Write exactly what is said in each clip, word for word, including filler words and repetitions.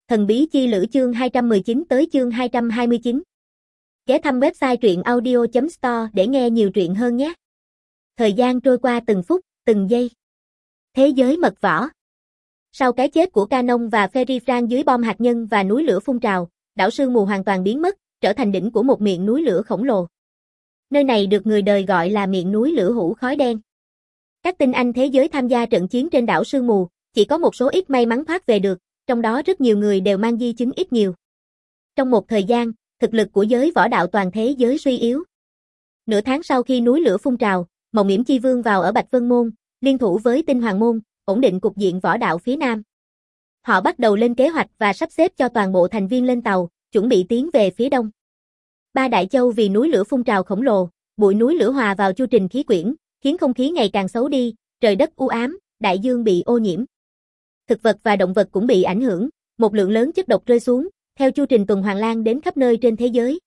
Thần bí chi lữ chương hai trăm mười chín tới chương hai trăm hai mươi chín. Ghé thăm website truyện audio chấm store để nghe nhiều truyện hơn nhé. Thời gian trôi qua từng phút, từng giây. Thế giới mật võ. Sau cái chết của Canon và Ferry Frank dưới bom hạt nhân và núi lửa phun trào, đảo Sương Mù hoàn toàn biến mất, trở thành đỉnh của một miệng núi lửa khổng lồ. Nơi này được người đời gọi là miệng núi lửa hũ khói đen. Các tinh anh thế giới tham gia trận chiến trên đảo Sương Mù, chỉ có một số ít may mắn thoát về được, trong đó rất nhiều người đều mang di chứng ít nhiều. Trong một thời gian, thực lực của giới võ đạo toàn thế giới suy yếu. Nửa tháng sau khi núi lửa phun trào, Mộng Yểm Chi Vương vào ở Bạch Vân Môn, liên thủ với Tinh Hoàng Môn, ổn định cục diện võ đạo phía Nam. Họ bắt đầu lên kế hoạch và sắp xếp cho toàn bộ thành viên lên tàu, chuẩn bị tiến về phía Đông. Ba Đại Châu vì núi lửa phun trào khổng lồ, bụi núi lửa hòa vào chu trình khí quyển, khiến không khí ngày càng xấu đi, trời đất u ám, đại dương bị ô nhiễm. Thực vật và động vật cũng bị ảnh hưởng, một lượng lớn chất độc rơi xuống, theo chu trình tuần hoàn lan đến khắp nơi trên thế giới.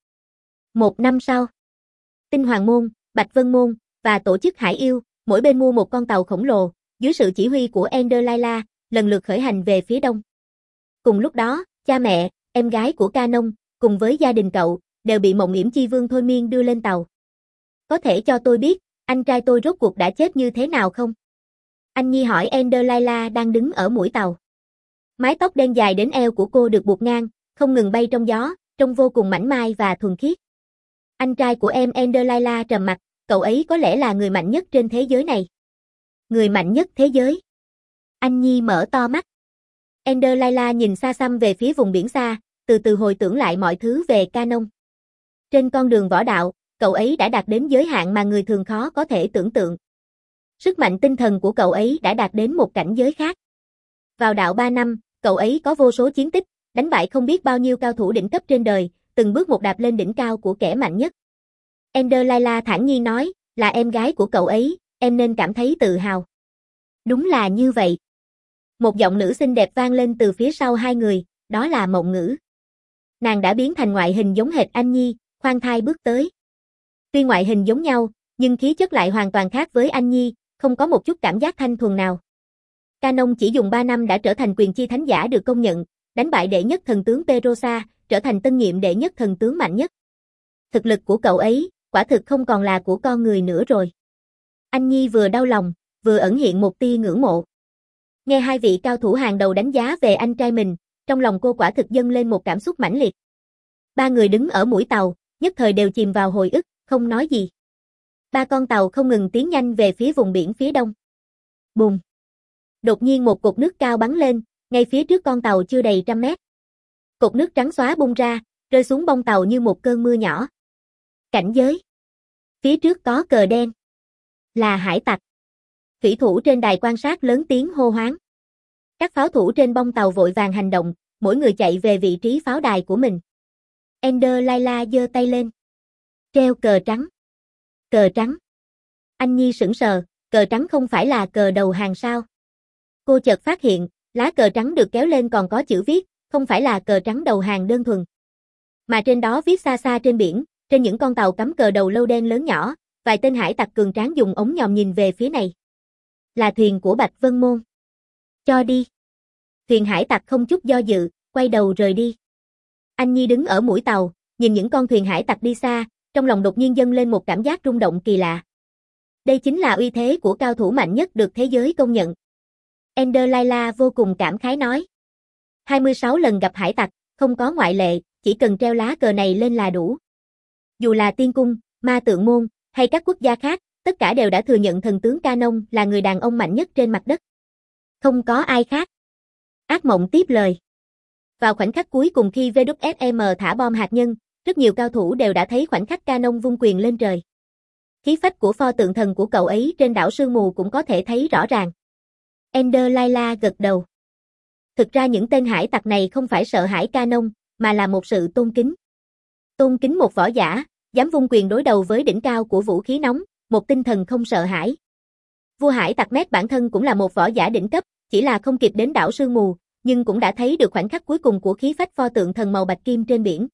Một năm sau, Tinh Hoàng Môn, Bạch Vân Môn và tổ chức Hải Yêu, mỗi bên mua một con tàu khổng lồ, dưới sự chỉ huy của Ender Laila, lần lượt khởi hành về phía Đông. Cùng lúc đó, cha mẹ, em gái của Canon, cùng với gia đình cậu, đều bị Mộng Yểm Chi Vương thôi miên đưa lên tàu. Có thể cho tôi biết, anh trai tôi rốt cuộc đã chết như thế nào không? Anh Nhi hỏi Ender Laila đang đứng ở mũi tàu. Mái tóc đen dài đến eo của cô được buộc ngang, không ngừng bay trong gió, trông vô cùng mảnh mai và thuần khiết. Anh trai của em Ender Laila trầm mặt, cậu ấy có lẽ là người mạnh nhất trên thế giới này. Người mạnh nhất thế giới. Anh Nhi mở to mắt. Ender Laila nhìn xa xăm về phía vùng biển xa, từ từ hồi tưởng lại mọi thứ về Canon. Trên con đường võ đạo, cậu ấy đã đạt đến giới hạn mà người thường khó có thể tưởng tượng. Sức mạnh tinh thần của cậu ấy đã đạt đến một cảnh giới khác. Vào đạo ba năm, cậu ấy có vô số chiến tích, đánh bại không biết bao nhiêu cao thủ đỉnh cấp trên đời, từng bước một đạp lên đỉnh cao của kẻ mạnh nhất. Ender Laila thản nhiên nói, là em gái của cậu ấy, em nên cảm thấy tự hào. Đúng là như vậy. Một giọng nữ xinh đẹp vang lên từ phía sau hai người, đó là Mộng Ngữ. Nàng đã biến thành ngoại hình giống hệt anh Nhi, khoan thai bước tới. Tuy ngoại hình giống nhau, nhưng khí chất lại hoàn toàn khác với anh Nhi, không có một chút cảm giác thanh thuần nào. Canon chỉ dùng ba năm đã trở thành quyền chi thánh giả được công nhận, đánh bại đệ nhất thần tướng Perosa, trở thành tân nhiệm đệ nhất thần tướng mạnh nhất. Thực lực của cậu ấy, quả thực không còn là của con người nữa rồi. Anh Nhi vừa đau lòng, vừa ẩn hiện một tia ngưỡng mộ. Nghe hai vị cao thủ hàng đầu đánh giá về anh trai mình, trong lòng cô quả thực dâng lên một cảm xúc mãnh liệt. Ba người đứng ở mũi tàu, nhất thời đều chìm vào hồi ức, không nói gì. Ba con tàu không ngừng tiến nhanh về phía vùng biển phía đông. Bùm! Đột nhiên một cột nước cao bắn lên, ngay phía trước con tàu chưa đầy trăm mét. Cột nước trắng xóa bung ra, rơi xuống bông tàu như một cơn mưa nhỏ. Cảnh giới. Phía trước có cờ đen. Là hải tặc. Thủy thủ trên đài quan sát lớn tiếng hô hoáng. Các pháo thủ trên bông tàu vội vàng hành động, mỗi người chạy về vị trí pháo đài của mình. Ender Laila giơ tay lên. Treo cờ trắng. Cờ trắng. Anh Nhi sững sờ, cờ trắng không phải là cờ đầu hàng sao? Cô chợt phát hiện, lá cờ trắng được kéo lên còn có chữ viết, không phải là cờ trắng đầu hàng đơn thuần. Mà trên đó viết xa xa trên biển, trên những con tàu cắm cờ đầu lâu đen lớn nhỏ, vài tên hải tặc cường tráng dùng ống nhòm nhìn về phía này. Là thuyền của Bạch Vân Môn. Cho đi. Thuyền hải tặc không chút do dự, quay đầu rời đi. Anh Nhi đứng ở mũi tàu, nhìn những con thuyền hải tặc đi xa, trong lòng đột nhiên dâng lên một cảm giác rung động kỳ lạ. Đây chính là uy thế của cao thủ mạnh nhất được thế giới công nhận. Ender Laila vô cùng cảm khái nói. hai mươi sáu lần gặp hải tặc, không có ngoại lệ, chỉ cần treo lá cờ này lên là đủ. Dù là tiên cung, ma tượng môn, hay các quốc gia khác, tất cả đều đã thừa nhận thần tướng Canon là người đàn ông mạnh nhất trên mặt đất. Không có ai khác. Ác Mộng tiếp lời. Vào khoảnh khắc cuối cùng khi vê kép ét em thả bom hạt nhân, rất nhiều cao thủ đều đã thấy khoảnh khắc Canon vung quyền lên trời. Khí phách của pho tượng thần của cậu ấy trên đảo Sương Mù cũng có thể thấy rõ ràng. Ender Laila gật đầu. Thực ra những tên hải tặc này không phải sợ hãi Canon, mà là một sự tôn kính. Tôn kính một võ giả, dám vung quyền đối đầu với đỉnh cao của vũ khí nóng, một tinh thần không sợ hãi. Vua hải tặc Mét bản thân cũng là một võ giả đỉnh cấp, chỉ là không kịp đến đảo Sương Mù, nhưng cũng đã thấy được khoảnh khắc cuối cùng của khí phách pho tượng thần màu bạch kim trên biển.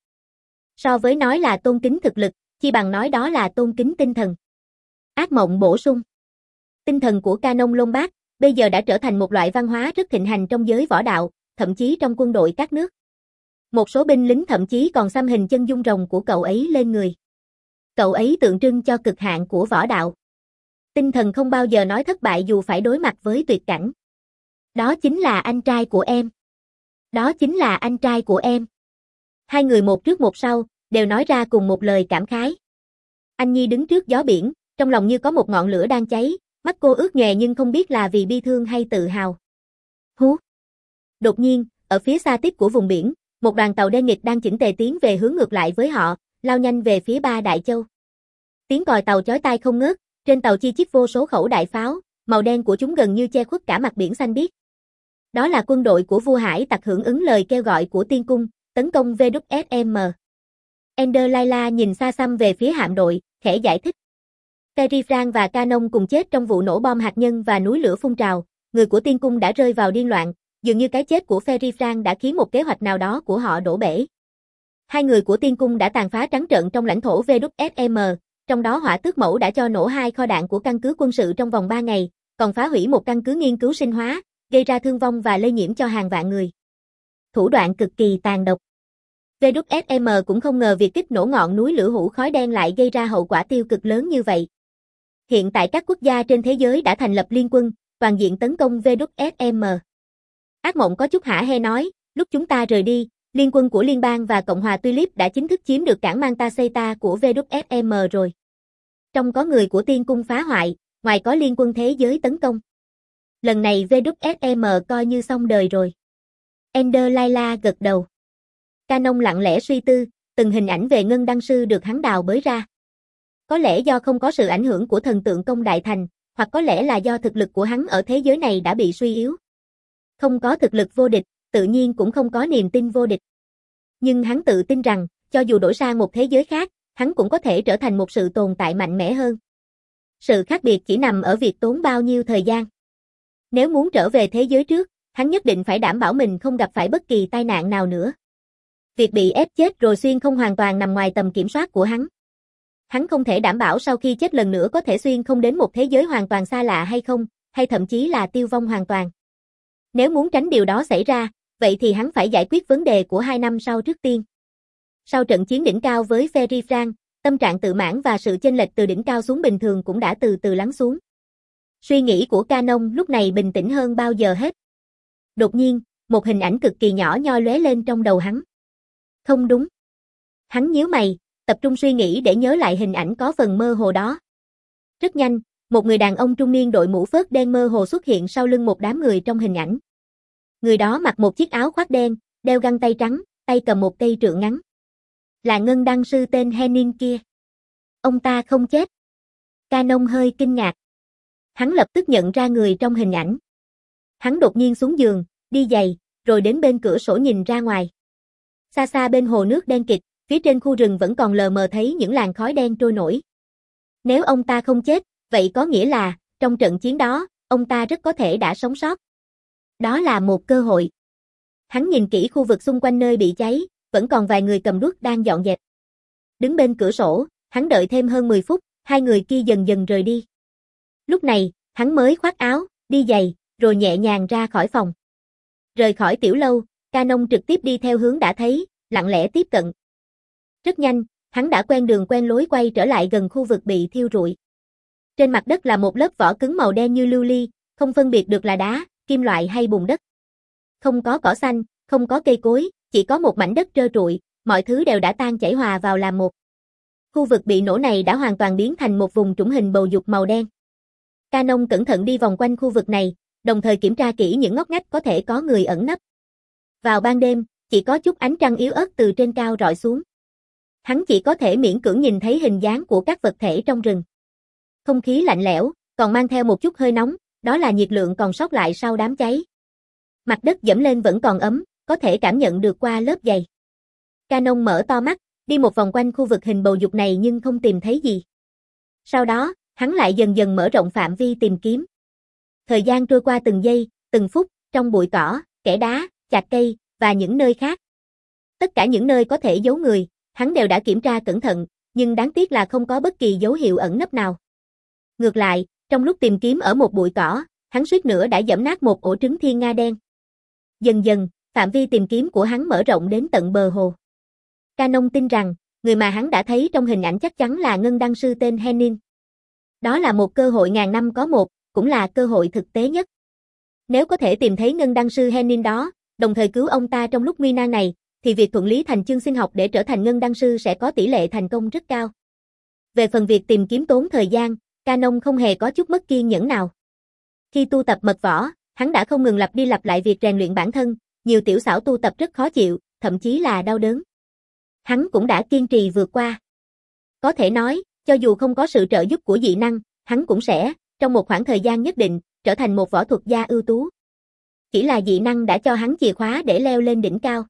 So với nói là tôn kính thực lực, chi bằng nói đó là tôn kính tinh thần. Ác Mộng bổ sung. Tinh thần của Canon Lombard bây giờ đã trở thành một loại văn hóa rất thịnh hành trong giới võ đạo, thậm chí trong quân đội các nước. Một số binh lính thậm chí còn xăm hình chân dung rồng của cậu ấy lên người. Cậu ấy tượng trưng cho cực hạn của võ đạo. Tinh thần không bao giờ nói thất bại dù phải đối mặt với tuyệt cảnh. Đó chính là anh trai của em. Đó chính là anh trai của em. Hai người một trước một sau, đều nói ra cùng một lời cảm khái. Anh Nhi đứng trước gió biển, trong lòng như có một ngọn lửa đang cháy, mắt cô ướt nhòe nhưng không biết là vì bi thương hay tự hào. Hú! Đột nhiên, ở phía xa tiếp của vùng biển, một đoàn tàu đen nghịt đang chỉnh tề tiến về hướng ngược lại với họ, lao nhanh về phía Ba Đại Châu. Tiếng còi tàu chói tai không ngớt, trên tàu chi chít vô số khẩu đại pháo, màu đen của chúng gần như che khuất cả mặt biển xanh biếc. Đó là quân đội của vua Hải Tặc hưởng ứng lời kêu gọi của Tiên Cung, tấn công vê kép ét em. Ender Laila nhìn xa xăm về phía hạm đội, khẽ giải thích. Terry Frank và Canon cùng chết trong vụ nổ bom hạt nhân và núi lửa phun trào, người của Tiên Cung đã rơi vào điên loạn, dường như cái chết của Terry Frank đã khiến một kế hoạch nào đó của họ đổ bể. Hai người của Tiên Cung đã tàn phá trắng trợn trong lãnh thổ vê kép ét em, trong đó Hỏa Tước Mẫu đã cho nổ hai kho đạn của căn cứ quân sự trong vòng ba ngày, còn phá hủy một căn cứ nghiên cứu sinh hóa, gây ra thương vong và lây nhiễm cho hàng vạn người. Thủ đoạn cực kỳ tàn độc. vê kép ét em cũng không ngờ việc kích nổ ngọn núi lửa hũ khói đen lại gây ra hậu quả tiêu cực lớn như vậy. Hiện tại các quốc gia trên thế giới đã thành lập liên quân, toàn diện tấn công vê kép ét em. Ác mộng có chút hả hê nói, lúc chúng ta rời đi, liên quân của Liên bang và Cộng hòa Tulip đã chính thức chiếm được cảng Manta Seta của vê kép ét em rồi. Trong có người của Tiên Cung phá hoại, ngoài có liên quân thế giới tấn công. Lần này vê kép ét em coi như xong đời rồi. Ender Laila gật đầu. Canon lặng lẽ suy tư, từng hình ảnh về Ngân Đăng Sư được hắn đào bới ra. Có lẽ do không có sự ảnh hưởng của thần tượng Công Đại Thành, hoặc có lẽ là do thực lực của hắn ở thế giới này đã bị suy yếu. Không có thực lực vô địch, tự nhiên cũng không có niềm tin vô địch. Nhưng hắn tự tin rằng, cho dù đổi sang một thế giới khác, hắn cũng có thể trở thành một sự tồn tại mạnh mẽ hơn. Sự khác biệt chỉ nằm ở việc tốn bao nhiêu thời gian. Nếu muốn trở về thế giới trước, hắn nhất định phải đảm bảo mình không gặp phải bất kỳ tai nạn nào nữa. Việc bị ép chết rồi xuyên không hoàn toàn nằm ngoài tầm kiểm soát của hắn. Hắn không thể đảm bảo sau khi chết lần nữa có thể xuyên không đến một thế giới hoàn toàn xa lạ hay không, hay thậm chí là tiêu vong hoàn toàn. Nếu muốn tránh điều đó xảy ra, vậy thì hắn phải giải quyết vấn đề của hai năm sau trước tiên. Sau trận chiến đỉnh cao với Terry Frank, tâm trạng tự mãn và sự chênh lệch từ đỉnh cao xuống bình thường cũng đã từ từ lắng xuống. Suy nghĩ của Canon lúc này bình tĩnh hơn bao giờ hết. Đột nhiên, một hình ảnh cực kỳ nhỏ nhoi lóe lên trong đầu hắn. Không đúng. Hắn nhíu mày, tập trung suy nghĩ để nhớ lại hình ảnh có phần mơ hồ đó. Rất nhanh, một người đàn ông trung niên đội mũ phớt đen mơ hồ xuất hiện sau lưng một đám người trong hình ảnh. Người đó mặc một chiếc áo khoác đen, đeo găng tay trắng, tay cầm một cây trượng ngắn. Là Ngân Đăng Sư tên Henning kia. Ông ta không chết. Canon hơi kinh ngạc. Hắn lập tức nhận ra người trong hình ảnh. Hắn đột nhiên xuống giường, đi giày, rồi đến bên cửa sổ nhìn ra ngoài. Xa xa bên hồ nước đen kịt, phía trên khu rừng vẫn còn lờ mờ thấy những làn khói đen trôi nổi. Nếu ông ta không chết, vậy có nghĩa là, trong trận chiến đó, ông ta rất có thể đã sống sót. Đó là một cơ hội. Hắn nhìn kỹ khu vực xung quanh nơi bị cháy, vẫn còn vài người cầm đuốc đang dọn dẹp. Đứng bên cửa sổ, hắn đợi thêm hơn mười phút, hai người kia dần dần rời đi. Lúc này, hắn mới khoác áo, đi giày, rồi nhẹ nhàng ra khỏi phòng. Rời khỏi tiểu lâu, Canon trực tiếp đi theo hướng đã thấy, lặng lẽ tiếp cận. Rất nhanh, hắn đã quen đường quen lối quay trở lại gần khu vực bị thiêu rụi. Trên mặt đất là một lớp vỏ cứng màu đen như lưu ly, không phân biệt được là đá, kim loại hay bùn đất. Không có cỏ xanh, không có cây cối, chỉ có một mảnh đất trơ trụi, mọi thứ đều đã tan chảy hòa vào làm một. Khu vực bị nổ này đã hoàn toàn biến thành một vùng trũng hình bầu dục màu đen. Canon cẩn thận đi vòng quanh khu vực này, đồng thời kiểm tra kỹ những ngóc ngách có thể có người ẩn nấp. Vào ban đêm, chỉ có chút ánh trăng yếu ớt từ trên cao rọi xuống. Hắn chỉ có thể miễn cưỡng nhìn thấy hình dáng của các vật thể trong rừng. Không khí lạnh lẽo, còn mang theo một chút hơi nóng, đó là nhiệt lượng còn sót lại sau đám cháy. Mặt đất dẫm lên vẫn còn ấm, có thể cảm nhận được qua lớp giày. Canon mở to mắt, đi một vòng quanh khu vực hình bầu dục này nhưng không tìm thấy gì. Sau đó, hắn lại dần dần mở rộng phạm vi tìm kiếm. Thời gian trôi qua từng giây, từng phút, trong bụi cỏ, kẽ đá, chạc cây, và những nơi khác. Tất cả những nơi có thể giấu người, hắn đều đã kiểm tra cẩn thận, nhưng đáng tiếc là không có bất kỳ dấu hiệu ẩn nấp nào. Ngược lại, trong lúc tìm kiếm ở một bụi cỏ, hắn suýt nữa đã giẫm nát một ổ trứng thiên nga đen. Dần dần, phạm vi tìm kiếm của hắn mở rộng đến tận bờ hồ. Canon tin rằng, người mà hắn đã thấy trong hình ảnh chắc chắn là ngân đăng sư tên Henin. Đó là một cơ hội ngàn năm có một, cũng là cơ hội thực tế nhất. Nếu có thể tìm thấy ngân đăng sư Henin đó, đồng thời cứu ông ta trong lúc nguy nan này, thì việc thuận lý thành chương xin học để trở thành ngân đăng sư sẽ có tỷ lệ thành công rất cao. Về phần việc tìm kiếm tốn thời gian, Canon không hề có chút mất kiên nhẫn nào. Khi tu tập mật võ, hắn đã không ngừng lặp đi lặp lại việc rèn luyện bản thân, nhiều tiểu xảo tu tập rất khó chịu, thậm chí là đau đớn. Hắn cũng đã kiên trì vượt qua. Có thể nói, cho dù không có sự trợ giúp của dị năng, hắn cũng sẽ, trong một khoảng thời gian nhất định, trở thành một võ thuật gia ưu tú. Chỉ là dị năng đã cho hắn chìa khóa để leo lên đỉnh cao.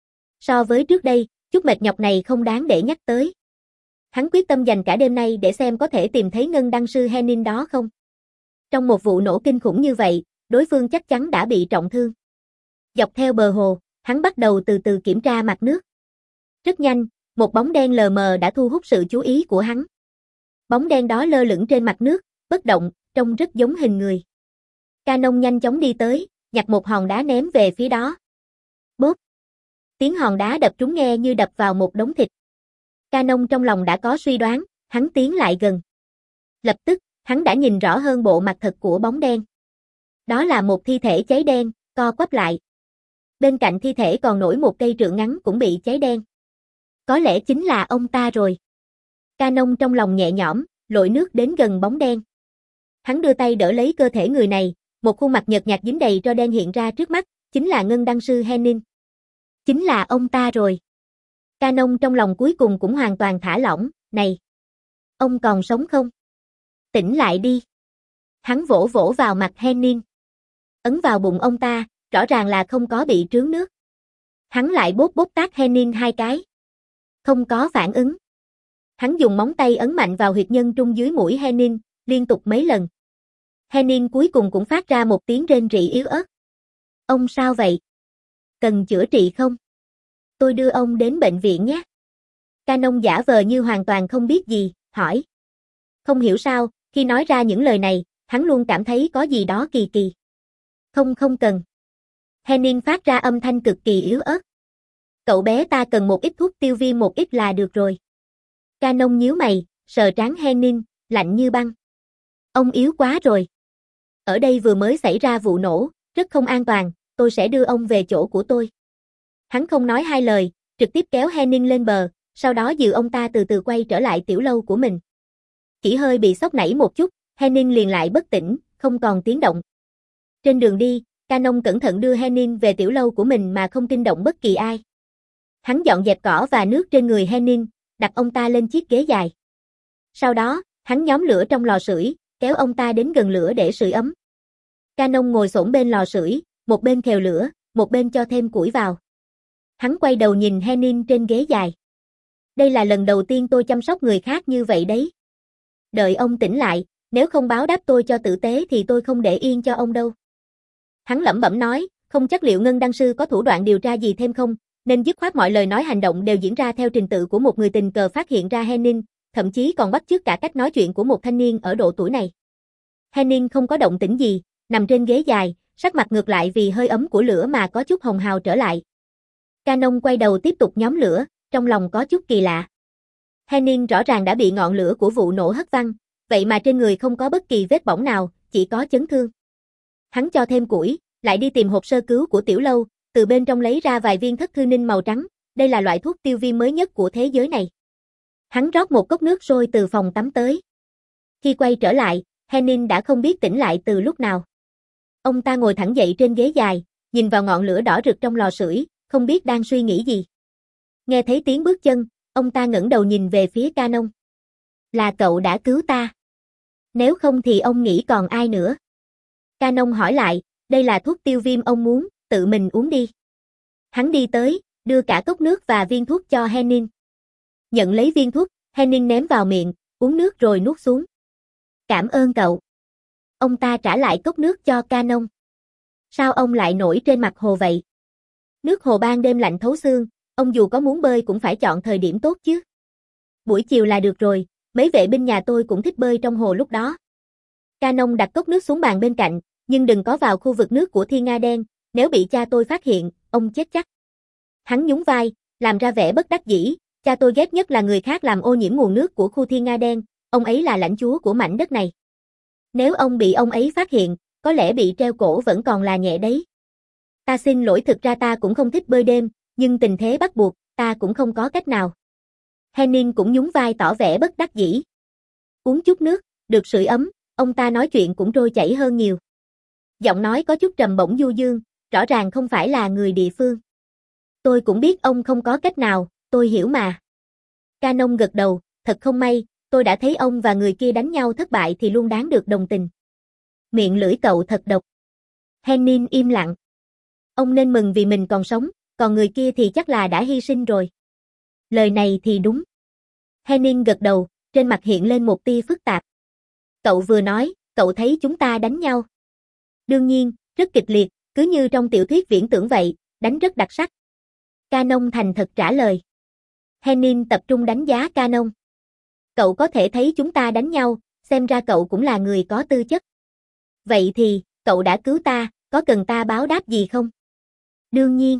So với trước đây, chút mệt nhọc này không đáng để nhắc tới. Hắn quyết tâm dành cả đêm nay để xem có thể tìm thấy ngân đăng sư Henin đó không. Trong một vụ nổ kinh khủng như vậy, đối phương chắc chắn đã bị trọng thương. Dọc theo bờ hồ, hắn bắt đầu từ từ kiểm tra mặt nước. Rất nhanh, một bóng đen lờ mờ đã thu hút sự chú ý của hắn. Bóng đen đó lơ lửng trên mặt nước, bất động, trông rất giống hình người. Canon nhanh chóng đi tới, nhặt một hòn đá ném về phía đó. Bốp! Tiếng hòn đá đập trúng nghe như đập vào một đống thịt. Canon trong lòng đã có suy đoán, hắn tiến lại gần. Lập tức, hắn đã nhìn rõ hơn bộ mặt thật của bóng đen. Đó là một thi thể cháy đen, co quắp lại. Bên cạnh thi thể còn nổi một cây trượng ngắn cũng bị cháy đen. Có lẽ chính là ông ta rồi. Canon trong lòng nhẹ nhõm, lội nước đến gần bóng đen. Hắn đưa tay đỡ lấy cơ thể người này, một khuôn mặt nhợt nhạt dính đầy tro đen hiện ra trước mắt, chính là ngân đăng sư Henin. Chính là ông ta rồi. Canon trong lòng cuối cùng cũng hoàn toàn thả lỏng, này. Ông còn sống không? Tỉnh lại đi. Hắn vỗ vỗ vào mặt Henin. Ấn vào bụng ông ta, rõ ràng là không có bị trướng nước. Hắn lại bóp bóp tát Henin hai cái. Không có phản ứng. Hắn dùng móng tay ấn mạnh vào huyệt nhân trung dưới mũi Henin, liên tục mấy lần. Henin cuối cùng cũng phát ra một tiếng rên rỉ yếu ớt. Ông sao vậy? Cần chữa trị không? Tôi đưa ông đến bệnh viện nhé. Canon giả vờ như hoàn toàn không biết gì, hỏi. Không hiểu sao, khi nói ra những lời này, hắn luôn cảm thấy có gì đó kỳ kỳ. Không không cần. Henin phát ra âm thanh cực kỳ yếu ớt. Cậu bé ta cần một ít thuốc tiêu viêm một ít là được rồi. Canon nhíu mày, sờ trán Henin, lạnh như băng. Ông yếu quá rồi. Ở đây vừa mới xảy ra vụ nổ, rất không an toàn, tôi sẽ đưa ông về chỗ của tôi. Hắn không nói hai lời, trực tiếp kéo Henin lên bờ, sau đó dìu ông ta từ từ quay trở lại tiểu lâu của mình. Chỉ hơi bị sốc nảy một chút, Henin liền lại bất tỉnh, không còn tiếng động. Trên đường đi, Canon cẩn thận đưa Henin về tiểu lâu của mình mà không kinh động bất kỳ ai. Hắn dọn dẹp cỏ và nước trên người Henin, đặt ông ta lên chiếc ghế dài. Sau đó, hắn nhóm lửa trong lò sưởi, kéo ông ta đến gần lửa để sưởi ấm. Canon ngồi xổm bên lò sưởi, một bên khều lửa, một bên cho thêm củi vào. Hắn quay đầu nhìn Henin trên ghế dài. Đây là lần đầu tiên tôi chăm sóc người khác như vậy đấy. Đợi ông tỉnh lại, nếu không báo đáp tôi cho tử tế thì tôi không để yên cho ông đâu. Hắn lẩm bẩm nói, không chắc liệu ngân đăng sư có thủ đoạn điều tra gì thêm không, nên dứt khoát mọi lời nói hành động đều diễn ra theo trình tự của một người tình cờ phát hiện ra Henin, thậm chí còn bắt chước cả cách nói chuyện của một thanh niên ở độ tuổi này. Henin không có động tĩnh gì, nằm trên ghế dài, sắc mặt ngược lại vì hơi ấm của lửa mà có chút hồng hào trở lại. Canon quay đầu tiếp tục nhóm lửa, trong lòng có chút kỳ lạ. Henin rõ ràng đã bị ngọn lửa của vụ nổ hất văng, vậy mà trên người không có bất kỳ vết bỏng nào, chỉ có chấn thương. Hắn cho thêm củi, lại đi tìm hộp sơ cứu của tiểu lâu, từ bên trong lấy ra vài viên thất thư ninh màu trắng, đây là loại thuốc tiêu viêm mới nhất của thế giới này. Hắn rót một cốc nước sôi từ phòng tắm tới. Khi quay trở lại, Henin đã không biết tỉnh lại từ lúc nào. Ông ta ngồi thẳng dậy trên ghế dài, nhìn vào ngọn lửa đỏ rực trong lò sưởi, không biết đang suy nghĩ gì. Nghe thấy tiếng bước chân, ông ta ngẩng đầu nhìn về phía Canon. Là cậu đã cứu ta. Nếu không thì ông nghĩ còn ai nữa? Canon hỏi lại, đây là thuốc tiêu viêm ông muốn, tự mình uống đi. Hắn đi tới, đưa cả cốc nước và viên thuốc cho Henin. Nhận lấy viên thuốc, Henin ném vào miệng, uống nước rồi nuốt xuống. Cảm ơn cậu. Ông ta trả lại cốc nước cho Canon. Sao ông lại nổi trên mặt hồ vậy? Nước hồ ban đêm lạnh thấu xương, ông dù có muốn bơi cũng phải chọn thời điểm tốt chứ. Buổi chiều là được rồi, mấy vệ binh nhà tôi cũng thích bơi trong hồ lúc đó. Canon đặt cốc nước xuống bàn bên cạnh, nhưng đừng có vào khu vực nước của Thiên Nga Đen, nếu bị cha tôi phát hiện, ông chết chắc. Hắn nhún vai, làm ra vẻ bất đắc dĩ, cha tôi ghét nhất là người khác làm ô nhiễm nguồn nước của khu thiên nga đen, ông ấy là lãnh chúa của mảnh đất này. Nếu ông bị ông ấy phát hiện, có lẽ bị treo cổ vẫn còn là nhẹ đấy. Ta xin lỗi, thực ra ta cũng không thích bơi đêm, nhưng tình thế bắt buộc, ta cũng không có cách nào. Henning cũng nhún vai tỏ vẻ bất đắc dĩ. Uống chút nước, được sưởi ấm, ông ta nói chuyện cũng trôi chảy hơn nhiều. Giọng nói có chút trầm bổng du dương, rõ ràng không phải là người địa phương. Tôi cũng biết ông không có cách nào, tôi hiểu mà. Canon gật đầu, thật không may, tôi đã thấy ông và người kia đánh nhau thất bại thì luôn đáng được đồng tình. Miệng lưỡi cậu thật độc. Henning im lặng. Ông nên mừng vì mình còn sống, còn người kia thì chắc là đã hy sinh rồi. Lời này thì đúng. Henning gật đầu, trên mặt hiện lên một tia phức tạp. Cậu vừa nói, cậu thấy chúng ta đánh nhau. Đương nhiên, rất kịch liệt, cứ như trong tiểu thuyết viễn tưởng vậy, đánh rất đặc sắc. Canon thành thật trả lời. Henning tập trung đánh giá Canon. Cậu có thể thấy chúng ta đánh nhau, xem ra cậu cũng là người có tư chất. Vậy thì, cậu đã cứu ta, có cần ta báo đáp gì không? Đương nhiên.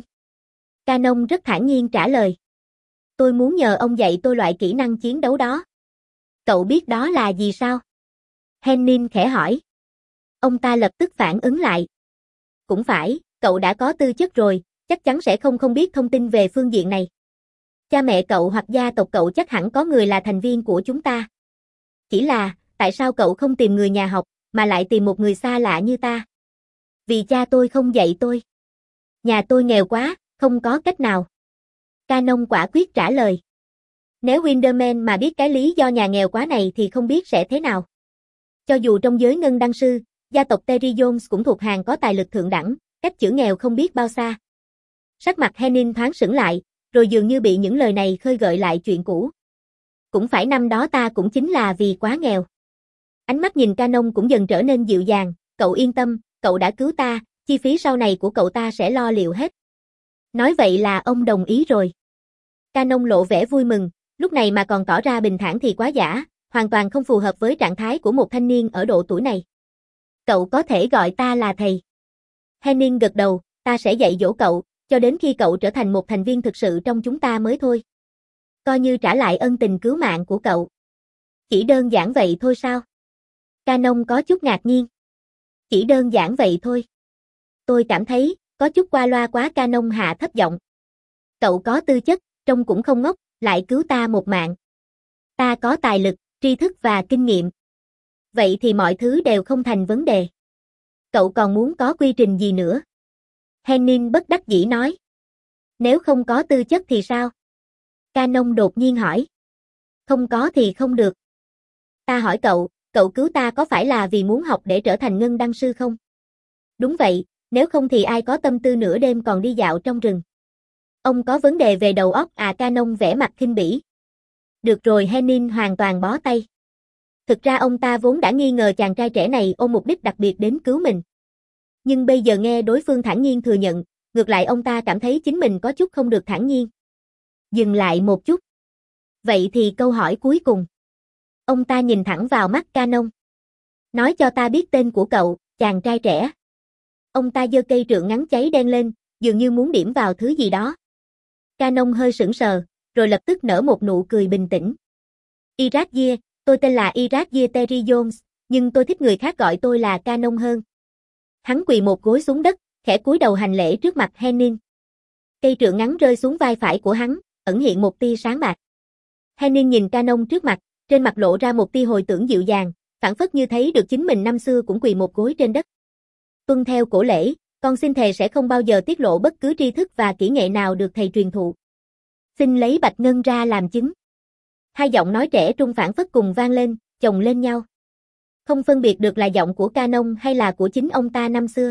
Canon rất thản nhiên trả lời. Tôi muốn nhờ ông dạy tôi loại kỹ năng chiến đấu đó. Cậu biết đó là gì sao? Henning khẽ hỏi. Ông ta lập tức phản ứng lại. Cũng phải, cậu đã có tư chất rồi, chắc chắn sẽ không không biết thông tin về phương diện này. Cha mẹ cậu hoặc gia tộc cậu chắc hẳn có người là thành viên của chúng ta. Chỉ là, tại sao cậu không tìm người nhà học, mà lại tìm một người xa lạ như ta? Vì cha tôi không dạy tôi. Nhà tôi nghèo quá, không có cách nào. Canon quả quyết trả lời. Nếu Windermere mà biết cái lý do nhà nghèo quá này thì không biết sẽ thế nào. Cho dù trong giới ngân đăng sư, gia tộc Terry Jones cũng thuộc hàng có tài lực thượng đẳng, cách chữa nghèo không biết bao xa. Sắc mặt Henning thoáng sững lại, rồi dường như bị những lời này khơi gợi lại chuyện cũ. Cũng phải năm đó ta cũng chính là vì quá nghèo. Ánh mắt nhìn Canon cũng dần trở nên dịu dàng, cậu yên tâm, cậu đã cứu ta, chi phí sau này của cậu ta sẽ lo liệu hết. Nói vậy là ông đồng ý rồi. Canon lộ vẻ vui mừng, lúc này mà còn tỏ ra bình thản thì quá giả, hoàn toàn không phù hợp với trạng thái của một thanh niên ở độ tuổi này. Cậu có thể gọi ta là thầy. Henning gật đầu, ta sẽ dạy dỗ cậu, cho đến khi cậu trở thành một thành viên thực sự trong chúng ta mới thôi. Coi như trả lại ân tình cứu mạng của cậu. Chỉ đơn giản vậy thôi sao? Canon có chút ngạc nhiên. Chỉ đơn giản vậy thôi. Tôi cảm thấy, có chút qua loa quá. Canon hạ thấp giọng. Cậu có tư chất, trông cũng không ngốc, lại cứu ta một mạng. Ta có tài lực, tri thức và kinh nghiệm. Vậy thì mọi thứ đều không thành vấn đề. Cậu còn muốn có quy trình gì nữa? Henning bất đắc dĩ nói. Nếu không có tư chất thì sao? Canon đột nhiên hỏi. Không có thì không được. Ta hỏi cậu, cậu cứu ta có phải là vì muốn học để trở thành ngân đăng sư không? Đúng vậy, nếu không thì ai có tâm tư nửa đêm còn đi dạo trong rừng. Ông có vấn đề về đầu óc à? Canon vẻ mặt khinh bỉ. Được rồi, Henning hoàn toàn bó tay. Thực ra ông ta vốn đã nghi ngờ chàng trai trẻ này ôm mục đích đặc biệt đến cứu mình. Nhưng bây giờ nghe đối phương thản nhiên thừa nhận, ngược lại ông ta cảm thấy chính mình có chút không được thản nhiên. Dừng lại một chút. Vậy thì câu hỏi cuối cùng. Ông ta nhìn thẳng vào mắt Canon. Nói cho ta biết tên của cậu, chàng trai trẻ. Ông ta giơ cây trượng ngắn cháy đen lên, dường như muốn điểm vào thứ gì đó. Canon hơi sững sờ, rồi lập tức nở một nụ cười bình tĩnh. Iradia, tôi tên là Iradia Terry Jones, nhưng tôi thích người khác gọi tôi là Canon hơn. Hắn quỳ một gối xuống đất, khẽ cúi đầu hành lễ trước mặt Henning. Cây trượng ngắn rơi xuống vai phải của hắn, ẩn hiện một tia sáng bạc. Henning nhìn Canon trước mặt, trên mặt lộ ra một tia hồi tưởng dịu dàng, phảng phất như thấy được chính mình năm xưa cũng quỳ một gối trên đất. Tuân theo cổ lễ, con xin thề sẽ không bao giờ tiết lộ bất cứ tri thức và kỹ nghệ nào được thầy truyền thụ. Xin lấy bạch ngân ra làm chứng. Hai giọng nói trẻ trung phảng phất cùng vang lên, chồng lên nhau. Không phân biệt được là giọng của Canon hay là của chính ông ta năm xưa.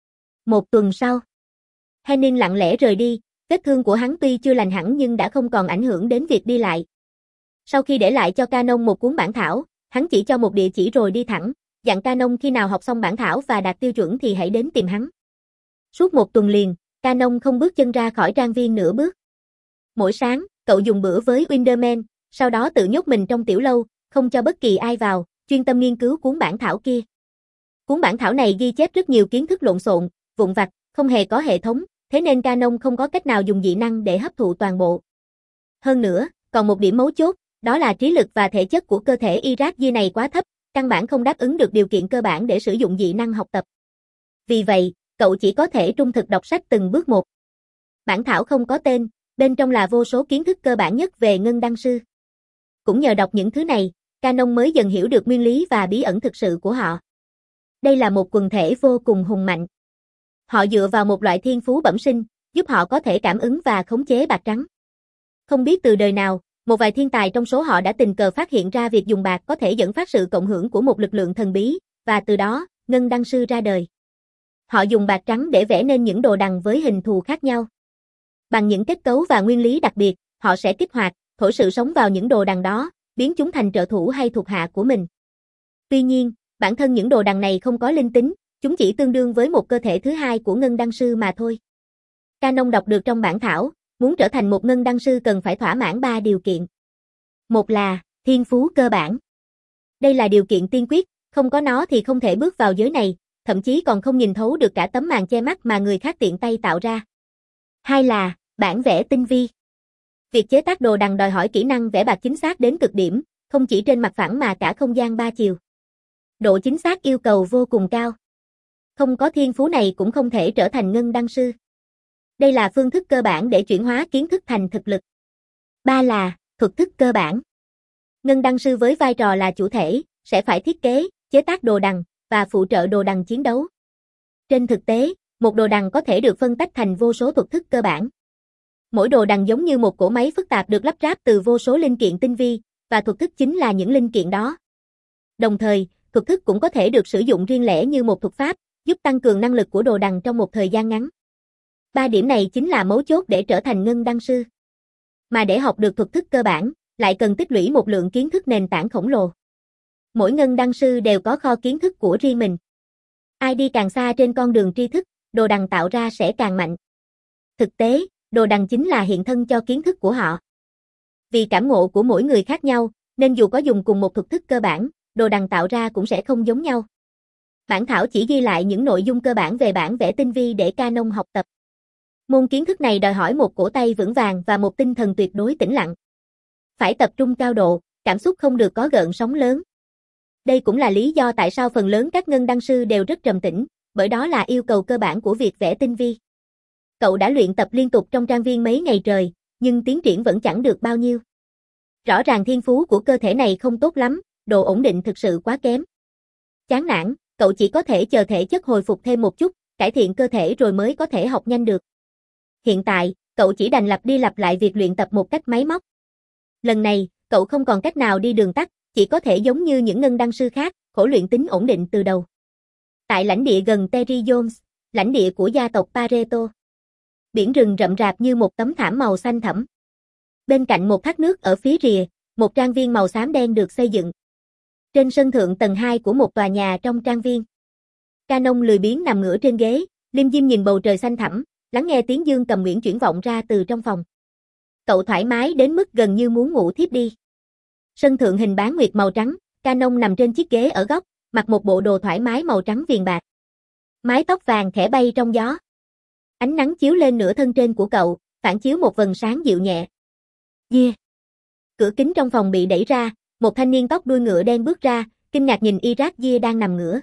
Một tuần sau, Henning lặng lẽ rời đi, vết thương của hắn tuy chưa lành hẳn nhưng đã không còn ảnh hưởng đến việc đi lại. Sau khi để lại cho Canon một cuốn bản thảo, hắn chỉ cho một địa chỉ rồi đi thẳng, dặn Canon khi nào học xong bản thảo và đạt tiêu chuẩn thì hãy đến tìm hắn. Suốt một tuần liền, Canon không bước chân ra khỏi trang viên nửa bước. Mỗi sáng, cậu dùng bữa với Windermere, sau đó tự nhốt mình trong tiểu lâu, không cho bất kỳ ai vào, chuyên tâm nghiên cứu cuốn bản thảo kia. Cuốn bản thảo này ghi chép rất nhiều kiến thức lộn xộn, vụn vặt, không hề có hệ thống, thế nên Canon không có cách nào dùng dị năng để hấp thụ toàn bộ. Hơn nữa, còn một điểm mấu chốt, đó là trí lực và thể chất của cơ thể Iragia này quá thấp, căn bản không đáp ứng được điều kiện cơ bản để sử dụng dị năng học tập. Vì vậy, cậu chỉ có thể trung thực đọc sách từng bước một. Bản thảo không có tên, bên trong là vô số kiến thức cơ bản nhất về ngân đăng sư. Cũng nhờ đọc những thứ này, Canon mới dần hiểu được nguyên lý và bí ẩn thực sự của họ. Đây là một quần thể vô cùng hùng mạnh. Họ dựa vào một loại thiên phú bẩm sinh, giúp họ có thể cảm ứng và khống chế bạc trắng. Không biết từ đời nào, một vài thiên tài trong số họ đã tình cờ phát hiện ra việc dùng bạc có thể dẫn phát sự cộng hưởng của một lực lượng thần bí, và từ đó, ngân đăng sư ra đời. Họ dùng bạc trắng để vẽ nên những đồ đằng với hình thù khác nhau. Bằng những kết cấu và nguyên lý đặc biệt, họ sẽ kích hoạt, thổi sự sống vào những đồ đằng đó, biến chúng thành trợ thủ hay thuộc hạ của mình. Tuy nhiên, bản thân những đồ đằng này không có linh tính, chúng chỉ tương đương với một cơ thể thứ hai của ngân đăng sư mà thôi. Canon đọc được trong bản thảo, muốn trở thành một ngân đăng sư cần phải thỏa mãn ba điều kiện. Một là thiên phú cơ bản. Đây là điều kiện tiên quyết, không có nó thì không thể bước vào giới này, thậm chí còn không nhìn thấu được cả tấm màn che mắt mà người khác tiện tay tạo ra. Hai là bản vẽ tinh vi. Việc chế tác đồ đằng đòi hỏi kỹ năng vẽ bạc chính xác đến cực điểm, không chỉ trên mặt phẳng mà cả không gian ba chiều. Độ chính xác yêu cầu vô cùng cao. Không có thiên phú này cũng không thể trở thành ngân đăng sư. Đây là phương thức cơ bản để chuyển hóa kiến thức thành thực lực. Ba là thuật thức cơ bản. Ngân đăng sư với vai trò là chủ thể, sẽ phải thiết kế, chế tác đồ đằng, và phụ trợ đồ đằng chiến đấu. Trên thực tế, một đồ đằng có thể được phân tách thành vô số thuật thức cơ bản. Mỗi đồ đằng giống như một cỗ máy phức tạp được lắp ráp từ vô số linh kiện tinh vi, và thuật thức chính là những linh kiện đó. Đồng thời, thuật thức cũng có thể được sử dụng riêng lẻ như một thuật pháp, giúp tăng cường năng lực của đồ đằng trong một thời gian ngắn. Ba điểm này chính là mấu chốt để trở thành ngân đăng sư. Mà để học được thuật thức cơ bản, lại cần tích lũy một lượng kiến thức nền tảng khổng lồ. Mỗi ngân đăng sư đều có kho kiến thức của riêng mình. Ai đi càng xa trên con đường tri thức, đồ đằng tạo ra sẽ càng mạnh. Thực tế, đồ đằng chính là hiện thân cho kiến thức của họ. Vì cảm ngộ của mỗi người khác nhau, nên dù có dùng cùng một thuật thức cơ bản, đồ đằng tạo ra cũng sẽ không giống nhau. Bản thảo chỉ ghi lại những nội dung cơ bản về bản vẽ tinh vi để Canon học tập. Môn kiến thức này đòi hỏi một cổ tay vững vàng và một tinh thần tuyệt đối tĩnh lặng. Phải tập trung cao độ, cảm xúc không được có gợn sóng lớn. Đây cũng là lý do tại sao phần lớn các ngân đăng sư đều rất trầm tĩnh, bởi đó là yêu cầu cơ bản của việc vẽ tinh vi. Cậu đã luyện tập liên tục trong trang viên mấy ngày trời, nhưng tiến triển vẫn chẳng được bao nhiêu. Rõ ràng thiên phú của cơ thể này không tốt lắm, độ ổn định thực sự quá kém. Chán nản, cậu chỉ có thể chờ thể chất hồi phục thêm một chút, cải thiện cơ thể rồi mới có thể học nhanh được. Hiện tại, cậu chỉ đành lặp đi lặp lại việc luyện tập một cách máy móc. Lần này, cậu không còn cách nào đi đường tắt, chỉ có thể giống như những ngân đăng sư khác, khổ luyện tính ổn định từ đầu. Tại lãnh địa gần Terry Jones, lãnh địa của gia tộc Pareto. Biển rừng rậm rạp như một tấm thảm màu xanh thẫm. Bên cạnh một thác nước ở phía rìa, một trang viên màu xám đen được xây dựng. Trên sân thượng tầng hai của một tòa nhà trong trang viên. Canon lười biếng nằm ngửa trên ghế, lim dim nhìn bầu trời xanh thẳm, lắng nghe tiếng dương cầm nguyễn chuyển vọng ra từ trong phòng. Cậu thoải mái đến mức gần như muốn ngủ thiếp đi. Sân thượng hình bán nguyệt màu trắng, Canon nằm trên chiếc ghế ở góc, mặc một bộ đồ thoải mái màu trắng viền bạc. Mái tóc vàng khẽ bay trong gió. Ánh nắng chiếu lên nửa thân trên của cậu, phản chiếu một vầng sáng dịu nhẹ. Yeah. Cửa kính trong phòng bị đẩy ra, một thanh niên tóc đuôi ngựa đen bước ra, kinh ngạc nhìn Iragia đang nằm ngửa.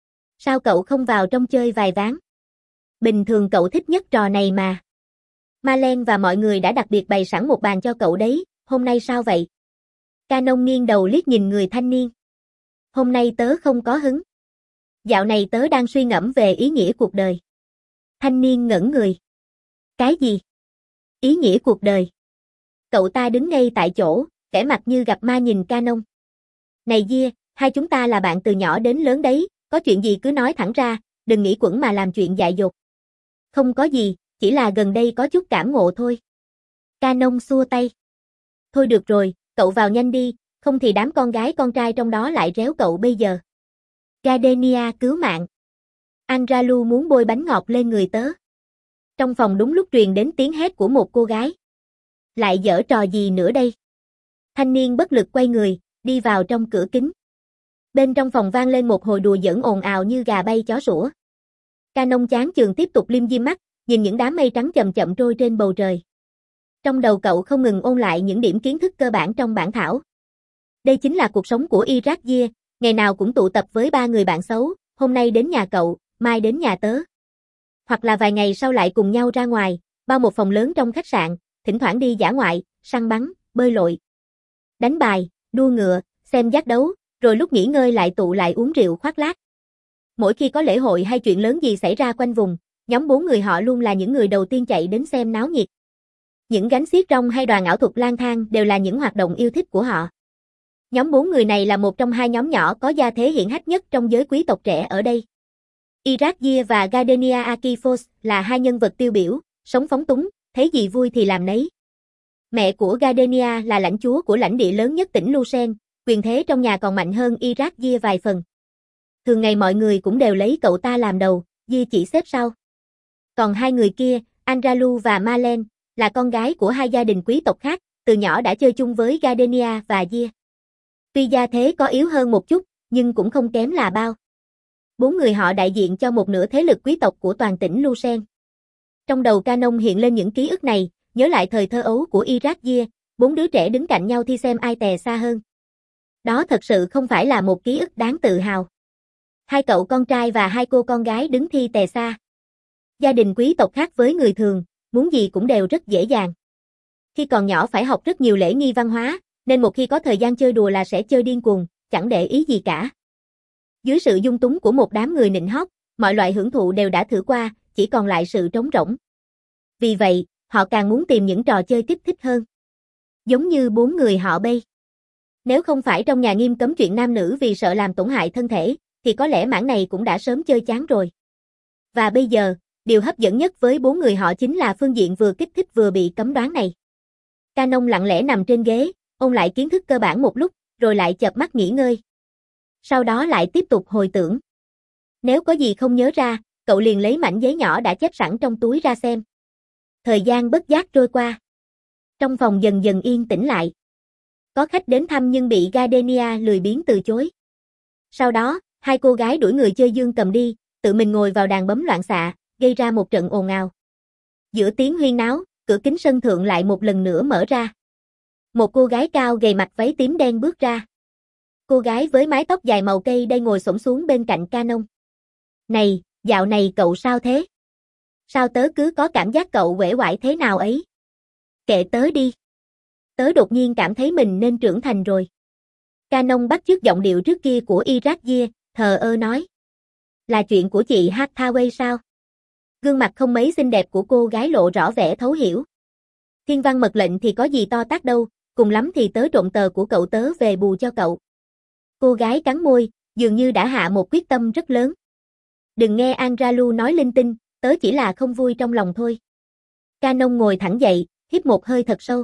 Sao cậu không vào trong chơi vài ván? Bình thường cậu thích nhất trò này mà. Marlene và mọi người đã đặc biệt bày sẵn một bàn cho cậu đấy, hôm nay sao vậy? Canon nghiêng đầu liếc nhìn người thanh niên. Hôm nay tớ không có hứng. Dạo này tớ đang suy ngẫm về ý nghĩa cuộc đời. Thanh niên ngẩn người. Cái gì? Ý nghĩa cuộc đời. Cậu ta đứng ngay tại chỗ, vẻ mặt như gặp ma nhìn Canon. Này Gia, hai chúng ta là bạn từ nhỏ đến lớn đấy, có chuyện gì cứ nói thẳng ra, đừng nghĩ quẩn mà làm chuyện dại dột. Không có gì, chỉ là gần đây có chút cảm ngộ thôi. Canon xua tay. Thôi được rồi, cậu vào nhanh đi, không thì đám con gái con trai trong đó lại réo cậu bây giờ. Gardenia cứu mạng. Andralu muốn bôi bánh ngọt lên người tớ. Trong phòng đúng lúc truyền đến tiếng hét của một cô gái. Lại giở trò gì nữa đây? Thanh niên bất lực quay người, đi vào trong cửa kính. Bên trong phòng vang lên một hồi đùa giỡn ồn ào như gà bay chó sủa. Canon chán chường tiếp tục lim dim mắt, nhìn những đám mây trắng chậm chậm trôi trên bầu trời. Trong đầu cậu không ngừng ôn lại những điểm kiến thức cơ bản trong bản thảo. Đây chính là cuộc sống của Irakgia, ngày nào cũng tụ tập với ba người bạn xấu, hôm nay đến nhà cậu, mai đến nhà tớ. Hoặc là vài ngày sau lại cùng nhau ra ngoài, bao một phòng lớn trong khách sạn, thỉnh thoảng đi dã ngoại, săn bắn, bơi lội, đánh bài, đua ngựa, xem giác đấu, rồi lúc nghỉ ngơi lại tụ lại uống rượu khoác lác. Mỗi khi có lễ hội hay chuyện lớn gì xảy ra quanh vùng, nhóm bốn người họ luôn là những người đầu tiên chạy đến xem náo nhiệt. Những gánh xiếc rong hay đoàn ảo thuật lang thang đều là những hoạt động yêu thích của họ. Nhóm bốn người này là một trong hai nhóm nhỏ có gia thế hiển hách nhất trong giới quý tộc trẻ ở đây. Irakgia và Gardenia Akifos là hai nhân vật tiêu biểu, sống phóng túng, thấy gì vui thì làm nấy. Mẹ của Gardenia là lãnh chúa của lãnh địa lớn nhất tỉnh Lucen, quyền thế trong nhà còn mạnh hơn Irakgia vài phần. Thường ngày mọi người cũng đều lấy cậu ta làm đầu, Gia chỉ xếp sau. Còn hai người kia, Andralu và Malen, là con gái của hai gia đình quý tộc khác, từ nhỏ đã chơi chung với Gardenia và Gia. Tuy gia thế có yếu hơn một chút, nhưng cũng không kém là bao. Bốn người họ đại diện cho một nửa thế lực quý tộc của toàn tỉnh Lucen. Trong đầu Canon hiện lên những ký ức này, nhớ lại thời thơ ấu của Irakgia, bốn đứa trẻ đứng cạnh nhau thi xem ai tè xa hơn. Đó thật sự không phải là một ký ức đáng tự hào. Hai cậu con trai và hai cô con gái đứng thi tè xa. Gia đình quý tộc khác với người thường, muốn gì cũng đều rất dễ dàng. Khi còn nhỏ phải học rất nhiều lễ nghi văn hóa, nên một khi có thời gian chơi đùa là sẽ chơi điên cuồng, chẳng để ý gì cả. Dưới sự dung túng của một đám người nịnh hót, mọi loại hưởng thụ đều đã thử qua, chỉ còn lại sự trống rỗng. Vì vậy, họ càng muốn tìm những trò chơi kích thích hơn. Giống như bốn người họ Bay. Nếu không phải trong nhà nghiêm cấm chuyện nam nữ vì sợ làm tổn hại thân thể, thì có lẽ mảng này cũng đã sớm chơi chán rồi. Và bây giờ, điều hấp dẫn nhất với bốn người họ chính là phương diện vừa kích thích vừa bị cấm đoán này. Canon lặng lẽ nằm trên ghế, ôn lại kiến thức cơ bản một lúc, rồi lại chợp mắt nghỉ ngơi. Sau đó lại tiếp tục hồi tưởng. Nếu có gì không nhớ ra, cậu liền lấy mảnh giấy nhỏ đã chép sẵn trong túi ra xem. Thời gian bất giác trôi qua. Trong phòng dần dần yên tĩnh lại. Có khách đến thăm nhưng bị Gardenia lười biếng từ chối. Sau đó, hai cô gái đuổi người chơi dương cầm đi, tự mình ngồi vào đàn bấm loạn xạ, gây ra một trận ồn ào. Giữa tiếng huyên náo, cửa kính sân thượng lại một lần nữa mở ra. Một cô gái cao gầy mặc váy tím đen bước ra. Cô gái với mái tóc dài màu cây đay ngồi xổm xuống bên cạnh Canon. Này, dạo này cậu sao thế? Sao tớ cứ có cảm giác cậu uể oải thế nào ấy? Kệ tớ đi. Tớ đột nhiên cảm thấy mình nên trưởng thành rồi. Canon bắt chước giọng điệu trước kia của Irakgia, thờ ơ nói. Là chuyện của chị Hathaway sao? Gương mặt không mấy xinh đẹp của cô gái lộ rõ vẻ thấu hiểu. Thiên văn mật lệnh thì có gì to tát đâu, cùng lắm thì tớ trộm tờ của cậu tớ về bù cho cậu. Cô gái cắn môi, dường như đã hạ một quyết tâm rất lớn. Đừng nghe Andralu nói linh tinh, tớ chỉ là không vui trong lòng thôi. Canon ngồi thẳng dậy, hít một hơi thật sâu.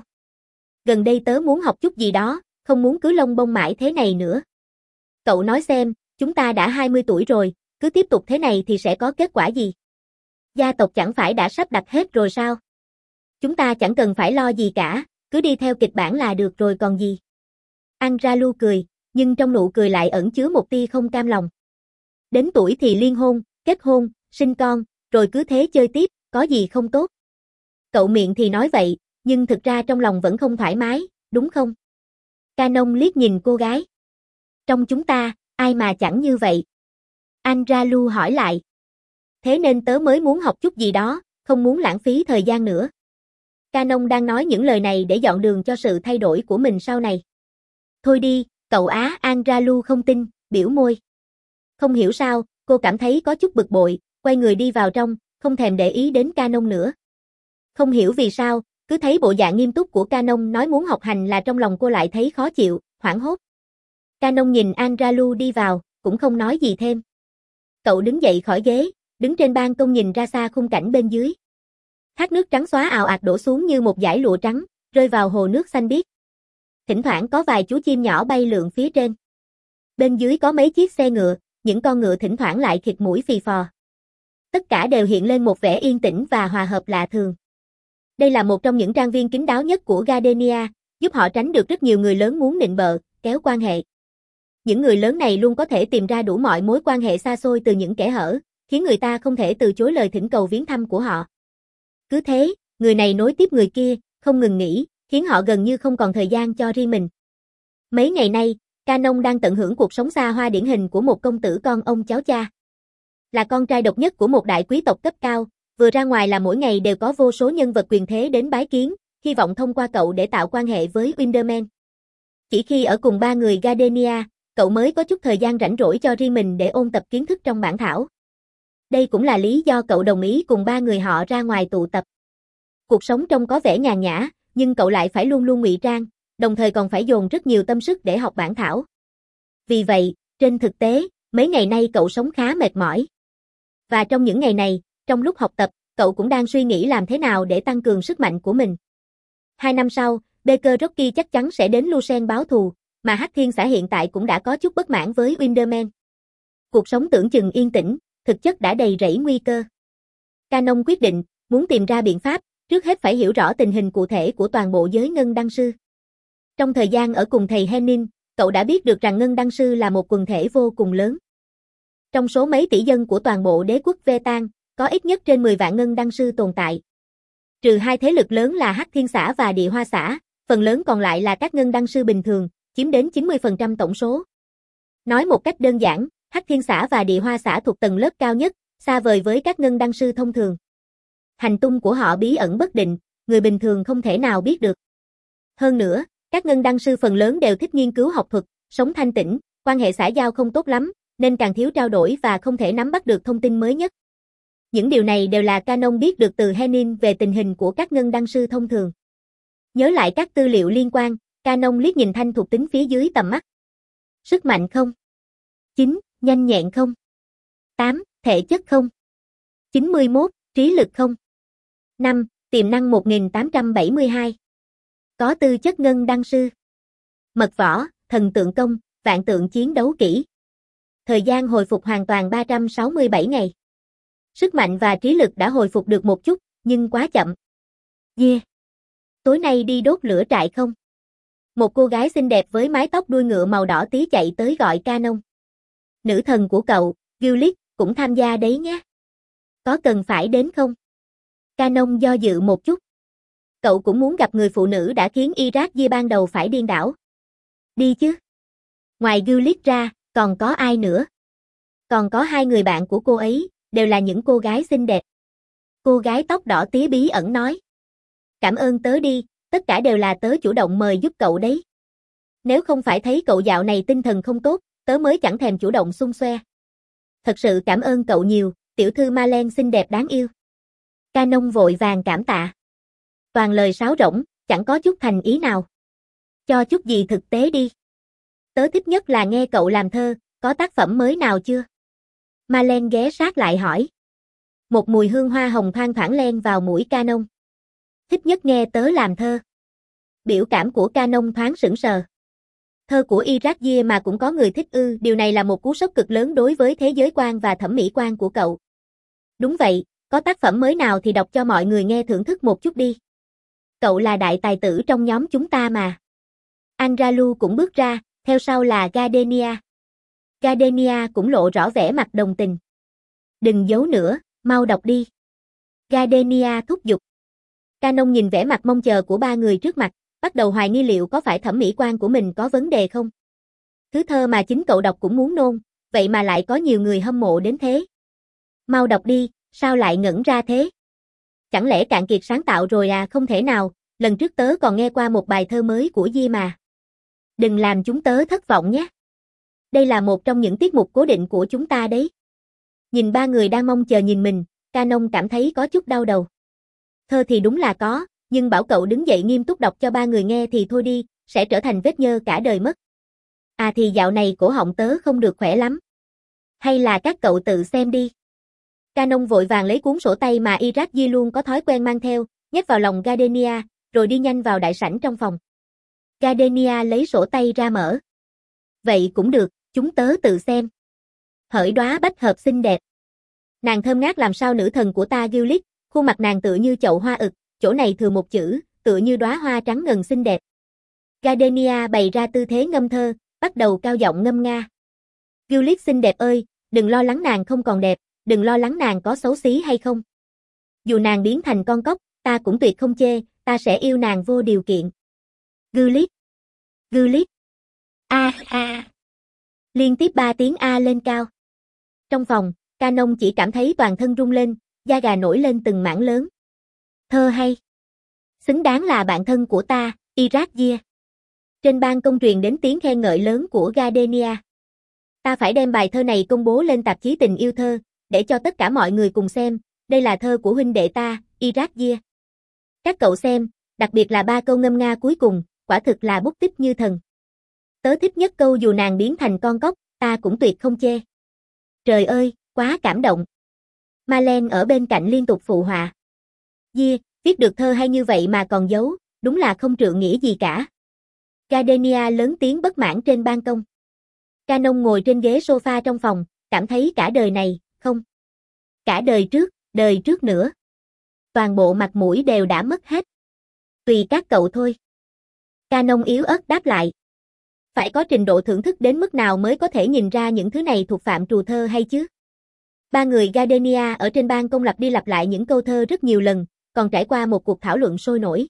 Gần đây tớ muốn học chút gì đó, không muốn cứ lông bông mãi thế này nữa. Cậu nói xem, chúng ta đã hai mươi tuổi rồi, cứ tiếp tục thế này thì sẽ có kết quả gì? Gia tộc chẳng phải đã sắp đặt hết rồi sao? Chúng ta chẳng cần phải lo gì cả, cứ đi theo kịch bản là được rồi còn gì. Andralu cười, nhưng trong nụ cười lại ẩn chứa một tia không cam lòng. Đến tuổi thì liên hôn, kết hôn, sinh con, rồi cứ thế chơi tiếp, có gì không tốt. Cậu miệng thì nói vậy, nhưng thực ra trong lòng vẫn không thoải mái, đúng không? Canon liếc nhìn cô gái. Trong chúng ta, ai mà chẳng như vậy? Andralu hỏi lại. Thế nên tớ mới muốn học chút gì đó, không muốn lãng phí thời gian nữa. Canon đang nói những lời này để dọn đường cho sự thay đổi của mình sau này. Thôi đi, cậu á. Andralu không tin, biểu môi. Không hiểu sao, cô cảm thấy có chút bực bội, quay người đi vào trong, không thèm để ý đến Canon nữa. Không hiểu vì sao, cứ thấy bộ dạng nghiêm túc của Canon nói muốn học hành là trong lòng cô lại thấy khó chịu, hoảng hốt. Canon nhìn Andralu đi vào, cũng không nói gì thêm. Cậu đứng dậy khỏi ghế, đứng trên ban công nhìn ra xa khung cảnh bên dưới. Thác nước trắng xóa ào ạt đổ xuống như một dải lụa trắng, rơi vào hồ nước xanh biếc. Thỉnh thoảng có vài chú chim nhỏ bay lượn phía trên. Bên dưới có mấy chiếc xe ngựa, những con ngựa thỉnh thoảng lại khịt mũi phì phò. Tất cả đều hiện lên một vẻ yên tĩnh và hòa hợp lạ thường. Đây là một trong những trang viên kín đáo nhất của Gardenia, giúp họ tránh được rất nhiều người lớn muốn nịnh bợ, kéo quan hệ. Những người lớn này luôn có thể tìm ra đủ mọi mối quan hệ xa xôi từ những kẽ hở, khiến người ta không thể từ chối lời thỉnh cầu viếng thăm của họ. Cứ thế, người này nối tiếp người kia, không ngừng nghỉ, khiến họ gần như không còn thời gian cho riêng mình. Mấy ngày nay, Canon đang tận hưởng cuộc sống xa hoa điển hình của một công tử con ông cháu cha. Là con trai độc nhất của một đại quý tộc cấp cao, vừa ra ngoài là mỗi ngày đều có vô số nhân vật quyền thế đến bái kiến, hy vọng thông qua cậu để tạo quan hệ với Windermere. Chỉ khi ở cùng ba người Gardenia, cậu mới có chút thời gian rảnh rỗi cho riêng mình để ôn tập kiến thức trong bản thảo. Đây cũng là lý do cậu đồng ý cùng ba người họ ra ngoài tụ tập. Cuộc sống trông có vẻ nhàn nhã, nhưng cậu lại phải luôn luôn ngụy trang, đồng thời còn phải dồn rất nhiều tâm sức để học bản thảo. Vì vậy, trên thực tế, mấy ngày nay cậu sống khá mệt mỏi. Và trong những ngày này, trong lúc học tập, cậu cũng đang suy nghĩ làm thế nào để tăng cường sức mạnh của mình. Hai năm sau, Baker Rocky chắc chắn sẽ đến Lucerne báo thù, mà Hắc Thiên Xã hiện tại cũng đã có chút bất mãn với Windermere. Cuộc sống tưởng chừng yên tĩnh, thực chất đã đầy rẫy nguy cơ. Canon quyết định, muốn tìm ra biện pháp, trước hết phải hiểu rõ tình hình cụ thể của toàn bộ giới ngân đăng sư. Trong thời gian ở cùng thầy Henning, cậu đã biết được rằng ngân đăng sư là một quần thể vô cùng lớn. Trong số mấy tỷ dân của toàn bộ đế quốc Vetan, có ít nhất trên mười vạn ngân đăng sư tồn tại. Trừ hai thế lực lớn là Hắc Thiên Xã và Địa Hoa Xã, phần lớn còn lại là các ngân đăng sư bình thường, chiếm đến chín mươi phần trăm tổng số. Nói một cách đơn giản, Hắc Thiên Xã và Địa Hoa Xã thuộc tầng lớp cao nhất, xa vời với các ngân đăng sư thông thường. Hành tung của họ bí ẩn bất định, người bình thường không thể nào biết được. Hơn nữa, các ngân đăng sư phần lớn đều thích nghiên cứu học thuật, sống thanh tĩnh, quan hệ xã giao không tốt lắm, nên càng thiếu trao đổi và không thể nắm bắt được thông tin mới nhất. Những điều này đều là Canon biết được từ Henning về tình hình của các ngân đăng sư thông thường. Nhớ lại các tư liệu liên quan, Canon liếc nhìn thanh thuộc tính phía dưới tầm mắt. Sức mạnh không? chín. Nhanh nhẹn không? tám. Thể chất không? chín mươi mốt. Trí lực không? năm. Tiềm năng một nghìn tám trăm bảy mươi hai. Có tư chất ngân đăng sư. Mật võ, thần tượng công, vạn tượng chiến đấu kỹ. Thời gian hồi phục hoàn toàn ba trăm sáu mươi bảy ngày. Sức mạnh và trí lực đã hồi phục được một chút, nhưng quá chậm. Yeah. Tối nay đi đốt lửa trại không? Một cô gái xinh đẹp với mái tóc đuôi ngựa màu đỏ tí chạy tới gọi Canon. Nữ thần của cậu, Gillick, cũng tham gia đấy nhé. Có cần phải đến không? Canon do dự một chút. Cậu cũng muốn gặp người phụ nữ đã khiến Iraq Di ban đầu phải điên đảo. Đi chứ. Ngoài Gillick ra, còn có ai nữa? Còn có hai người bạn của cô ấy, đều là những cô gái xinh đẹp. Cô gái tóc đỏ tía bí ẩn nói. Cảm ơn tớ đi, tất cả đều là tớ chủ động mời giúp cậu đấy. Nếu không phải thấy cậu dạo này tinh thần không tốt, tớ mới chẳng thèm chủ động xung xoe. Thật sự cảm ơn cậu nhiều, tiểu thư Marlene xinh đẹp đáng yêu. Canon vội vàng cảm tạ. Toàn lời sáo rỗng, chẳng có chút thành ý nào. Cho chút gì thực tế đi. Tớ thích nhất là nghe cậu làm thơ, có tác phẩm mới nào chưa? Marlene ghé sát lại hỏi. Một mùi hương hoa hồng thoang thoảng len vào mũi Canon. Thích nhất nghe tớ làm thơ. Biểu cảm của Canon thoáng sững sờ. Thơ của Iraq Di mà cũng có người thích ư, điều này là một cú sốc cực lớn đối với thế giới quan và thẩm mỹ quan của cậu. Đúng vậy, có tác phẩm mới nào thì đọc cho mọi người nghe thưởng thức một chút đi. Cậu là đại tài tử trong nhóm chúng ta mà. Andralu cũng bước ra, theo sau là Gardenia. Gardenia cũng lộ rõ vẻ mặt đồng tình. Đừng giấu nữa, mau đọc đi. Gardenia thúc giục. Canon nhìn vẻ mặt mong chờ của ba người trước mặt, bắt đầu hoài nghi liệu có phải thẩm mỹ quan của mình có vấn đề không. Thứ thơ mà chính cậu đọc cũng muốn nôn, vậy mà lại có nhiều người hâm mộ đến thế. Mau đọc đi, sao lại ngẩn ra thế? Chẳng lẽ cạn kiệt sáng tạo rồi à? Không thể nào, lần trước tớ còn nghe qua một bài thơ mới của Di mà. Đừng làm chúng tớ thất vọng nhé. Đây là một trong những tiết mục cố định của chúng ta đấy. Nhìn ba người đang mong chờ nhìn mình, Canon cảm thấy có chút đau đầu. Thơ thì đúng là có, nhưng bảo cậu đứng dậy nghiêm túc đọc cho ba người nghe thì thôi đi, sẽ trở thành vết nhơ cả đời mất. À thì dạo này cổ họng tớ không được khỏe lắm. Hay là các cậu tự xem đi. Canon vội vàng lấy cuốn sổ tay mà Iraq Di luôn có thói quen mang theo, nhét vào lòng Gardenia, rồi đi nhanh vào đại sảnh trong phòng. Gardenia lấy sổ tay ra mở. Vậy cũng được, chúng tớ tự xem. Hỡi đóa bách hợp xinh đẹp. Nàng thơm ngát làm sao nữ thần của ta Gillick, khuôn mặt nàng tựa như chậu hoa ực, chỗ này thừa một chữ, tựa như đóa hoa trắng ngần xinh đẹp. Gardenia bày ra tư thế ngâm thơ, bắt đầu cao giọng ngâm nga. Gillick xinh đẹp ơi, đừng lo lắng nàng không còn đẹp, đừng lo lắng nàng có xấu xí hay không. Dù nàng biến thành con cóc, ta cũng tuyệt không chê, ta sẽ yêu nàng vô điều kiện. Gullit. Gullit. A a. Liên tiếp ba tiếng a lên cao. Trong phòng, Canon chỉ cảm thấy toàn thân rung lên, da gà nổi lên từng mảng lớn. Thơ hay. Xứng đáng là bạn thân của ta, Irakgia. Trên ban công truyền đến tiếng khen ngợi lớn của Gardenia. Ta phải đem bài thơ này công bố lên tạp chí Tình yêu thơ, để cho tất cả mọi người cùng xem, đây là thơ của huynh đệ ta, Irakgia. Các cậu xem, đặc biệt là ba câu ngâm nga cuối cùng, quả thực là bút tích như thần. Tớ thích nhất câu dù nàng biến thành con cóc, ta cũng tuyệt không chê. Trời ơi, quá cảm động. Marlene ở bên cạnh liên tục phụ họa. Gia, viết được thơ hay như vậy mà còn giấu, đúng là không trượng nghĩa gì cả. Gardenia lớn tiếng bất mãn trên ban công. Canon ngồi trên ghế sofa trong phòng, cảm thấy cả đời này, không. Cả đời trước, đời trước nữa. Toàn bộ mặt mũi đều đã mất hết. Tùy các cậu thôi. Canon yếu ớt đáp lại. Phải có trình độ thưởng thức đến mức nào mới có thể nhìn ra những thứ này thuộc phạm trù thơ hay chứ? Ba người Gardenia ở trên ban công lặp đi lặp lại những câu thơ rất nhiều lần, còn trải qua một cuộc thảo luận sôi nổi.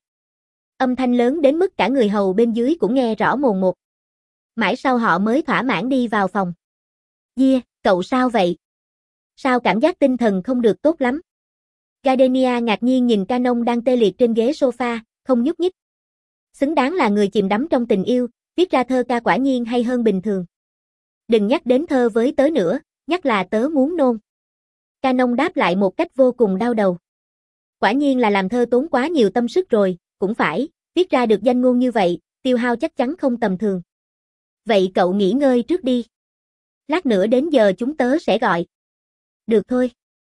Âm thanh lớn đến mức cả người hầu bên dưới cũng nghe rõ mồn một. Mãi sau họ mới thỏa mãn đi vào phòng. Gia, cậu sao vậy? Sao cảm giác tinh thần không được tốt lắm? Gardenia ngạc nhiên nhìn Canon đang tê liệt trên ghế sofa, không nhúc nhích. Xứng đáng là người chìm đắm trong tình yêu, viết ra thơ ca quả nhiên hay hơn bình thường. Đừng nhắc đến thơ với tớ nữa, nhắc là tớ muốn nôn. Canon đáp lại một cách vô cùng đau đầu. Quả nhiên là làm thơ tốn quá nhiều tâm sức rồi, cũng phải, viết ra được danh ngôn như vậy, tiêu hao chắc chắn không tầm thường. Vậy cậu nghỉ ngơi trước đi. Lát nữa đến giờ chúng tớ sẽ gọi. Được thôi.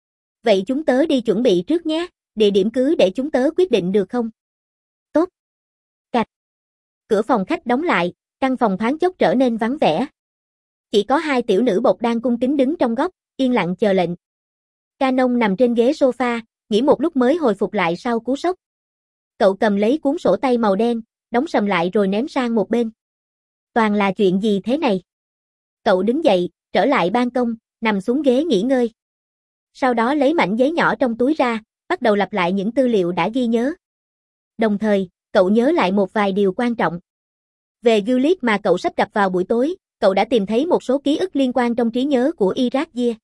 Vậy chúng tớ đi chuẩn bị trước nhé, địa điểm cứ để chúng tớ quyết định được không? Tốt. Cạch. Cửa phòng khách đóng lại, căn phòng thoáng chốc trở nên vắng vẻ. Chỉ có hai tiểu nữ bột đang cung kính đứng trong góc, yên lặng chờ lệnh. Canon nằm trên ghế sofa, nghĩ một lúc mới hồi phục lại sau cú sốc. Cậu cầm lấy cuốn sổ tay màu đen, đóng sầm lại rồi ném sang một bên. Toàn là chuyện gì thế này? Cậu đứng dậy, trở lại ban công, nằm xuống ghế nghỉ ngơi. Sau đó lấy mảnh giấy nhỏ trong túi ra, bắt đầu lặp lại những tư liệu đã ghi nhớ. Đồng thời, cậu nhớ lại một vài điều quan trọng. Về Gullit mà cậu sắp gặp vào buổi tối, cậu đã tìm thấy một số ký ức liên quan trong trí nhớ của Irakgia.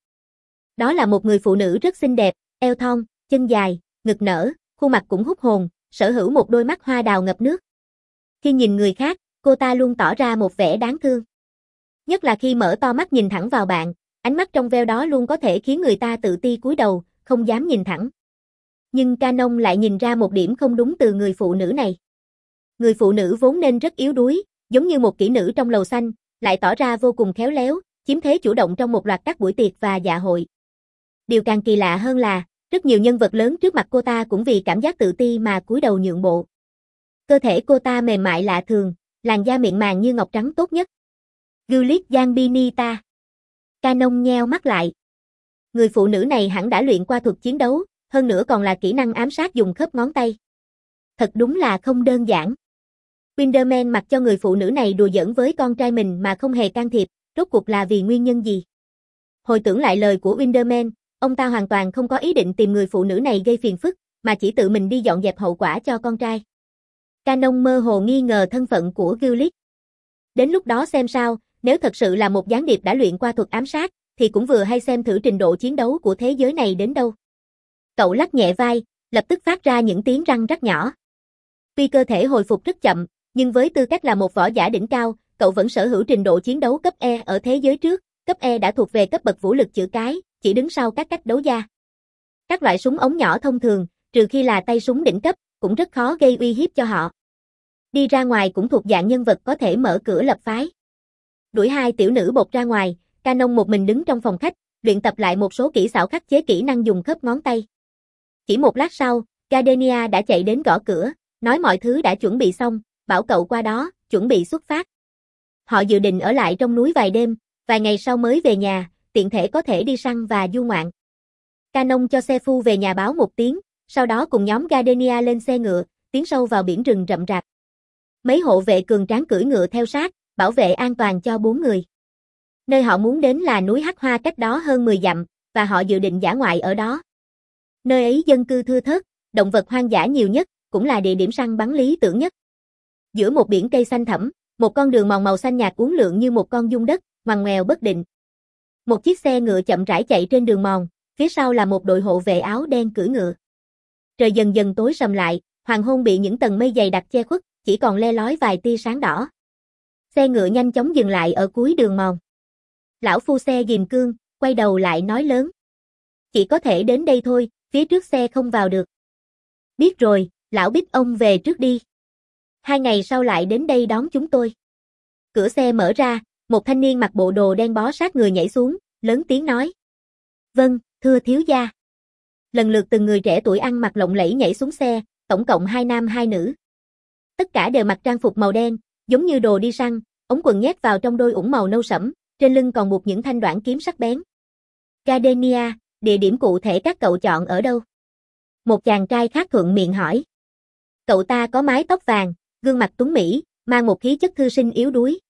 Đó là một người phụ nữ rất xinh đẹp, eo thon, chân dài, ngực nở, khuôn mặt cũng hút hồn, sở hữu một đôi mắt hoa đào ngập nước. Khi nhìn người khác, cô ta luôn tỏ ra một vẻ đáng thương. Nhất là khi mở to mắt nhìn thẳng vào bạn, ánh mắt trong veo đó luôn có thể khiến người ta tự ti cúi đầu, không dám nhìn thẳng. Nhưng Canon lại nhìn ra một điểm không đúng từ người phụ nữ này. Người phụ nữ vốn nên rất yếu đuối, giống như một kỹ nữ trong lầu xanh, lại tỏ ra vô cùng khéo léo, chiếm thế chủ động trong một loạt các buổi tiệc và dạ hội. Điều càng kỳ lạ hơn là, rất nhiều nhân vật lớn trước mặt cô ta cũng vì cảm giác tự ti mà cúi đầu nhượng bộ. Cơ thể cô ta mềm mại lạ thường, làn da mịn màng như ngọc trắng tốt nhất. Gullit Gambinita. Canon nheo mắt lại. Người phụ nữ này hẳn đã luyện qua thuật chiến đấu, hơn nữa còn là kỹ năng ám sát dùng khớp ngón tay. Thật đúng là không đơn giản. Winderman mặc cho người phụ nữ này đùa giỡn với con trai mình mà không hề can thiệp, rốt cuộc là vì nguyên nhân gì? Hồi tưởng lại lời của Winderman, ông ta hoàn toàn không có ý định tìm người phụ nữ này gây phiền phức, mà chỉ tự mình đi dọn dẹp hậu quả cho con trai. Canon mơ hồ nghi ngờ thân phận của Gullit. Đến lúc đó xem sao, nếu thật sự là một gián điệp đã luyện qua thuật ám sát, thì cũng vừa hay xem thử trình độ chiến đấu của thế giới này đến đâu. Cậu lắc nhẹ vai, lập tức phát ra những tiếng răng rắc nhỏ. Tuy cơ thể hồi phục rất chậm, nhưng với tư cách là một võ giả đỉnh cao, cậu vẫn sở hữu trình độ chiến đấu cấp E ở thế giới trước, cấp E đã thuộc về cấp bậc vũ lực chữ cái, chỉ đứng sau các cách đấu gia. Các loại súng ống nhỏ thông thường, trừ khi là tay súng đỉnh cấp, cũng rất khó gây uy hiếp cho họ. Đi ra ngoài cũng thuộc dạng nhân vật có thể mở cửa lập phái. Đuổi hai tiểu nữ bột ra ngoài, Canon một mình đứng trong phòng khách, luyện tập lại một số kỹ xảo khắc chế kỹ năng dùng khớp ngón tay. Chỉ một lát sau, Gardenia đã chạy đến gõ cửa, nói mọi thứ đã chuẩn bị xong, bảo cậu qua đó, chuẩn bị xuất phát. Họ dự định ở lại trong núi vài đêm, vài ngày sau mới về nhà, tiện thể có thể đi săn và du ngoạn. Canon cho xe phu về nhà báo một tiếng, sau đó cùng nhóm Gardenia lên xe ngựa, tiến sâu vào biển rừng rậm rạp. Mấy hộ vệ cường tráng cưỡi ngựa theo sát, bảo vệ an toàn cho bốn người. Nơi họ muốn đến là núi Hắc Hoa cách đó hơn mười dặm, và họ dự định dã ngoại ở đó. Nơi ấy dân cư thưa thớt, động vật hoang dã nhiều nhất, cũng là địa điểm săn bắn lý tưởng nhất. Giữa một biển cây xanh thẳm, một con đường mòn màu xanh nhạt uốn lượn như một con giun đất, ngoằn ngoèo bất định. Một chiếc xe ngựa chậm rãi chạy trên đường mòn, phía sau là một đội hộ vệ áo đen cưỡi ngựa. Trời dần dần tối sầm lại, hoàng hôn bị những tầng mây dày đặc che khuất, chỉ còn le lói vài tia sáng đỏ. Xe ngựa nhanh chóng dừng lại ở cuối đường mòn. Lão phu xe ghim cương, quay đầu lại nói lớn. Chỉ có thể đến đây thôi, phía trước xe không vào được. Biết rồi, lão Bích ông về trước đi. Hai ngày sau lại đến đây đón chúng tôi. Cửa xe mở ra, một thanh niên mặc bộ đồ đen bó sát người nhảy xuống, lớn tiếng nói. Vâng, thưa thiếu gia. Lần lượt từng người trẻ tuổi ăn mặc lộng lẫy nhảy xuống xe, tổng cộng hai nam hai nữ. Tất cả đều mặc trang phục màu đen, giống như đồ đi săn, ống quần nhét vào trong đôi ủng màu nâu sẫm, trên lưng còn buộc những thanh đoạn kiếm sắc bén. Gardenia, địa điểm cụ thể các cậu chọn ở đâu? Một chàng trai khác thuận miệng hỏi. Cậu ta có mái tóc vàng, gương mặt tuấn mỹ, mang một khí chất thư sinh yếu đuối.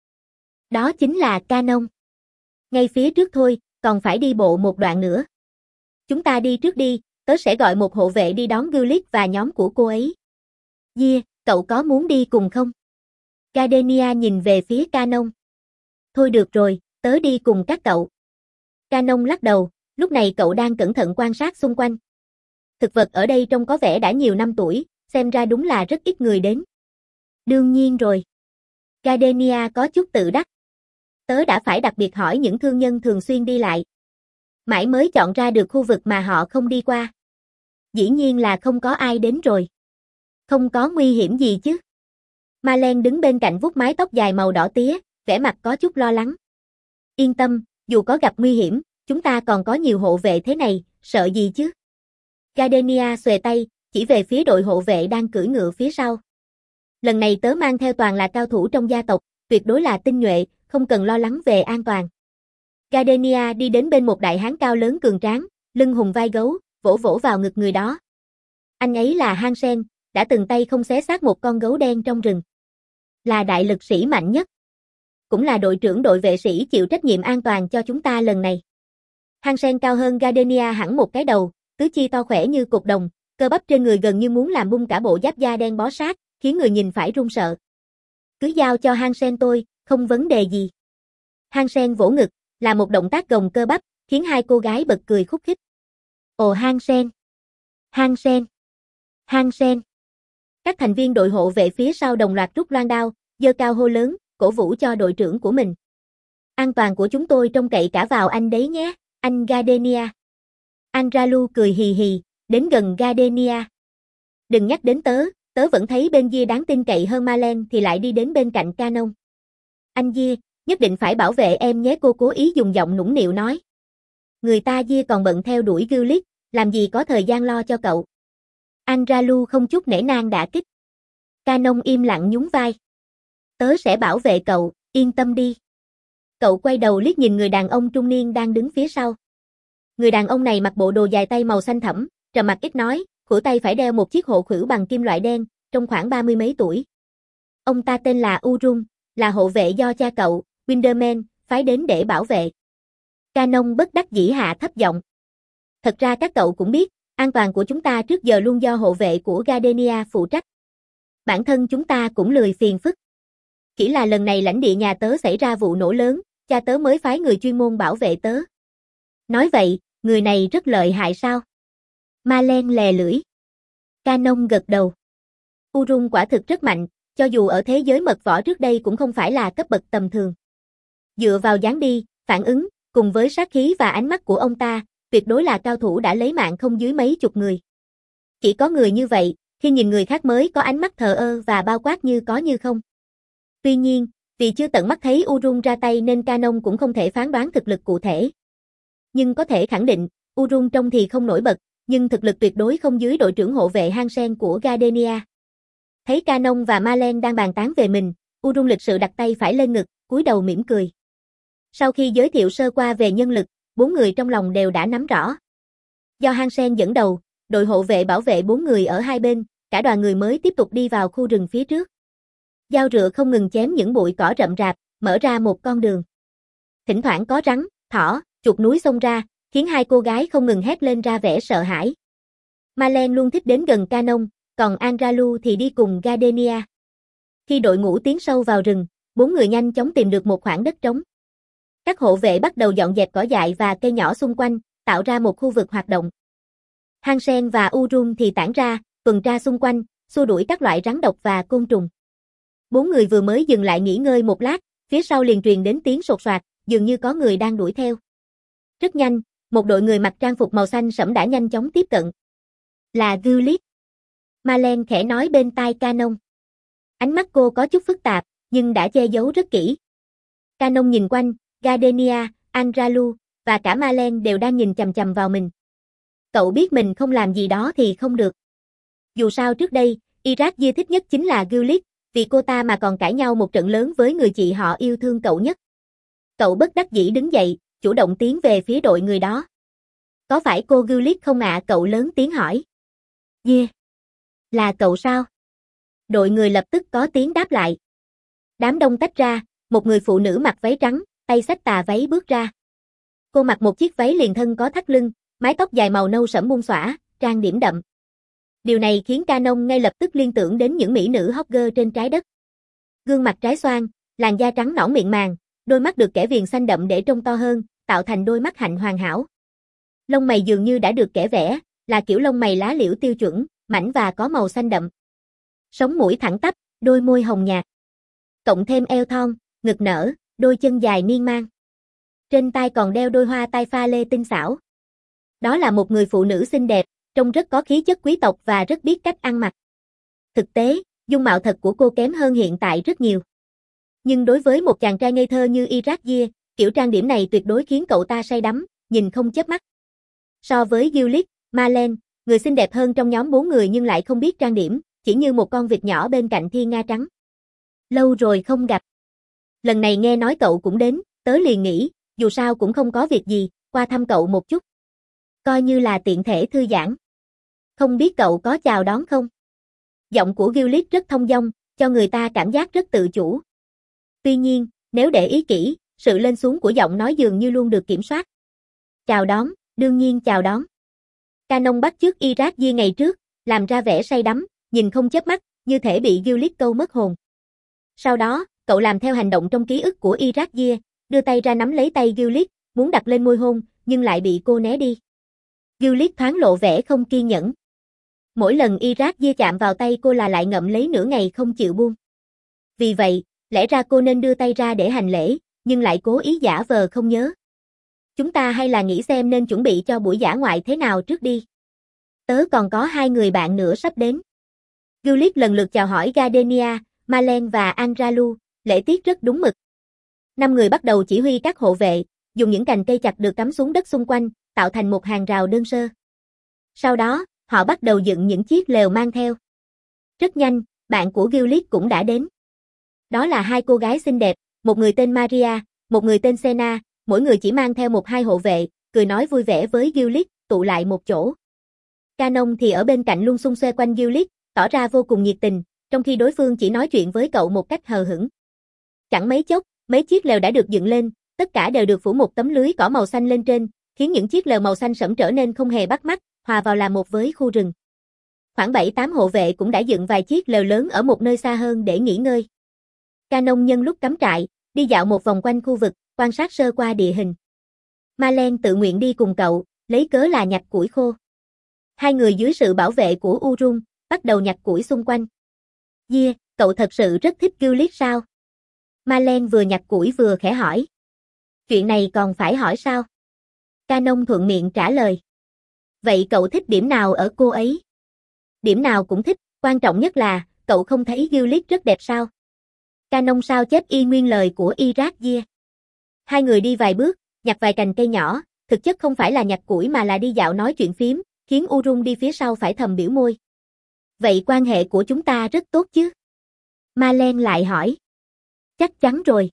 Đó chính là Canon. Ngay phía trước thôi, còn phải đi bộ một đoạn nữa. Chúng ta đi trước đi, tớ sẽ gọi một hộ vệ đi đón Gulick và nhóm của cô ấy. Yeah, cậu có muốn đi cùng không? Gardenia nhìn về phía Canon. Thôi được rồi, tớ đi cùng các cậu. Canon lắc đầu, lúc này cậu đang cẩn thận quan sát xung quanh. Thực vật ở đây trông có vẻ đã nhiều năm tuổi, xem ra đúng là rất ít người đến. Đương nhiên rồi. Gardenia có chút tự đắc. Tớ đã phải đặc biệt hỏi những thương nhân thường xuyên đi lại. Mãi mới chọn ra được khu vực mà họ không đi qua. Dĩ nhiên là không có ai đến rồi. Không có nguy hiểm gì chứ. Marlene đứng bên cạnh vuốt mái tóc dài màu đỏ tía, vẻ mặt có chút lo lắng. Yên tâm, dù có gặp nguy hiểm, chúng ta còn có nhiều hộ vệ thế này, sợ gì chứ? Gardenia xuề tay, chỉ về phía đội hộ vệ đang cưỡi ngựa phía sau. Lần này tớ mang theo toàn là cao thủ trong gia tộc, tuyệt đối là tinh nhuệ, không cần lo lắng về an toàn. Gardenia đi đến bên một đại hán cao lớn cường tráng, lưng hùng vai gấu, vỗ vỗ vào ngực người đó. Anh ấy là Hansen, đã từng tay không xé xác một con gấu đen trong rừng. Là đại lực sĩ mạnh nhất. Cũng là đội trưởng đội vệ sĩ chịu trách nhiệm an toàn cho chúng ta lần này. Hansen cao hơn Gardenia hẳn một cái đầu, tứ chi to khỏe như cục đồng, cơ bắp trên người gần như muốn làm bung cả bộ giáp da đen bó sát, khiến người nhìn phải run sợ. Cứ giao cho Hansen tôi, không vấn đề gì. Hansen vỗ ngực, là một động tác gồng cơ bắp, khiến hai cô gái bật cười khúc khích. Ồ Hansen! Hansen! Hansen! Các thành viên đội hộ vệ phía sau đồng loạt rút loan đao, giơ cao hô lớn, cổ vũ cho đội trưởng của mình. An toàn của chúng tôi trông cậy cả vào anh đấy nhé, anh Gardenia. Andralu cười hì hì, đến gần Gardenia. Đừng nhắc đến tớ, tớ vẫn thấy bên Gia đáng tin cậy hơn Marlene thì lại đi đến bên cạnh Canon. Anh Gia, nhất định phải bảo vệ em nhé, cô cố ý dùng giọng nũng nịu nói. Người ta Gia còn bận theo đuổi Gulick, làm gì có thời gian lo cho cậu. Andralu không chút nể nang đả kích. Canon im lặng nhún vai. Tớ sẽ bảo vệ cậu, yên tâm đi. Cậu quay đầu liếc nhìn người đàn ông trung niên đang đứng phía sau. Người đàn ông này mặc bộ đồ dài tay màu xanh thẫm, trầm mặc ít nói, khuỷu tay phải đeo một chiếc hộ khuỷu bằng kim loại đen, trông khoảng ba mươi mấy tuổi. Ông ta tên là Urung, là hộ vệ do cha cậu, Winderman, phái đến để bảo vệ. Canon bất đắc dĩ hạ thấp giọng. Thật ra các cậu cũng biết, an toàn của chúng ta trước giờ luôn do hộ vệ của Gardenia phụ trách. Bản thân chúng ta cũng lười phiền phức. Chỉ là lần này lãnh địa nhà tớ xảy ra vụ nổ lớn, cha tớ mới phái người chuyên môn bảo vệ tớ. Nói vậy, người này rất lợi hại sao? Marlene lè lưỡi. Canon gật đầu. Urung quả thực rất mạnh, cho dù ở thế giới mật võ trước đây cũng không phải là cấp bậc tầm thường. Dựa vào dáng đi, phản ứng, cùng với sát khí và ánh mắt của ông ta, tuyệt đối là cao thủ đã lấy mạng không dưới mấy chục người. Chỉ có người như vậy, khi nhìn người khác mới có ánh mắt thờ ơ và bao quát như có như không. Tuy nhiên, vì chưa tận mắt thấy Urung ra tay nên Canon cũng không thể phán đoán thực lực cụ thể. Nhưng có thể khẳng định, Urung trông thì không nổi bật, nhưng thực lực tuyệt đối không dưới đội trưởng hộ vệ Hansen của Gardenia. Thấy Canon và Marlene đang bàn tán về mình, Urung lịch sự đặt tay phải lên ngực, cúi đầu mỉm cười. Sau khi giới thiệu sơ qua về nhân lực, bốn người trong lòng đều đã nắm rõ. Do Hansen dẫn đầu, đội hộ vệ bảo vệ bốn người ở hai bên, cả đoàn người mới tiếp tục đi vào khu rừng phía trước. Dao rựa không ngừng chém những bụi cỏ rậm rạp, mở ra một con đường. Thỉnh thoảng có rắn, thỏ, chuột núi xông ra, khiến hai cô gái không ngừng hét lên ra vẻ sợ hãi. Marlene luôn thích đến gần Canon, còn Andralu thì đi cùng Gardenia. Khi đội ngũ tiến sâu vào rừng, bốn người nhanh chóng tìm được một khoảng đất trống. Các hộ vệ bắt đầu dọn dẹp cỏ dại và cây nhỏ xung quanh, tạo ra một khu vực hoạt động. Hansen và Urun thì tản ra, tuần tra xung quanh, xua đuổi các loại rắn độc và côn trùng. Bốn người vừa mới dừng lại nghỉ ngơi một lát, phía sau liền truyền đến tiếng sột soạt, dường như có người đang đuổi theo. Rất nhanh, một đội người mặc trang phục màu xanh sẫm đã nhanh chóng tiếp cận. Là Gullit. Marlene khẽ nói bên tai Canon. Ánh mắt cô có chút phức tạp, nhưng đã che giấu rất kỹ. Canon nhìn quanh, Gardenia, Andralu và cả Marlene đều đang nhìn chằm chằm vào mình. Cậu biết mình không làm gì đó thì không được. Dù sao trước đây, Irakgia thích nhất chính là Gullit, vì cô ta mà còn cãi nhau một trận lớn với người chị họ yêu thương cậu nhất. Cậu bất đắc dĩ đứng dậy, chủ động tiến về phía đội người đó. Có phải cô Gullit không ạ? Cậu lớn tiếng hỏi. Yeah. Là cậu sao? Đội người lập tức có tiếng đáp lại. Đám đông tách ra, một người phụ nữ mặc váy trắng, tay xách tà váy bước ra. Cô mặc một chiếc váy liền thân có thắt lưng, mái tóc dài màu nâu sẫm buông xõa, trang điểm đậm. Điều này khiến Canon ngay lập tức liên tưởng đến những mỹ nữ hot girl trên trái đất. Gương mặt trái xoan, làn da trắng nõn mịn màng, đôi mắt được kẻ viền xanh đậm để trông to hơn, tạo thành đôi mắt hạnh hoàn hảo. Lông mày dường như đã được kẻ vẽ, là kiểu lông mày lá liễu tiêu chuẩn, mảnh và có màu xanh đậm. Sống mũi thẳng tắp, đôi môi hồng nhạt. Cộng thêm eo thon, ngực nở, đôi chân dài miên man. Trên tay còn đeo đôi hoa tai pha lê tinh xảo. Đó là một người phụ nữ xinh đẹp, trông rất có khí chất quý tộc và rất biết cách ăn mặc. Thực tế, dung mạo thật của cô kém hơn hiện tại rất nhiều. Nhưng đối với một chàng trai ngây thơ như Irakgia, kiểu trang điểm này tuyệt đối khiến cậu ta say đắm, nhìn không chớp mắt. So với Gullit, Marlene, người xinh đẹp hơn trong nhóm bốn người nhưng lại không biết trang điểm, chỉ như một con vịt nhỏ bên cạnh thiên nga trắng. Lâu rồi không gặp. Lần này nghe nói cậu cũng đến, tớ liền nghĩ, dù sao cũng không có việc gì, qua thăm cậu một chút. Coi như là tiện thể thư giãn. Không biết cậu có chào đón không? Giọng của Gullit rất thông dong, cho người ta cảm giác rất tự chủ. Tuy nhiên, nếu để ý kỹ, sự lên xuống của giọng nói dường như luôn được kiểm soát. Chào đón, đương nhiên chào đón. Canon bắt chước Irakgia ngày trước, làm ra vẻ say đắm, nhìn không chớp mắt, như thể bị Gullit câu mất hồn. Sau đó, cậu làm theo hành động trong ký ức của Irakgia, đưa tay ra nắm lấy tay Gullit, muốn đặt lên môi hôn, nhưng lại bị cô né đi. Gullit thoáng lộ vẻ không kiên nhẫn. Mỗi lần Irakgia chạm vào tay cô là lại ngậm lấy nửa ngày không chịu buông. Vì vậy, lẽ ra cô nên đưa tay ra để hành lễ, nhưng lại cố ý giả vờ không nhớ. Chúng ta hay là nghĩ xem nên chuẩn bị cho buổi dã ngoại thế nào trước đi. Tớ còn có hai người bạn nữa sắp đến. Gullit lần lượt chào hỏi Gardenia, Marlene và Andralu, lễ tiết rất đúng mực. Năm người bắt đầu chỉ huy các hộ vệ, dùng những cành cây chặt được cắm xuống đất xung quanh, tạo thành một hàng rào đơn sơ. Sau đó, họ bắt đầu dựng những chiếc lều mang theo. Rất nhanh, bạn của Gullit cũng đã đến. Đó là hai cô gái xinh đẹp, một người tên Maria, một người tên Senna, mỗi người chỉ mang theo một hai hộ vệ, cười nói vui vẻ với Gullit, tụ lại một chỗ. Canon thì ở bên cạnh luôn xung xoe quanh Gullit, tỏ ra vô cùng nhiệt tình, trong khi đối phương chỉ nói chuyện với cậu một cách hờ hững. Chẳng mấy chốc, mấy chiếc lều đã được dựng lên, tất cả đều được phủ một tấm lưới cỏ màu xanh lên trên, khiến những chiếc lều màu xanh sẫm trở nên không hề bắt mắt, hòa vào làm một với khu rừng. Khoảng bảy tám hộ vệ cũng đã dựng vài chiếc lều lớn ở một nơi xa hơn để nghỉ ngơi. Canon nhân lúc cắm trại, đi dạo một vòng quanh khu vực, quan sát sơ qua địa hình. Marlene tự nguyện đi cùng cậu, lấy cớ là nhặt củi khô. Hai người dưới sự bảo vệ của Urun, bắt đầu nhặt củi xung quanh. Yeah, cậu thật sự rất thích Gullit sao? Marlene vừa nhặt củi vừa khẽ hỏi. Chuyện này còn phải hỏi sao? Canon thuận miệng trả lời. Vậy cậu thích điểm nào ở cô ấy? Điểm nào cũng thích, quan trọng nhất là, cậu không thấy Gullit rất đẹp sao? Canon sao chép y nguyên lời của Irakgia. Hai người đi vài bước, nhặt vài cành cây nhỏ, thực chất không phải là nhặt củi mà là đi dạo nói chuyện phím, khiến Urun đi phía sau phải thầm biểu môi. Vậy quan hệ của chúng ta rất tốt chứ? Marlene lại hỏi. Chắc chắn rồi.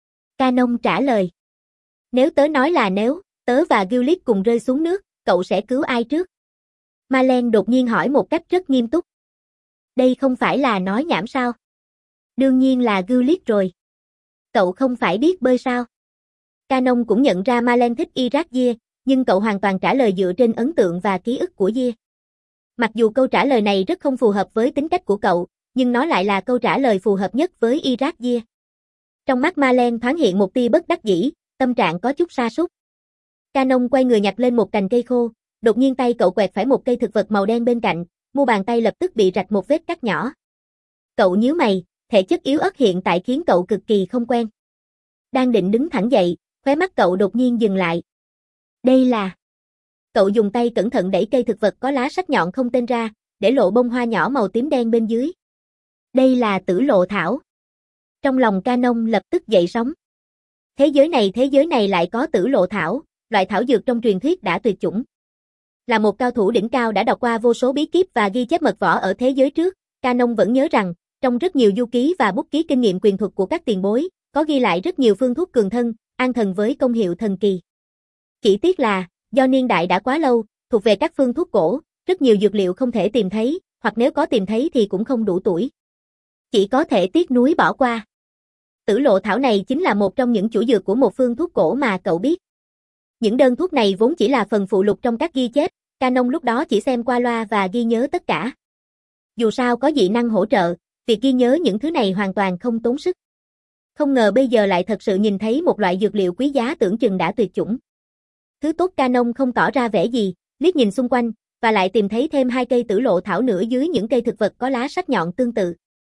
Canon trả lời. Nếu tớ nói là nếu, tớ và Gullit cùng rơi xuống nước, cậu sẽ cứu ai trước? Marlene đột nhiên hỏi một cách rất nghiêm túc. Đây không phải là nói nhảm sao? Đương nhiên là Gullit rồi. Cậu không phải biết bơi sao? Canon cũng nhận ra Marlene thích Irakgia, nhưng cậu hoàn toàn trả lời dựa trên ấn tượng và ký ức của Gia. Mặc dù câu trả lời này rất không phù hợp với tính cách của cậu, nhưng nó lại là câu trả lời phù hợp nhất với Iragia. Trong mắt Marlene thoáng hiện một tia bất đắc dĩ, tâm trạng có chút sa sút. Canon quay người nhặt lên một cành cây khô, đột nhiên tay cậu quẹt phải một cây thực vật màu đen bên cạnh, mu bàn tay lập tức bị rạch một vết cắt nhỏ. Cậu nhíu mày, thể chất yếu ớt hiện tại khiến cậu cực kỳ không quen. Đang định đứng thẳng dậy, khóe mắt cậu đột nhiên dừng lại. Đây là... Cậu dùng tay cẩn thận đẩy cây thực vật có lá sắc nhọn không tên ra, để lộ bông hoa nhỏ màu tím đen bên dưới. Đây là tử lộ thảo. Trong lòng Canon lập tức dậy sóng. Thế giới này thế giới này lại có tử lộ thảo, loại thảo dược trong truyền thuyết đã tuyệt chủng. Là một cao thủ đỉnh cao đã đọc qua vô số bí kíp và ghi chép mật võ ở thế giới trước, Canon vẫn nhớ rằng, trong rất nhiều du ký và bút ký kinh nghiệm quyền thuật của các tiền bối, có ghi lại rất nhiều phương thuốc cường thân, an thần với công hiệu thần kỳ. Chỉ tiếc là, do niên đại đã quá lâu, thuộc về các phương thuốc cổ, rất nhiều dược liệu không thể tìm thấy, hoặc nếu có tìm thấy thì cũng không đủ tuổi. Chỉ có thể tiếc nuối bỏ qua. Tử lộ thảo này chính là một trong những chủ dược của một phương thuốc cổ mà cậu biết. Những đơn thuốc này vốn chỉ là phần phụ lục trong các ghi chép, Canon lúc đó chỉ xem qua loa và ghi nhớ tất cả. Dù sao có dị năng hỗ trợ, việc ghi nhớ những thứ này hoàn toàn không tốn sức. Không ngờ bây giờ lại thật sự nhìn thấy một loại dược liệu quý giá tưởng chừng đã tuyệt chủng. Thứ tốt Canon không tỏ ra vẻ gì, liếc nhìn xung quanh, và lại tìm thấy thêm hai cây tử lộ thảo nữa dưới những cây thực vật có lá sắc nhọn tương tự.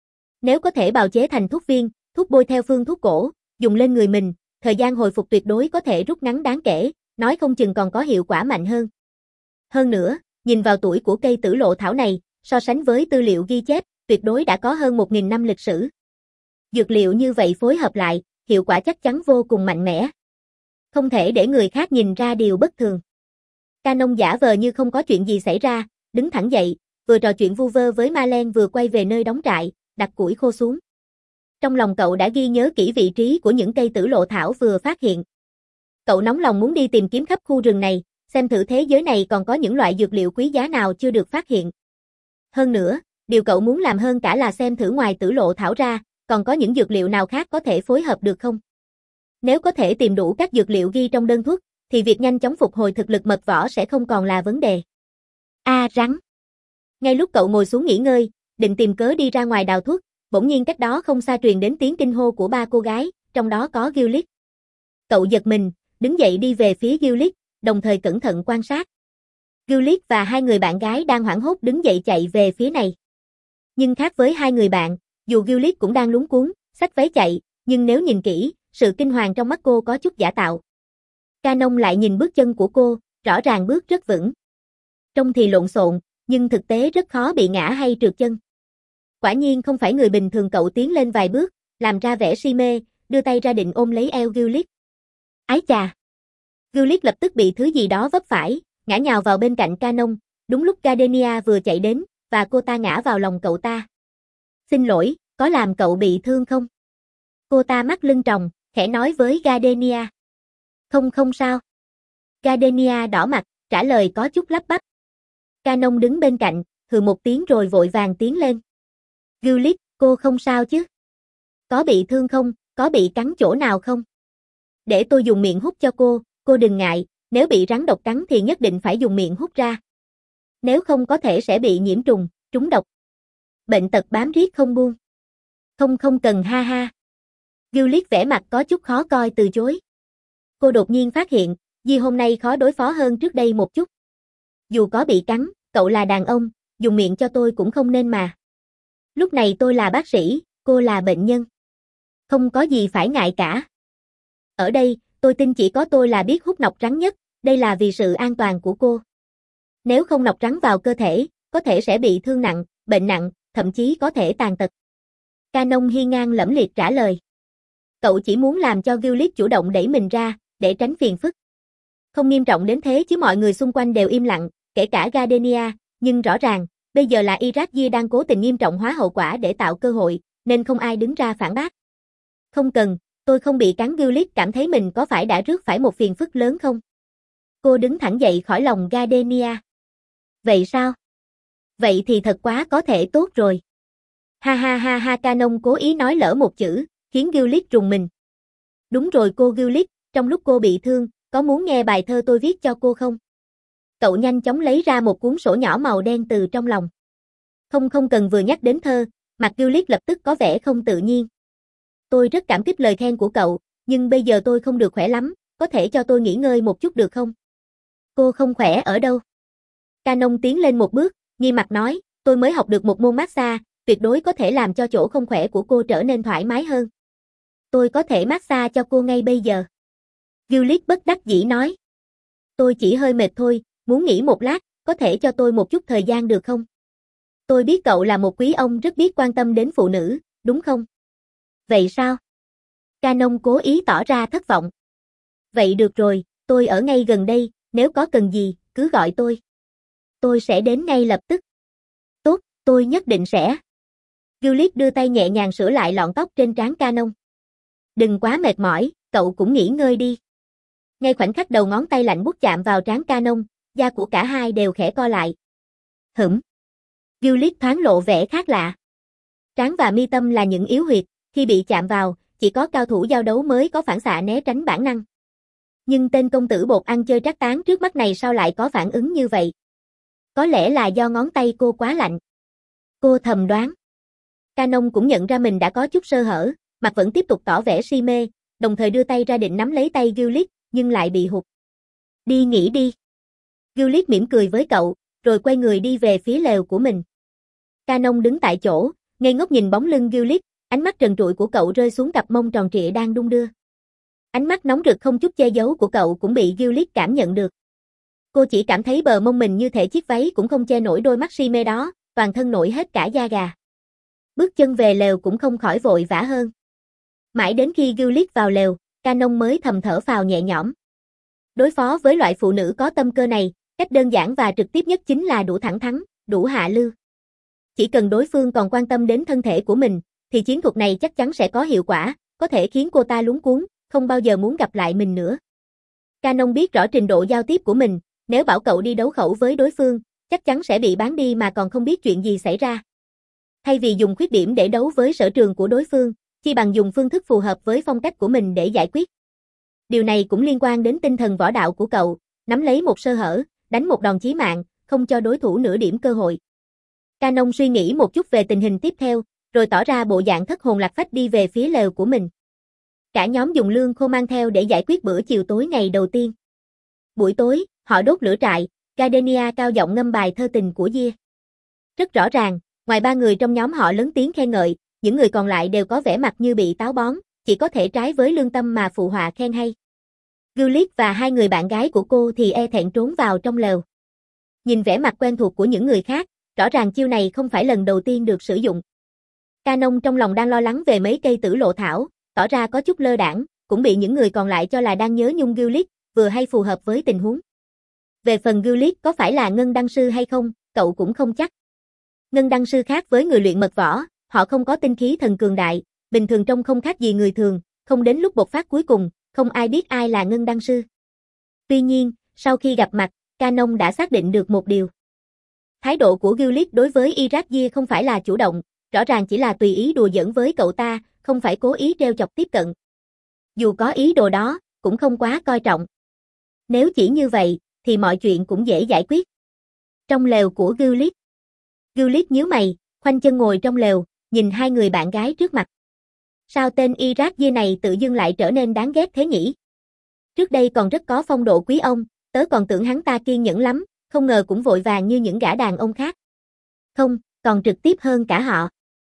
Nếu có thể bào chế thành thuốc viên, thuốc bôi theo phương thuốc cổ, dùng lên người mình, thời gian hồi phục tuyệt đối có thể rút ngắn đáng kể, nói không chừng còn có hiệu quả mạnh hơn. Hơn nữa, nhìn vào tuổi của cây tử lộ thảo này, so sánh với tư liệu ghi chép, tuyệt đối đã có hơn một nghìn năm lịch sử. Dược liệu như vậy phối hợp lại, hiệu quả chắc chắn vô cùng mạnh mẽ. Không thể để người khác nhìn ra điều bất thường. Canon giả vờ như không có chuyện gì xảy ra, đứng thẳng dậy, vừa trò chuyện vu vơ với Marlene vừa quay về nơi đóng trại, đặt củi khô xuống. Trong lòng cậu đã ghi nhớ kỹ vị trí của những cây tử lộ thảo vừa phát hiện. Cậu nóng lòng muốn đi tìm kiếm khắp khu rừng này, xem thử thế giới này còn có những loại dược liệu quý giá nào chưa được phát hiện. Hơn nữa, điều cậu muốn làm hơn cả là xem thử ngoài tử lộ thảo ra, còn có những dược liệu nào khác có thể phối hợp được không? Nếu có thể tìm đủ các dược liệu ghi trong đơn thuốc, thì việc nhanh chóng phục hồi thực lực mật võ sẽ không còn là vấn đề. A à, rắn. Ngay lúc cậu ngồi xuống nghỉ ngơi, định tìm cớ đi ra ngoài đào thuốc, bỗng nhiên cách đó không xa truyền đến tiếng kinh hô của ba cô gái, trong đó có Gillis. Cậu giật mình, đứng dậy đi về phía Gillis, đồng thời cẩn thận quan sát. Gillis và hai người bạn gái đang hoảng hốt đứng dậy chạy về phía này. Nhưng khác với hai người bạn, dù Gillis cũng đang lúng cuống, xách váy chạy, nhưng nếu nhìn kỹ, sự kinh hoàng trong mắt cô có chút giả tạo. Canon lại nhìn bước chân của cô, rõ ràng bước rất vững. Trông thì lộn xộn, nhưng thực tế rất khó bị ngã hay trượt chân. Quả nhiên không phải người bình thường. Cậu tiến lên vài bước, làm ra vẻ si mê, đưa tay ra định ôm lấy eo Gillis. Ái chà! Gillis lập tức bị thứ gì đó vấp phải, ngã nhào vào bên cạnh Canon, đúng lúc Gardenia vừa chạy đến, và cô ta ngã vào lòng cậu ta. Xin lỗi, có làm cậu bị thương không? Cô ta mắt lưng tròng, khẽ nói với Gardenia. Không không sao. Gardenia đỏ mặt, trả lời có chút lắp bắp. Canon đứng bên cạnh, hừ một tiếng rồi vội vàng tiến lên. Gillis, cô không sao chứ? Có bị thương không, có bị cắn chỗ nào không? Để tôi dùng miệng hút cho cô, cô đừng ngại, nếu bị rắn độc cắn thì nhất định phải dùng miệng hút ra. Nếu không có thể sẽ bị nhiễm trùng, trúng độc. Bệnh tật bám riết không buông. Không không cần ha ha. Gillis vẻ mặt có chút khó coi từ chối. Cô đột nhiên phát hiện, Di hôm nay khó đối phó hơn trước đây một chút. Dù có bị cắn, cậu là đàn ông, dùng miệng cho tôi cũng không nên mà. Lúc này tôi là bác sĩ, cô là bệnh nhân. Không có gì phải ngại cả. Ở đây, tôi tin chỉ có tôi là biết hút nọc rắn nhất, đây là vì sự an toàn của cô. Nếu không nọc rắn vào cơ thể, có thể sẽ bị thương nặng, bệnh nặng, thậm chí có thể tàn tật. Canon hiên ngang lẫm liệt trả lời. Cậu chỉ muốn làm cho Gillis chủ động đẩy mình ra, để tránh phiền phức. Không nghiêm trọng đến thế chứ mọi người xung quanh đều im lặng, kể cả Gardenia, nhưng rõ ràng, bây giờ là Iragia đang cố tình nghiêm trọng hóa hậu quả để tạo cơ hội, nên không ai đứng ra phản bác. Không cần, tôi không bị cắn. Gillis cảm thấy mình có phải đã rước phải một phiền phức lớn không? Cô đứng thẳng dậy khỏi lòng Gardenia. Vậy sao? Vậy thì thật quá có thể tốt rồi. Ha ha ha ha. Canon cố ý nói lỡ một chữ, khiến Gillis rùng mình. Đúng rồi cô Gillis, trong lúc cô bị thương, có muốn nghe bài thơ tôi viết cho cô không? cậu nhanh chóng lấy ra một cuốn sổ nhỏ màu đen từ trong lòng. Không không cần vừa nhắc đến thơ, mặt Juliet lập tức có vẻ không tự nhiên. Tôi rất cảm kích lời khen của cậu, nhưng bây giờ tôi không được khỏe lắm, có thể cho tôi nghỉ ngơi một chút được không? Cô không khỏe ở đâu? Canon tiến lên một bước, nghiêm mặt nói, tôi mới học được một môn massage, tuyệt đối có thể làm cho chỗ không khỏe của cô trở nên thoải mái hơn. Tôi có thể massage cho cô ngay bây giờ. Juliet bất đắc dĩ nói. Tôi chỉ hơi mệt thôi, muốn nghỉ một lát, có thể cho tôi một chút thời gian được không? Tôi biết cậu là một quý ông rất biết quan tâm đến phụ nữ, đúng không? Vậy sao? Canon cố ý tỏ ra thất vọng. Vậy được rồi, tôi ở ngay gần đây, nếu có cần gì, cứ gọi tôi. Tôi sẽ đến ngay lập tức. Tốt, tôi nhất định sẽ. Juliet đưa tay nhẹ nhàng sửa lại lọn tóc trên trán Canon. Đừng quá mệt mỏi, cậu cũng nghỉ ngơi đi. Ngay khoảnh khắc đầu ngón tay lạnh buốt chạm vào trán Canon, da của cả hai đều khẽ co lại. Hửm. Juliet thoáng lộ vẻ khác lạ. Trán và mi tâm là những yếu huyệt, khi bị chạm vào, chỉ có cao thủ giao đấu mới có phản xạ né tránh bản năng. Nhưng tên công tử bột ăn chơi trác tán trước mắt này sao lại có phản ứng như vậy? Có lẽ là do ngón tay cô quá lạnh. Cô thầm đoán. Canon cũng nhận ra mình đã có chút sơ hở, mặt vẫn tiếp tục tỏ vẻ si mê, đồng thời đưa tay ra định nắm lấy tay Juliet, nhưng lại bị hụt. Đi nghỉ đi. Juliet mỉm cười với cậu, rồi quay người đi về phía lều của mình. Canon đứng tại chỗ, ngây ngốc nhìn bóng lưng Juliet, ánh mắt trần trụi của cậu rơi xuống cặp mông tròn trịa đang đung đưa. Ánh mắt nóng rực không chút che giấu của cậu cũng bị Juliet cảm nhận được. Cô chỉ cảm thấy bờ mông mình như thể chiếc váy cũng không che nổi đôi mắt si mê đó, toàn thân nổi hết cả da gà. Bước chân về lều cũng không khỏi vội vã hơn. Mãi đến khi Juliet vào lều, Canon mới thầm thở phào nhẹ nhõm. Đối phó với loại phụ nữ có tâm cơ này, cách đơn giản và trực tiếp nhất chính là đủ thẳng thắn, đủ hạ lưu. Chỉ cần đối phương còn quan tâm đến thân thể của mình, thì chiến thuật này chắc chắn sẽ có hiệu quả, có thể khiến cô ta luống cuống, không bao giờ muốn gặp lại mình nữa. Canon biết rõ trình độ giao tiếp của mình, nếu bảo cậu đi đấu khẩu với đối phương, chắc chắn sẽ bị bán đi mà còn không biết chuyện gì xảy ra. Thay vì dùng khuyết điểm để đấu với sở trường của đối phương, chi bằng dùng phương thức phù hợp với phong cách của mình để giải quyết. Điều này cũng liên quan đến tinh thần võ đạo của cậu, nắm lấy một sơ hở, đánh một đòn chí mạng, không cho đối thủ nửa điểm cơ hội. Canon suy nghĩ một chút về tình hình tiếp theo, rồi tỏ ra bộ dạng thất hồn lạc phách đi về phía lều của mình. Cả nhóm dùng lương khô mang theo để giải quyết bữa chiều tối ngày đầu tiên. Buổi tối, họ đốt lửa trại, Gardenia cao giọng ngâm bài thơ tình của Gia. Rất rõ ràng, ngoài ba người trong nhóm họ lớn tiếng khen ngợi, những người còn lại đều có vẻ mặt như bị táo bón, chỉ có thể trái với lương tâm mà phụ họa khen hay. Juliet và hai người bạn gái của cô thì e thẹn trốn vào trong lều. Nhìn vẻ mặt quen thuộc của những người khác, rõ ràng chiêu này không phải lần đầu tiên được sử dụng. Canon trong lòng đang lo lắng về mấy cây tử lộ thảo, tỏ ra có chút lơ đãng, cũng bị những người còn lại cho là đang nhớ nhung Juliet, vừa hay phù hợp với tình huống. Về phần Juliet có phải là ngân đăng sư hay không, cậu cũng không chắc. Ngân đăng sư khác với người luyện mật võ, họ không có tinh khí thần cường đại, bình thường trông không khác gì người thường, không đến lúc bộc phát cuối cùng, không ai biết ai là ngân đăng sư. Tuy nhiên, sau khi gặp mặt, Canon đã xác định được một điều. Thái độ của Juliet đối với Irakia không phải là chủ động, rõ ràng chỉ là tùy ý đùa giỡn với cậu ta, không phải cố ý trêu chọc tiếp cận. Dù có ý đồ đó, cũng không quá coi trọng. Nếu chỉ như vậy, thì mọi chuyện cũng dễ giải quyết. Trong lều của Juliet. Juliet nhíu mày, khoanh chân ngồi trong lều, nhìn hai người bạn gái trước mặt. Sao tên Irakia này tự dưng lại trở nên đáng ghét thế nhỉ? Trước đây còn rất có phong độ quý ông, tớ còn tưởng hắn ta kiên nhẫn lắm, không ngờ cũng vội vàng như những gã đàn ông khác. Không, còn trực tiếp hơn cả họ.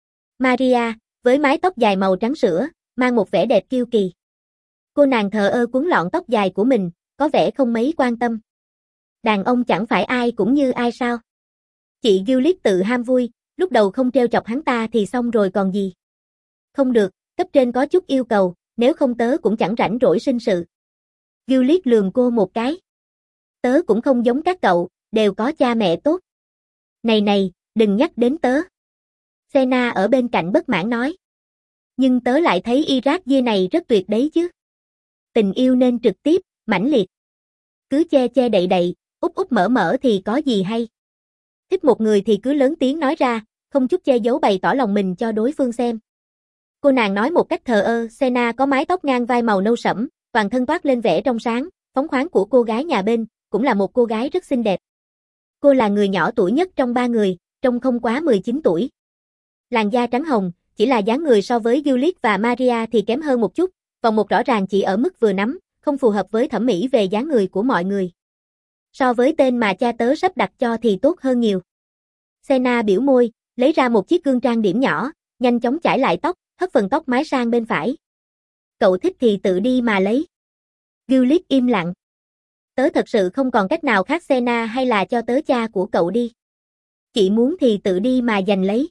Maria, với mái tóc dài màu trắng sữa, mang một vẻ đẹp kiêu kỳ. Cô nàng thờ ơ quấn lọn tóc dài của mình, có vẻ không mấy quan tâm. Đàn ông chẳng phải ai cũng như ai sao? Chị Juliet tự ham vui, lúc đầu không trêu chọc hắn ta thì xong rồi còn gì. Không được, cấp trên có chút yêu cầu, nếu không tớ cũng chẳng rảnh rỗi sinh sự. Juliet lườm cô một cái. Tớ cũng không giống các cậu, đều có cha mẹ tốt. Này này, đừng nhắc đến tớ. Sena ở bên cạnh bất mãn nói. Nhưng tớ lại thấy Irakia này rất tuyệt đấy chứ. Tình yêu nên trực tiếp, mãnh liệt. Cứ che che đậy đậy, úp úp mở mở thì có gì hay. Thích một người thì cứ lớn tiếng nói ra, không chút che giấu bày tỏ lòng mình cho đối phương xem. Cô nàng nói một cách thờ ơ, Sena có mái tóc ngang vai màu nâu sẫm, toàn thân toát lên vẻ trong sáng, phóng khoáng của cô gái nhà bên, cũng là một cô gái rất xinh đẹp. Cô là người nhỏ tuổi nhất trong ba người, trông không quá mười chín tuổi. Làn da trắng hồng, chỉ là dáng người so với Juliet và Maria thì kém hơn một chút, vòng một rõ ràng chỉ ở mức vừa nắm, không phù hợp với thẩm mỹ về dáng người của mọi người. So với tên mà cha tớ sắp đặt cho thì tốt hơn nhiều. Senna biểu môi, lấy ra một chiếc gương trang điểm nhỏ, nhanh chóng chải lại tóc, hất phần tóc mái sang bên phải. Cậu thích thì tự đi mà lấy. Juliet im lặng. Tớ thật sự không còn cách nào khác Senna, hay là cho tớ cha của cậu đi. Chị muốn thì tự đi mà giành lấy.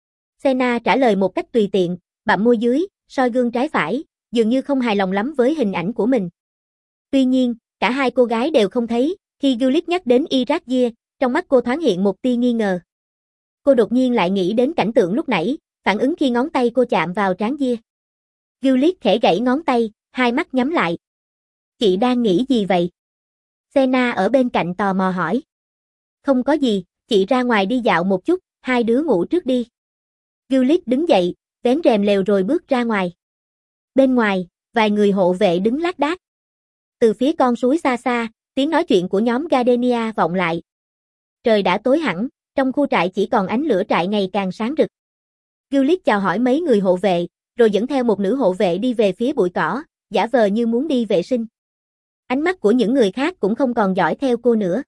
Senna trả lời một cách tùy tiện, bặm môi dưới, soi gương trái phải, dường như không hài lòng lắm với hình ảnh của mình. Tuy nhiên, cả hai cô gái đều không thấy, khi Juliet nhắc đến Irakgia, trong mắt cô thoáng hiện một tia nghi ngờ. Cô đột nhiên lại nghĩ đến cảnh tượng lúc nãy, phản ứng khi ngón tay cô chạm vào trán Gia. Juliet khẽ gãy ngón tay, hai mắt nhắm lại. Chị đang nghĩ gì vậy? Senna ở bên cạnh tò mò hỏi. Không có gì, chị ra ngoài đi dạo một chút, hai đứa ngủ trước đi. Juliet đứng dậy, vén rèm lều rồi bước ra ngoài. Bên ngoài, vài người hộ vệ đứng lác đác. Từ phía con suối xa xa, tiếng nói chuyện của nhóm Gardenia vọng lại. Trời đã tối hẳn, trong khu trại chỉ còn ánh lửa trại ngày càng sáng rực. Juliet chào hỏi mấy người hộ vệ, rồi dẫn theo một nữ hộ vệ đi về phía bụi cỏ, giả vờ như muốn đi vệ sinh. Ánh mắt của những người khác cũng không còn dõi theo cô nữa.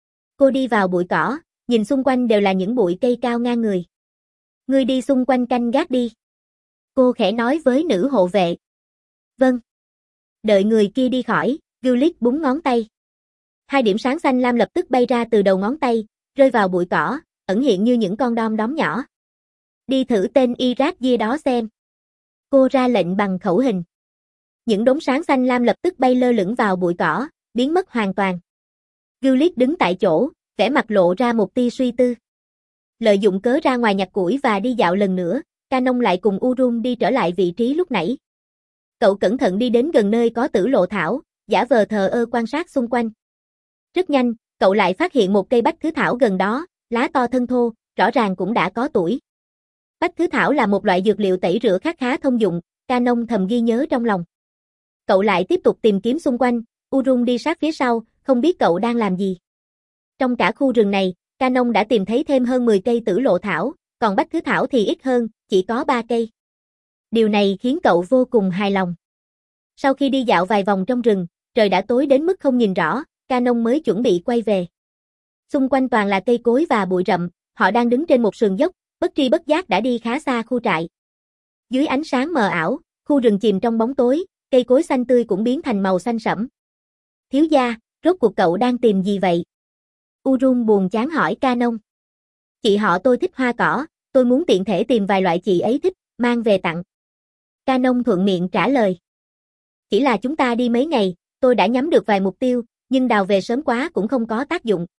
Cô đi vào bụi cỏ, nhìn xung quanh đều là những bụi cây cao ngang người. Ngươi đi xung quanh canh gác đi. Cô khẽ nói với nữ hộ vệ. Vâng. Đợi người kia đi khỏi, Juliet búng ngón tay. Hai điểm sáng xanh lam lập tức bay ra từ đầu ngón tay, rơi vào bụi cỏ, ẩn hiện như những con đom đóm nhỏ. Đi thử tên Irakgia đó xem. Cô ra lệnh bằng khẩu hình. Những đốm sáng xanh lam lập tức bay lơ lửng vào bụi cỏ, biến mất hoàn toàn. Juliet đứng tại chỗ, vẻ mặt lộ ra một tia suy tư. Lợi dụng cớ ra ngoài nhặt củi và đi dạo lần nữa, Canon lại cùng Urun đi trở lại vị trí lúc nãy. Cậu cẩn thận đi đến gần nơi có tử lộ thảo, giả vờ thờ ơ quan sát xung quanh. Rất nhanh, cậu lại phát hiện một cây bách thứ thảo gần đó, lá to thân thô, rõ ràng cũng đã có tuổi. Bách thứ thảo là một loại dược liệu tẩy rửa khá khá thông dụng, Canon thầm ghi nhớ trong lòng. Cậu lại tiếp tục tìm kiếm xung quanh, Urun đi sát phía sau, không biết cậu đang làm gì. Trong cả khu rừng này, Canon đã tìm thấy thêm hơn mười cây tử lộ thảo, còn bách thứ thảo thì ít hơn, chỉ có ba cây. Điều này khiến cậu vô cùng hài lòng. Sau khi đi dạo vài vòng trong rừng, trời đã tối đến mức không nhìn rõ, Canon mới chuẩn bị quay về. Xung quanh toàn là cây cối và bụi rậm, họ đang đứng trên một sườn dốc, bất tri bất giác đã đi khá xa khu trại. Dưới ánh sáng mờ ảo, khu rừng chìm trong bóng tối, cây cối xanh tươi cũng biến thành màu xanh sẫm. Thiếu gia, rốt cuộc cậu đang tìm gì vậy? Urun buồn chán hỏi Canon. Chị họ tôi thích hoa cỏ, tôi muốn tiện thể tìm vài loại chị ấy thích, mang về tặng. Canon thuận miệng trả lời. Chỉ là chúng ta đi mấy ngày, tôi đã nhắm được vài mục tiêu, nhưng đào về sớm quá cũng không có tác dụng.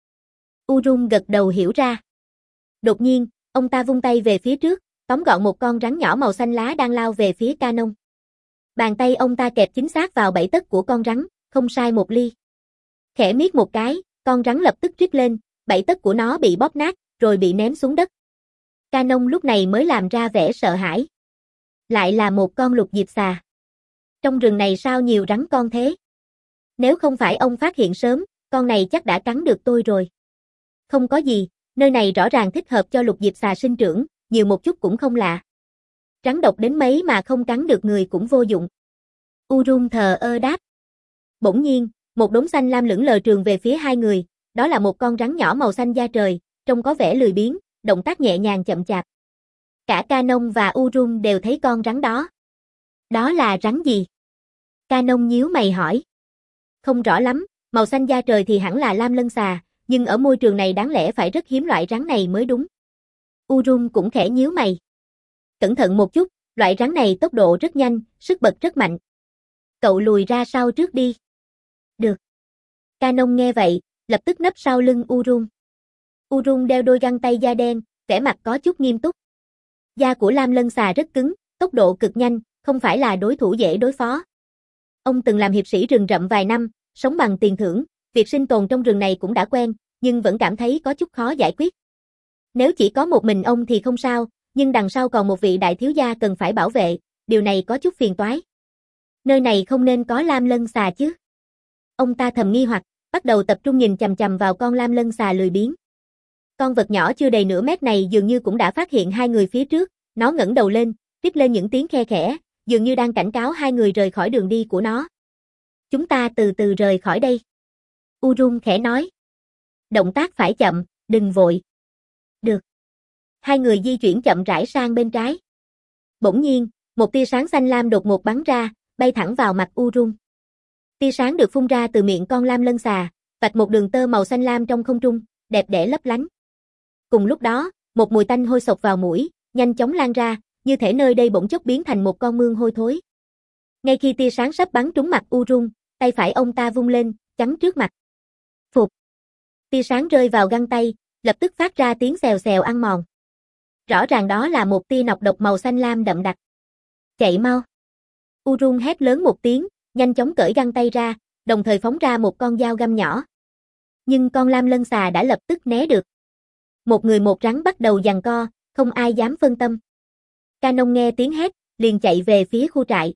Urun gật đầu hiểu ra. Đột nhiên, ông ta vung tay về phía trước, tóm gọn một con rắn nhỏ màu xanh lá đang lao về phía Canon. Bàn tay ông ta kẹp chính xác vào bẫy tấc của con rắn, không sai một ly. Khẽ miết một cái, con rắn lập tức rít lên, bẫy tấc của nó bị bóp nát, rồi bị ném xuống đất. Canon lúc này mới làm ra vẻ sợ hãi. Lại là một con lục diệp xà. Trong rừng này sao nhiều rắn con thế? Nếu không phải ông phát hiện sớm, con này chắc đã cắn được tôi rồi. Không có gì, nơi này rõ ràng thích hợp cho lục diệp xà sinh trưởng, nhiều một chút cũng không lạ. Rắn độc đến mấy mà không cắn được người cũng vô dụng. Urun thờ ơ đáp. Bỗng nhiên, một đốm xanh lam lững lờ trường về phía hai người, đó là một con rắn nhỏ màu xanh da trời, trông có vẻ lười biếng, động tác nhẹ nhàng chậm chạp. Cả Canon và Urun đều thấy con rắn đó. Đó là rắn gì? Canon nhíu mày hỏi. Không rõ lắm, màu xanh da trời thì hẳn là lam lân xà, nhưng ở môi trường này đáng lẽ phải rất hiếm loại rắn này mới đúng. Urun cũng khẽ nhíu mày. Cẩn thận một chút, loại rắn này tốc độ rất nhanh, sức bật rất mạnh. Cậu lùi ra sau trước đi. Được. Canon nghe vậy, lập tức nấp sau lưng Urun. Urun đeo đôi găng tay da đen, vẻ mặt có chút nghiêm túc. Da của lam lân xà rất cứng, tốc độ cực nhanh, không phải là đối thủ dễ đối phó. Ông từng làm hiệp sĩ rừng rậm vài năm, sống bằng tiền thưởng, việc sinh tồn trong rừng này cũng đã quen, nhưng vẫn cảm thấy có chút khó giải quyết. Nếu chỉ có một mình ông thì không sao, nhưng đằng sau còn một vị đại thiếu gia cần phải bảo vệ, điều này có chút phiền toái. Nơi này không nên có lam lân xà chứ? Ông ta thầm nghi hoặc, bắt đầu tập trung nhìn chằm chằm vào con lam lân xà lười biếng. Con vật nhỏ chưa đầy nửa mét này dường như cũng đã phát hiện hai người phía trước, nó ngẩng đầu lên, rít lên những tiếng khe khẽ, dường như đang cảnh cáo hai người rời khỏi đường đi của nó. Chúng ta từ từ rời khỏi đây. Urung khẽ nói. Động tác phải chậm, đừng vội. Được. Hai người di chuyển chậm rãi sang bên trái. Bỗng nhiên, một tia sáng xanh lam đột ngột bắn ra, bay thẳng vào mặt Urung. Tia sáng được phun ra từ miệng con lam lân xà, vạch một đường tơ màu xanh lam trong không trung, đẹp đẽ lấp lánh. Cùng lúc đó, một mùi tanh hôi sộc vào mũi, nhanh chóng lan ra, như thể nơi đây bỗng chốc biến thành một con mương hôi thối. Ngay khi tia sáng sắp bắn trúng mặt Urung, tay phải ông ta vung lên, chắn trước mặt. Phụt. Tia sáng rơi vào găng tay, lập tức phát ra tiếng xèo xèo ăn mòn. Rõ ràng đó là một tia nọc độc màu xanh lam đậm đặc. Chạy mau. Urung hét lớn một tiếng, nhanh chóng cởi găng tay ra, đồng thời phóng ra một con dao găm nhỏ. Nhưng con lam lân xà đã lập tức né được. Một người một rắn bắt đầu giằng co, không ai dám phân tâm. Canon nghe tiếng hét, liền chạy về phía khu trại.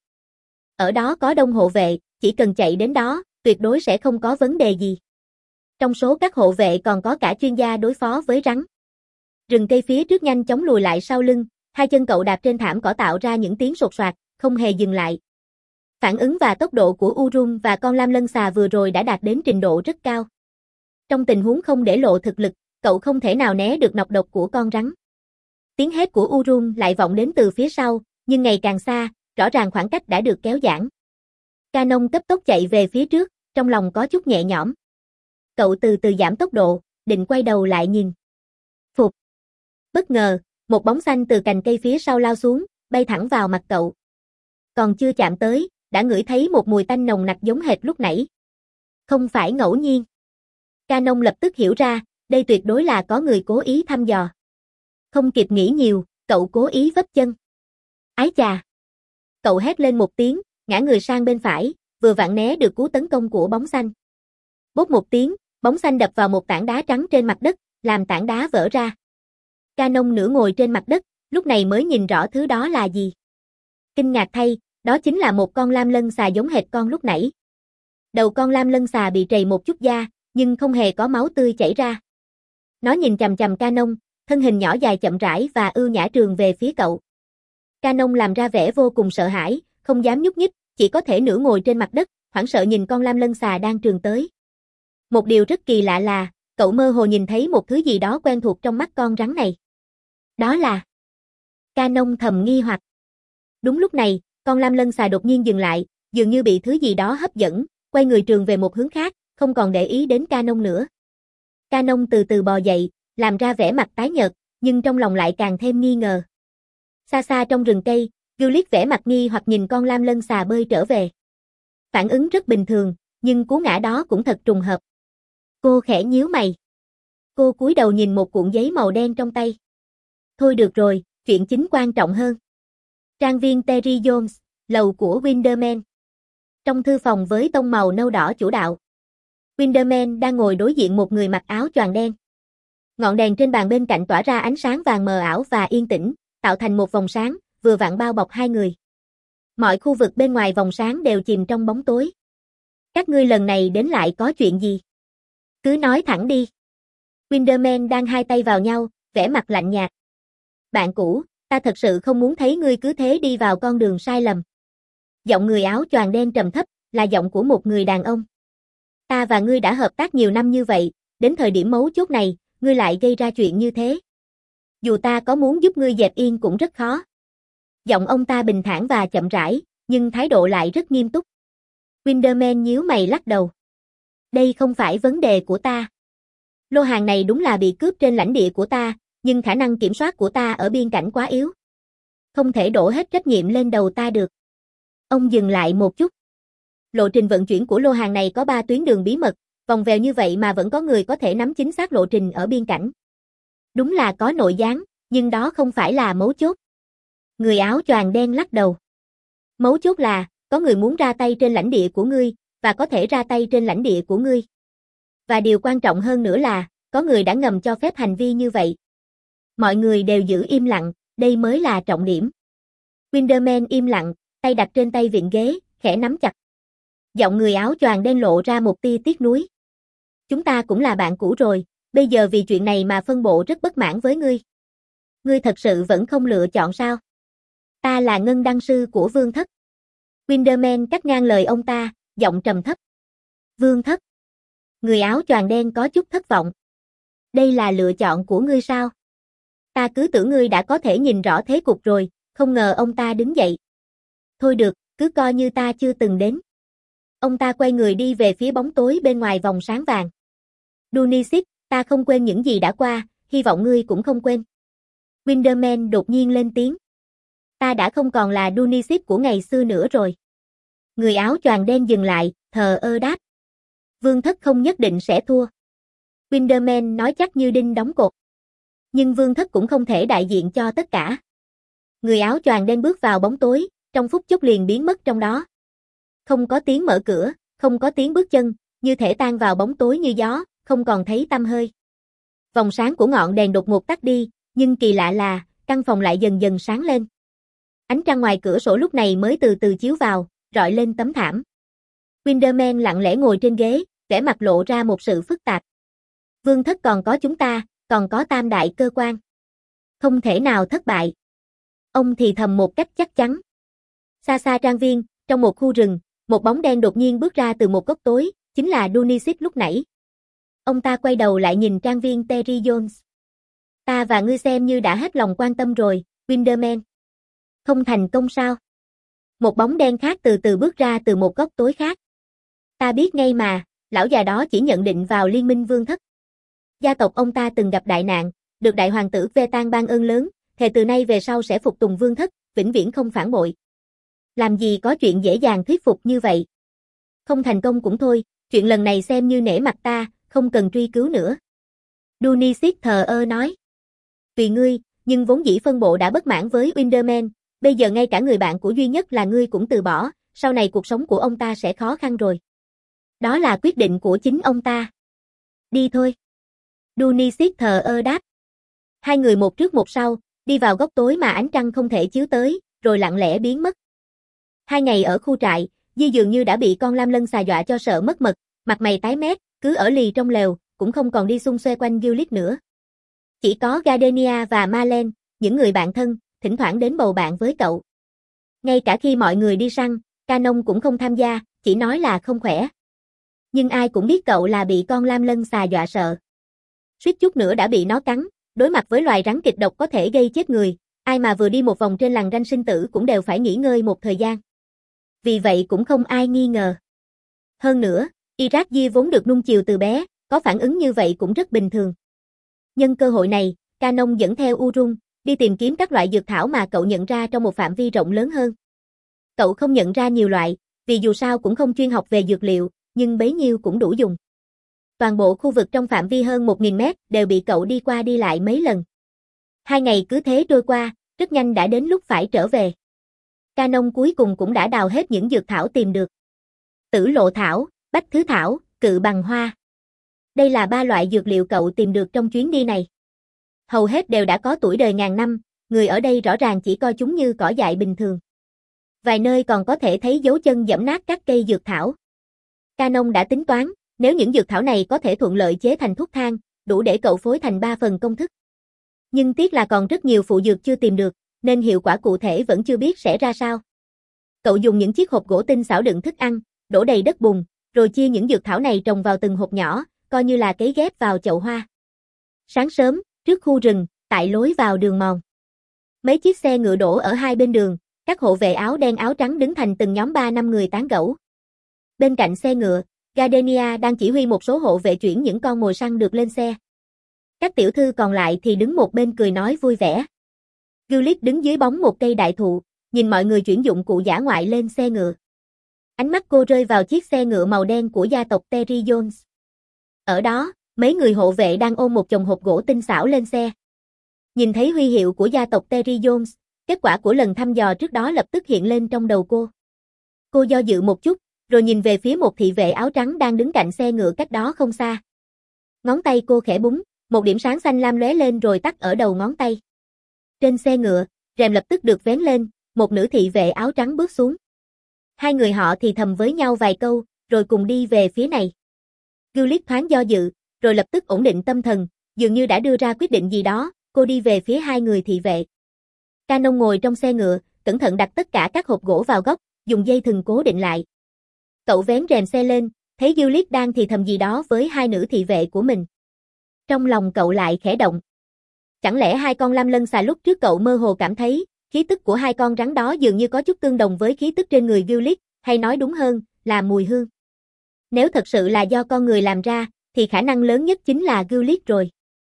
Ở đó có đông hộ vệ, chỉ cần chạy đến đó, tuyệt đối sẽ không có vấn đề gì. Trong số các hộ vệ còn có cả chuyên gia đối phó với rắn. Rừng cây phía trước nhanh chóng lùi lại sau lưng, hai chân cậu đạp trên thảm cỏ tạo ra những tiếng sột soạt, không hề dừng lại. Phản ứng và tốc độ của Urung và con lam lân xà vừa rồi đã đạt đến trình độ rất cao. Trong tình huống không để lộ thực lực, cậu không thể nào né được nọc độc của con rắn. Tiếng hét của Urung lại vọng đến từ phía sau, nhưng ngày càng xa, rõ ràng khoảng cách đã được kéo giãn. Canon cấp tốc chạy về phía trước, trong lòng có chút nhẹ nhõm. Cậu từ từ giảm tốc độ, định quay đầu lại nhìn. Phụt. Bất ngờ, một bóng xanh từ cành cây phía sau lao xuống, bay thẳng vào mặt cậu. Còn chưa chạm tới, đã ngửi thấy một mùi tanh nồng nặc giống hệt lúc nãy. Không phải ngẫu nhiên. Canon lập tức hiểu ra, đây tuyệt đối là có người cố ý thăm dò. Không kịp nghĩ nhiều, cậu cố ý vấp chân. Ái chà! Cậu hét lên một tiếng, ngã người sang bên phải, vừa vặn né được cú tấn công của bóng xanh. Bốp một tiếng, bóng xanh đập vào một tảng đá trắng trên mặt đất, làm tảng đá vỡ ra. Canon nửa ngồi trên mặt đất, lúc này mới nhìn rõ thứ đó là gì. Kinh ngạc thay, đó chính là một con lam lân xà giống hệt con lúc nãy. Đầu con lam lân xà bị trầy một chút da, nhưng không hề có máu tươi chảy ra. Nó nhìn chằm chằm Canon, thân hình nhỏ dài chậm rãi và ưu nhã trường về phía cậu. Canon làm ra vẻ vô cùng sợ hãi, không dám nhúc nhích, chỉ có thể nửa ngồi trên mặt đất, hoảng sợ nhìn con lam lân xà đang trường tới. Một điều rất kỳ lạ là, cậu mơ hồ nhìn thấy một thứ gì đó quen thuộc trong mắt con rắn này. Đó là... Canon thầm nghi hoặc. Đúng lúc này, con lam lân xà đột nhiên dừng lại, dường như bị thứ gì đó hấp dẫn, quay người trường về một hướng khác, không còn để ý đến Canon nữa. Canon từ từ bò dậy, làm ra vẻ mặt tái nhợt, nhưng trong lòng lại càng thêm nghi ngờ. Xa xa trong rừng cây, Juliet vẻ mặt nghi hoặc nhìn con lam lân xà bơi trở về. Phản ứng rất bình thường, nhưng cú ngã đó cũng thật trùng hợp. Cô khẽ nhíu mày. Cô cúi đầu nhìn một cuộn giấy màu đen trong tay. Thôi được rồi, chuyện chính quan trọng hơn. Trang viên Terry Jones, lầu của Winderman. Trong thư phòng với tông màu nâu đỏ chủ đạo. Winderman đang ngồi đối diện một người mặc áo choàng đen. Ngọn đèn trên bàn bên cạnh tỏa ra ánh sáng vàng mờ ảo và yên tĩnh, tạo thành một vòng sáng, vừa vặn bao bọc hai người. Mọi khu vực bên ngoài vòng sáng đều chìm trong bóng tối. Các ngươi lần này đến lại có chuyện gì? Cứ nói thẳng đi. Winderman đang hai tay vào nhau, vẻ mặt lạnh nhạt. Bạn cũ, ta thật sự không muốn thấy ngươi cứ thế đi vào con đường sai lầm. Giọng người áo choàng đen trầm thấp, là giọng của một người đàn ông. Ta và ngươi đã hợp tác nhiều năm như vậy, đến thời điểm mấu chốt này, ngươi lại gây ra chuyện như thế. Dù ta có muốn giúp ngươi dẹp yên cũng rất khó. Giọng ông ta bình thản và chậm rãi, nhưng thái độ lại rất nghiêm túc. Winderman nhíu mày lắc đầu. Đây không phải vấn đề của ta. Lô hàng này đúng là bị cướp trên lãnh địa của ta, nhưng khả năng kiểm soát của ta ở biên cảnh quá yếu. Không thể đổ hết trách nhiệm lên đầu ta được. Ông dừng lại một chút. Lộ trình vận chuyển của lô hàng này có ba tuyến đường bí mật, vòng vèo như vậy mà vẫn có người có thể nắm chính xác lộ trình ở biên cảnh. Đúng là có nội gián, nhưng đó không phải là mấu chốt. Người áo choàng đen lắc đầu. Mấu chốt là, có người muốn ra tay trên lãnh địa của ngươi, và có thể ra tay trên lãnh địa của ngươi. Và điều quan trọng hơn nữa là, có người đã ngầm cho phép hành vi như vậy. Mọi người đều giữ im lặng, đây mới là trọng điểm. Winderman im lặng, tay đặt trên tay vịn ghế, khẽ nắm chặt. Giọng người áo choàng đen lộ ra một tia tiếc nuối. chúng ta cũng là bạn cũ rồi, bây giờ vì chuyện này mà phân bộ rất bất mãn với ngươi. Ngươi thật sự vẫn không lựa chọn sao? Ta là ngân đăng sư của Vương Thất. Winderman cắt ngang lời ông ta, giọng trầm thấp. Vương Thất. Người áo choàng đen có chút thất vọng. Đây là lựa chọn của ngươi sao? Ta cứ tưởng ngươi đã có thể nhìn rõ thế cục rồi, không ngờ ông ta đứng dậy. Thôi được, cứ coi như ta chưa từng đến. Ông ta quay người đi về phía bóng tối bên ngoài vòng sáng vàng. Dunisit, ta không quên những gì đã qua, hy vọng ngươi cũng không quên. Winderman đột nhiên lên tiếng. Ta đã không còn là Dunisit của ngày xưa nữa rồi. Người áo choàng đen dừng lại, thờ ơ đáp. Vương Thất không nhất định sẽ thua. Winderman nói chắc như đinh đóng cột. Nhưng Vương Thất cũng không thể đại diện cho tất cả. Người áo choàng đen bước vào bóng tối, trong phút chốc liền biến mất trong đó. Không có tiếng mở cửa, không có tiếng bước chân, như thể tan vào bóng tối như gió, không còn thấy tăm hơi. Vòng sáng của ngọn đèn đột ngột tắt đi, nhưng kỳ lạ là, căn phòng lại dần dần sáng lên. Ánh trăng ngoài cửa sổ lúc này mới từ từ chiếu vào, rọi lên tấm thảm. Winderman lặng lẽ ngồi trên ghế, vẻ mặt lộ ra một sự phức tạp. Vương Thất còn có chúng ta, còn có tam đại cơ quan. Không thể nào thất bại. Ông thì thầm một cách chắc chắn. Xa xa trang viên, trong một khu rừng, một bóng đen đột nhiên bước ra từ một góc tối, chính là Dunisit lúc nãy. Ông ta quay đầu lại nhìn trang viên Terry Jones. Ta và ngươi xem như đã hết lòng quan tâm rồi, Winderman. Không thành công sao? Một bóng đen khác từ từ bước ra từ một góc tối khác. Ta biết ngay mà, lão già đó chỉ nhận định vào liên minh Vương Thất. Gia tộc ông ta từng gặp đại nạn, được đại hoàng tử Vetan ban ơn lớn, thề từ nay về sau sẽ phục tùng Vương Thất, vĩnh viễn không phản bội. Làm gì có chuyện dễ dàng thuyết phục như vậy. Không thành công cũng thôi, chuyện lần này xem như nể mặt ta, không cần truy cứu nữa. Dunisit thờ ơ nói. Tùy ngươi, nhưng vốn dĩ phân bộ đã bất mãn với Winderman, bây giờ ngay cả người bạn của duy nhất là ngươi cũng từ bỏ, sau này cuộc sống của ông ta sẽ khó khăn rồi. Đó là quyết định của chính ông ta. Đi thôi. Dunisit thờ ơ đáp. Hai người một trước một sau, đi vào góc tối mà ánh trăng không thể chiếu tới, rồi lặng lẽ biến mất. Hai ngày ở khu trại, Di dường như đã bị con lam lân xà dọa cho sợ mất mật, mặt mày tái mét, cứ ở lì trong lều, cũng không còn đi xung xoe quanh Gilead nữa. Chỉ có Gardenia và Marlene, những người bạn thân, thỉnh thoảng đến bầu bạn với cậu. Ngay cả khi mọi người đi săn, Canon cũng không tham gia, chỉ nói là không khỏe. Nhưng ai cũng biết cậu là bị con lam lân xà dọa sợ. Suýt chút nữa đã bị nó cắn, đối mặt với loài rắn kịch độc có thể gây chết người, ai mà vừa đi một vòng trên lằn ranh sinh tử cũng đều phải nghỉ ngơi một thời gian. Vì vậy cũng không ai nghi ngờ. Hơn nữa, Irakji vốn được nuông chiều từ bé, có phản ứng như vậy cũng rất bình thường. Nhân cơ hội này, Canon dẫn theo Urun, đi tìm kiếm các loại dược thảo mà cậu nhận ra trong một phạm vi rộng lớn hơn. Cậu không nhận ra nhiều loại, vì dù sao cũng không chuyên học về dược liệu, nhưng bấy nhiêu cũng đủ dùng. Toàn bộ khu vực trong phạm vi hơn một nghìn mét đều bị cậu đi qua đi lại mấy lần. Hai ngày cứ thế trôi qua, rất nhanh đã đến lúc phải trở về. Canon cuối cùng cũng đã đào hết những dược thảo tìm được. Tử lộ thảo, bách thứ thảo, cự bằng hoa. Đây là ba loại dược liệu cậu tìm được trong chuyến đi này. Hầu hết đều đã có tuổi đời ngàn năm, người ở đây rõ ràng chỉ coi chúng như cỏ dại bình thường. Vài nơi còn có thể thấy dấu chân giẫm nát các cây dược thảo. Canon đã tính toán, nếu những dược thảo này có thể thuận lợi chế thành thuốc thang, đủ để cậu phối thành ba phần công thức. Nhưng tiếc là còn rất nhiều phụ dược chưa tìm được, nên hiệu quả cụ thể vẫn chưa biết sẽ ra sao. Cậu dùng những chiếc hộp gỗ tinh xảo đựng thức ăn, đổ đầy đất bùn, rồi chia những dược thảo này trồng vào từng hộp nhỏ, coi như là cấy ghép vào chậu hoa. Sáng sớm, trước khu rừng, tại lối vào đường mòn. Mấy chiếc xe ngựa đổ ở hai bên đường, các hộ vệ áo đen áo trắng đứng thành từng nhóm ba năm người tán gẫu. Bên cạnh xe ngựa, Gardenia đang chỉ huy một số hộ vệ chuyển những con mồi săn được lên xe. Các tiểu thư còn lại thì đứng một bên cười nói vui vẻ. Gilead đứng dưới bóng một cây đại thụ, nhìn mọi người chuyển dụng cụ dã ngoại lên xe ngựa. Ánh mắt cô rơi vào chiếc xe ngựa màu đen của gia tộc Terry Jones. Ở đó, mấy người hộ vệ đang ôm một chồng hộp gỗ tinh xảo lên xe. Nhìn thấy huy hiệu của gia tộc Terry Jones, kết quả của lần thăm dò trước đó lập tức hiện lên trong đầu cô. Cô do dự một chút, rồi nhìn về phía một thị vệ áo trắng đang đứng cạnh xe ngựa cách đó không xa. Ngón tay cô khẽ búng, một điểm sáng xanh lam lóe lên rồi tắt ở đầu ngón tay. Trên xe ngựa, rèm lập tức được vén lên, một nữ thị vệ áo trắng bước xuống. Hai người họ thì thầm với nhau vài câu, rồi cùng đi về phía này. Juliet thoáng do dự, rồi lập tức ổn định tâm thần, dường như đã đưa ra quyết định gì đó, cô đi về phía hai người thị vệ. Canon ngồi trong xe ngựa, cẩn thận đặt tất cả các hộp gỗ vào góc, dùng dây thừng cố định lại. Cậu vén rèm xe lên, thấy Juliet đang thì thầm gì đó với hai nữ thị vệ của mình. Trong lòng cậu lại khẽ động. Chẳng lẽ hai con lam lân xà lúc trước cậu mơ hồ cảm thấy, khí tức của hai con rắn đó dường như có chút tương đồng với khí tức trên người Juliet, hay nói đúng hơn, là mùi hương. Nếu thật sự là do con người làm ra, thì khả năng lớn nhất chính là Juliet rồi.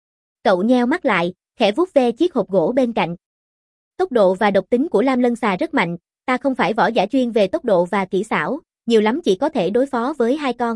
Cậu nheo mắt lại, khẽ vuốt ve chiếc hộp gỗ bên cạnh. Tốc độ và độc tính của lam lân xà rất mạnh, ta không phải võ giả chuyên về tốc độ và kỹ xảo, nhiều lắm chỉ có thể đối phó với hai con.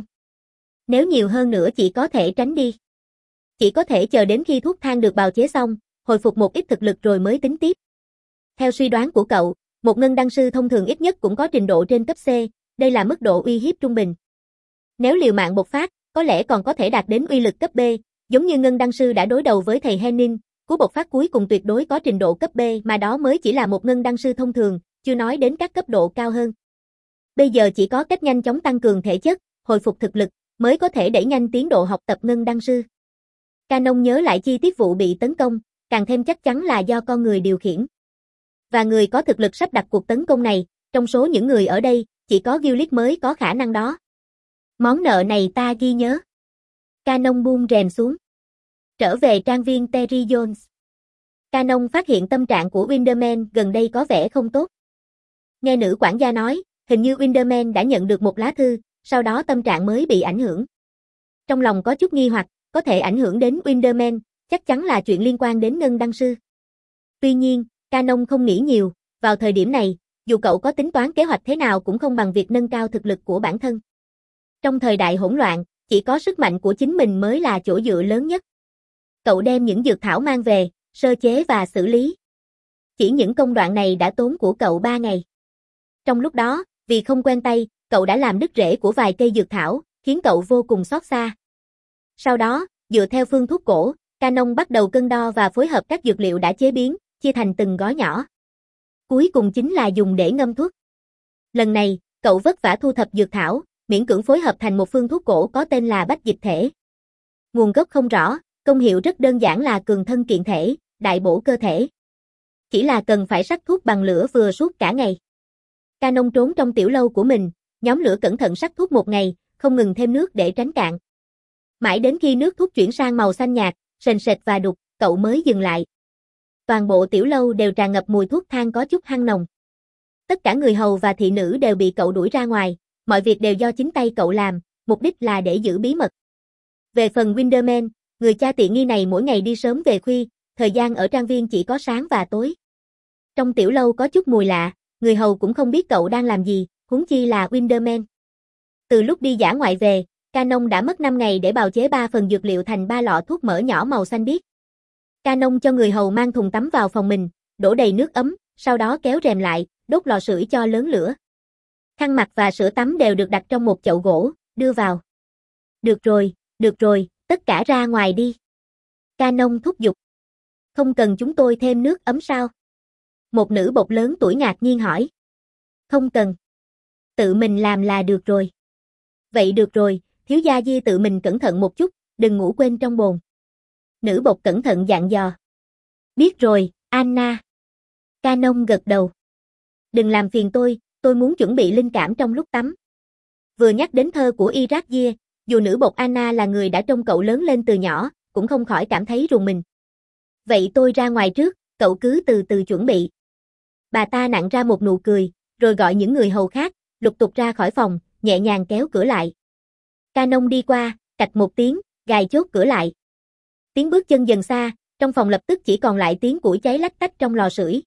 Nếu nhiều hơn nữa chỉ có thể tránh đi. Chỉ có thể chờ đến khi thuốc thang được bào chế xong, hồi phục một ít thực lực rồi mới tính tiếp. Theo suy đoán của cậu, một ngân đan sư thông thường ít nhất cũng có trình độ trên cấp C, đây là mức độ uy hiếp trung bình. Nếu liều mạng bộc phát, có lẽ còn có thể đạt đến uy lực cấp B, giống như ngân đan sư đã đối đầu với thầy Henning, cú bộc phát cuối cùng tuyệt đối có trình độ cấp B mà đó mới chỉ là một ngân đan sư thông thường, chưa nói đến các cấp độ cao hơn. Bây giờ chỉ có cách nhanh chóng tăng cường thể chất, hồi phục thực lực, mới có thể đẩy nhanh tiến độ học tập ngân đan sư. Canon nhớ lại chi tiết vụ bị tấn công, càng thêm chắc chắn là do con người điều khiển. Và người có thực lực sắp đặt cuộc tấn công này, trong số những người ở đây, chỉ có Juliet mới có khả năng đó. Món nợ này ta ghi nhớ. Canon buông rèm xuống. Trở về trang viên Terry Jones. Canon phát hiện tâm trạng của Winderman gần đây có vẻ không tốt. Nghe nữ quản gia nói, hình như Winderman đã nhận được một lá thư, sau đó tâm trạng mới bị ảnh hưởng. Trong lòng có chút nghi hoặc, có thể ảnh hưởng đến Winderman, chắc chắn là chuyện liên quan đến ngân đan sư. Tuy nhiên, Canon không nghĩ nhiều, vào thời điểm này, dù cậu có tính toán kế hoạch thế nào cũng không bằng việc nâng cao thực lực của bản thân. Trong thời đại hỗn loạn, chỉ có sức mạnh của chính mình mới là chỗ dựa lớn nhất. Cậu đem những dược thảo mang về, sơ chế và xử lý. Chỉ những công đoạn này đã tốn của cậu ba ngày. Trong lúc đó, vì không quen tay, cậu đã làm đứt rễ của vài cây dược thảo, khiến cậu vô cùng xót xa. Sau đó, dựa theo phương thuốc cổ, Canon bắt đầu cân đo và phối hợp các dược liệu đã chế biến, chia thành từng gói nhỏ. Cuối cùng chính là dùng để ngâm thuốc. Lần này, cậu vất vả thu thập dược thảo, miễn cưỡng phối hợp thành một phương thuốc cổ có tên là bách dịch thể. Nguồn gốc không rõ, công hiệu rất đơn giản là cường thân kiện thể, đại bổ cơ thể. Chỉ là cần phải sắc thuốc bằng lửa vừa suốt cả ngày. Canon trốn trong tiểu lâu của mình, nhóm lửa cẩn thận sắc thuốc một ngày, không ngừng thêm nước để tránh cạn. Mãi đến khi nước thuốc chuyển sang màu xanh nhạt, sền sệt và đục, cậu mới dừng lại. Toàn bộ tiểu lâu đều tràn ngập mùi thuốc thang có chút hăng nồng. Tất cả người hầu và thị nữ đều bị cậu đuổi ra ngoài, mọi việc đều do chính tay cậu làm, mục đích là để giữ bí mật. Về phần Winderman, người cha tiện nghi này mỗi ngày đi sớm về khuya, thời gian ở trang viên chỉ có sáng và tối. Trong tiểu lâu có chút mùi lạ, người hầu cũng không biết cậu đang làm gì, huống chi là Winderman. Từ lúc đi dã ngoại về, Canon đã mất năm ngày để bào chế ba phần dược liệu thành ba lọ thuốc mỡ nhỏ màu xanh biếc. Canon cho người hầu mang thùng tắm vào phòng mình, đổ đầy nước ấm, sau đó kéo rèm lại, đốt lò sưởi cho lớn lửa. Khăn mặt và sữa tắm đều được đặt trong một chậu gỗ, đưa vào. Được rồi, được rồi, tất cả ra ngoài đi. Canon thúc giục. Không cần chúng tôi thêm nước ấm sao? Một nữ bộc lớn tuổi ngạc nhiên hỏi. Không cần. Tự mình làm là được rồi. Vậy được rồi, thiếu gia Di tự mình cẩn thận một chút, đừng ngủ quên trong bồn. Nữ bộc cẩn thận dặn dò. Biết rồi, Anna. Canon gật đầu. Đừng làm phiền tôi, tôi muốn chuẩn bị linh cảm trong lúc tắm. Vừa nhắc đến thơ của Iraq Gia, dù nữ bộc Anna là người đã trông cậu lớn lên từ nhỏ, cũng không khỏi cảm thấy rùng mình. Vậy tôi ra ngoài trước, cậu cứ từ từ chuẩn bị. Bà ta nặn ra một nụ cười, rồi gọi những người hầu khác, lục tục ra khỏi phòng, nhẹ nhàng kéo cửa lại. Canon đi qua, cạch một tiếng, gài chốt cửa lại. Tiếng bước chân dần xa, trong phòng lập tức chỉ còn lại tiếng củi cháy lách tách trong lò sưởi.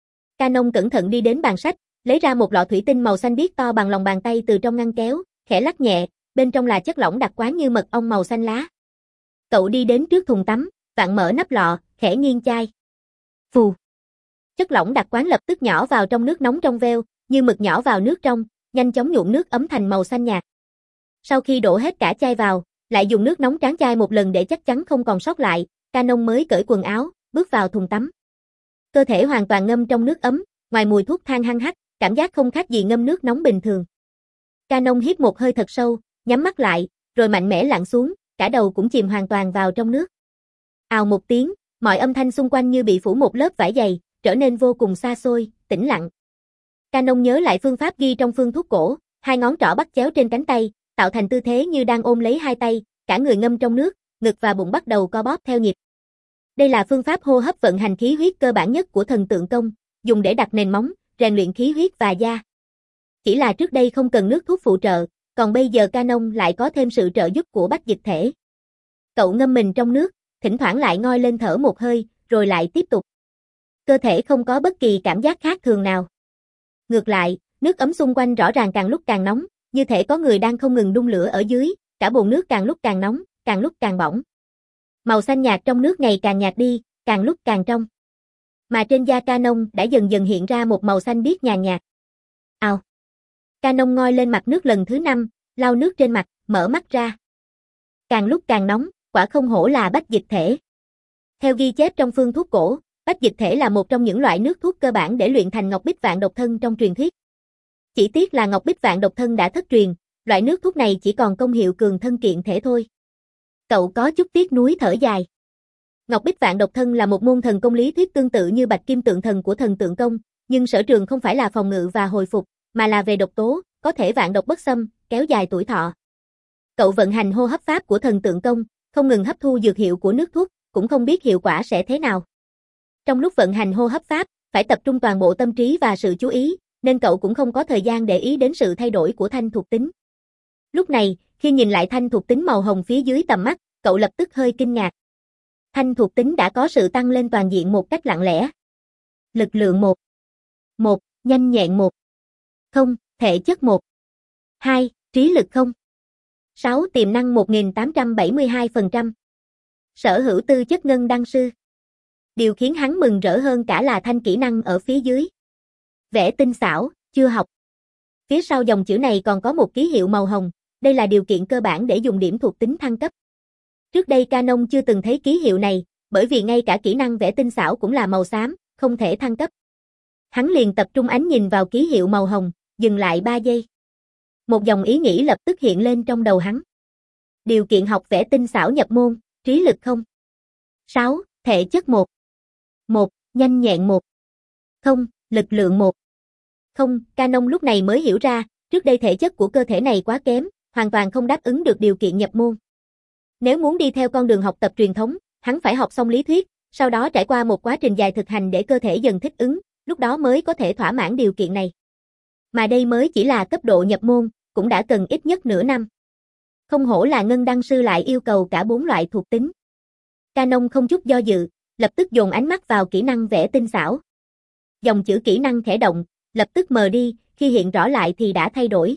Canon cẩn thận đi đến bàn sách, lấy ra một lọ thủy tinh màu xanh biếc to bằng lòng bàn tay từ trong ngăn kéo, khẽ lắc nhẹ, bên trong là chất lỏng đặc quán như mật ong màu xanh lá. Cậu đi đến trước thùng tắm, vặn mở nắp lọ, khẽ nghiêng chai. Phù. Chất lỏng đặc quán lập tức nhỏ vào trong nước nóng trong veo, như mực nhỏ vào nước trong, nhanh chóng nhuộm nước ấm thành màu xanh nhạt. Sau khi đổ hết cả chai vào, lại dùng nước nóng tráng chai một lần để chắc chắn không còn sót lại, Canon mới cởi quần áo, bước vào thùng tắm. Cơ thể hoàn toàn ngâm trong nước ấm, ngoài mùi thuốc than hăng hắc, cảm giác không khác gì ngâm nước nóng bình thường. Canon hít một hơi thật sâu, nhắm mắt lại, rồi rồi mạnh mẽ lặn xuống, cả đầu cũng chìm hoàn toàn vào trong nước. Ào một tiếng, mọi âm thanh xung quanh như bị phủ một lớp vải dày, trở nên vô cùng xa xôi, tĩnh lặng. Canon nhớ lại phương pháp ghi trong phương thuốc cổ, hai ngón trỏ bắt chéo trên cánh tay, tạo thành tư thế như đang ôm lấy hai tay, cả người ngâm trong nước, ngực và bụng bắt đầu co bóp theo nhịp. Đây là phương pháp hô hấp vận hành khí huyết cơ bản nhất của thần tượng công, dùng để đặt nền móng, rèn luyện khí huyết và da. Chỉ là trước đây không cần nước thuốc phụ trợ, còn bây giờ Canon lại có thêm sự trợ giúp của bách dịch thể. Cậu ngâm mình trong nước, thỉnh thoảng lại ngoi lên thở một hơi, rồi lại tiếp tục. Cơ thể không có bất kỳ cảm giác khác thường nào. Ngược lại, nước ấm xung quanh rõ ràng càng lúc càng nóng, như thể có người đang không ngừng đun lửa ở dưới, cả bồn nước càng lúc càng nóng, càng lúc càng bỏng. Màu xanh nhạt trong nước ngày càng nhạt đi, càng lúc càng trong. Mà trên da Canon đã dần dần hiện ra một màu xanh biếc nhàn nhạt. Ào. Canon ngoi lên mặt nước lần thứ năm, lau nước trên mặt, mở mắt ra. Càng lúc càng nóng, quả không hổ là bách dịch thể. Theo ghi chép trong phương thuốc cổ, bách dịch thể là một trong những loại nước thuốc cơ bản để luyện thành ngọc bích vạn độc thân trong truyền thuyết. Chỉ tiếc là ngọc bích vạn độc thân đã thất truyền, loại nước thuốc này chỉ còn công hiệu cường thân kiện thể thôi. Cậu có chút tiếc nuối thở dài. Ngọc bích vạn độc thân là một môn thần công lý thuyết tương tự như bạch kim tượng thần của thần tượng công, nhưng sở trường không phải là phòng ngự và hồi phục, mà là về độc tố, có thể vạn độc bất xâm, kéo dài tuổi thọ. Cậu vận hành hô hấp pháp của thần tượng công, không ngừng hấp thu dược hiệu của nước thuốc, cũng không biết hiệu quả sẽ thế nào. Trong lúc vận hành hô hấp pháp, phải tập trung toàn bộ tâm trí và sự chú ý, nên cậu cũng không có thời gian để ý đến sự thay đổi của thanh thuộc tính. Lúc này, khi nhìn lại thanh thuộc tính màu hồng phía dưới tầm mắt, cậu lập tức hơi kinh ngạc. Thanh thuộc tính đã có sự tăng lên toàn diện một cách lặng lẽ. Lực lượng một. một. Nhanh nhẹn một. không. Thể chất một. hai. Trí lực không. sáu. Tiềm năng một nghìn tám trăm bảy mươi hai phần trăm. Sở hữu tư chất ngân đăng sư. Điều khiến hắn mừng rỡ hơn cả là thanh kỹ năng ở phía dưới. Vẽ tinh xảo, chưa học. Phía sau dòng chữ này còn có một ký hiệu màu hồng, đây là điều kiện cơ bản để dùng điểm thuộc tính thăng cấp. Trước đây Canon chưa từng thấy ký hiệu này, bởi vì ngay cả kỹ năng vẽ tinh xảo cũng là màu xám, không thể thăng cấp. Hắn liền tập trung ánh nhìn vào ký hiệu màu hồng, dừng lại ba giây. Một dòng ý nghĩ lập tức hiện lên trong đầu hắn. Điều kiện học vẽ tinh xảo nhập môn, trí lực không. sáu. Thể chất một. một. Nhanh nhẹn một. không. Lực lượng một. Không, Canon lúc này mới hiểu ra, trước đây thể chất của cơ thể này quá kém, hoàn toàn không đáp ứng được điều kiện nhập môn. Nếu muốn đi theo con đường học tập truyền thống, hắn phải học xong lý thuyết, sau đó trải qua một quá trình dài thực hành để cơ thể dần thích ứng, lúc đó mới có thể thỏa mãn điều kiện này. Mà đây mới chỉ là cấp độ nhập môn, cũng đã cần ít nhất nửa năm. Không hổ là ngân đăng sư lại yêu cầu cả bốn loại thuộc tính. Canon không chút do dự, lập tức dồn ánh mắt vào kỹ năng vẽ tinh xảo. Dòng chữ kỹ năng khẽ động, lập tức mờ đi, khi hiện rõ lại thì đã thay đổi.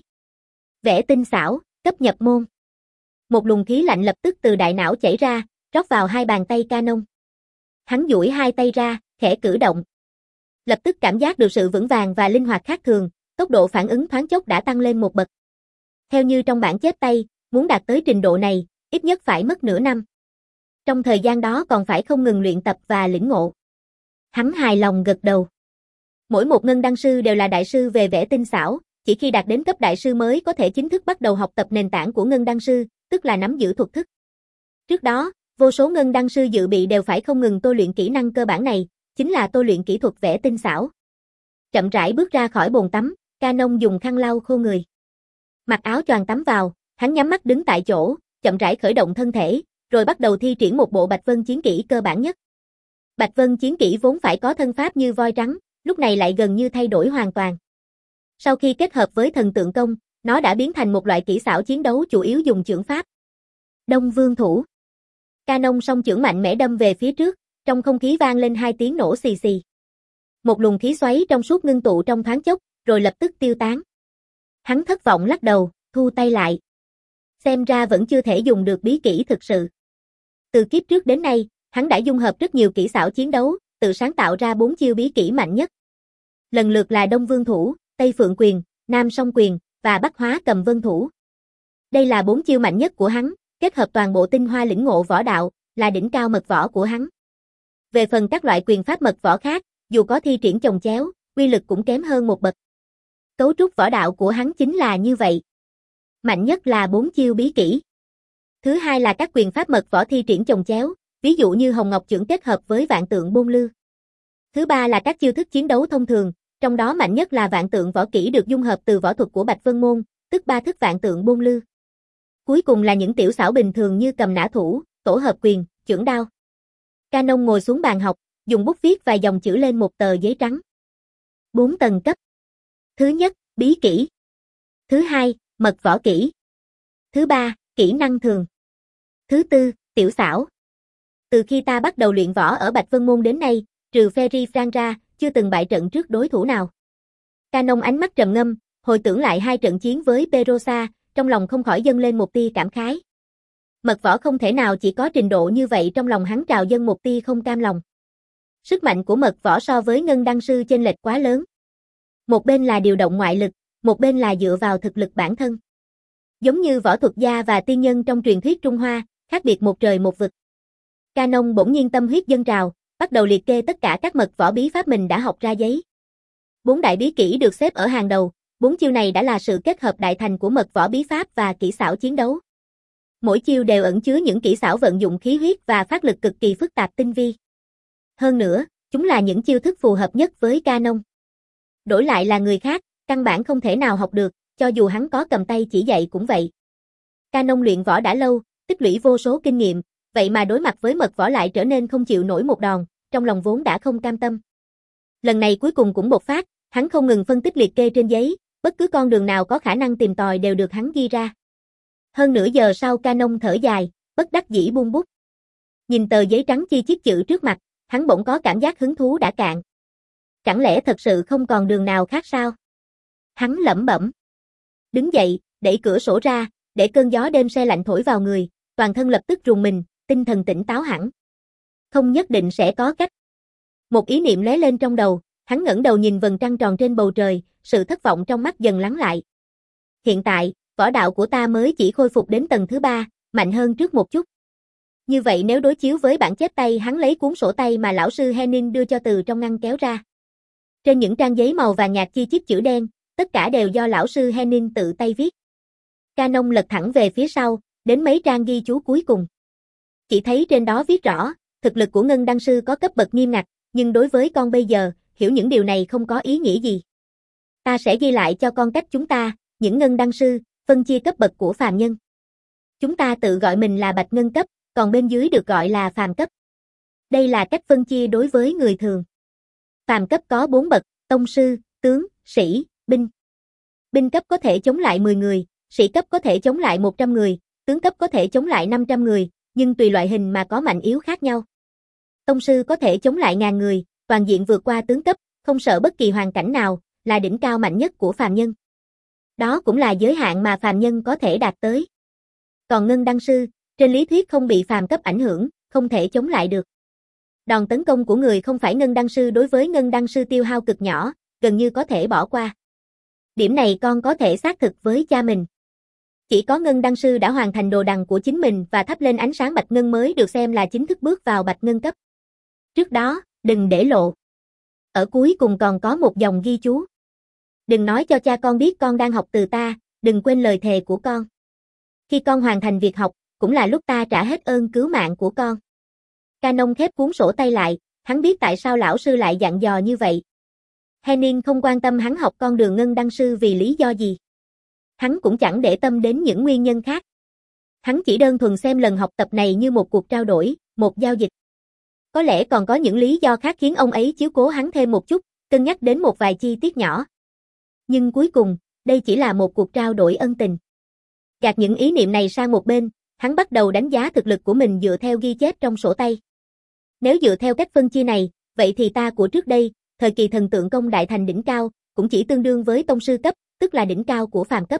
Vẽ tinh xảo, cấp nhập môn. Một luồng khí lạnh lập tức từ đại não chảy ra, rót vào hai bàn tay Canon. Hắn duỗi hai tay ra, khẽ cử động. Lập tức cảm giác được sự vững vàng và linh hoạt khác thường, tốc độ phản ứng thoáng chốc đã tăng lên một bậc. Theo như trong bản chép tay, muốn đạt tới trình độ này, ít nhất phải mất nửa năm. Trong thời gian đó còn phải không ngừng luyện tập và lĩnh ngộ. Hắn hài lòng gật đầu. Mỗi một ngân đăng sư đều là đại sư về vẽ tinh xảo, chỉ khi đạt đến cấp đại sư mới có thể chính thức bắt đầu học tập nền tảng của ngân đăng sư, tức là nắm giữ thuật thức. Trước đó, vô số ngân đăng sư dự bị đều phải không ngừng tôi luyện kỹ năng cơ bản này, chính là tôi luyện kỹ thuật vẽ tinh xảo. Chậm rãi bước ra khỏi bồn tắm, Canon dùng khăn lau khô người. Mặc áo choàng tắm vào, hắn nhắm mắt đứng tại chỗ, chậm rãi khởi động thân thể, rồi bắt đầu thi triển một bộ Bạch Vân chiến kỹ cơ bản nhất. Bạch Vân chiến kỹ vốn phải có thân pháp như voi trắng, lúc này lại gần như thay đổi hoàn toàn. Sau khi kết hợp với thần tượng công, nó đã biến thành một loại kỹ xảo chiến đấu chủ yếu dùng chưởng pháp. Đông Vương thủ. Canon song chưởng mạnh mẽ đâm về phía trước, trong không khí vang lên hai tiếng nổ xì xì. Một luồng khí xoáy trong suốt ngưng tụ trong thoáng chốc, rồi lập tức tiêu tán. Hắn thất vọng lắc đầu, thu tay lại. Xem ra vẫn chưa thể dùng được bí kỹ thực sự. Từ kiếp trước đến nay, hắn đã dung hợp rất nhiều kỹ xảo chiến đấu, tự sáng tạo ra bốn chiêu bí kỹ mạnh nhất. Lần lượt là Đông Vương thủ, Tây Phượng quyền, Nam Song quyền và Bắc Hóa Cầm Vân thủ. Đây là bốn chiêu mạnh nhất của hắn, kết hợp toàn bộ tinh hoa lĩnh ngộ võ đạo, là đỉnh cao mật võ của hắn. Về phần các loại quyền pháp mật võ khác, dù có thi triển chồng chéo, uy lực cũng kém hơn một bậc. Cấu trúc võ đạo của hắn chính là như vậy. Mạnh nhất là bốn chiêu bí kỹ. Thứ hai là các quyền pháp mật võ thi triển chồng chéo, ví dụ như Hồng Ngọc Chưởng kết hợp với Vạn Tượng Bôn Lư. Thứ ba là các chiêu thức chiến đấu thông thường, trong đó mạnh nhất là Vạn Tượng Võ Kỹ được dung hợp từ võ thuật của Bạch Vân Môn, tức ba thức Vạn Tượng Bôn Lư. Cuối cùng là những tiểu xảo bình thường như cầm nã thủ, tổ hợp quyền, chưởng đao. Canon ngồi xuống bàn học, dùng bút viết vài dòng chữ lên một tờ giấy trắng. Bốn tầng cấp. Thứ nhất, bí kỹ. Thứ hai, mật võ kỹ. Thứ ba, kỹ năng thường. Thứ tư, tiểu xảo. Từ khi ta bắt đầu luyện võ ở Bạch Vân Môn đến nay, trừ Ferry Frank ra, chưa từng bại trận trước đối thủ nào. Canon ánh mắt trầm ngâm, hồi tưởng lại hai trận chiến với Perosa, trong lòng không khỏi dâng lên một tia cảm khái. Mật võ không thể nào chỉ có trình độ như vậy, trong lòng hắn trào dâng một tia không cam lòng. Sức mạnh của mật võ so với Ngân Đăng Sư chênh lệch quá lớn. Một bên là điều động ngoại lực, một bên là dựa vào thực lực bản thân. Giống như võ thuật gia và tiên nhân trong truyền thuyết Trung Hoa, khác biệt một trời một vực. Canon bỗng nhiên tâm huyết dâng trào, bắt đầu liệt kê tất cả các mật võ bí pháp mình đã học ra giấy. Bốn đại bí kỹ được xếp ở hàng đầu, bốn chiêu này đã là sự kết hợp đại thành của mật võ bí pháp và kỹ xảo chiến đấu. Mỗi chiêu đều ẩn chứa những kỹ xảo vận dụng khí huyết và phát lực cực kỳ phức tạp tinh vi. Hơn nữa, chúng là những chiêu thức phù hợp nhất với Canon. Đổi lại là người khác, căn bản không thể nào học được, cho dù hắn có cầm tay chỉ dạy cũng vậy. Canon luyện võ đã lâu, tích lũy vô số kinh nghiệm, vậy mà đối mặt với mật võ lại trở nên không chịu nổi một đòn, trong lòng vốn đã không cam tâm. Lần này cuối cùng cũng bộc phát, hắn không ngừng phân tích liệt kê trên giấy, bất cứ con đường nào có khả năng tìm tòi đều được hắn ghi ra. Hơn nửa giờ sau Canon thở dài, bất đắc dĩ buông bút. Nhìn tờ giấy trắng chi chít chữ trước mặt, hắn bỗng có cảm giác hứng thú đã cạn. Chẳng lẽ thật sự không còn đường nào khác sao? Hắn lẩm bẩm. Đứng dậy, đẩy cửa sổ ra, để cơn gió đêm se lạnh thổi vào người, toàn thân lập tức rùng mình, tinh thần tỉnh táo hẳn. Không nhất định sẽ có cách. Một ý niệm lóe lên trong đầu, hắn ngẩng đầu nhìn vầng trăng tròn trên bầu trời, sự thất vọng trong mắt dần lắng lại. Hiện tại, võ đạo của ta mới chỉ khôi phục đến tầng thứ ba, mạnh hơn trước một chút. Như vậy nếu đối chiếu với bản chép tay, hắn lấy cuốn sổ tay mà lão sư Henning đưa cho từ trong ngăn kéo ra. Trên những trang giấy màu vàng nhạt chi chít chữ đen, tất cả đều do lão sư Henning tự tay viết. Canon lật thẳng về phía sau, đến mấy trang ghi chú cuối cùng. Chỉ thấy trên đó viết rõ, thực lực của Ngân Đăng Sư có cấp bậc nghiêm ngặt, nhưng đối với con bây giờ, hiểu những điều này không có ý nghĩa gì. Ta sẽ ghi lại cho con cách chúng ta, những Ngân Đăng Sư, phân chia cấp bậc của phàm nhân. Chúng ta tự gọi mình là Bạch Ngân cấp, còn bên dưới được gọi là phàm cấp. Đây là cách phân chia đối với người thường. Phàm cấp có bốn bậc, tông sư, tướng, sĩ, binh. Binh cấp có thể chống lại mười người, sĩ cấp có thể chống lại một trăm người, tướng cấp có thể chống lại năm trăm người, nhưng tùy loại hình mà có mạnh yếu khác nhau. Tông sư có thể chống lại ngàn người, toàn diện vượt qua tướng cấp, không sợ bất kỳ hoàn cảnh nào, là đỉnh cao mạnh nhất của phàm nhân. Đó cũng là giới hạn mà phàm nhân có thể đạt tới. Còn Ngân Đăng Sư, trên lý thuyết không bị phàm cấp ảnh hưởng, không thể chống lại được. Đòn tấn công của người không phải Ngân Đăng Sư đối với Ngân Đăng Sư tiêu hao cực nhỏ, gần như có thể bỏ qua. Điểm này con có thể xác thực với cha mình. Chỉ có Ngân Đăng Sư đã hoàn thành đồ đằng của chính mình và thắp lên ánh sáng Bạch Ngân mới được xem là chính thức bước vào Bạch Ngân cấp. Trước đó, đừng để lộ. Ở cuối cùng còn có một dòng ghi chú. Đừng nói cho cha con biết con đang học từ ta, đừng quên lời thề của con. Khi con hoàn thành việc học, cũng là lúc ta trả hết ơn cứu mạng của con. Canon khép cuốn sổ tay lại, hắn biết tại sao lão sư lại dặn dò như vậy. Henning không quan tâm hắn học con đường Ngân Đăng Sư vì lý do gì. Hắn cũng chẳng để tâm đến những nguyên nhân khác. Hắn chỉ đơn thuần xem lần học tập này như một cuộc trao đổi, một giao dịch. Có lẽ còn có những lý do khác khiến ông ấy chiếu cố hắn thêm một chút, cân nhắc đến một vài chi tiết nhỏ. Nhưng cuối cùng, đây chỉ là một cuộc trao đổi ân tình. Gạt những ý niệm này sang một bên, hắn bắt đầu đánh giá thực lực của mình dựa theo ghi chép trong sổ tay. Nếu dựa theo cách phân chia này, vậy thì ta của trước đây, thời kỳ thần tượng công đại thành đỉnh cao, cũng chỉ tương đương với tông sư cấp, tức là đỉnh cao của phàm cấp.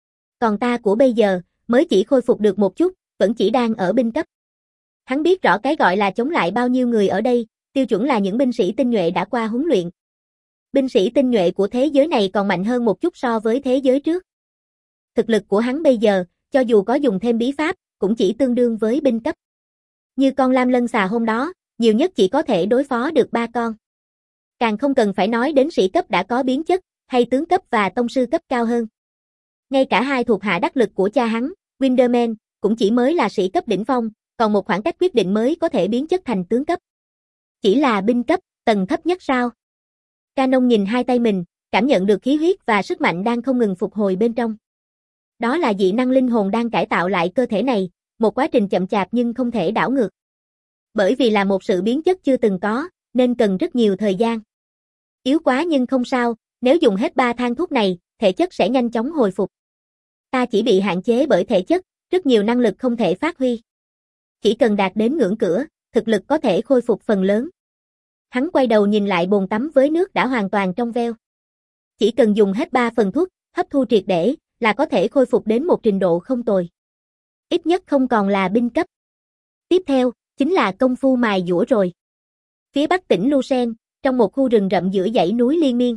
Còn ta của bây giờ, mới chỉ khôi phục được một chút, vẫn chỉ đang ở binh cấp. Hắn biết rõ cái gọi là chống lại bao nhiêu người ở đây, tiêu chuẩn là những binh sĩ tinh nhuệ đã qua huấn luyện. Binh sĩ tinh nhuệ của thế giới này còn mạnh hơn một chút so với thế giới trước. Thực lực của hắn bây giờ, cho dù có dùng thêm bí pháp, cũng chỉ tương đương với binh cấp. Như con lam lân xà hôm đó, nhiều nhất chỉ có thể đối phó được ba con. Càng không cần phải nói đến sĩ cấp đã có biến chất, hay tướng cấp và tông sư cấp cao hơn. Ngay cả hai thuộc hạ đắc lực của cha hắn, Winderman, cũng chỉ mới là sĩ cấp đỉnh phong, còn một khoảng cách quyết định mới có thể biến chất thành tướng cấp. Chỉ là binh cấp, tầng thấp nhất sao? Canon nhìn hai tay mình, cảm nhận được khí huyết và sức mạnh đang không ngừng phục hồi bên trong. Đó là dị năng linh hồn đang cải tạo lại cơ thể này, một quá trình chậm chạp nhưng không thể đảo ngược. Bởi vì là một sự biến chất chưa từng có, nên cần rất nhiều thời gian. Yếu quá nhưng không sao, nếu dùng hết ba thang thuốc này, thể chất sẽ nhanh chóng hồi phục. Ta chỉ bị hạn chế bởi thể chất, rất nhiều năng lực không thể phát huy. Chỉ cần đạt đến ngưỡng cửa, thực lực có thể khôi phục phần lớn. Hắn quay đầu nhìn lại bồn tắm với nước đã hoàn toàn trong veo. Chỉ cần dùng hết ba phần thuốc, hấp thu triệt để, là có thể khôi phục đến một trình độ không tồi. Ít nhất không còn là binh cấp. Tiếp theo, chính là công phu mài dũa rồi. Phía bắc tỉnh Lucerne, trong một khu rừng rậm giữa dãy núi liên miên.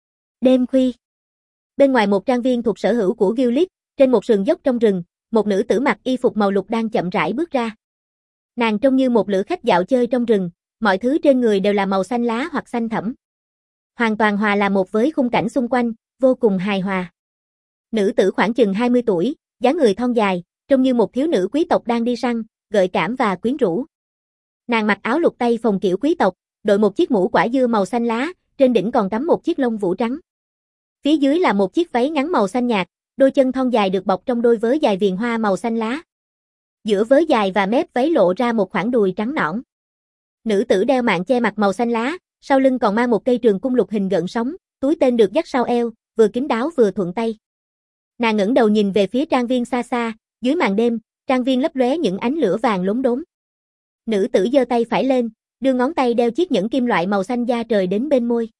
Đêm khuya. Bên ngoài một trang viên thuộc sở hữu của Gilead, trên một sườn dốc trong rừng, một nữ tử mặc y phục màu lục đang chậm rãi bước ra. Nàng trông như một lữ khách dạo chơi trong rừng, mọi thứ trên người đều là màu xanh lá hoặc xanh thẫm. Hoàn toàn hòa là một với khung cảnh xung quanh, vô cùng hài hòa. Nữ tử khoảng chừng hai mươi tuổi, dáng người thon dài, trông như một thiếu nữ quý tộc đang đi săn, gợi cảm và quyến rũ. Nàng mặc áo lụt tây phồng kiểu quý tộc, đội một chiếc mũ quả dưa màu xanh lá, trên đỉnh còn cắm một chiếc lông vũ trắng. Phía dưới là một chiếc váy ngắn màu xanh nhạt, đôi chân thon dài được bọc trong đôi vớ dài viền hoa màu xanh lá. Giữa vớ dài và mép váy lộ ra một khoảng đùi trắng nõn. Nữ tử đeo mạng che mặt màu xanh lá, sau lưng còn mang một cây trường cung lục hình gợn sóng, túi tên được dắt sau eo, vừa kín đáo vừa thuận tay. Nàng ngẩng đầu nhìn về phía trang viên xa xa, dưới màn đêm, trang viên lấp lóe những ánh lửa vàng lốm đốm. Nữ tử giơ tay phải lên, đưa ngón tay đeo chiếc nhẫn kim loại màu xanh da trời đến bên môi.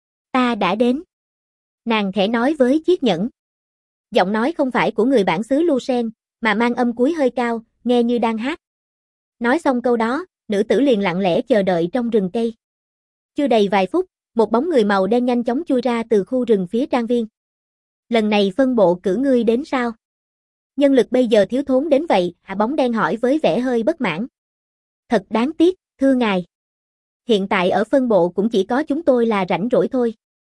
Ta đã đến. Nàng khẽ nói với chiếc nhẫn. Giọng nói không phải của người bản xứ Lucerne, mà mang âm cuối hơi cao, nghe như đang hát. Nói xong câu đó, nữ tử liền lặng lẽ chờ đợi trong rừng cây. Chưa đầy vài phút, một bóng người màu đen nhanh chóng chui ra từ khu rừng phía trang viên. Lần này phân bộ cử ngươi đến sao? Nhân lực bây giờ thiếu thốn đến vậy, hả? Bóng đen hỏi với vẻ hơi bất mãn. Thật đáng tiếc, thưa ngài. Hiện tại ở phân bộ cũng chỉ có chúng tôi là rảnh rỗi thôi.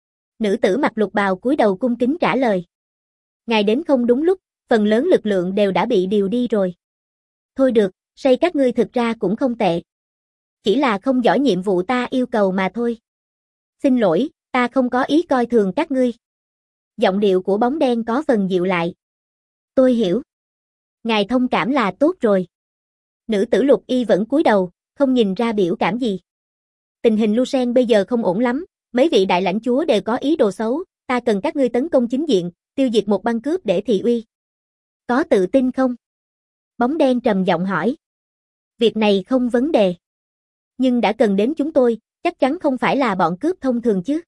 Nữ tử mặc lục bào cúi đầu cung kính trả lời. Ngài đến không đúng lúc, phần lớn lực lượng đều đã bị điều đi rồi. Thôi được, xây các ngươi thực ra cũng không tệ. Chỉ là không giỏi nhiệm vụ ta yêu cầu mà thôi. Xin lỗi, ta không có ý coi thường các ngươi. Giọng điệu của bóng đen có phần dịu lại. Tôi hiểu. Ngài thông cảm là tốt rồi. Nữ tử lục y vẫn cúi đầu, không nhìn ra biểu cảm gì. Tình hình Lucerne bây giờ không ổn lắm, mấy vị đại lãnh chúa đều có ý đồ xấu, ta cần các ngươi tấn công chính diện, tiêu diệt một băng cướp để thị uy. Có tự tin không? Bóng đen trầm giọng hỏi. Việc này không vấn đề. Nhưng đã cần đến chúng tôi, chắc chắn không phải là bọn cướp thông thường chứ.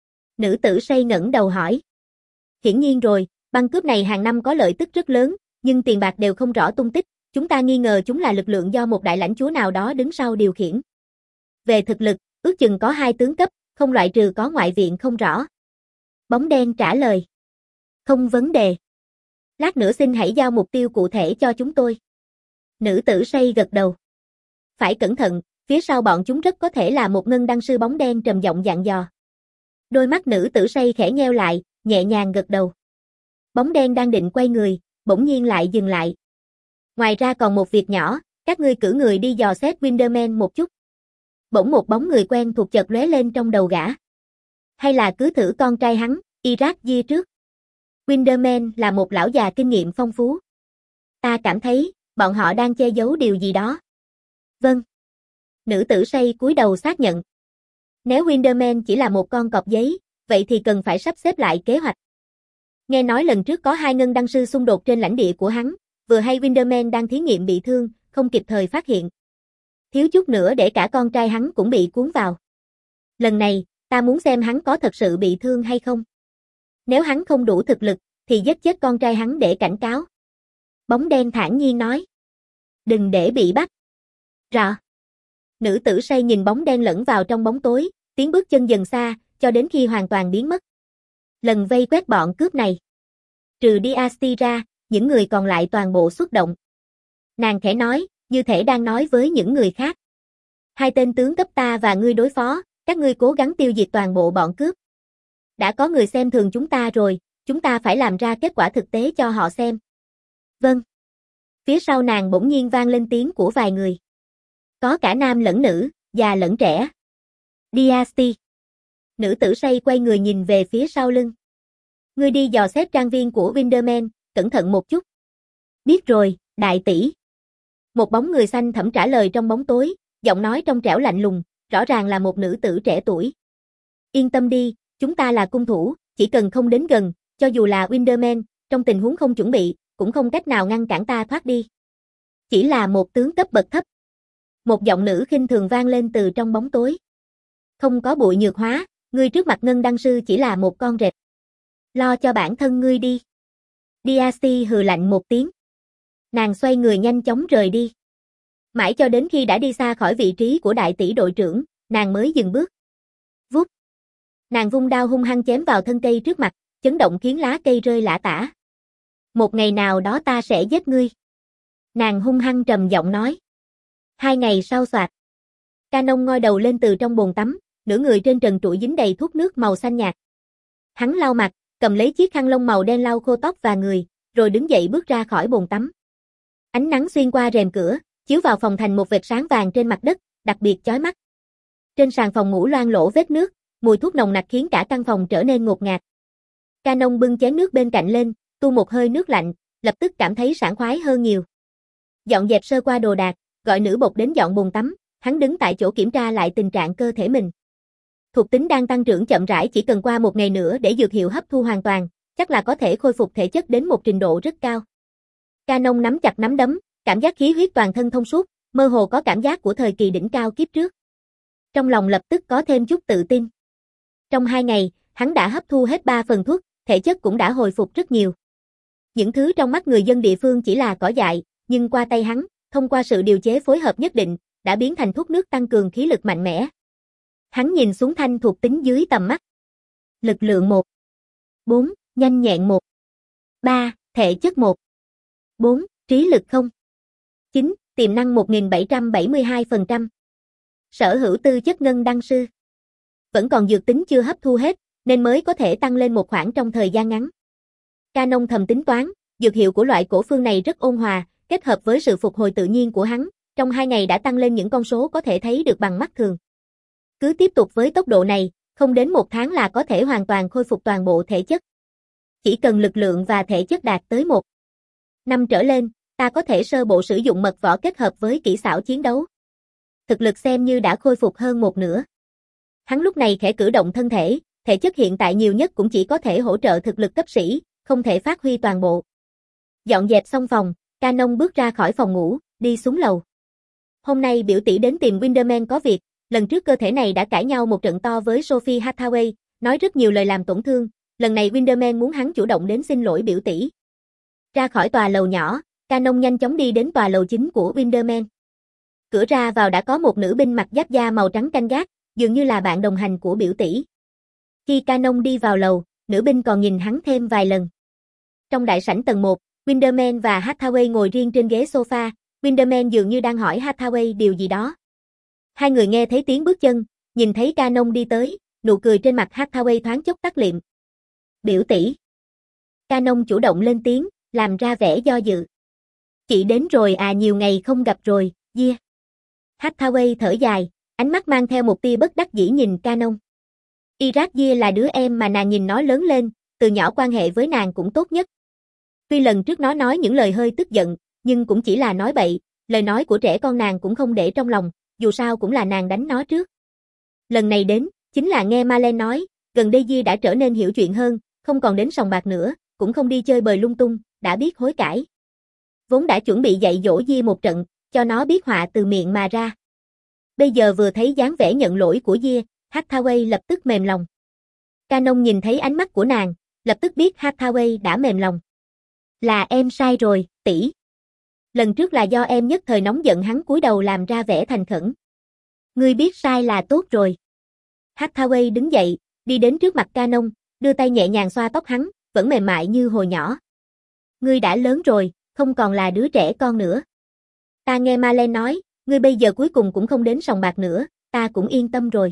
Nữ tử say ngẩng đầu hỏi. Hiển nhiên rồi, băng cướp này hàng năm có lợi tức rất lớn, nhưng tiền bạc đều không rõ tung tích, chúng ta nghi ngờ chúng là lực lượng do một đại lãnh chúa nào đó đứng sau điều khiển. Về thực lực, ước chừng có hai tướng cấp, không loại trừ có ngoại viện không rõ. Bóng đen trả lời. Không vấn đề. Lát nữa xin hãy giao mục tiêu cụ thể cho chúng tôi. Nữ tử say gật đầu. Phải cẩn thận, phía sau bọn chúng rất có thể là một ngân đăng sư. Bóng đen trầm giọng dặn dò. Đôi mắt nữ tử say khẽ nheo lại, nhẹ nhàng gật đầu. Bóng đen đang định quay người, bỗng nhiên lại dừng lại. Ngoài ra còn một việc nhỏ, các ngươi cử người đi dò xét Windermere một chút. Bỗng một bóng người quen thuộc chợt lóe lên trong đầu gã. Hay là cứ thử con trai hắn, Iraq Di trước. Windermere là một lão già kinh nghiệm phong phú. Ta cảm thấy, bọn họ đang che giấu điều gì đó. Vâng. Nữ tử say cúi đầu xác nhận. Nếu Windermere chỉ là một con cọp giấy, vậy thì cần phải sắp xếp lại kế hoạch. Nghe nói lần trước có hai ngân đăng sư xung đột trên lãnh địa của hắn, vừa hay Windermere đang thí nghiệm bị thương, không kịp thời phát hiện. Thiếu chút nữa để cả con trai hắn cũng bị cuốn vào. Lần này, ta muốn xem hắn có thật sự bị thương hay không. Nếu hắn không đủ thực lực, thì giết chết con trai hắn để cảnh cáo. Bóng đen thản nhiên nói. Đừng để bị bắt. Rõ. Nữ tử say nhìn bóng đen lẫn vào trong bóng tối, tiếng bước chân dần xa, cho đến khi hoàn toàn biến mất. Lần vây quét bọn cướp này. Trừ Diasti ra, những người còn lại toàn bộ xuất động. Nàng khẽ nói, như thể đang nói với những người khác. Hai tên tướng cấp ta và ngươi đối phó, các ngươi cố gắng tiêu diệt toàn bộ bọn cướp. Đã có người xem thường chúng ta rồi, chúng ta phải làm ra kết quả thực tế cho họ xem. Vâng. Phía sau nàng bỗng nhiên vang lên tiếng của vài người. Có cả nam lẫn nữ, già lẫn trẻ. Diasti. Nữ tử say quay người nhìn về phía sau lưng. Ngươi đi dò xét trang viên của Windermere, cẩn thận một chút. Biết rồi, đại tỷ. Một bóng người xanh thẫm trả lời trong bóng tối, giọng nói trong trẻo lạnh lùng, rõ ràng là một nữ tử trẻ tuổi. Yên tâm đi, chúng ta là cung thủ, chỉ cần không đến gần, cho dù là Windermere, trong tình huống không chuẩn bị, cũng không cách nào ngăn cản ta thoát đi. Chỉ là một tướng cấp bậc thấp. Một giọng nữ khinh thường vang lên từ trong bóng tối. Không có bụi nhược hóa, ngươi trước mặt ngân đăng sư chỉ là một con rệp. Lo cho bản thân ngươi đi. Diasti hừ lạnh một tiếng. Nàng xoay người nhanh chóng rời đi. Mãi cho đến khi đã đi xa khỏi vị trí của đại tỷ đội trưởng, nàng mới dừng bước. Vút. Nàng vung đao hung hăng chém vào thân cây trước mặt, chấn động khiến lá cây rơi lả tả. Một ngày nào đó ta sẽ giết ngươi. Nàng hung hăng trầm giọng nói. Hai ngày sau soạt. Canon ngoi đầu lên từ trong bồn tắm, nửa người trên trần trụi dính đầy thuốc nước màu xanh nhạt. Hắn lau mặt, cầm lấy chiếc khăn lông màu đen lau khô tóc và người, rồi đứng dậy bước ra khỏi bồn tắm. Ánh nắng xuyên qua rèm cửa, chiếu vào phòng thành một vệt sáng vàng trên mặt đất, đặc biệt chói mắt. Trên sàn phòng ngủ loang lỗ vết nước, mùi thuốc nồng nặc khiến cả căn phòng trở nên ngột ngạt. Canon bưng chén nước bên cạnh lên, tu một hơi nước lạnh, lập tức cảm thấy sảng khoái hơn nhiều. Dọn dẹp sơ qua đồ đạc, gọi nữ bột đến dọn bồn tắm, hắn đứng tại chỗ kiểm tra lại tình trạng cơ thể mình. Thuộc tính đang tăng trưởng chậm rãi, chỉ cần qua một ngày nữa để dược hiệu hấp thu hoàn toàn, chắc là có thể khôi phục thể chất đến một trình độ rất cao. Canon nắm chặt nắm đấm, cảm giác khí huyết toàn thân thông suốt, mơ hồ có cảm giác của thời kỳ đỉnh cao kiếp trước. Trong lòng lập tức có thêm chút tự tin. Trong hai ngày, hắn đã hấp thu hết ba phần thuốc, thể chất cũng đã hồi phục rất nhiều. Những thứ trong mắt người dân địa phương chỉ là cỏ dại, nhưng qua tay hắn, thông qua sự điều chế phối hợp nhất định, đã biến thành thuốc nước tăng cường khí lực mạnh mẽ. Hắn nhìn xuống thanh thuộc tính dưới tầm mắt. Lực lượng một. bốn. Nhanh nhẹn một. ba. Thể chất một. bốn. Trí lực không. chín. Tiềm năng một nghìn bảy trăm bảy mươi hai phần trăm. Sở hữu tư chất ngân đăng sư. Vẫn còn dược tính chưa hấp thu hết, nên mới có thể tăng lên một khoảng trong thời gian ngắn. Canon thầm tính toán, dược hiệu của loại cổ phương này rất ôn hòa, kết hợp với sự phục hồi tự nhiên của hắn, trong hai ngày đã tăng lên những con số có thể thấy được bằng mắt thường. Cứ tiếp tục với tốc độ này, không đến một tháng là có thể hoàn toàn khôi phục toàn bộ thể chất. Chỉ cần lực lượng và thể chất đạt tới một năm trở lên, ta có thể sơ bộ sử dụng mật võ kết hợp với kỹ xảo chiến đấu. Thực lực xem như đã khôi phục hơn một nửa. Hắn lúc này khẽ cử động thân thể, thể chất hiện tại nhiều nhất cũng chỉ có thể hỗ trợ thực lực cấp sĩ, không thể phát huy toàn bộ. Dọn dẹp xong phòng, Canon bước ra khỏi phòng ngủ, đi xuống lầu. Hôm nay biểu tỷ đến tìm Windermere có việc, lần trước cơ thể này đã cãi nhau một trận to với Sophie Hathaway, nói rất nhiều lời làm tổn thương, lần này Windermere muốn hắn chủ động đến xin lỗi biểu tỷ. Ra khỏi tòa lầu nhỏ, Canon nhanh chóng đi đến tòa lầu chính của Windermere. Cửa ra vào đã có một nữ binh mặc giáp da màu trắng canh gác, dường như là bạn đồng hành của biểu tỷ. Khi Canon đi vào lầu, nữ binh còn nhìn hắn thêm vài lần. Trong đại sảnh tầng một, Windermere và Hathaway ngồi riêng trên ghế sofa, Windermere dường như đang hỏi Hathaway điều gì đó. Hai người nghe thấy tiếng bước chân, nhìn thấy Canon đi tới, nụ cười trên mặt Hathaway thoáng chốc tắt liệm. Biểu tỷ. Canon chủ động lên tiếng, làm ra vẻ do dự. Chị đến rồi à, nhiều ngày không gặp rồi, yeah. Hathaway thở dài, ánh mắt mang theo một tia bất đắc dĩ nhìn Canon. Iraq yeah là đứa em mà nàng nhìn nó lớn lên, từ nhỏ quan hệ với nàng cũng tốt nhất. Tuy lần trước nó nói những lời hơi tức giận, nhưng cũng chỉ là nói bậy, lời nói của trẻ con nàng cũng không để trong lòng, dù sao cũng là nàng đánh nó trước. Lần này đến, chính là nghe Marlene nói, gần đây Di đã trở nên hiểu chuyện hơn, không còn đến sòng bạc nữa, cũng không đi chơi bời lung tung, đã biết hối cải. Vốn đã chuẩn bị dạy dỗ Di một trận, cho nó biết họa từ miệng mà ra. Bây giờ vừa thấy dáng vẻ nhận lỗi của Di, Hathaway lập tức mềm lòng. Canon nhìn thấy ánh mắt của nàng, lập tức biết Hathaway đã mềm lòng. Là em sai rồi, tỷ. Lần trước là do em nhất thời nóng giận, hắn cúi đầu làm ra vẻ thành khẩn. Ngươi biết sai là tốt rồi. Hathaway đứng dậy, đi đến trước mặt Canon, đưa tay nhẹ nhàng xoa tóc hắn, vẫn mềm mại như hồi nhỏ. Ngươi đã lớn rồi, không còn là đứa trẻ con nữa. Ta nghe Marlene nói, ngươi bây giờ cuối cùng cũng không đến sòng bạc nữa, ta cũng yên tâm rồi.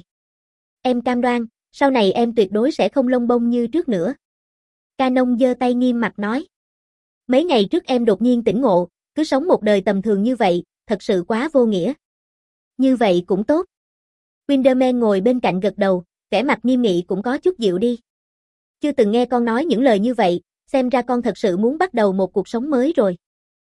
Em cam đoan, sau này em tuyệt đối sẽ không lông bông như trước nữa. Canon giơ tay nghiêm mặt nói. Mấy ngày trước em đột nhiên tỉnh ngộ, Cứ sống một đời tầm thường như vậy, thật sự quá vô nghĩa. Như vậy cũng tốt. Windermere ngồi bên cạnh gật đầu, vẻ mặt nghiêm nghị cũng có chút dịu đi. Chưa từng nghe con nói những lời như vậy, xem ra con thật sự muốn bắt đầu một cuộc sống mới rồi.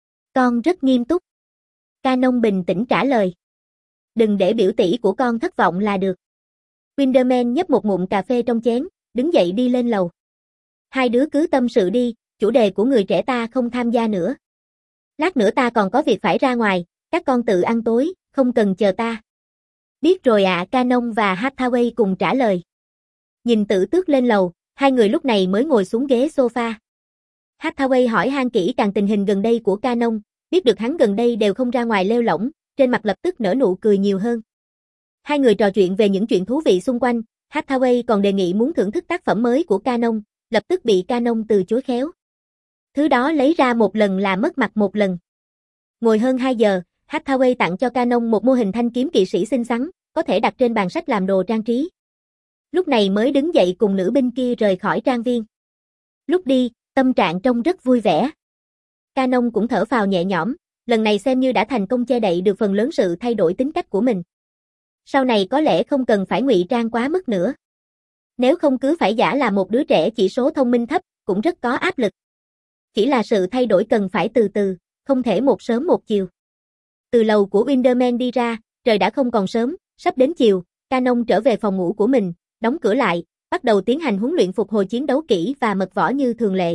Con rất nghiêm túc. Canon bình tĩnh trả lời. Đừng để biểu tỷ của con thất vọng là được. Windermere nhấp một ngụm cà phê trong chén, đứng dậy đi lên lầu. Hai đứa cứ tâm sự đi, chủ đề của người trẻ ta không tham gia nữa. Lát nữa ta còn có việc phải ra ngoài, các con tự ăn tối, không cần chờ ta. Biết rồi ạ, à, Canon và Hathaway cùng trả lời. Nhìn Tử Tước lên lầu, hai người lúc này mới ngồi xuống ghế sofa. Hathaway hỏi han kỹ càng tình hình gần đây của Canon, biết được hắn gần đây đều không ra ngoài lêu lỏng, trên mặt lập tức nở nụ cười nhiều hơn. Hai người trò chuyện về những chuyện thú vị xung quanh, Hathaway còn đề nghị muốn thưởng thức tác phẩm mới của Canon, lập tức bị Canon từ chối khéo. Thứ đó lấy ra một lần là mất mặt một lần. Ngồi hơn hai giờ, Hathaway tặng cho Canon một mô hình thanh kiếm kỵ sĩ xinh xắn, có thể đặt trên bàn sách làm đồ trang trí. Lúc này mới đứng dậy cùng nữ binh kia rời khỏi trang viên. Lúc đi, tâm trạng trông rất vui vẻ. Canon cũng thở phào nhẹ nhõm, lần này xem như đã thành công che đậy được phần lớn sự thay đổi tính cách của mình. Sau này có lẽ không cần phải ngụy trang quá mức nữa. Nếu không cứ phải giả là một đứa trẻ chỉ số thông minh thấp, cũng rất có áp lực. Chỉ là sự thay đổi cần phải từ từ, không thể một sớm một chiều. Từ lầu của Windermere đi ra, trời đã không còn sớm, sắp đến chiều, Canon trở về phòng ngủ của mình, đóng cửa lại, bắt đầu tiến hành huấn luyện phục hồi chiến đấu kỹ và mật võ như thường lệ.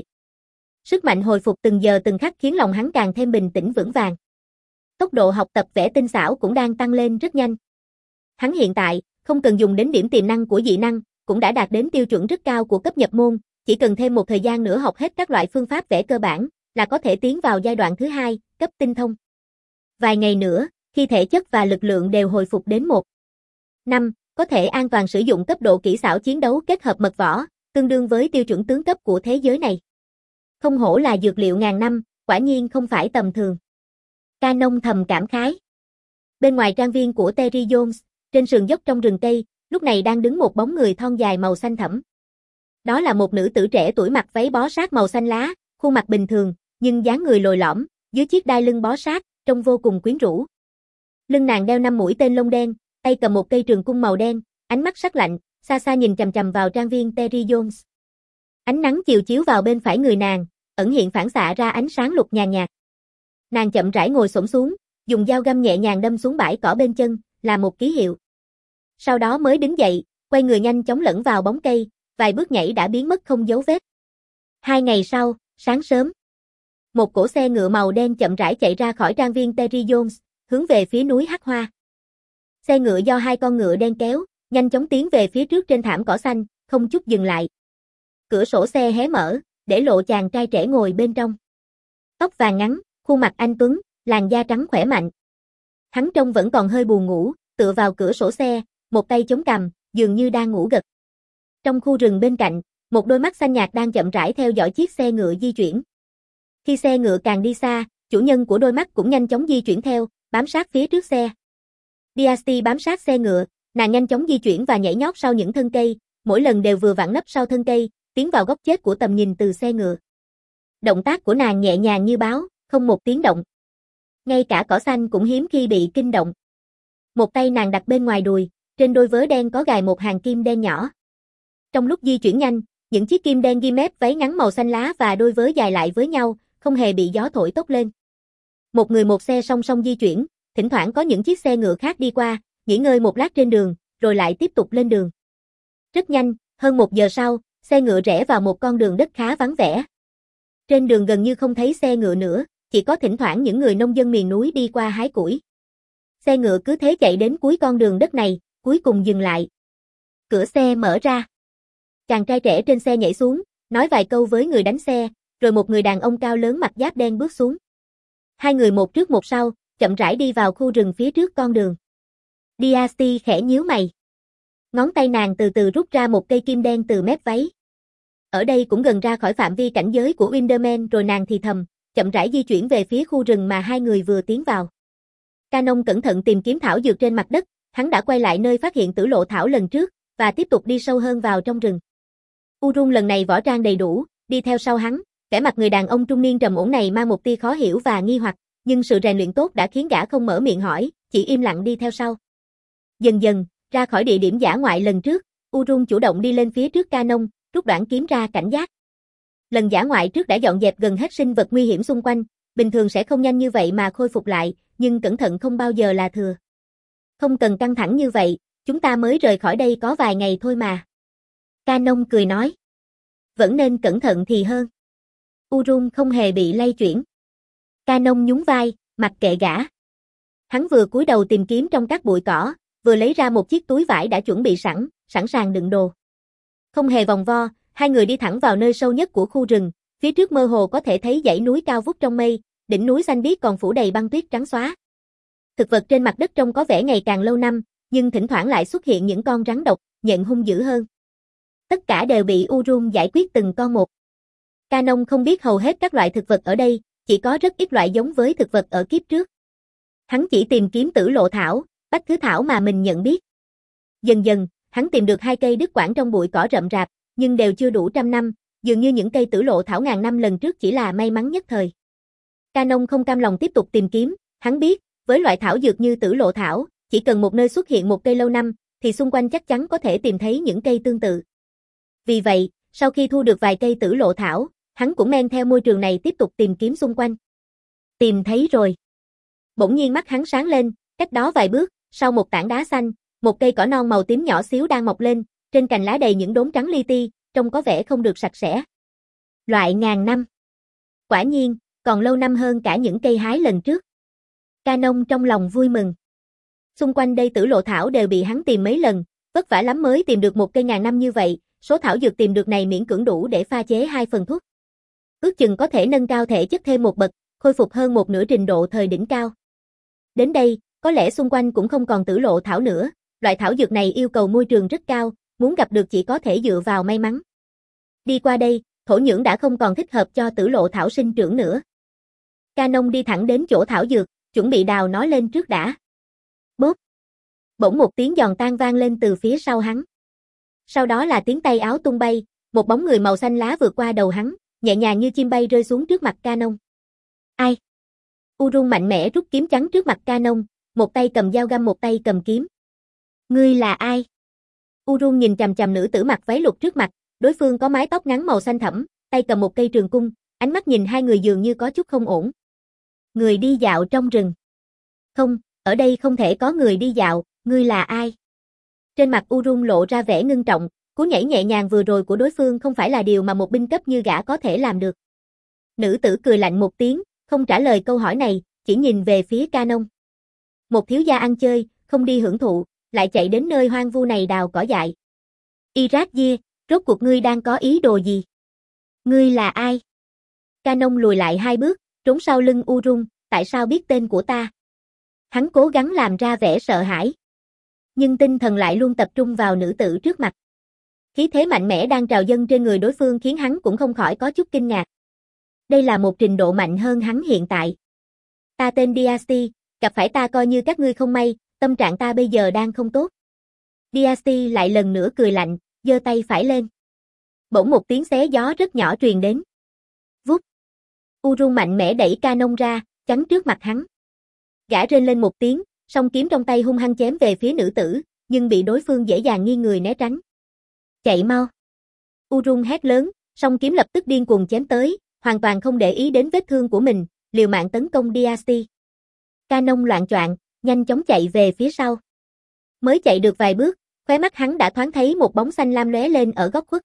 Sức mạnh hồi phục từng giờ từng khắc khiến lòng hắn càng thêm bình tĩnh vững vàng. Tốc độ học tập vẽ tinh xảo cũng đang tăng lên rất nhanh. Hắn hiện tại, không cần dùng đến điểm tiềm năng của dị năng, cũng đã đạt đến tiêu chuẩn rất cao của cấp nhập môn, chỉ cần thêm một thời gian nữa học hết các loại phương pháp vẽ cơ bản, là có thể tiến vào giai đoạn thứ hai, cấp tinh thông. Vài ngày nữa, khi thể chất và lực lượng đều hồi phục đến một năm, có thể an toàn sử dụng cấp độ kỹ xảo chiến đấu kết hợp mật võ, tương đương với tiêu chuẩn tướng cấp của thế giới này. Không hổ là dược liệu ngàn năm, quả nhiên không phải tầm thường. Canon thầm cảm khái. Bên ngoài trang viên của Terry Jones, trên sườn dốc trong rừng cây, lúc này đang đứng một bóng người thon dài màu xanh thẫm. Đó là một nữ tử trẻ tuổi mặc váy bó sát màu xanh lá, khuôn mặt bình thường, nhưng dáng người lồi lõm, dưới chiếc đai lưng bó sát, trông vô cùng quyến rũ. Lưng nàng đeo năm mũi tên lông đen, tay cầm một cây trường cung màu đen, ánh mắt sắc lạnh, xa xa nhìn chằm chằm vào trang viên Terry Jones. Ánh nắng chiều chiếu vào bên phải người nàng, ẩn hiện phản xạ ra ánh sáng lục nhàn nhạt. Nàng chậm rãi ngồi xổm xuống, dùng dao găm nhẹ nhàng đâm xuống bãi cỏ bên chân, là một ký hiệu. Sau đó mới đứng dậy, quay người nhanh chóng lẫn vào bóng cây, vài bước nhảy đã biến mất không dấu vết. Hai ngày sau, sáng sớm, một cỗ xe ngựa màu đen chậm rãi chạy ra khỏi trang viên Terry Jones, hướng về phía núi Hắc Hoa. Xe ngựa do hai con ngựa đen kéo, nhanh chóng tiến về phía trước trên thảm cỏ xanh, không chút dừng lại. Cửa sổ xe hé mở, để lộ chàng trai trẻ ngồi bên trong. Tóc vàng ngắn, khuôn mặt anh tuấn, làn da trắng khỏe mạnh. Hắn trông vẫn còn hơi buồn ngủ, tựa vào cửa sổ xe, một tay chống cằm, dường như đang ngủ gật. Trong khu rừng bên cạnh, một đôi mắt xanh nhạt đang chậm rãi theo dõi chiếc xe ngựa di chuyển. Khi xe ngựa càng đi xa, chủ nhân của đôi mắt cũng nhanh chóng di chuyển theo, bám sát phía trước xe. Diasti bám sát xe ngựa, nàng nhanh chóng di chuyển và nhảy nhót sau những thân cây, mỗi lần đều vừa vặn nấp sau thân cây, tiến vào góc chết của tầm nhìn từ xe ngựa. Động tác của nàng nhẹ nhàng như báo, không một tiếng động. Ngay cả cỏ xanh cũng hiếm khi bị kinh động. Một tay nàng đặt bên ngoài đùi, trên đôi vớ đen có gài một hàng kim đen nhỏ. Trong lúc di chuyển nhanh, những chiếc kim đen ghi mép váy ngắn màu xanh lá và đôi vớ dài lại với nhau, không hề bị gió thổi tốc lên. Một người một xe song song di chuyển, thỉnh thoảng có những chiếc xe ngựa khác đi qua, nghỉ ngơi một lát trên đường, rồi lại tiếp tục lên đường. Rất nhanh, hơn một giờ sau, xe ngựa rẽ vào một con đường đất khá vắng vẻ. Trên đường gần như không thấy xe ngựa nữa, chỉ có thỉnh thoảng những người nông dân miền núi đi qua hái củi. Xe ngựa cứ thế chạy đến cuối con đường đất này, cuối cùng dừng lại. Cửa xe mở ra. Chàng trai trẻ trên xe nhảy xuống, nói vài câu với người đánh xe, rồi một người đàn ông cao lớn mặc giáp đen bước xuống. Hai người một trước một sau, chậm rãi đi vào khu rừng phía trước con đường. Diasti khẽ nhíu mày. Ngón tay nàng từ từ rút ra một cây kim đen từ mép váy. Ở đây cũng gần ra khỏi phạm vi cảnh giới của Windermere, rồi nàng thì thầm, chậm rãi di chuyển về phía khu rừng mà hai người vừa tiến vào. Canon cẩn thận tìm kiếm thảo dược trên mặt đất, hắn đã quay lại nơi phát hiện tử lộ thảo lần trước, và tiếp tục đi sâu hơn vào trong rừng. Urun lần này võ trang đầy đủ, đi theo sau hắn, vẻ mặt người đàn ông trung niên trầm ổn này mang một tia khó hiểu và nghi hoặc, nhưng sự rèn luyện tốt đã khiến gã không mở miệng hỏi, chỉ im lặng đi theo sau. Dần dần, ra khỏi địa điểm dã ngoại lần trước, Urun chủ động đi lên phía trước Canon, rút đoạn kiếm ra cảnh giác. Lần dã ngoại trước đã dọn dẹp gần hết sinh vật nguy hiểm xung quanh, bình thường sẽ không nhanh như vậy mà khôi phục lại, nhưng cẩn thận không bao giờ là thừa. Không cần căng thẳng như vậy, chúng ta mới rời khỏi đây có vài ngày thôi mà. Canon cười nói. Vẫn nên cẩn thận thì hơn. Urun không hề bị lay chuyển. Canon nhún vai, mặc kệ gã. Hắn vừa cúi đầu tìm kiếm trong các bụi cỏ, vừa lấy ra một chiếc túi vải đã chuẩn bị sẵn, sẵn sàng đựng đồ. Không hề vòng vo, hai người đi thẳng vào nơi sâu nhất của khu rừng, phía trước mơ hồ có thể thấy dãy núi cao vút trong mây, đỉnh núi xanh biếc còn phủ đầy băng tuyết trắng xóa. Thực vật trên mặt đất trông có vẻ ngày càng lâu năm, nhưng thỉnh thoảng lại xuất hiện những con rắn độc, nhện hung dữ hơn. Tất cả đều bị Urun giải quyết từng con một. Canon không biết hầu hết các loại thực vật ở đây, chỉ có rất ít loại giống với thực vật ở kiếp trước. Hắn chỉ tìm kiếm tử lộ thảo, bách thứ thảo mà mình nhận biết. Dần dần, hắn tìm được hai cây đứt quãng trong bụi cỏ rậm rạp, nhưng đều chưa đủ trăm năm, dường như những cây tử lộ thảo ngàn năm lần trước chỉ là may mắn nhất thời. Canon không cam lòng tiếp tục tìm kiếm, hắn biết, với loại thảo dược như tử lộ thảo, chỉ cần một nơi xuất hiện một cây lâu năm, thì xung quanh chắc chắn có thể tìm thấy những cây tương tự. Vì vậy, sau khi thu được vài cây tử lộ thảo, hắn cũng men theo môi trường này tiếp tục tìm kiếm xung quanh. Tìm thấy rồi. Bỗng nhiên mắt hắn sáng lên, cách đó vài bước, sau một tảng đá xanh, một cây cỏ non màu tím nhỏ xíu đang mọc lên, trên cành lá đầy những đốm trắng li ti, trông có vẻ không được sạch sẽ. Loại ngàn năm. Quả nhiên, còn lâu năm hơn cả những cây hái lần trước. Canon trong lòng vui mừng. Xung quanh đây tử lộ thảo đều bị hắn tìm mấy lần, vất vả lắm mới tìm được một cây ngàn năm như vậy, số thảo dược tìm được này miễn cưỡng đủ để pha chế hai phần thuốc. Ước chừng có thể nâng cao thể chất thêm một bậc, khôi phục hơn một nửa trình độ thời đỉnh cao. Đến đây, có lẽ xung quanh cũng không còn tử lộ thảo nữa, loại thảo dược này yêu cầu môi trường rất cao, muốn gặp được chỉ có thể dựa vào may mắn. Đi qua đây, thổ nhưỡng đã không còn thích hợp cho tử lộ thảo sinh trưởng nữa. Canon đi thẳng đến chỗ thảo dược, chuẩn bị đào nó lên trước đã. Bốp! Bỗng một tiếng giòn tan vang lên từ phía sau hắn. Sau đó là tiếng tay áo tung bay, một bóng người màu xanh lá vượt qua đầu hắn, nhẹ nhàng như chim bay rơi xuống trước mặt Canon. Ai? Urun mạnh mẽ rút kiếm chắn trước mặt Canon, một tay cầm dao găm một tay cầm kiếm. Ngươi là ai? Urun nhìn chằm chằm nữ tử mặc váy lục trước mặt, đối phương có mái tóc ngắn màu xanh thẫm, tay cầm một cây trường cung, ánh mắt nhìn hai người dường như có chút không ổn. Người đi dạo trong rừng. Không, ở đây không thể có người đi dạo, ngươi là ai? Trên mặt Urun lộ ra vẻ ngưng trọng, cú nhảy nhẹ nhàng vừa rồi của đối phương không phải là điều mà một binh cấp như gã có thể làm được. Nữ tử cười lạnh một tiếng, không trả lời câu hỏi này, chỉ nhìn về phía Canon. Một thiếu gia ăn chơi, không đi hưởng thụ, lại chạy đến nơi hoang vu này đào cỏ dại. Irak-Gia, rốt cuộc ngươi đang có ý đồ gì? Ngươi là ai? Canon lùi lại hai bước, trốn sau lưng Urun, tại sao biết tên của ta? Hắn cố gắng làm ra vẻ sợ hãi. Nhưng tinh thần lại luôn tập trung vào nữ tử trước mặt. Khí thế mạnh mẽ đang trào dâng trên người đối phương khiến hắn cũng không khỏi có chút kinh ngạc. Đây là một trình độ mạnh hơn hắn hiện tại. Ta tên Diasti, gặp phải ta coi như các ngươi không may, tâm trạng ta bây giờ đang không tốt. Diasti lại lần nữa cười lạnh, giơ tay phải lên. Bỗng một tiếng xé gió rất nhỏ truyền đến. Vút. Urun mạnh mẽ đẩy Canon ra, chắn trước mặt hắn. Gã rên lên một tiếng, song kiếm trong tay hung hăng chém về phía nữ tử, nhưng bị đối phương dễ dàng nghiêng người né tránh. Chạy mau. Urun hét lớn, song kiếm lập tức điên cuồng chém tới, hoàn toàn không để ý đến vết thương của mình, liều mạng tấn công Diasti. Canon loạng choạng, nhanh chóng chạy về phía sau. Mới chạy được vài bước, khóe mắt hắn đã thoáng thấy một bóng xanh lam lóe lên ở góc khuất.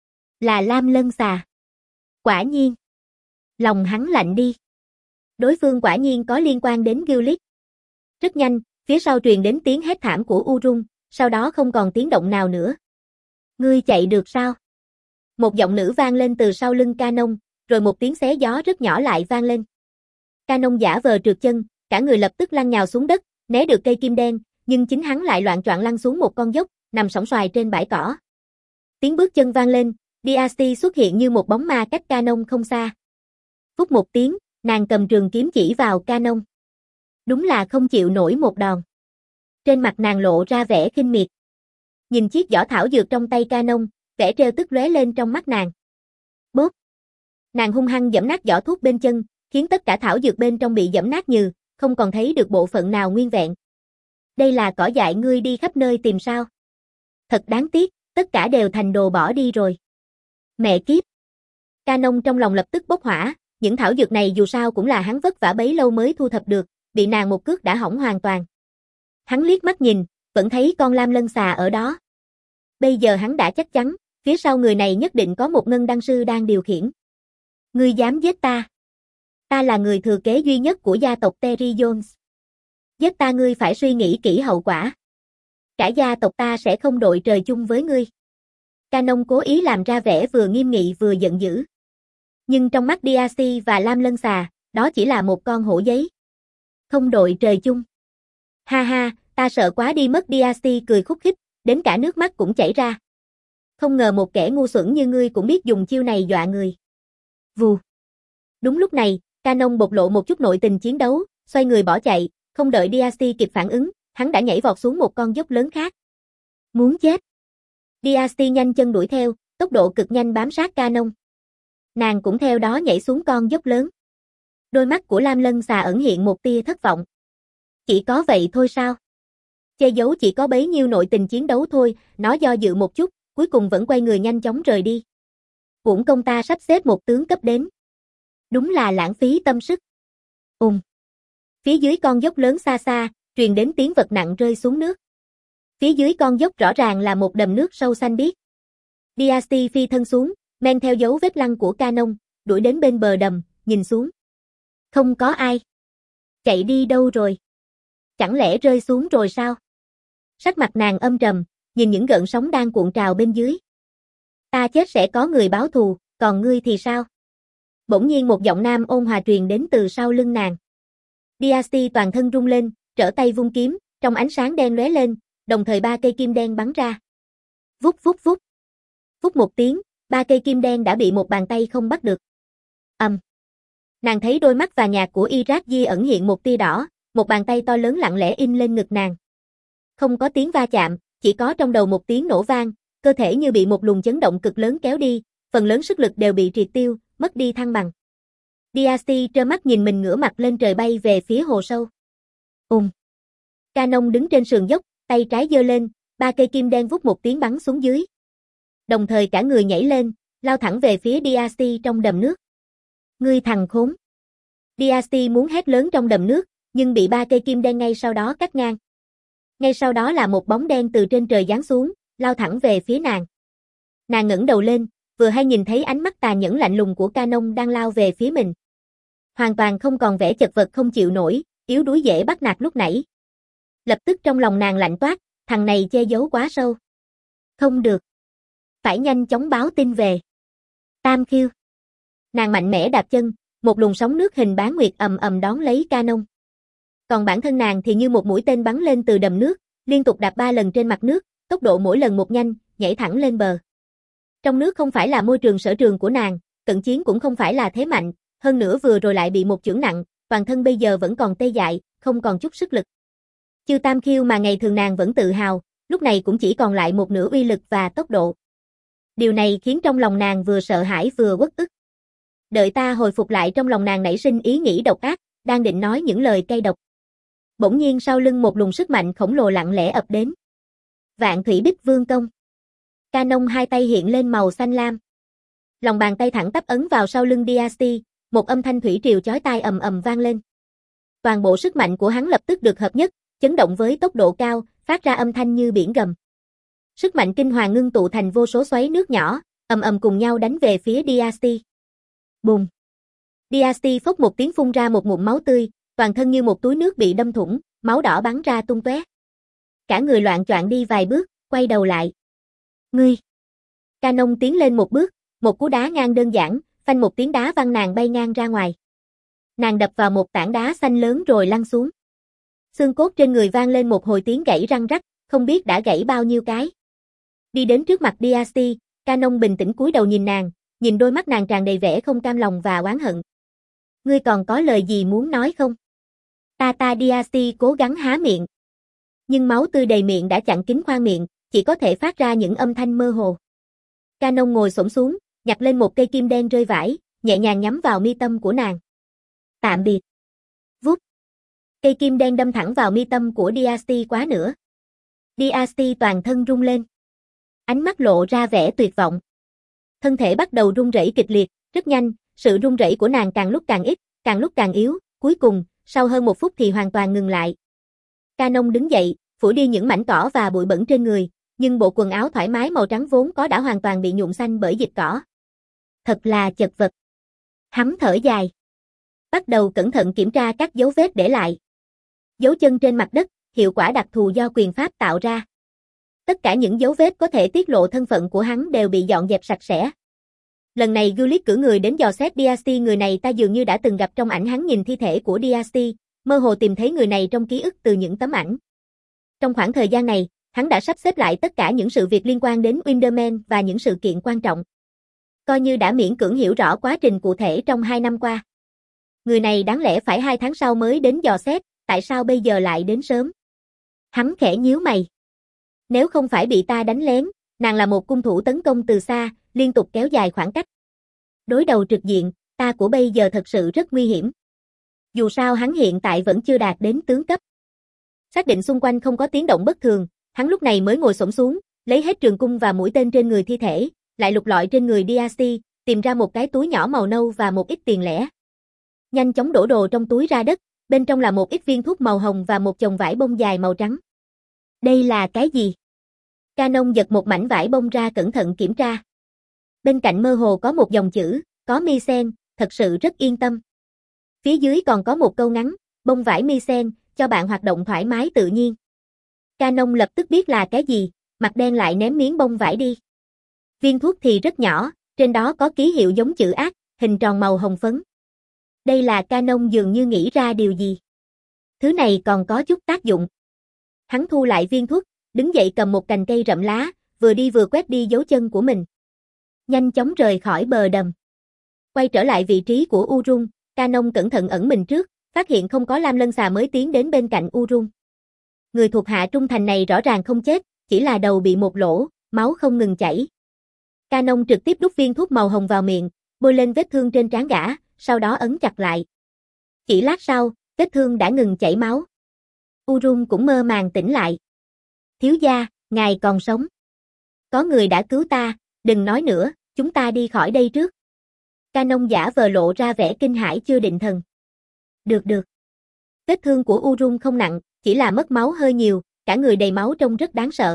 Là Lam Lân Xà. Quả nhiên. Lòng hắn lạnh đi. Đối phương quả nhiên có liên quan đến Gilead. Rất nhanh, phía sau truyền đến tiếng hét thảm của Urun, sau đó không còn tiếng động nào nữa. Ngươi chạy được sao? Một giọng nữ vang lên từ sau lưng Canon, rồi một tiếng xé gió rất nhỏ lại vang lên. Canon giả vờ trượt chân, cả người lập tức lăn nhào xuống đất, né được cây kim đen, nhưng chính hắn lại loạng choạng lăn xuống một con dốc, nằm sóng xoài trên bãi cỏ. Tiếng bước chân vang lên, Diasti xuất hiện như một bóng ma cách Canon không xa. Phút một tiếng, nàng cầm trường kiếm chỉ vào Canon. Đúng là không chịu nổi một đòn. Trên mặt nàng lộ ra vẻ khinh miệt. Nhìn chiếc giỏ thảo dược trong tay Canon, vẻ trêu tức lóe lên trong mắt nàng. Bốp. Nàng hung hăng giẫm nát giỏ thuốc bên chân, khiến tất cả thảo dược bên trong bị giẫm nát nhừ, không còn thấy được bộ phận nào nguyên vẹn. Đây là cỏ dại ngươi đi khắp nơi tìm sao? Thật đáng tiếc, tất cả đều thành đồ bỏ đi rồi. Mẹ kiếp! Canon trong lòng lập tức bốc hỏa, những thảo dược này dù sao cũng là hắn vất vả bấy lâu mới thu thập được, bị nàng một cước đã hỏng hoàn toàn. Hắn liếc mắt nhìn, vẫn thấy con lam lân xà ở đó. Bây giờ hắn đã chắc chắn, phía sau người này nhất định có một ngân đan sư đang điều khiển. Ngươi dám giết ta? Ta là người thừa kế duy nhất của gia tộc Terry Jones. Giết ta ngươi phải suy nghĩ kỹ hậu quả. Cả gia tộc ta sẽ không đội trời chung với ngươi. Canon cố ý làm ra vẻ vừa nghiêm nghị vừa giận dữ. Nhưng trong mắt Diazi và Lam Lân Xà, đó chỉ là một con hổ giấy. Không đội trời chung. Ha ha, ta sợ quá đi mất. Diazi cười khúc khích, đến cả nước mắt cũng chảy ra. Không ngờ một kẻ ngu xuẩn như ngươi cũng biết dùng chiêu này dọa người. Vù. Đúng lúc này, Canon bộc lộ một chút nội tình chiến đấu, xoay người bỏ chạy, không đợi Diazi kịp phản ứng, hắn đã nhảy vọt xuống một con dốc lớn khác. Muốn chết. Diazi nhanh chân đuổi theo, tốc độ cực nhanh bám sát Canon. Nàng cũng theo đó nhảy xuống con dốc lớn. Đôi mắt của Lam Lân Xà ẩn hiện một tia thất vọng. Chỉ có vậy thôi sao? Che giấu chỉ có bấy nhiêu nội tình chiến đấu thôi, nó do dự một chút, cuối cùng vẫn quay người nhanh chóng rời đi. Uổng công ta sắp xếp một tướng cấp đến. Đúng là lãng phí tâm sức. Ùm. Phía dưới con dốc lớn xa xa, truyền đến tiếng vật nặng rơi xuống nước. Phía dưới con dốc rõ ràng là một đầm nước sâu xanh biếc. Diazi phi thân xuống, men theo dấu vết lăn của Canon, đuổi đến bên bờ đầm, nhìn xuống. Không có ai. Chạy đi đâu rồi? Chẳng lẽ rơi xuống rồi sao? Sắc mặt nàng âm trầm, nhìn những gợn sóng đang cuộn trào bên dưới. Ta chết sẽ có người báo thù, còn ngươi thì sao? Bỗng nhiên một giọng nam ôn hòa truyền đến từ sau lưng nàng. Diazi toàn thân rung lên, trở tay vung kiếm, trong ánh sáng đen lóe lên, đồng thời ba cây kim đen bắn ra. Vút vút vút. Vút một tiếng, ba cây kim đen đã bị một bàn tay không bắt được. Ầm. Um. Nàng thấy đôi mắt và nhạt của Iraq Di ẩn hiện một tia đỏ, một bàn tay to lớn lặng lẽ in lên ngực nàng. Không có tiếng va chạm, chỉ có trong đầu một tiếng nổ vang, cơ thể như bị một luồng chấn động cực lớn kéo đi, phần lớn sức lực đều bị triệt tiêu, mất đi thăng bằng. Diazi trơ mắt nhìn mình ngửa mặt lên trời bay về phía hồ sâu. Ùm. Canon đứng trên sườn dốc, tay trái giơ lên, ba cây kim đen vút một tiếng bắn xuống dưới. Đồng thời cả người nhảy lên, lao thẳng về phía Diazi trong đầm nước. Ngươi thằng khốn. Diazi muốn hét lớn trong đầm nước, nhưng bị ba cây kim đen ngay sau đó cắt ngang. Ngay sau đó là một bóng đen từ trên trời giáng xuống, lao thẳng về phía nàng. Nàng ngẩng đầu lên, vừa hay nhìn thấy ánh mắt tàn nhẫn lạnh lùng của Canon đang lao về phía mình. Hoàn toàn không còn vẻ chật vật không chịu nổi, yếu đuối dễ bắt nạt lúc nãy. Lập tức trong lòng nàng lạnh toát, thằng này che giấu quá sâu. Không được. Phải nhanh chóng báo tin về. Tam khiêu. Nàng mạnh mẽ đạp chân, một luồng sóng nước hình bán nguyệt ầm ầm đón lấy Canon. Còn bản thân nàng thì như một mũi tên bắn lên từ đầm nước, liên tục đạp ba lần trên mặt nước, tốc độ mỗi lần một nhanh, nhảy thẳng lên bờ. Trong nước không phải là môi trường sở trường của nàng, cận chiến cũng không phải là thế mạnh, hơn nữa vừa rồi lại bị một chưởng nặng, toàn thân bây giờ vẫn còn tê dại, không còn chút sức lực. Chư tam khiêu mà ngày thường nàng vẫn tự hào, lúc này cũng chỉ còn lại một nửa uy lực và tốc độ. Điều này khiến trong lòng nàng vừa sợ hãi vừa uất ức. Đợi ta hồi phục lại, trong lòng nàng nảy sinh ý nghĩ độc ác, đang định nói những lời cay độc. Bỗng nhiên sau lưng một luồng sức mạnh khổng lồ lặng lẽ ập đến. Vạn Thủy Bích Vương công. Canon hai tay hiện lên màu xanh lam. Lòng bàn tay thẳng tắp ấn vào sau lưng Diazi, một âm thanh thủy triều chói tai ầm ầm vang lên. Toàn bộ sức mạnh của hắn lập tức được hợp nhất, chấn động với tốc độ cao, phát ra âm thanh như biển gầm. Sức mạnh kinh hoàng ngưng tụ thành vô số xoáy nước nhỏ, ầm ầm cùng nhau đánh về phía Diazi. Bùm. Diazi phốc một tiếng phun ra một ngụm máu tươi, toàn thân như một túi nước bị đâm thủng, máu đỏ bắn ra tung tóe. Cả người loạng choạng đi vài bước, quay đầu lại. Ngươi. Canon tiến lên một bước, một cú đá ngang đơn giản, phanh một tiếng đá văng nàng bay ngang ra ngoài. Nàng đập vào một tảng đá xanh lớn rồi lăn xuống. Xương cốt trên người vang lên một hồi tiếng gãy răng rắc, không biết đã gãy bao nhiêu cái. Đi đến trước mặt Diazi, Canon bình tĩnh cúi đầu nhìn nàng, nhìn đôi mắt nàng tràn đầy vẻ không cam lòng và oán hận. Ngươi còn có lời gì muốn nói không? Ta ta Diazi cố gắng há miệng. Nhưng máu tươi đầy miệng đã chặn kín khoang miệng, chỉ có thể phát ra những âm thanh mơ hồ. Canon ngồi xổm xuống, nhặt lên một cây kim đen rơi vãi, nhẹ nhàng nhắm vào mi tâm của nàng. Tạm biệt. Vút. Cây kim đen đâm thẳng vào mi tâm của Diasti quá nữa. Diasti toàn thân rung lên. Ánh mắt lộ ra vẻ tuyệt vọng. Thân thể bắt đầu run rẩy kịch liệt, rất nhanh, sự run rẩy của nàng càng lúc càng ít, càng lúc càng yếu, cuối cùng, sau hơn một phút thì hoàn toàn ngừng lại. Canon đứng dậy, phủi đi những mảnh cỏ và bụi bẩn trên người, nhưng bộ quần áo thoải mái màu trắng vốn có đã hoàn toàn bị nhuộm xanh bởi dịch cỏ. Thật là chật vật. Hắn thở dài. Bắt đầu cẩn thận kiểm tra các dấu vết để lại. Dấu chân trên mặt đất, hiệu quả đặc thù do quyền pháp tạo ra. Tất cả những dấu vết có thể tiết lộ thân phận của hắn đều bị dọn dẹp sạch sẽ. Lần này Gulick cử người đến dò xét Diasti, người này ta dường như đã từng gặp trong ảnh. Hắn nhìn thi thể của Diasti, mơ hồ tìm thấy người này trong ký ức từ những tấm ảnh. Trong khoảng thời gian này, hắn đã sắp xếp lại tất cả những sự việc liên quan đến Windermere và những sự kiện quan trọng. Coi như đã miễn cưỡng hiểu rõ quá trình cụ thể trong hai năm qua. Người này đáng lẽ phải hai tháng sau mới đến dò xét, tại sao bây giờ lại đến sớm? Hắn khẽ nhíu mày. Nếu không phải bị ta đánh lén, nàng là một cung thủ tấn công từ xa, liên tục kéo dài khoảng cách. Đối đầu trực diện, ta của bây giờ thật sự rất nguy hiểm. Dù sao hắn hiện tại vẫn chưa đạt đến tướng cấp. Xác định xung quanh không có tiếng động bất thường, hắn lúc này mới ngồi xổm xuống, lấy hết trường cung và mũi tên trên người thi thể, lại lục lọi trên người Diasti, tìm ra một cái túi nhỏ màu nâu và một ít tiền lẻ. Nhanh chóng đổ đồ trong túi ra đất, bên trong là một ít viên thuốc màu hồng và một chồng vải bông dài màu trắng. Đây là cái gì? Canon giật một mảnh vải bông ra cẩn thận kiểm tra. Bên cạnh mơ hồ có một dòng chữ, có mi sen, thật sự rất yên tâm. Phía dưới còn có một câu ngắn, bông vải mi sen, cho bạn hoạt động thoải mái tự nhiên. Canon lập tức biết là cái gì, mặt đen lại ném miếng bông vải đi. Viên thuốc thì rất nhỏ, trên đó có ký hiệu giống chữ ác, hình tròn màu hồng phấn. Đây là Canon dường như nghĩ ra điều gì. Thứ này còn có chút tác dụng. Hắn thu lại viên thuốc, đứng dậy cầm một cành cây rậm lá, vừa đi vừa quét đi dấu chân của mình. Nhanh chóng rời khỏi bờ đầm. Quay trở lại vị trí của Urun, Canon cẩn thận ẩn mình trước, phát hiện không có lam lân xà mới tiến đến bên cạnh Urun. Người thuộc hạ trung thành này rõ ràng không chết, chỉ là đầu bị một lỗ, máu không ngừng chảy. Canon trực tiếp đút viên thuốc màu hồng vào miệng, bôi lên vết thương trên trán gã, sau đó ấn chặt lại. Chỉ lát sau, vết thương đã ngừng chảy máu. Urun cũng mơ màng tỉnh lại. Thiếu gia, ngài còn sống. Có người đã cứu ta, đừng nói nữa, chúng ta đi khỏi đây trước. Canon giả vờ lộ ra vẻ kinh hãi chưa định thần. Được được. Vết thương của Urun không nặng, chỉ là mất máu hơi nhiều, cả người đầy máu trông rất đáng sợ.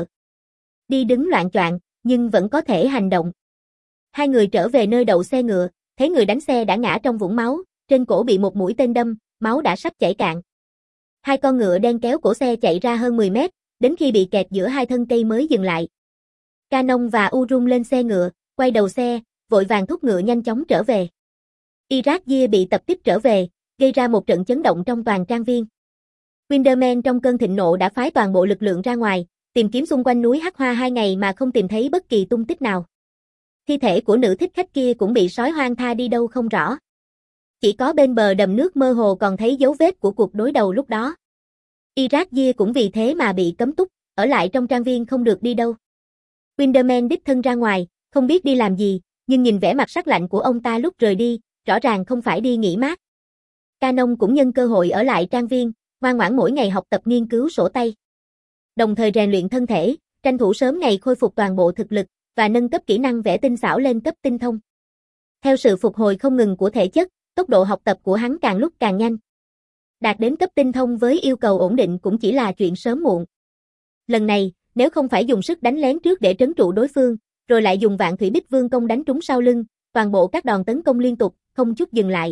Đi đứng loạng choạng, nhưng vẫn có thể hành động. Hai người trở về nơi đậu xe ngựa, thấy người đánh xe đã ngã trong vũng máu, trên cổ bị một mũi tên đâm, máu đã sắp chảy cạn. Hai con ngựa đen kéo cổ xe chạy ra hơn mười mét, đến khi bị kẹt giữa hai thân cây mới dừng lại. Canon và Urun lên xe ngựa, quay đầu xe, vội vàng thúc ngựa nhanh chóng trở về. Irakgia bị tập kích trở về, gây ra một trận chấn động trong toàn trang viên. Windermere trong cơn thịnh nộ đã phái toàn bộ lực lượng ra ngoài, tìm kiếm xung quanh núi Hắc Hoa hai ngày mà không tìm thấy bất kỳ tung tích nào. Thi thể của nữ thích khách kia cũng bị sói hoang tha đi đâu không rõ. Chỉ có bên bờ đầm nước mơ hồ còn thấy dấu vết của cuộc đối đầu lúc đó. Irakgia cũng vì thế mà bị cấm túc, ở lại trong trang viên không được đi đâu. Windermere đích thân ra ngoài, không biết đi làm gì, nhưng nhìn vẻ mặt sắc lạnh của ông ta lúc rời đi, rõ ràng không phải đi nghỉ mát. Canon cũng nhân cơ hội ở lại trang viên, ngoan ngoãn mỗi ngày học tập nghiên cứu sổ tay. Đồng thời rèn luyện thân thể, tranh thủ sớm ngày khôi phục toàn bộ thực lực, và nâng cấp kỹ năng vẽ tinh xảo lên cấp tinh thông. Theo sự phục hồi không ngừng của thể chất, tốc độ học tập của hắn càng lúc càng nhanh. Đạt đến cấp tinh thông với yêu cầu ổn định cũng chỉ là chuyện sớm muộn. Lần này, nếu không phải dùng sức đánh lén trước để trấn trụ đối phương, rồi lại dùng Vạn Thủy Bích Vương công đánh trúng sau lưng, toàn bộ các đòn tấn công liên tục, không chút dừng lại.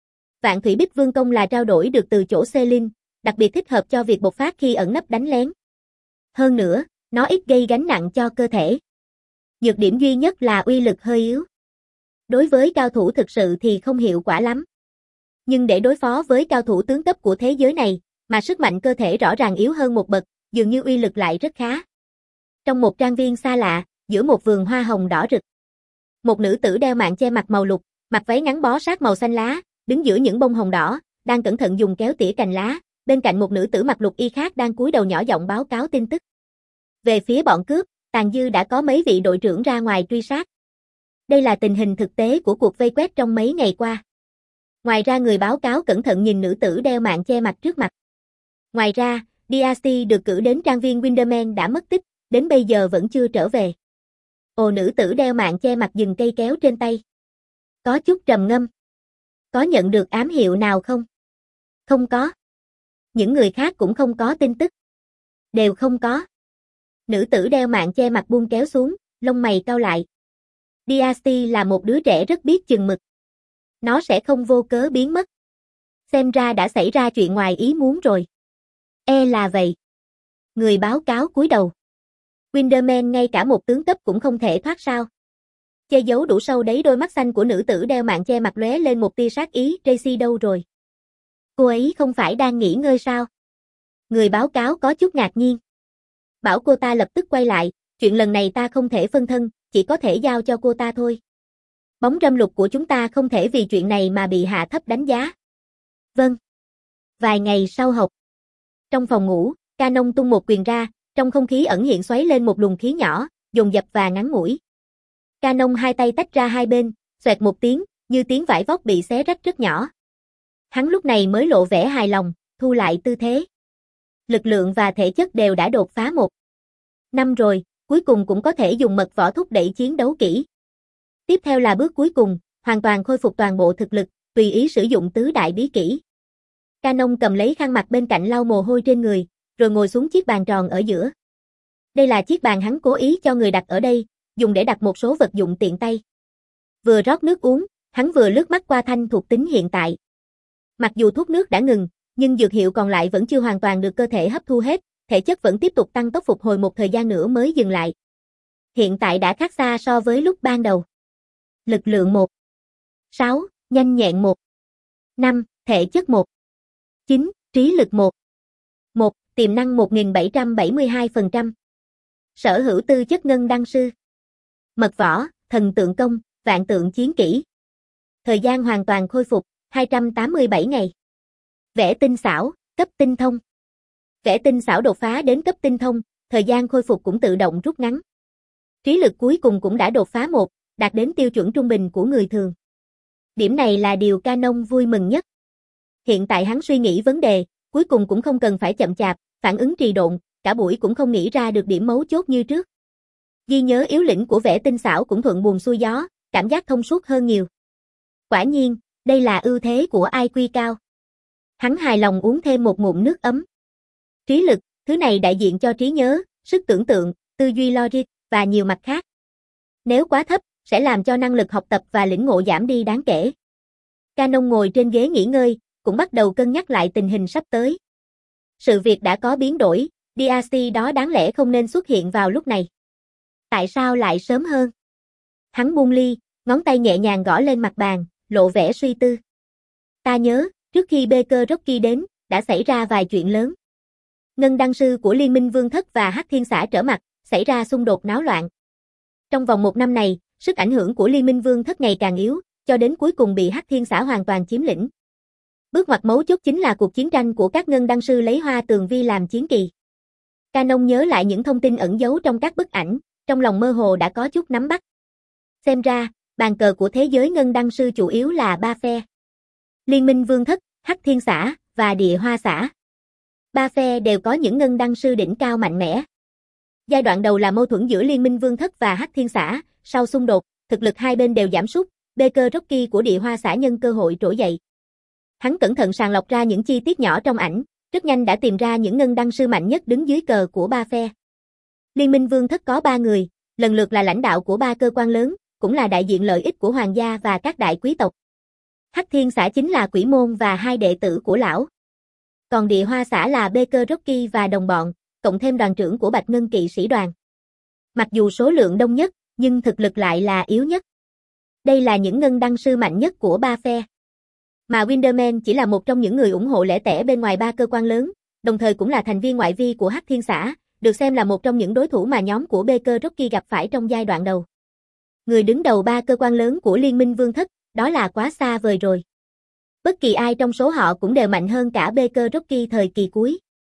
Vạn Thủy Bích Vương công là trao đổi được từ chỗ Selin, đặc biệt thích hợp cho việc bộc phát khi ẩn nấp đánh lén. Hơn nữa, nó ít gây gánh nặng cho cơ thể. Nhược điểm duy nhất là uy lực hơi yếu. Đối với cao thủ thực sự thì không hiệu quả lắm. Nhưng để đối phó với cao thủ tướng cấp của thế giới này, mà sức mạnh cơ thể rõ ràng yếu hơn một bậc, dường như uy lực lại rất khá. Trong một trang viên xa lạ, giữa một vườn hoa hồng đỏ rực. Một nữ tử đeo mạng che mặt màu lục, mặc váy ngắn bó sát màu xanh lá, đứng giữa những bông hồng đỏ, đang cẩn thận dùng kéo tỉa cành lá, bên cạnh một nữ tử mặc lục y khác đang cúi đầu nhỏ giọng báo cáo tin tức. Về phía bọn cướp, tàn dư đã có mấy vị đội trưởng ra ngoài truy sát. Đây là tình hình thực tế của cuộc vây quét trong mấy ngày qua. Ngoài ra người báo cáo cẩn thận nhìn nữ tử đeo mạng che mặt trước mặt. Ngoài ra, Darcy được cử đến trang viên Windermere đã mất tích, đến bây giờ vẫn chưa trở về. Ồ, nữ tử đeo mạng che mặt dừng cây kéo trên tay. Có chút trầm ngâm. Có nhận được ám hiệu nào không? Không có. Những người khác cũng không có tin tức. Đều không có. Nữ tử đeo mạng che mặt buông kéo xuống, lông mày cau lại. Darcy là một đứa trẻ rất biết chừng mực. Nó sẽ không vô cớ biến mất. Xem ra đã xảy ra chuyện ngoài ý muốn rồi. E là vậy. Người báo cáo cúi đầu. Windermere ngay cả một tướng cấp cũng không thể thoát sao. Che giấu đủ sâu đấy, đôi mắt xanh của nữ tử đeo mạng che mặt lóe lên một tia sát ý. Tracy đâu rồi? Cô ấy không phải đang nghỉ ngơi sao? Người báo cáo có chút ngạc nhiên. Bảo cô ta lập tức quay lại, chuyện lần này ta không thể phân thân, chỉ có thể giao cho cô ta thôi. Bóng râm lục của chúng ta không thể vì chuyện này mà bị hạ thấp đánh giá. Vâng. Vài ngày sau học. Trong phòng ngủ, Canon tung một quyền ra, trong không khí ẩn hiện xoáy lên một luồng khí nhỏ, dồn dập và ngắn ngủi. Canon hai tay tách ra hai bên, xoẹt một tiếng, như tiếng vải vóc bị xé rách rất nhỏ. Hắn lúc này mới lộ vẻ hài lòng, thu lại tư thế. Lực lượng và thể chất đều đã đột phá một năm rồi, cuối cùng cũng có thể dùng mật võ thúc đẩy chiến đấu kỹ. Tiếp theo là bước cuối cùng, hoàn toàn khôi phục toàn bộ thực lực, tùy ý sử dụng tứ đại bí kỹ. Canon cầm lấy khăn mặt bên cạnh lau mồ hôi trên người, rồi ngồi xuống chiếc bàn tròn ở giữa. Đây là chiếc bàn hắn cố ý cho người đặt ở đây, dùng để đặt một số vật dụng tiện tay. Vừa rót nước uống, hắn vừa lướt mắt qua thanh thuộc tính hiện tại. Mặc dù thuốc nước đã ngừng, nhưng dược hiệu còn lại vẫn chưa hoàn toàn được cơ thể hấp thu hết, thể chất vẫn tiếp tục tăng tốc phục hồi một thời gian nữa mới dừng lại. Hiện tại đã khác xa so với lúc ban đầu. Lực lượng một sáu, nhanh nhẹn một năm, thể chất một chín, trí lực một một, tiềm năng một nghìn bảy trăm bảy mươi hai phần trăm. Sở hữu tư chất ngân đăng sư. Mật võ, thần tượng công, vạn tượng chiến kỹ. Thời gian hoàn toàn khôi phục, hai trăm tám mươi bảy ngày. Vẽ tinh xảo, cấp tinh thông. Vẽ tinh xảo đột phá đến cấp tinh thông, thời gian khôi phục cũng tự động rút ngắn. Trí lực cuối cùng cũng đã đột phá một, đạt đến tiêu chuẩn trung bình của người thường. Điểm này là điều Canon vui mừng nhất. Hiện tại hắn suy nghĩ vấn đề, cuối cùng cũng không cần phải chậm chạp, phản ứng trì độn, cả buổi cũng không nghĩ ra được điểm mấu chốt như trước. Ghi nhớ yếu lĩnh của vẽ tinh xảo cũng thuận buồm xuôi gió, cảm giác thông suốt hơn nhiều. Quả nhiên, đây là ưu thế của i kiu cao. Hắn hài lòng uống thêm một ngụm nước ấm. Trí lực, thứ này đại diện cho trí nhớ, sức tưởng tượng, tư duy logic, và nhiều mặt khác. Nếu quá thấp, sẽ làm cho năng lực học tập và lĩnh ngộ giảm đi đáng kể. Canon ngồi trên ghế nghỉ ngơi, cũng bắt đầu cân nhắc lại tình hình sắp tới. Sự việc đã có biến đổi, Darcy đó đáng lẽ không nên xuất hiện vào lúc này. Tại sao lại sớm hơn? Hắn buông ly, ngón tay nhẹ nhàng gõ lên mặt bàn, lộ vẻ suy tư. Ta nhớ, trước khi Baker Rocky đến, đã xảy ra vài chuyện lớn. Ngân đăng sư của Liên minh Vương Thất và Hắc Thiên Xã trở mặt, xảy ra xung đột náo loạn. Trong vòng một năm này, sức ảnh hưởng của Liên minh Vương Thất ngày càng yếu, cho đến cuối cùng bị Hắc Thiên Xã hoàn toàn chiếm lĩnh. Bước ngoặt mấu chốt chính là cuộc chiến tranh của các ngân đăng sư lấy Hoa Tường Vi làm chiến kỳ. Canon nhớ lại những thông tin ẩn giấu trong các bức ảnh, trong lòng mơ hồ đã có chút nắm bắt. Xem ra, bàn cờ của thế giới ngân đăng sư chủ yếu là ba phe. Liên minh Vương Thất, Hắc Thiên Xã, và Địa Hoa Xã. Ba phe đều có những ngân đăng sư đỉnh cao mạnh mẽ. Giai đoạn đầu là mâu thuẫn giữa Liên minh Vương Thất và Hắc Thiên Xã, sau xung đột, thực lực hai bên đều giảm sút, Baker Rocky của Địa Hoa Xã nhân cơ hội trỗi dậy. Hắn cẩn thận sàng lọc ra những chi tiết nhỏ trong ảnh, rất nhanh đã tìm ra những ngân đăng sư mạnh nhất đứng dưới cờ của ba phe. Liên minh Vương Thất có ba người, lần lượt là lãnh đạo của ba cơ quan lớn, cũng là đại diện lợi ích của hoàng gia và các đại quý tộc. Hắc Thiên Xã chính là Quỷ Môn và hai đệ tử của lão. Còn Địa Hoa Xã là Baker Rocky và đồng bọn, cộng thêm đoàn trưởng của Bạch Ngân kỵ sĩ đoàn. Mặc dù số lượng đông nhất, nhưng thực lực lại là yếu nhất. Đây là những ngân đăng sư mạnh nhất của ba phe. Mà Windermere chỉ là một trong những người ủng hộ lẻ tẻ bên ngoài ba cơ quan lớn, đồng thời cũng là thành viên ngoại vi của Hắc Thiên Xã, được xem là một trong những đối thủ mà nhóm của Baker Rocky gặp phải trong giai đoạn đầu. Người đứng đầu ba cơ quan lớn của Liên minh Vương Thất, đó là quá xa vời rồi. Bất kỳ ai trong số họ cũng đều mạnh hơn cả Baker Rocky thời kỳ cuối.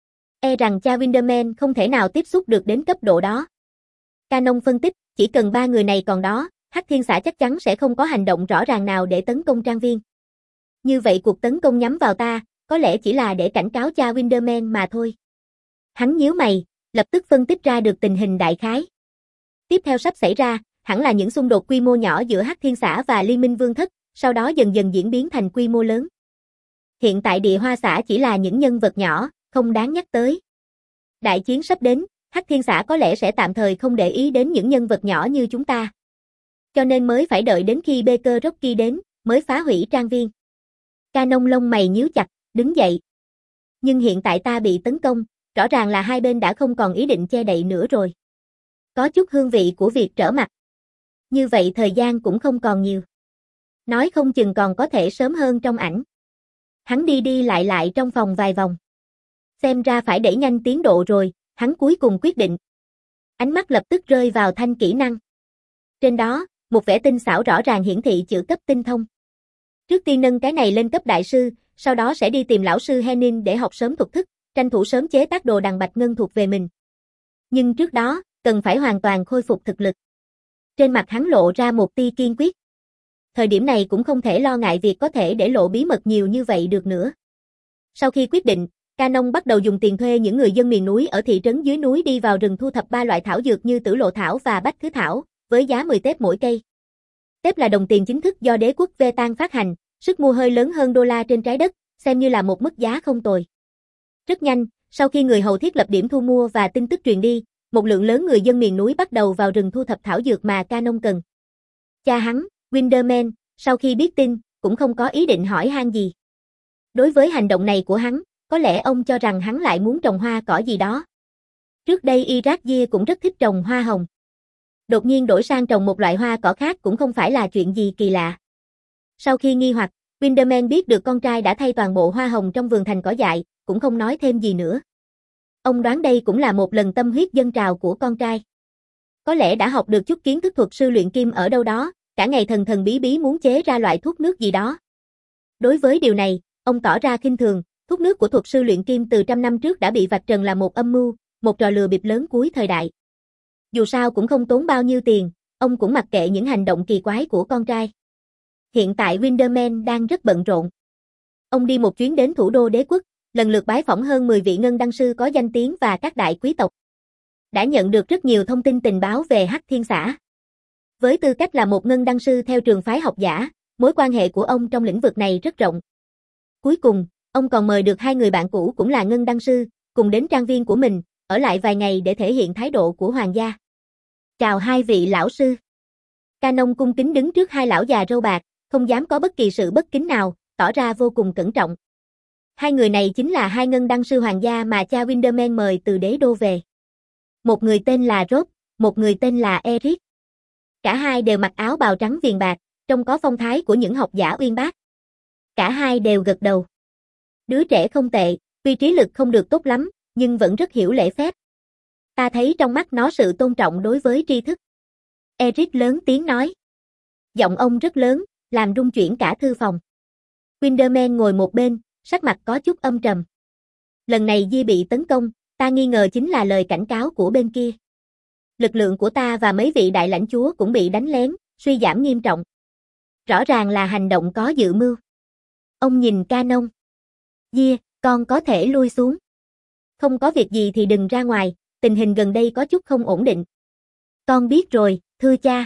E rằng cha Windermere không thể nào tiếp xúc được đến cấp độ đó. Canon phân tích, chỉ cần ba người này còn đó, Hắc Thiên Xã chắc chắn sẽ không có hành động rõ ràng nào để tấn công trang viên. Như vậy cuộc tấn công nhắm vào ta, có lẽ chỉ là để cảnh cáo cha Windermere mà thôi. Hắn nhíu mày, lập tức phân tích ra được tình hình đại khái. Tiếp theo sắp xảy ra, hẳn là những xung đột quy mô nhỏ giữa Hắc Thiên Xã và Liên minh Vương thất, sau đó dần dần diễn biến thành quy mô lớn. Hiện tại Địa Hoa Xã chỉ là những nhân vật nhỏ, không đáng nhắc tới. Đại chiến sắp đến, Hắc Thiên Xã có lẽ sẽ tạm thời không để ý đến những nhân vật nhỏ như chúng ta. Cho nên mới phải đợi đến khi Baker Rocky đến, mới phá hủy trang viên. Canon lông mày nhíu chặt, đứng dậy. Nhưng hiện tại ta bị tấn công, rõ ràng là hai bên đã không còn ý định che đậy nữa rồi. Có chút hương vị của việc trở mặt. Như vậy thời gian cũng không còn nhiều. Nói không chừng còn có thể sớm hơn trong ảnh. Hắn đi đi lại lại trong phòng vài vòng. Xem ra phải đẩy nhanh tiến độ rồi, hắn cuối cùng quyết định. Ánh mắt lập tức rơi vào thanh kỹ năng. Trên đó, một vẽ tinh xảo rõ ràng hiển thị chữ cấp tinh thông. Trước tiên nâng cái này lên cấp đại sư, sau đó sẽ đi tìm lão sư Henin để học sớm thuật thức, tranh thủ sớm chế tác đồ đằng bạch ngân thuộc về mình. Nhưng trước đó, cần phải hoàn toàn khôi phục thực lực. Trên mặt hắn lộ ra một tia kiên quyết. Thời điểm này cũng không thể lo ngại việc có thể để lộ bí mật nhiều như vậy được nữa. Sau khi quyết định, Canon bắt đầu dùng tiền thuê những người dân miền núi ở thị trấn dưới núi đi vào rừng thu thập ba loại thảo dược như tử lộ thảo và bách thứ thảo, với giá mười tép mỗi cây. Tép là đồng tiền chính thức do đế quốc Vetan phát hành, sức mua hơi lớn hơn đô la trên trái đất, xem như là một mức giá không tồi. Rất nhanh, sau khi người hầu thiết lập điểm thu mua và tin tức truyền đi, một lượng lớn người dân miền núi bắt đầu vào rừng thu thập thảo dược mà Canon cần. Cha hắn, Windermere, sau khi biết tin, cũng không có ý định hỏi han gì. Đối với hành động này của hắn, có lẽ ông cho rằng hắn lại muốn trồng hoa cỏ gì đó. Trước đây Iraq cũng rất thích trồng hoa hồng. Đột nhiên đổi sang trồng một loại hoa cỏ khác cũng không phải là chuyện gì kỳ lạ. Sau khi nghi hoặc, Windermere biết được con trai đã thay toàn bộ hoa hồng trong vườn thành cỏ dại, cũng không nói thêm gì nữa. Ông đoán đây cũng là một lần tâm huyết dâng trào của con trai. Có lẽ đã học được chút kiến thức thuật sư luyện kim ở đâu đó, cả ngày thần thần bí bí muốn chế ra loại thuốc nước gì đó. Đối với điều này, ông tỏ ra khinh thường, thuốc nước của thuật sư luyện kim từ trăm năm trước đã bị vạch trần là một âm mưu, một trò lừa bịp lớn cuối thời đại. Dù sao cũng không tốn bao nhiêu tiền, ông cũng mặc kệ những hành động kỳ quái của con trai. Hiện tại Windermere đang rất bận rộn. Ông đi một chuyến đến thủ đô đế quốc, lần lượt bái phỏng hơn mười vị ngân đăng sư có danh tiếng và các đại quý tộc. Đã nhận được rất nhiều thông tin tình báo về Hắc Thiên Xã. Với tư cách là một ngân đăng sư theo trường phái học giả, mối quan hệ của ông trong lĩnh vực này rất rộng. Cuối cùng, ông còn mời được hai người bạn cũ cũng là ngân đăng sư, cùng đến trang viên của mình, ở lại vài ngày để thể hiện thái độ của hoàng gia. Chào hai vị lão sư. Canon cung kính đứng trước hai lão già râu bạc, không dám có bất kỳ sự bất kính nào, tỏ ra vô cùng cẩn trọng. Hai người này chính là hai ngân đăng sư hoàng gia mà cha Windermere mời từ đế đô về. Một người tên là Rob, một người tên là Eric. Cả hai đều mặc áo bào trắng viền bạc, trông có phong thái của những học giả uyên bác. Cả hai đều gật đầu. Đứa trẻ không tệ, tuy trí lực không được tốt lắm, nhưng vẫn rất hiểu lễ phép. Ta thấy trong mắt nó sự tôn trọng đối với tri thức. Eric lớn tiếng nói. Giọng ông rất lớn, làm rung chuyển cả thư phòng. Windermere ngồi một bên, sắc mặt có chút âm trầm. Lần này Di bị tấn công, ta nghi ngờ chính là lời cảnh cáo của bên kia. Lực lượng của ta và mấy vị đại lãnh chúa cũng bị đánh lén, suy giảm nghiêm trọng. Rõ ràng là hành động có dự mưu. Ông nhìn Canon. Di, con có thể lui xuống. Không có việc gì thì đừng ra ngoài, tình hình gần đây có chút không ổn định. Con biết rồi, thưa cha.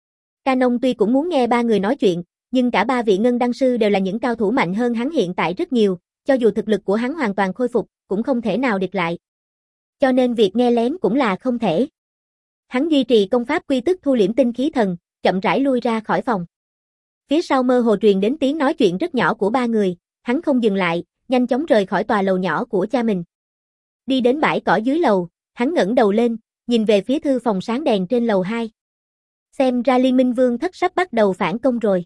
Canon tuy cũng muốn nghe ba người nói chuyện, nhưng cả ba vị ngân đăng sư đều là những cao thủ mạnh hơn hắn hiện tại rất nhiều, cho dù thực lực của hắn hoàn toàn khôi phục, cũng không thể nào địch lại. Cho nên việc nghe lén cũng là không thể. Hắn duy trì công pháp quy tức thu liễm tinh khí thần, chậm rãi lui ra khỏi phòng. Phía sau mơ hồ truyền đến tiếng nói chuyện rất nhỏ của ba người, hắn không dừng lại, nhanh chóng rời khỏi tòa lầu nhỏ của cha mình. Đi đến bãi cỏ dưới lầu, hắn ngẩng đầu lên, nhìn về phía thư phòng sáng đèn trên lầu hai. Xem ra Liên minh Vương thất sắp bắt đầu phản công rồi.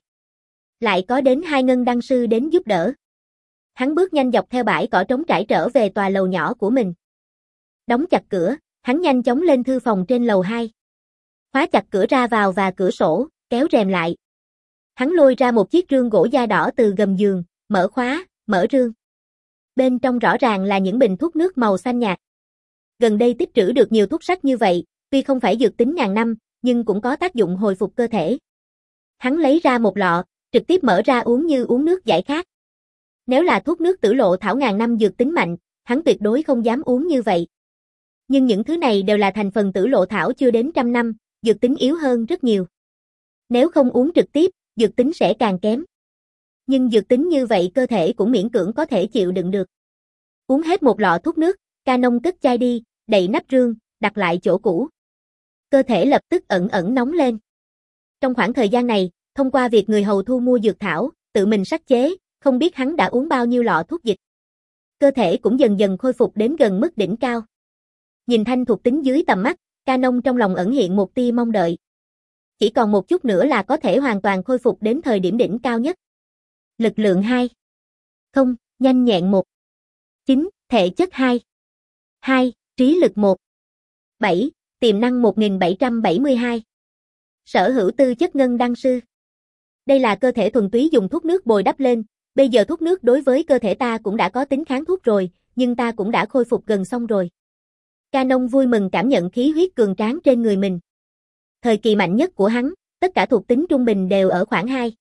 Lại có đến hai ngân đăng sư đến giúp đỡ. Hắn bước nhanh dọc theo bãi cỏ trống trải trở về tòa lầu nhỏ của mình. Đóng chặt cửa, hắn nhanh chóng lên thư phòng trên lầu hai. Khóa chặt cửa ra vào và cửa sổ, kéo rèm lại. Hắn lôi ra một chiếc rương gỗ da đỏ từ gầm giường, mở khóa, mở rương. Bên trong rõ ràng là những bình thuốc nước màu xanh nhạt. Gần đây tích trữ được nhiều thuốc sắc như vậy, tuy không phải dược tính ngàn năm, nhưng cũng có tác dụng hồi phục cơ thể. Hắn lấy ra một lọ, trực tiếp mở ra uống như uống nước giải khát. Nếu là thuốc nước tử lộ thảo ngàn năm dược tính mạnh, hắn tuyệt đối không dám uống như vậy. Nhưng những thứ này đều là thành phần tử lộ thảo chưa đến trăm năm, dược tính yếu hơn rất nhiều. Nếu không uống trực tiếp, dược tính sẽ càng kém. Nhưng dược tính như vậy cơ thể cũng miễn cưỡng có thể chịu đựng được. Uống hết một lọ thuốc nước, Canon cất chai đi, đậy nắp rương, đặt lại chỗ cũ. Cơ thể lập tức ẩn ẩn nóng lên. Trong khoảng thời gian này, thông qua việc người hầu thu mua dược thảo, tự mình sắc chế, không biết hắn đã uống bao nhiêu lọ thuốc dịch. Cơ thể cũng dần dần khôi phục đến gần mức đỉnh cao. Nhìn thanh thuộc tính dưới tầm mắt, Canon trong lòng ẩn hiện một tia mong đợi. Chỉ còn một chút nữa là có thể hoàn toàn khôi phục đến thời điểm đỉnh cao nhất. Lực lượng hai. Không, nhanh nhẹn một. chín, thể chất hai. hai, trí lực một. bảy, tiềm năng một nghìn bảy trăm bảy mươi hai. Sở hữu tư chất ngân đan sư. Đây là cơ thể thuần túy dùng thuốc nước bồi đắp lên, bây giờ thuốc nước đối với cơ thể ta cũng đã có tính kháng thuốc rồi, nhưng ta cũng đã khôi phục gần xong rồi. Canon vui mừng cảm nhận khí huyết cường tráng trên người mình. Thời kỳ mạnh nhất của hắn, tất cả thuộc tính trung bình đều ở khoảng hai.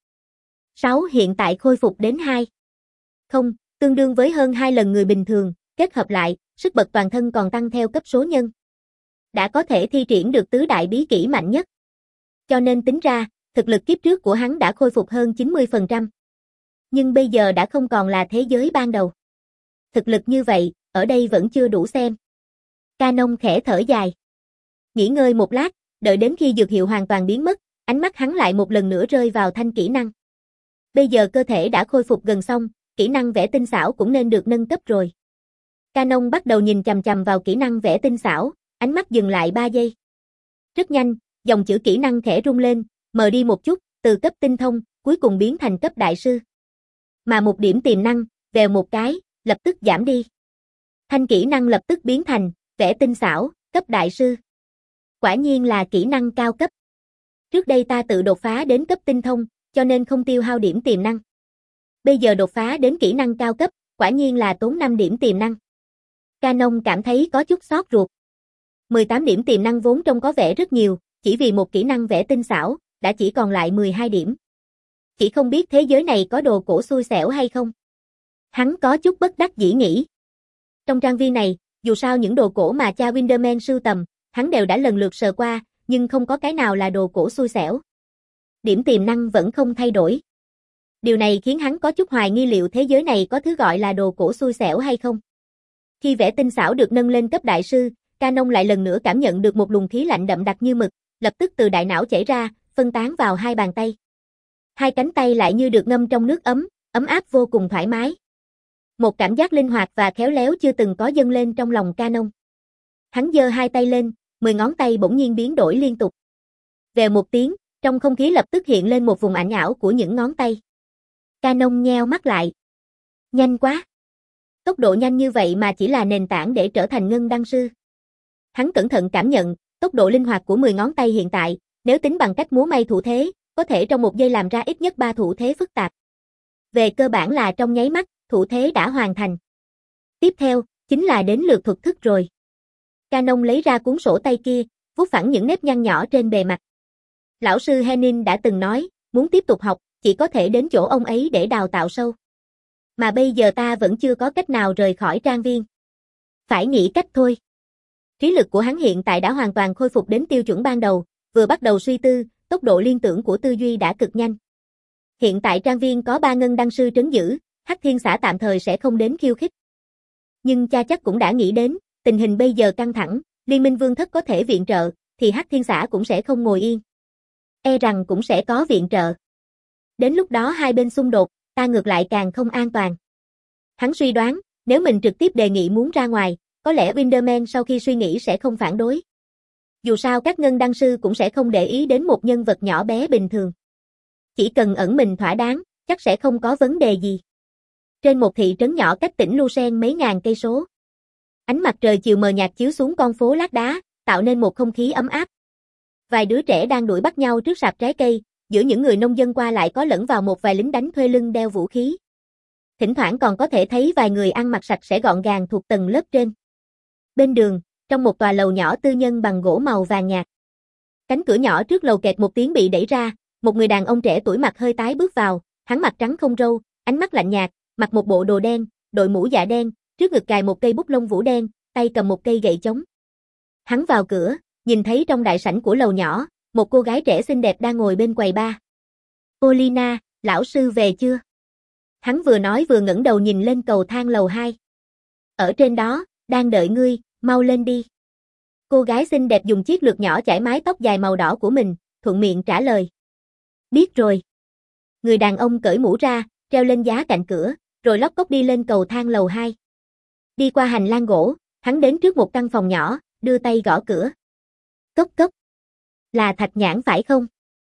sáu hiện tại khôi phục đến hai. Không, tương đương với hơn hai lần người bình thường, kết hợp lại, sức bật toàn thân còn tăng theo cấp số nhân. Đã có thể thi triển được tứ đại bí kỹ mạnh nhất. Cho nên tính ra, thực lực kiếp trước của hắn đã khôi phục hơn chín mươi phần trăm. Nhưng bây giờ đã không còn là thế giới ban đầu. Thực lực như vậy, ở đây vẫn chưa đủ xem. Canon khẽ thở dài. Nghỉ ngơi một lát, đợi đến khi dược hiệu hoàn toàn biến mất, ánh mắt hắn lại một lần nữa rơi vào thanh kỹ năng. Bây giờ cơ thể đã khôi phục gần xong, kỹ năng vẽ tinh xảo cũng nên được nâng cấp rồi. Canon bắt đầu nhìn chằm chằm vào kỹ năng vẽ tinh xảo, ánh mắt dừng lại ba giây. Rất nhanh, dòng chữ kỹ năng khẽ rung lên, mờ đi một chút, từ cấp tinh thông, cuối cùng biến thành cấp đại sư. Mà một điểm tiềm năng, vèo một cái, lập tức giảm đi. Thanh kỹ năng lập tức biến thành, vẽ tinh xảo, cấp đại sư. Quả nhiên là kỹ năng cao cấp. Trước đây ta tự đột phá đến cấp tinh thông, cho nên không tiêu hao điểm tiềm năng. Bây giờ đột phá đến kỹ năng cao cấp, quả nhiên là tốn năm điểm tiềm năng. Canon cảm thấy có chút xót ruột. mười tám điểm tiềm năng vốn trông có vẻ rất nhiều, chỉ vì một kỹ năng vẽ tinh xảo, đã chỉ còn lại mười hai điểm. Chỉ không biết thế giới này có đồ cổ xui xẻo hay không. Hắn có chút bất đắc dĩ nghĩ. Trong trang viên này, dù sao những đồ cổ mà cha Winderman sưu tầm, hắn đều đã lần lượt sờ qua, nhưng không có cái nào là đồ cổ xui xẻo. Điểm tiềm năng vẫn không thay đổi. Điều này khiến hắn có chút hoài nghi liệu thế giới này có thứ gọi là đồ cổ xui xẻo hay không. Khi vẽ tinh xảo được nâng lên cấp đại sư, Canon lại lần nữa cảm nhận được một luồng khí lạnh đậm đặc như mực, lập tức từ đại não chảy ra, phân tán vào hai bàn tay. Hai cánh tay lại như được ngâm trong nước ấm, ấm áp vô cùng thoải mái. Một cảm giác linh hoạt và khéo léo chưa từng có dâng lên trong lòng Canon. Hắn giơ hai tay lên, mười ngón tay bỗng nhiên biến đổi liên tục. Vèo một tiếng, trong không khí lập tức hiện lên một vùng ảnh ảo của những ngón tay. Canon nheo mắt lại. Nhanh quá! Tốc độ nhanh như vậy mà chỉ là nền tảng để trở thành ngân đan sư. Hắn cẩn thận cảm nhận, tốc độ linh hoạt của mười ngón tay hiện tại, nếu tính bằng cách múa may thủ thế, có thể trong một giây làm ra ít nhất ba thủ thế phức tạp. Về cơ bản là trong nháy mắt, thủ thế đã hoàn thành. Tiếp theo, chính là đến lượt thuật thức rồi. Canon lấy ra cuốn sổ tay kia, vuốt phẳng những nếp nhăn nhỏ trên bề mặt. Lão sư Henning đã từng nói, muốn tiếp tục học, chỉ có thể đến chỗ ông ấy để đào tạo sâu. Mà bây giờ ta vẫn chưa có cách nào rời khỏi trang viên. Phải nghĩ cách thôi. Trí lực của hắn hiện tại đã hoàn toàn khôi phục đến tiêu chuẩn ban đầu, vừa bắt đầu suy tư, tốc độ liên tưởng của tư duy đã cực nhanh. Hiện tại trang viên có ba ngân đan sư trấn giữ, Hắc Thiên xã tạm thời sẽ không đến khiêu khích. Nhưng cha chắc cũng đã nghĩ đến, tình hình bây giờ căng thẳng, Liên minh vương thất có thể viện trợ, thì Hắc Thiên xã cũng sẽ không ngồi yên. E rằng cũng sẽ có viện trợ. Đến lúc đó hai bên xung đột, ta ngược lại càng không an toàn. Hắn suy đoán, nếu mình trực tiếp đề nghị muốn ra ngoài, có lẽ Winderman sau khi suy nghĩ sẽ không phản đối. Dù sao các ngân đan sư cũng sẽ không để ý đến một nhân vật nhỏ bé bình thường. Chỉ cần ẩn mình thỏa đáng, chắc sẽ không có vấn đề gì. Trên một thị trấn nhỏ cách tỉnh Lucerne mấy ngàn cây số. Ánh mặt trời chiều mờ nhạt chiếu xuống con phố lát đá, tạo nên một không khí ấm áp. Vài đứa trẻ đang đuổi bắt nhau trước sạp trái cây, giữa những người nông dân qua lại có lẫn vào một vài lính đánh thuê lưng đeo vũ khí. Thỉnh thoảng còn có thể thấy vài người ăn mặc sạch sẽ gọn gàng thuộc tầng lớp trên. Bên đường, trong một tòa lầu nhỏ tư nhân bằng gỗ màu vàng nhạt. Cánh cửa nhỏ trước lầu kẹt một tiếng bị đẩy ra, một người đàn ông trẻ tuổi mặt hơi tái bước vào, hắn mặt trắng không râu, ánh mắt lạnh nhạt, mặc một bộ đồ đen, đội mũ dạ đen, trước ngực cài một cây bút lông vũ đen, tay cầm một cây gậy chống. Hắn vào cửa, nhìn thấy trong đại sảnh của lầu nhỏ, một cô gái trẻ xinh đẹp đang ngồi bên quầy bar. Polina, lão sư về chưa? Hắn vừa nói vừa ngẩng đầu nhìn lên cầu thang lầu hai. Ở trên đó, đang đợi ngươi, mau lên đi. Cô gái xinh đẹp dùng chiếc lược nhỏ chải mái tóc dài màu đỏ của mình, thuận miệng trả lời. Biết rồi. Người đàn ông cởi mũ ra, treo lên giá cạnh cửa, rồi lóc cóc đi lên cầu thang lầu hai. Đi qua hành lang gỗ, hắn đến trước một căn phòng nhỏ, đưa tay gõ cửa. Cốc cốc. Là Thạch Nhãn phải không?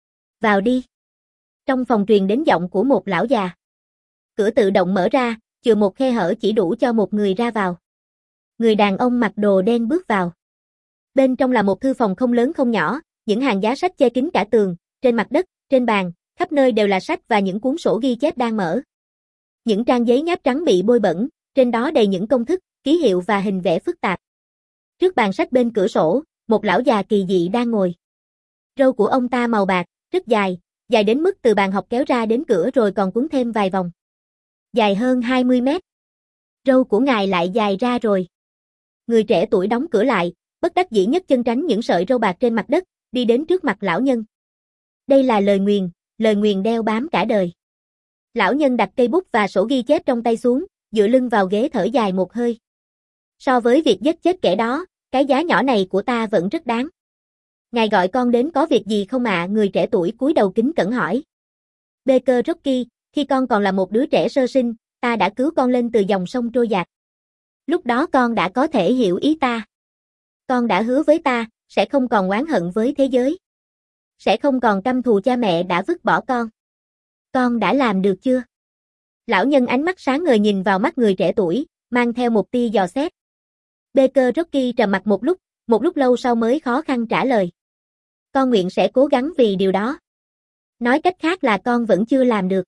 Vào đi. Trong phòng truyền đến giọng của một lão già. Cửa tự động mở ra, chừa một khe hở chỉ đủ cho một người ra vào. Người đàn ông mặc đồ đen bước vào. Bên trong là một thư phòng không lớn không nhỏ, những hàng giá sách che kín cả tường, trên mặt đất, trên bàn, khắp nơi đều là sách và những cuốn sổ ghi chép đang mở. Những trang giấy nháp trắng bị bôi bẩn, trên đó đầy những công thức, ký hiệu và hình vẽ phức tạp. Trước bàn sách bên cửa sổ, một lão già kỳ dị đang ngồi. Râu của ông ta màu bạc, rất dài, dài đến mức từ bàn học kéo ra đến cửa rồi còn quấn thêm vài vòng. Dài hơn hai mươi mét. Râu của ngài lại dài ra rồi. Người trẻ tuổi đóng cửa lại, bất đắc dĩ nhấc chân tránh những sợi râu bạc trên mặt đất, đi đến trước mặt lão nhân. Đây là lời nguyền, lời nguyền đeo bám cả đời. Lão nhân đặt cây bút và sổ ghi chép trong tay xuống, dựa lưng vào ghế thở dài một hơi. So với việc giết chết kẻ đó, cái giá nhỏ này của ta vẫn rất đáng. Ngài gọi con đến có việc gì không ạ? Người trẻ tuổi cúi đầu kính cẩn hỏi. Baker Rocky, khi con còn là một đứa trẻ sơ sinh, ta đã cứu con lên từ dòng sông trôi dạt. Lúc đó con đã có thể hiểu ý ta. Con đã hứa với ta, sẽ không còn oán hận với thế giới. Sẽ không còn căm thù cha mẹ đã vứt bỏ con. Con đã làm được chưa? Lão nhân ánh mắt sáng ngời nhìn vào mắt người trẻ tuổi, mang theo một tia dò xét. Baker Rocky trầm mặc một lúc, một lúc lâu sau mới khó khăn trả lời. Con nguyện sẽ cố gắng vì điều đó. Nói cách khác là con vẫn chưa làm được.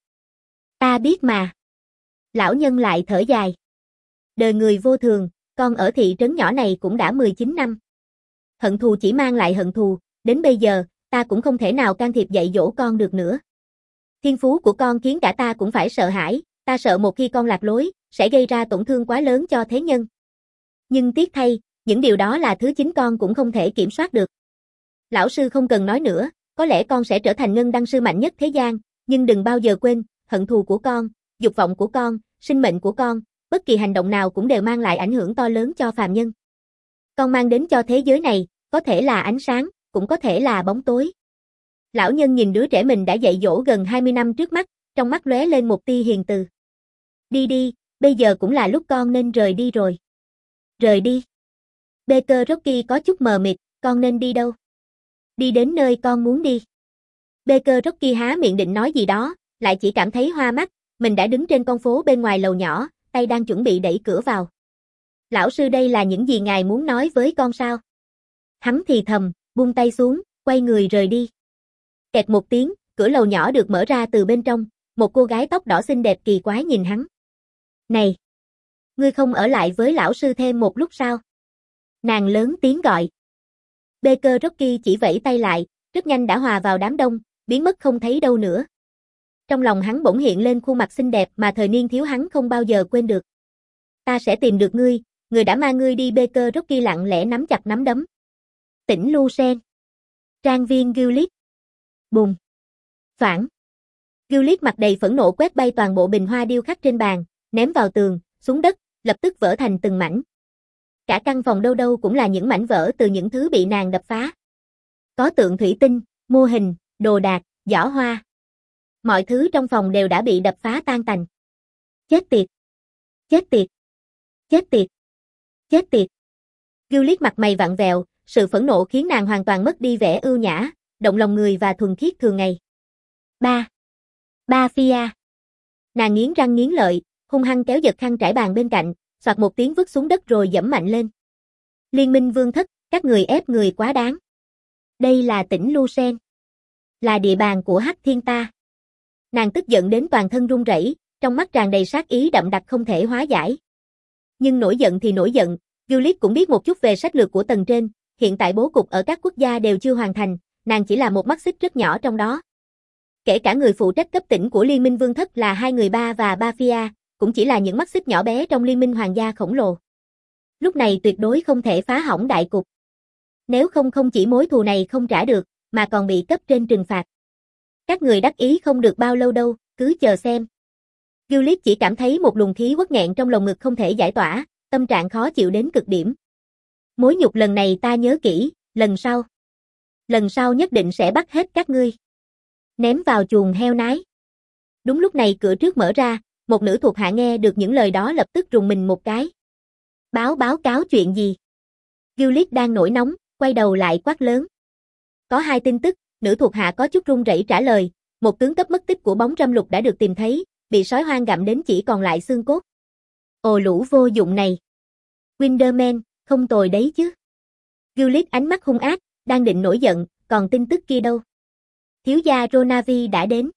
Ta biết mà. Lão nhân lại thở dài. Đời người vô thường, con ở thị trấn nhỏ này cũng đã mười chín năm. Hận thù chỉ mang lại hận thù, đến bây giờ, ta cũng không thể nào can thiệp dạy dỗ con được nữa. Thiên phú của con khiến cả ta cũng phải sợ hãi, ta sợ một khi con lạc lối, sẽ gây ra tổn thương quá lớn cho thế nhân. Nhưng tiếc thay, những điều đó là thứ chính con cũng không thể kiểm soát được. Lão sư không cần nói nữa, có lẽ con sẽ trở thành ngân đăng sư mạnh nhất thế gian, nhưng đừng bao giờ quên, hận thù của con, dục vọng của con, sinh mệnh của con, bất kỳ hành động nào cũng đều mang lại ảnh hưởng to lớn cho phàm nhân. Con mang đến cho thế giới này, có thể là ánh sáng, cũng có thể là bóng tối. Lão nhân nhìn đứa trẻ mình đã dạy dỗ gần hai mươi năm trước mắt, trong mắt lóe lên một tia hiền từ. Đi đi, bây giờ cũng là lúc con nên rời đi rồi. Rời đi. Baker Rocky có chút mờ mịt, con nên đi đâu? Đi đến nơi con muốn đi. Baker Rocky há miệng định nói gì đó, lại chỉ cảm thấy hoa mắt, mình đã đứng trên con phố bên ngoài lầu nhỏ, tay đang chuẩn bị đẩy cửa vào. Lão sư, đây là những gì ngài muốn nói với con sao? Hắn thì thầm, buông tay xuống, quay người rời đi. Kẹt một tiếng, cửa lầu nhỏ được mở ra từ bên trong, một cô gái tóc đỏ xinh đẹp kỳ quái nhìn hắn. Này! Ngươi không ở lại với lão sư thêm một lúc sao? Nàng lớn tiếng gọi. Baker Rocky chỉ vẫy tay lại, rất nhanh đã hòa vào đám đông, biến mất không thấy đâu nữa. Trong lòng hắn bỗng hiện lên khuôn mặt xinh đẹp mà thời niên thiếu hắn không bao giờ quên được. Ta sẽ tìm được ngươi, người đã mang ngươi đi. Baker Rocky lặng lẽ nắm chặt nắm đấm. Tỉnh Lucen. Trang viên Gilead. Bùng. Phản. Gilead mặt đầy phẫn nộ quét bay toàn bộ bình hoa điêu khắc trên bàn, ném vào tường, xuống đất, lập tức vỡ thành từng mảnh. Cả căn phòng đâu đâu cũng là những mảnh vỡ từ những thứ bị nàng đập phá. Có tượng thủy tinh, mô hình, đồ đạc, giỏ hoa. Mọi thứ trong phòng đều đã bị đập phá tan tành. Chết tiệt! Chết tiệt! Chết tiệt! Chết tiệt! Gilead mặt mày vặn vẹo, sự phẫn nộ khiến nàng hoàn toàn mất đi vẻ ưu nhã, động lòng người và thuần khiết thường ngày. Ba! Ba Fia! Nàng nghiến răng nghiến lợi, hung hăng kéo giật khăn trải bàn bên cạnh, soạt một tiếng vứt xuống đất rồi giẫm mạnh lên. Liên minh vương thất, các người ép người quá đáng. Đây là tỉnh Lucen. Là địa bàn của Hắc Thiên ta. Nàng tức giận đến toàn thân run rẩy, trong mắt tràn đầy sát ý đậm đặc không thể hóa giải. Nhưng nổi giận thì nổi giận, Gilead cũng biết một chút về sách lược của tầng trên, hiện tại bố cục ở các quốc gia đều chưa hoàn thành, nàng chỉ là một mắt xích rất nhỏ trong đó. Kể cả người phụ trách cấp tỉnh của Liên minh vương thất là hai người Ba và Ba Fia, cũng chỉ là những mắt xích nhỏ bé trong liên minh hoàng gia khổng lồ. Lúc này tuyệt đối không thể phá hỏng đại cục. Nếu không không chỉ mối thù này không trả được, mà còn bị cấp trên trừng phạt. Các người đắc ý không được bao lâu đâu, cứ chờ xem. Gillis chỉ cảm thấy một luồng khí uất nghẹn trong lồng ngực không thể giải tỏa, tâm trạng khó chịu đến cực điểm. Mối nhục lần này ta nhớ kỹ, lần sau. Lần sau nhất định sẽ bắt hết các ngươi. Ném vào chuồng heo nái. Đúng lúc này cửa trước mở ra, một nữ thuộc hạ nghe được những lời đó lập tức rùng mình một cái. Báo báo cáo chuyện gì? Gillis đang nổi nóng, quay đầu lại quát lớn. Có hai tin tức, nữ thuộc hạ có chút run rẩy trả lời, một tướng cấp mất tích của bóng râm lục đã được tìm thấy, bị sói hoang gặm đến chỉ còn lại xương cốt. Ồ lũ vô dụng này. Winderman, không tồi đấy chứ. Gillis ánh mắt hung ác, đang định nổi giận, còn tin tức kia đâu? Thiếu gia Ronavi đã đến.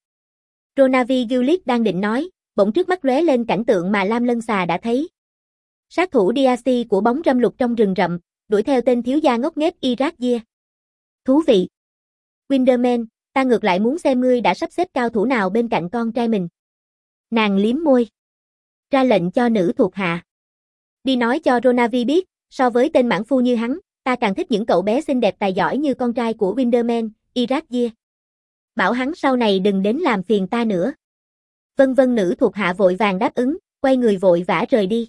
Ronavi Gillis đang định nói, bỗng trước mắt lóe lên cảnh tượng mà Lam Lân Xà đã thấy. Sát thủ Diazi của bóng râm lục trong rừng rậm, đuổi theo tên thiếu gia ngốc nghếch Irakzia. Thú vị. Winderman, ta ngược lại muốn xem ngươi đã sắp xếp cao thủ nào bên cạnh con trai mình. Nàng liếm môi. Ra lệnh cho nữ thuộc hạ. Đi nói cho Ronavi biết, so với tên mãn phu như hắn, ta càng thích những cậu bé xinh đẹp tài giỏi như con trai của Winderman, Irakzia. Bảo hắn sau này đừng đến làm phiền ta nữa. Vân vân nữ thuộc hạ vội vàng đáp ứng, quay người vội vã rời đi.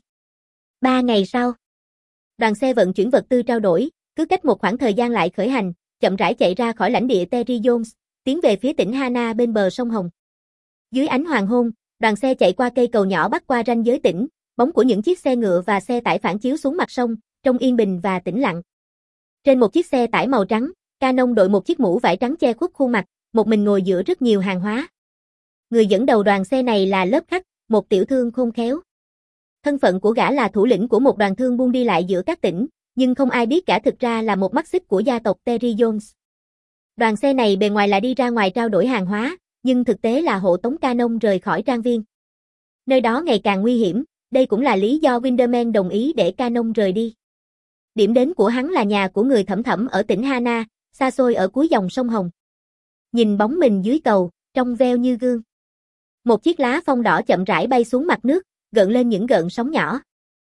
Ba ngày sau, đoàn xe vận chuyển vật tư trao đổi, cứ cách một khoảng thời gian lại khởi hành, chậm rãi chạy ra khỏi lãnh địa Terry Jones, tiến về phía tỉnh Hana bên bờ sông Hồng. Dưới ánh hoàng hôn, đoàn xe chạy qua cây cầu nhỏ bắc qua ranh giới tỉnh, bóng của những chiếc xe ngựa và xe tải phản chiếu xuống mặt sông, trông yên bình và tĩnh lặng. Trên một chiếc xe tải màu trắng, Canon đội một chiếc mũ vải trắng che khuất khuôn mặt, một mình ngồi giữa rất nhiều hàng hóa. Người dẫn đầu đoàn xe này là Lớp Khắc, một tiểu thương khôn khéo. Thân phận của gã là thủ lĩnh của một đoàn thương buôn đi lại giữa các tỉnh, nhưng không ai biết gã thực ra là một mắt xích của gia tộc Terry Jones. Đoàn xe này bề ngoài là đi ra ngoài trao đổi hàng hóa, nhưng thực tế là hộ tống Canon rời khỏi trang viên. Nơi đó ngày càng nguy hiểm, đây cũng là lý do Winderman đồng ý để Canon rời đi. Điểm đến của hắn là nhà của người thẩm thẩm ở tỉnh Hana, xa xôi ở cuối dòng sông Hồng. Nhìn bóng mình dưới cầu, trong veo như gương. Một chiếc lá phong đỏ chậm rãi bay xuống mặt nước, gợn lên những gợn sóng nhỏ.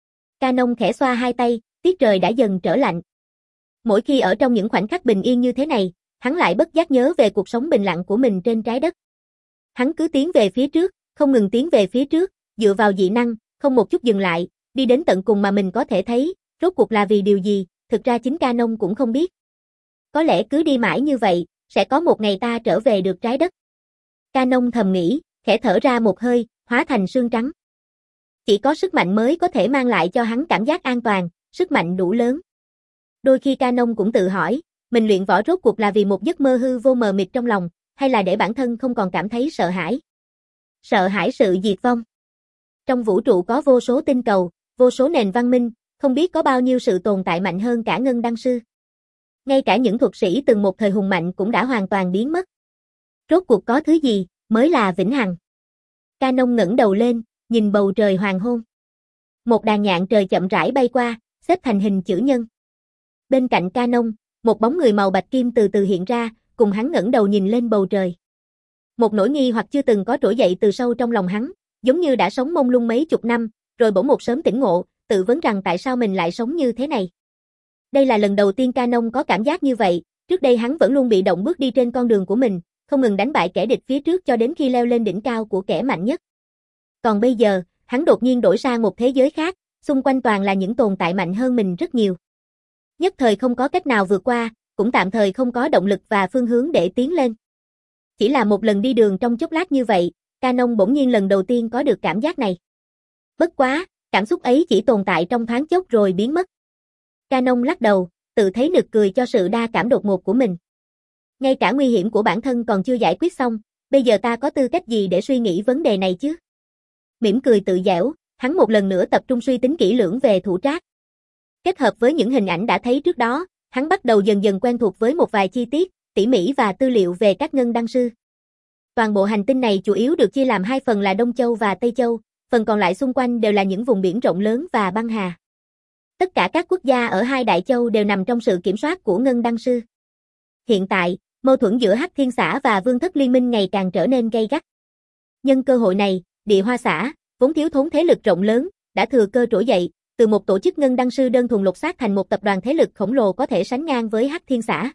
Canon khẽ xoa hai tay, tiết trời đã dần trở lạnh. Mỗi khi ở trong những khoảnh khắc bình yên như thế này, hắn lại bất giác nhớ về cuộc sống bình lặng của mình trên trái đất. Hắn cứ tiến về phía trước, không ngừng tiến về phía trước, dựa vào dị năng, không một chút dừng lại, đi đến tận cùng mà mình có thể thấy, rốt cuộc là vì điều gì, thực ra chính Canon cũng không biết. Có lẽ cứ đi mãi như vậy, sẽ có một ngày ta trở về được trái đất. Canon thầm nghĩ, khẽ thở ra một hơi, hóa thành sương trắng. Chỉ có sức mạnh mới có thể mang lại cho hắn cảm giác an toàn, sức mạnh đủ lớn. Đôi khi Canon cũng tự hỏi, mình luyện võ rốt cuộc là vì một giấc mơ hư vô mờ mịt trong lòng, hay là để bản thân không còn cảm thấy sợ hãi. Sợ hãi sự diệt vong. Trong vũ trụ có vô số tinh cầu, vô số nền văn minh, không biết có bao nhiêu sự tồn tại mạnh hơn cả Ngân Đăng Sư. Ngay cả những thuật sĩ từng một thời hùng mạnh cũng đã hoàn toàn biến mất. Rốt cuộc có thứ gì mới là vĩnh hằng? Canon ngẩng đầu lên, nhìn bầu trời hoàng hôn. Một đàn nhạn trời chậm rãi bay qua, xếp thành hình chữ nhân. Bên cạnh Canon, một bóng người màu bạch kim từ từ hiện ra, cùng hắn ngẩng đầu nhìn lên bầu trời. Một nỗi nghi hoặc chưa từng có trỗi dậy từ sâu trong lòng hắn, giống như đã sống mông lung mấy chục năm, rồi bỗng một sớm tỉnh ngộ, tự vấn rằng tại sao mình lại sống như thế này. Đây là lần đầu tiên Canon có cảm giác như vậy, trước đây hắn vẫn luôn bị động bước đi trên con đường của mình, không ngừng đánh bại kẻ địch phía trước cho đến khi leo lên đỉnh cao của kẻ mạnh nhất. Còn bây giờ, hắn đột nhiên đổi sang một thế giới khác, xung quanh toàn là những tồn tại mạnh hơn mình rất nhiều. Nhất thời không có cách nào vượt qua, cũng tạm thời không có động lực và phương hướng để tiến lên. Chỉ là một lần đi đường trong chốc lát như vậy, Canon bỗng nhiên lần đầu tiên có được cảm giác này. Bất quá, cảm xúc ấy chỉ tồn tại trong thoáng chốc rồi biến mất. Canon lắc đầu, tự thấy nực cười cho sự đa cảm đột ngột của mình. Ngay cả nguy hiểm của bản thân còn chưa giải quyết xong, bây giờ ta có tư cách gì để suy nghĩ vấn đề này chứ? Mỉm cười tự giễu, hắn một lần nữa tập trung suy tính kỹ lưỡng về thủ trác. Kết hợp với những hình ảnh đã thấy trước đó, hắn bắt đầu dần dần quen thuộc với một vài chi tiết, tỉ mỉ và tư liệu về các Ngân Đăng Sư. Toàn bộ hành tinh này chủ yếu được chia làm hai phần là Đông Châu và Tây Châu, phần còn lại xung quanh đều là những vùng biển rộng lớn và băng hà. Tất cả các quốc gia ở hai đại châu đều nằm trong sự kiểm soát của Ngân Đăng Sư. Hiện tại, mâu thuẫn giữa Hắc Thiên Xã và Vương Thất Liên Minh ngày càng trở nên gay gắt. Nhân cơ hội này, Địa Hoa Xã, vốn thiếu thốn thế lực rộng lớn, đã thừa cơ trỗi dậy, từ một tổ chức ngân đăng sư đơn thuần lột xác thành một tập đoàn thế lực khổng lồ có thể sánh ngang với Hắc Thiên Xã.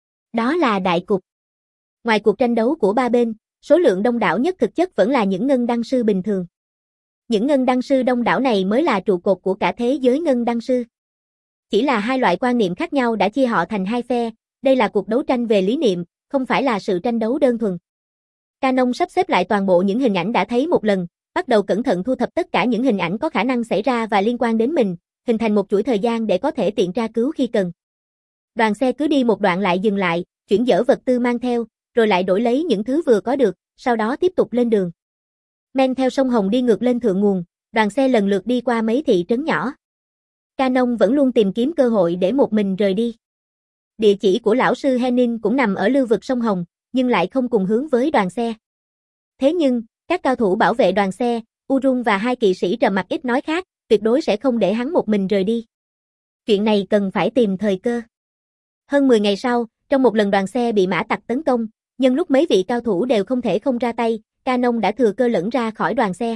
Đó là đại cục. Ngoài cuộc tranh đấu của ba bên, số lượng đông đảo nhất thực chất vẫn là những ngân đăng sư bình thường. Những ngân đăng sư đông đảo này mới là trụ cột của cả thế giới ngân đăng sư. Chỉ là hai loại quan niệm khác nhau đã chia họ thành hai phe, đây là cuộc đấu tranh về lý niệm, không phải là sự tranh đấu đơn thuần. Canon sắp xếp lại toàn bộ những hình ảnh đã thấy một lần, bắt đầu cẩn thận thu thập tất cả những hình ảnh có khả năng xảy ra và liên quan đến mình, hình thành một chuỗi thời gian để có thể tiện tra cứu khi cần. Đoàn xe cứ đi một đoạn lại dừng lại, chuyển dỡ vật tư mang theo, rồi lại đổi lấy những thứ vừa có được, sau đó tiếp tục lên đường. Men theo sông Hồng đi ngược lên thượng nguồn, đoàn xe lần lượt đi qua mấy thị trấn nhỏ. Canon vẫn luôn tìm kiếm cơ hội để một mình rời đi. Địa chỉ của lão sư Henning cũng nằm ở lưu vực sông Hồng, nhưng lại không cùng hướng với đoàn xe. Thế nhưng, các cao thủ bảo vệ đoàn xe, Urung và hai kỵ sĩ trầm mặc ít nói khác, tuyệt đối sẽ không để hắn một mình rời đi. Chuyện này cần phải tìm thời cơ. Hơn mười ngày sau, trong một lần đoàn xe bị mã tặc tấn công, nhân lúc mấy vị cao thủ đều không thể không ra tay, Canon đã thừa cơ lẫn ra khỏi đoàn xe.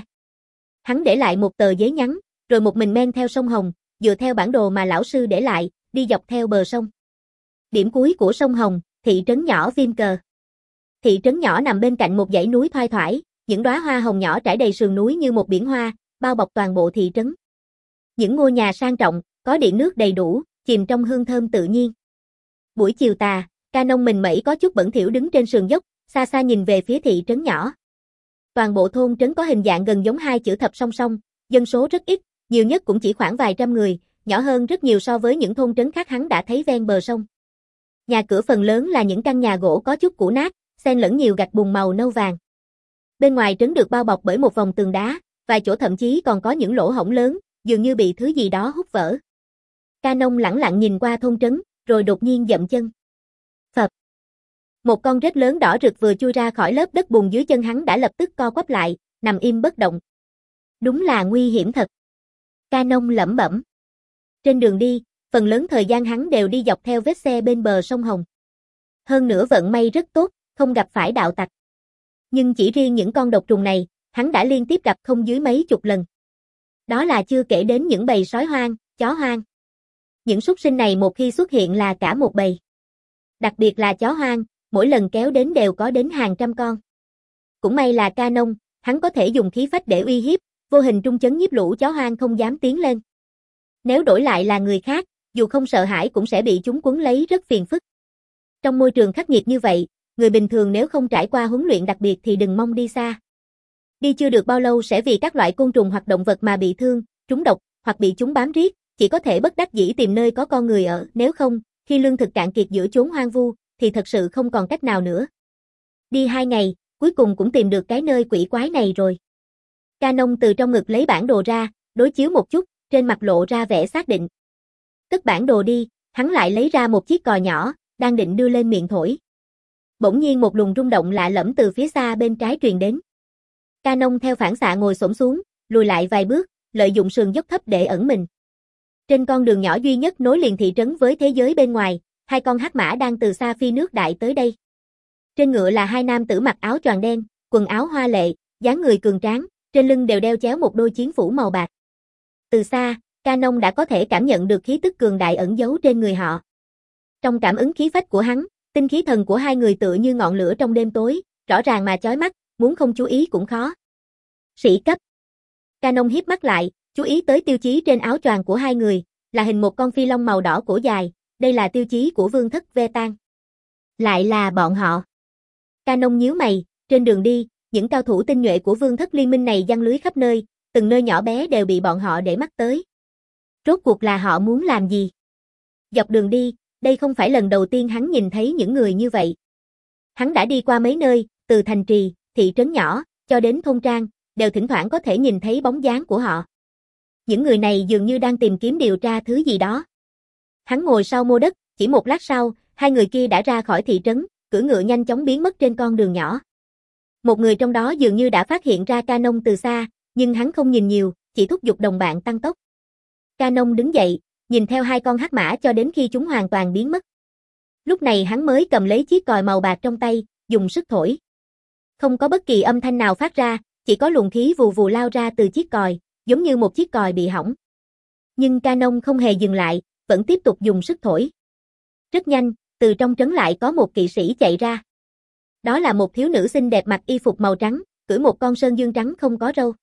Hắn để lại một tờ giấy nhắn, rồi một mình men theo sông Hồng, dựa theo bản đồ mà lão sư để lại, đi dọc theo bờ sông. Điểm cuối của sông Hồng, thị trấn nhỏ Viêm Cờ. Thị trấn nhỏ nằm bên cạnh một dãy núi thoai thoải, những đóa hoa hồng nhỏ trải đầy sườn núi như một biển hoa, bao bọc toàn bộ thị trấn. Những ngôi nhà sang trọng, có điện nước đầy đủ, chìm trong hương thơm tự nhiên. Buổi chiều tà, Canon mình mẩy có chút bẩn thỉu đứng trên sườn dốc, xa xa nhìn về phía thị trấn nhỏ. Toàn bộ thôn trấn có hình dạng gần giống hai chữ thập song song, dân số rất ít, nhiều nhất cũng chỉ khoảng vài trăm người, nhỏ hơn rất nhiều so với những thôn trấn khác hắn đã thấy ven bờ sông. Nhà cửa phần lớn là những căn nhà gỗ có chút cũ nát, xen lẫn nhiều gạch bùn màu nâu vàng. Bên ngoài trấn được bao bọc bởi một vòng tường đá, vài chỗ thậm chí còn có những lỗ hổng lớn, dường như bị thứ gì đó hút vỡ. Canon lẳng lặng nhìn qua thôn trấn, rồi đột nhiên dậm chân. Phập. Một con rết lớn đỏ rực vừa chui ra khỏi lớp đất bùn dưới chân hắn đã lập tức co quắp lại, nằm im bất động. Đúng là nguy hiểm thật. Canon lẩm bẩm. Trên đường đi, phần lớn thời gian hắn đều đi dọc theo vết xe bên bờ sông Hồng. Hơn nữa vận may rất tốt, không gặp phải đạo tặc. Nhưng chỉ riêng những con độc trùng này, hắn đã liên tiếp gặp không dưới mấy chục lần. Đó là chưa kể đến những bầy sói hoang, chó hoang. Những súc sinh này một khi xuất hiện là cả một bầy. Đặc biệt là chó hoang, mỗi lần kéo đến đều có đến hàng trăm con. Cũng may là Canon, hắn có thể dùng khí phách để uy hiếp, vô hình trung chấn nhiếp lũ chó hoang không dám tiến lên. Nếu đổi lại là người khác, dù không sợ hãi cũng sẽ bị chúng quấn lấy rất phiền phức. Trong môi trường khắc nghiệt như vậy, người bình thường nếu không trải qua huấn luyện đặc biệt thì đừng mong đi xa. Đi chưa được bao lâu sẽ vì các loại côn trùng hoặc động vật mà bị thương, trúng độc, hoặc bị chúng bám riết, chỉ có thể bất đắc dĩ tìm nơi có con người ở, nếu không, khi lương thực cạn kiệt giữa chốn hoang vu, thì thật sự không còn cách nào nữa. Đi hai ngày, cuối cùng cũng tìm được cái nơi quỷ quái này rồi. Canon từ trong ngực lấy bản đồ ra, đối chiếu một chút, trên mặt lộ ra vẻ xác định. Cất bản đồ đi, hắn lại lấy ra một chiếc còi nhỏ, đang định đưa lên miệng thổi. Bỗng nhiên một luồng rung động lạ lẫm từ phía xa bên trái truyền đến. Canon theo phản xạ ngồi xổm xuống, lùi lại vài bước, lợi dụng sườn dốc thấp để ẩn mình. Trên con đường nhỏ duy nhất nối liền thị trấn với thế giới bên ngoài, hai con hắc mã đang từ xa phi nước đại tới đây. Trên ngựa là hai nam tử mặc áo choàng đen, quần áo hoa lệ, dáng người cường tráng, trên lưng đều đeo chéo một đôi chiến phủ màu bạc. Từ xa, Canon đã có thể cảm nhận được khí tức cường đại ẩn giấu trên người họ. Trong cảm ứng khí phách của hắn, tinh khí thần của hai người tựa như ngọn lửa trong đêm tối, rõ ràng mà chói mắt, muốn không chú ý cũng khó. Sĩ cấp. Canon híp mắt lại, chú ý tới tiêu chí trên áo choàng của hai người, là hình một con phi long màu đỏ cổ dài, đây là tiêu chí của vương thất Vetan. Lại là bọn họ. Canon nhíu mày, trên đường đi, những cao thủ tinh nhuệ của vương thất liên minh này giăng lưới khắp nơi, từng nơi nhỏ bé đều bị bọn họ để mắt tới. Rốt cuộc là họ muốn làm gì? Dọc đường đi, đây không phải lần đầu tiên hắn nhìn thấy những người như vậy. Hắn đã đi qua mấy nơi, từ thành trì, thị trấn nhỏ, cho đến thôn trang, đều thỉnh thoảng có thể nhìn thấy bóng dáng của họ. Những người này dường như đang tìm kiếm điều tra thứ gì đó. Hắn ngồi sau mô đất, chỉ một lát sau, hai người kia đã ra khỏi thị trấn, cưỡi ngựa nhanh chóng biến mất trên con đường nhỏ. Một người trong đó dường như đã phát hiện ra Canon từ xa, nhưng hắn không nhìn nhiều, chỉ thúc giục đồng bạn tăng tốc. Canon đứng dậy, nhìn theo hai con hắc mã cho đến khi chúng hoàn toàn biến mất. Lúc này hắn mới cầm lấy chiếc còi màu bạc trong tay, dùng sức thổi. Không có bất kỳ âm thanh nào phát ra, chỉ có luồng khí vù vù lao ra từ chiếc còi, giống như một chiếc còi bị hỏng. Nhưng Canon không hề dừng lại, vẫn tiếp tục dùng sức thổi. Rất nhanh, từ trong trấn lại có một kỵ sĩ chạy ra. Đó là một thiếu nữ xinh đẹp mặc y phục màu trắng, cưỡi một con sơn dương trắng không có râu.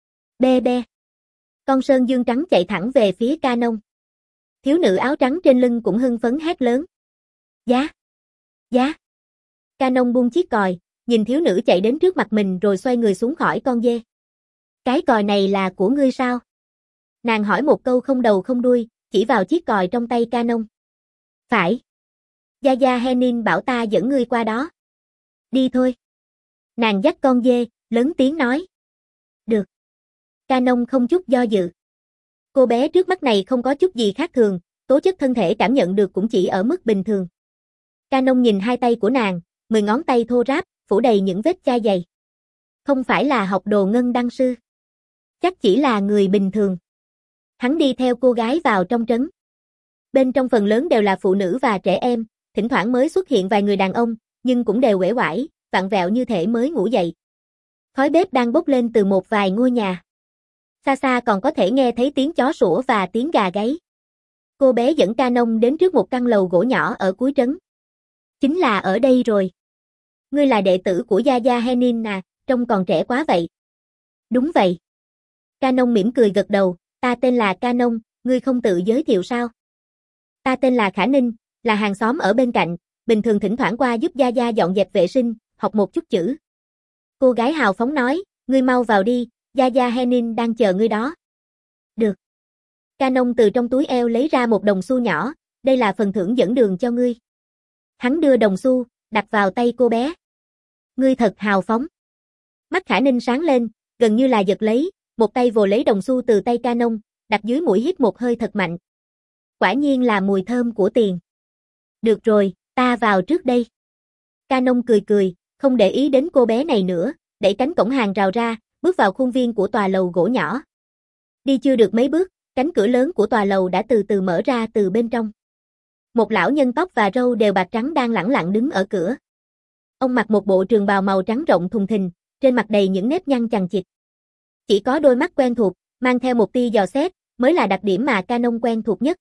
Bê bê. Con sơn dương trắng chạy thẳng về phía Canon. Thiếu nữ áo trắng trên lưng cũng hưng phấn hét lớn. Giá! Giá! Canon buông chiếc còi, nhìn thiếu nữ chạy đến trước mặt mình rồi xoay người xuống khỏi con dê. Cái còi này là của ngươi sao? Nàng hỏi một câu không đầu không đuôi, chỉ vào chiếc còi trong tay Canon. Phải. Gia Gia Henin bảo ta dẫn ngươi qua đó. Đi thôi. Nàng dắt con dê, lớn tiếng nói. Được. Canon không chút do dự. Cô bé trước mắt này không có chút gì khác thường, tố chất thân thể cảm nhận được cũng chỉ ở mức bình thường. Canon nhìn hai tay của nàng, mười ngón tay thô ráp, phủ đầy những vết chai dày. Không phải là học đồ ngân đăng sư. Chắc chỉ là người bình thường. Hắn đi theo cô gái vào trong trấn. Bên trong phần lớn đều là phụ nữ và trẻ em, thỉnh thoảng mới xuất hiện vài người đàn ông, nhưng cũng đều uể oải, vặn vẹo như thể mới ngủ dậy. Khói bếp đang bốc lên từ một vài ngôi nhà. Xa xa còn có thể nghe thấy tiếng chó sủa và tiếng gà gáy. Cô bé dẫn Canon đến trước một căn lầu gỗ nhỏ ở cuối trấn. Chính là ở đây rồi. Ngươi là đệ tử của Gia Gia Henin à, trông còn trẻ quá vậy. Đúng vậy. Canon mỉm cười gật đầu, ta tên là Canon, ngươi không tự giới thiệu sao? Ta tên là Khả Ninh, là hàng xóm ở bên cạnh, bình thường thỉnh thoảng qua giúp Gia Gia dọn dẹp vệ sinh, học một chút chữ. Cô gái hào phóng nói, ngươi mau vào đi, Gia Gia Henin đang chờ ngươi đó. Được. Canon từ trong túi eo lấy ra một đồng xu nhỏ, đây là phần thưởng dẫn đường cho ngươi. Hắn đưa đồng xu, đặt vào tay cô bé. Ngươi thật hào phóng. Mắt Khả Ninh sáng lên, gần như là giật lấy, một tay vồ lấy đồng xu từ tay Canon, đặt dưới mũi hít một hơi thật mạnh. Quả nhiên là mùi thơm của tiền. Được rồi, ta vào trước đây. Canon cười cười, không để ý đến cô bé này nữa, đẩy cánh cổng hàng rào ra, bước vào khuôn viên của tòa lầu gỗ nhỏ. Đi chưa được mấy bước, cánh cửa lớn của tòa lầu đã từ từ mở ra từ bên trong. Một lão nhân tóc và râu đều bạc trắng đang lẳng lặng đứng ở cửa. Ông mặc một bộ trường bào màu trắng rộng thùng thình, trên mặt đầy những nếp nhăn chằng chịt. Chỉ có đôi mắt quen thuộc, mang theo một tia dò xét, mới là đặc điểm mà Canon quen thuộc nhất.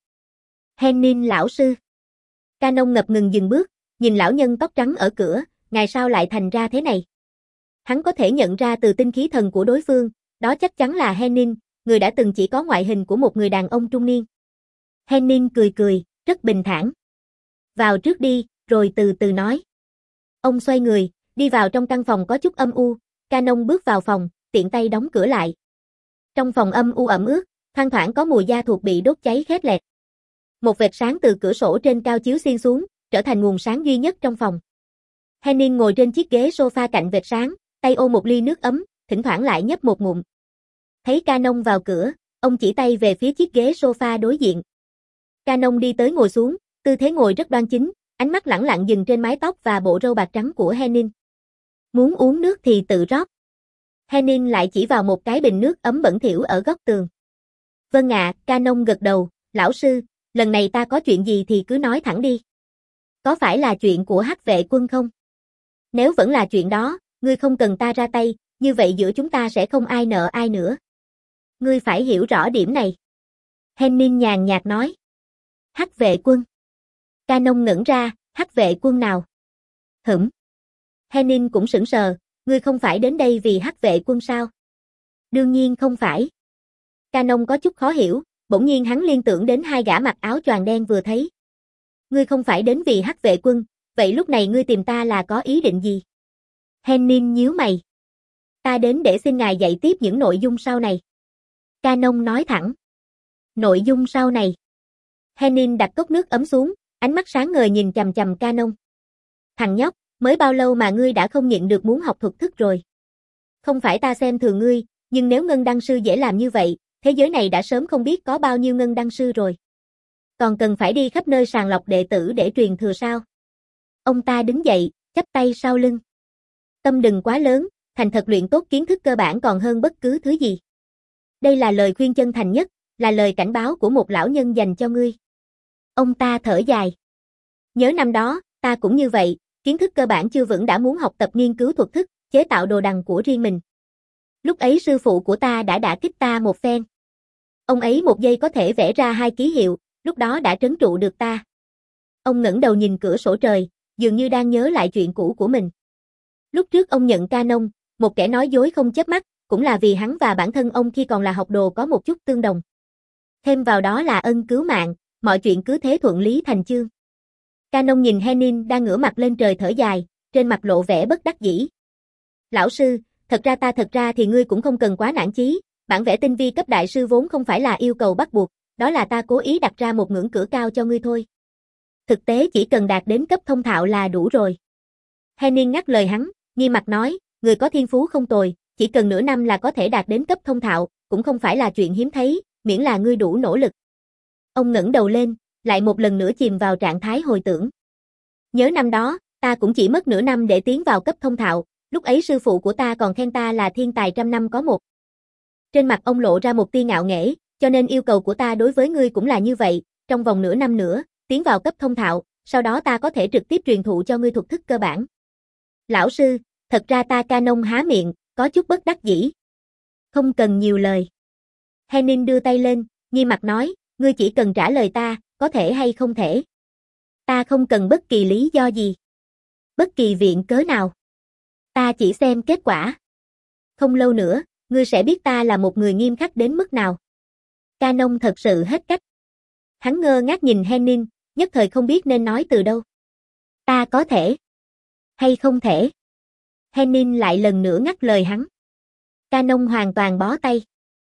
Henin lão sư. Canon ngập ngừng dừng bước, nhìn lão nhân tóc trắng ở cửa, ngày sao lại thành ra thế này? Hắn có thể nhận ra từ tinh khí thần của đối phương, đó chắc chắn là Henin, người đã từng chỉ có ngoại hình của một người đàn ông trung niên. Henin cười cười, rất bình thản. Vào trước đi, rồi từ từ nói. Ông xoay người, đi vào trong căn phòng có chút âm u, Canon bước vào phòng, tiện tay đóng cửa lại. Trong phòng âm u ẩm ướt, thoang thoảng có mùi da thuộc bị đốt cháy khét lẹt. Một vệt sáng từ cửa sổ trên cao chiếu xuyên xuống, trở thành nguồn sáng duy nhất trong phòng. Henin ngồi trên chiếc ghế sofa cạnh vệt sáng, tay ôm một ly nước ấm, thỉnh thoảng lại nhấp một ngụm. Thấy Canon vào cửa, ông chỉ tay về phía chiếc ghế sofa đối diện. Canon đi tới ngồi xuống, tư thế ngồi rất đoan chính, ánh mắt lẳng lặng dừng trên mái tóc và bộ râu bạc trắng của Henin. Muốn uống nước thì tự rót. Henin lại chỉ vào một cái bình nước ấm bẩn thỉu ở góc tường. Vâng ạ, Canon gật đầu, lão sư, lần này ta có chuyện gì thì cứ nói thẳng đi. Có phải là chuyện của Hắc Vệ Quân không? Nếu vẫn là chuyện đó, ngươi không cần ta ra tay, như vậy giữa chúng ta sẽ không ai nợ ai nữa. Ngươi phải hiểu rõ điểm này. Henin nhàn nhạt nói. Hắc Vệ Quân. Canon ngẩn ra, Hắc Vệ Quân nào? Hửm. Henin cũng sững sờ, ngươi không phải đến đây vì Hắc Vệ Quân sao? Đương nhiên không phải. Canon có chút khó hiểu, bỗng nhiên hắn liên tưởng đến hai gã mặc áo choàng đen vừa thấy. Ngươi không phải đến vì Hắc Vệ Quân, vậy lúc này ngươi tìm ta là có ý định gì? Henin nhíu mày. Ta đến để xin ngài dạy tiếp những nội dung sau này. Canon nói thẳng. Nội dung sau này. Henin đặt cốc nước ấm xuống, ánh mắt sáng ngời nhìn chằm chằm Canon. Thằng nhóc, mới bao lâu mà ngươi đã không nhịn được muốn học thuật thức rồi? Không phải ta xem thường ngươi, nhưng nếu ngân đăng sư dễ làm như vậy, thế giới này đã sớm không biết có bao nhiêu ngân đăng sư rồi. Còn cần phải đi khắp nơi sàng lọc đệ tử để truyền thừa sao? Ông ta đứng dậy, chắp tay sau lưng. Tâm đừng quá lớn, thành thật luyện tốt kiến thức cơ bản còn hơn bất cứ thứ gì. Đây là lời khuyên chân thành nhất, là lời cảnh báo của một lão nhân dành cho ngươi. Ông ta thở dài. Nhớ năm đó, ta cũng như vậy, kiến thức cơ bản chưa vững đã muốn học tập nghiên cứu thuật thức, chế tạo đồ đằng của riêng mình. Lúc ấy sư phụ của ta đã đả kích ta một phen. Ông ấy một giây có thể vẽ ra hai ký hiệu, lúc đó đã trấn trụ được ta. Ông ngẩng đầu nhìn cửa sổ trời, dường như đang nhớ lại chuyện cũ của mình. Lúc trước ông nhận Canon, một kẻ nói dối không chớp mắt, cũng là vì hắn và bản thân ông khi còn là học đồ có một chút tương đồng. Thêm vào đó là ân cứu mạng, mọi chuyện cứ thế thuận lý thành chương. Canon nhìn Henning đang ngửa mặt lên trời thở dài, trên mặt lộ vẻ bất đắc dĩ. Lão sư, thật ra ta thật ra thì ngươi cũng không cần quá nản chí, bản vẽ tinh vi cấp đại sư vốn không phải là yêu cầu bắt buộc, đó là ta cố ý đặt ra một ngưỡng cửa cao cho ngươi thôi. Thực tế chỉ cần đạt đến cấp thông thạo là đủ rồi. Henning ngắt lời hắn, nghiêm mặt nói, người có thiên phú không tồi, chỉ cần nửa năm là có thể đạt đến cấp thông thạo, cũng không phải là chuyện hiếm thấy, miễn là ngươi đủ nỗ lực. Ông ngẩng đầu lên, lại một lần nữa chìm vào trạng thái hồi tưởng. Nhớ năm đó, ta cũng chỉ mất nửa năm để tiến vào cấp thông thạo, lúc ấy sư phụ của ta còn khen ta là thiên tài trăm năm có một. Trên mặt ông lộ ra một tia ngạo nghễ, cho nên yêu cầu của ta đối với ngươi cũng là như vậy, trong vòng nửa năm nữa, tiến vào cấp thông thạo, sau đó ta có thể trực tiếp truyền thụ cho ngươi thuật thức cơ bản. Lão sư, thật ra ta Canon há miệng, có chút bất đắc dĩ. Không cần nhiều lời. Henning đưa tay lên, nghiêm mặt nói, ngươi chỉ cần trả lời ta, có thể hay không thể. Ta không cần bất kỳ lý do gì. Bất kỳ viện cớ nào. Ta chỉ xem kết quả. Không lâu nữa, ngươi sẽ biết ta là một người nghiêm khắc đến mức nào. Canon thật sự hết cách. Hắn ngơ ngác nhìn Henning, nhất thời không biết nên nói từ đâu. Ta có thể. Hay không thể. Henning lại lần nữa ngắt lời hắn. Canon hoàn toàn bó tay.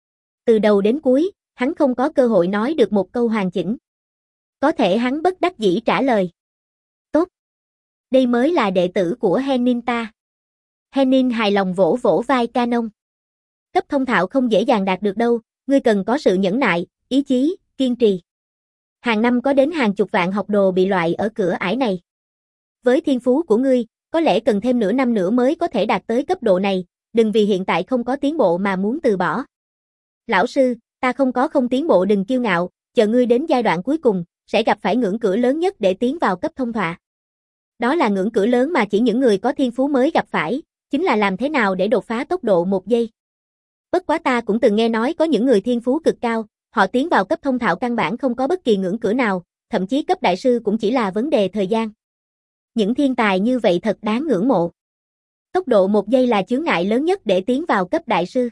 Từ đầu đến cuối, hắn không có cơ hội nói được một câu hoàn chỉnh. Có thể hắn bất đắc dĩ trả lời. Tốt. Đây mới là đệ tử của Henning ta. Henning hài lòng vỗ vỗ vai Canon. Cấp thông thạo không dễ dàng đạt được đâu, ngươi cần có sự nhẫn nại, ý chí, kiên trì. Hàng năm có đến hàng chục vạn học đồ bị loại ở cửa ải này. Với thiên phú của ngươi, có lẽ cần thêm nửa năm nữa mới có thể đạt tới cấp độ này, đừng vì hiện tại không có tiến bộ mà muốn từ bỏ. Lão sư, ta không có không tiến bộ đừng kiêu ngạo, chờ ngươi đến giai đoạn cuối cùng, sẽ gặp phải ngưỡng cửa lớn nhất để tiến vào cấp thông thạo. Đó là ngưỡng cửa lớn mà chỉ những người có thiên phú mới gặp phải, chính là làm thế nào để đột phá tốc độ một giây. Bất quá ta cũng từng nghe nói có những người thiên phú cực cao, họ tiến vào cấp thông thạo căn bản không có bất kỳ ngưỡng cửa nào, thậm chí cấp đại sư cũng chỉ là vấn đề thời gian. Những thiên tài như vậy thật đáng ngưỡng mộ. Tốc độ một giây là chướng ngại lớn nhất để tiến vào cấp đại sư.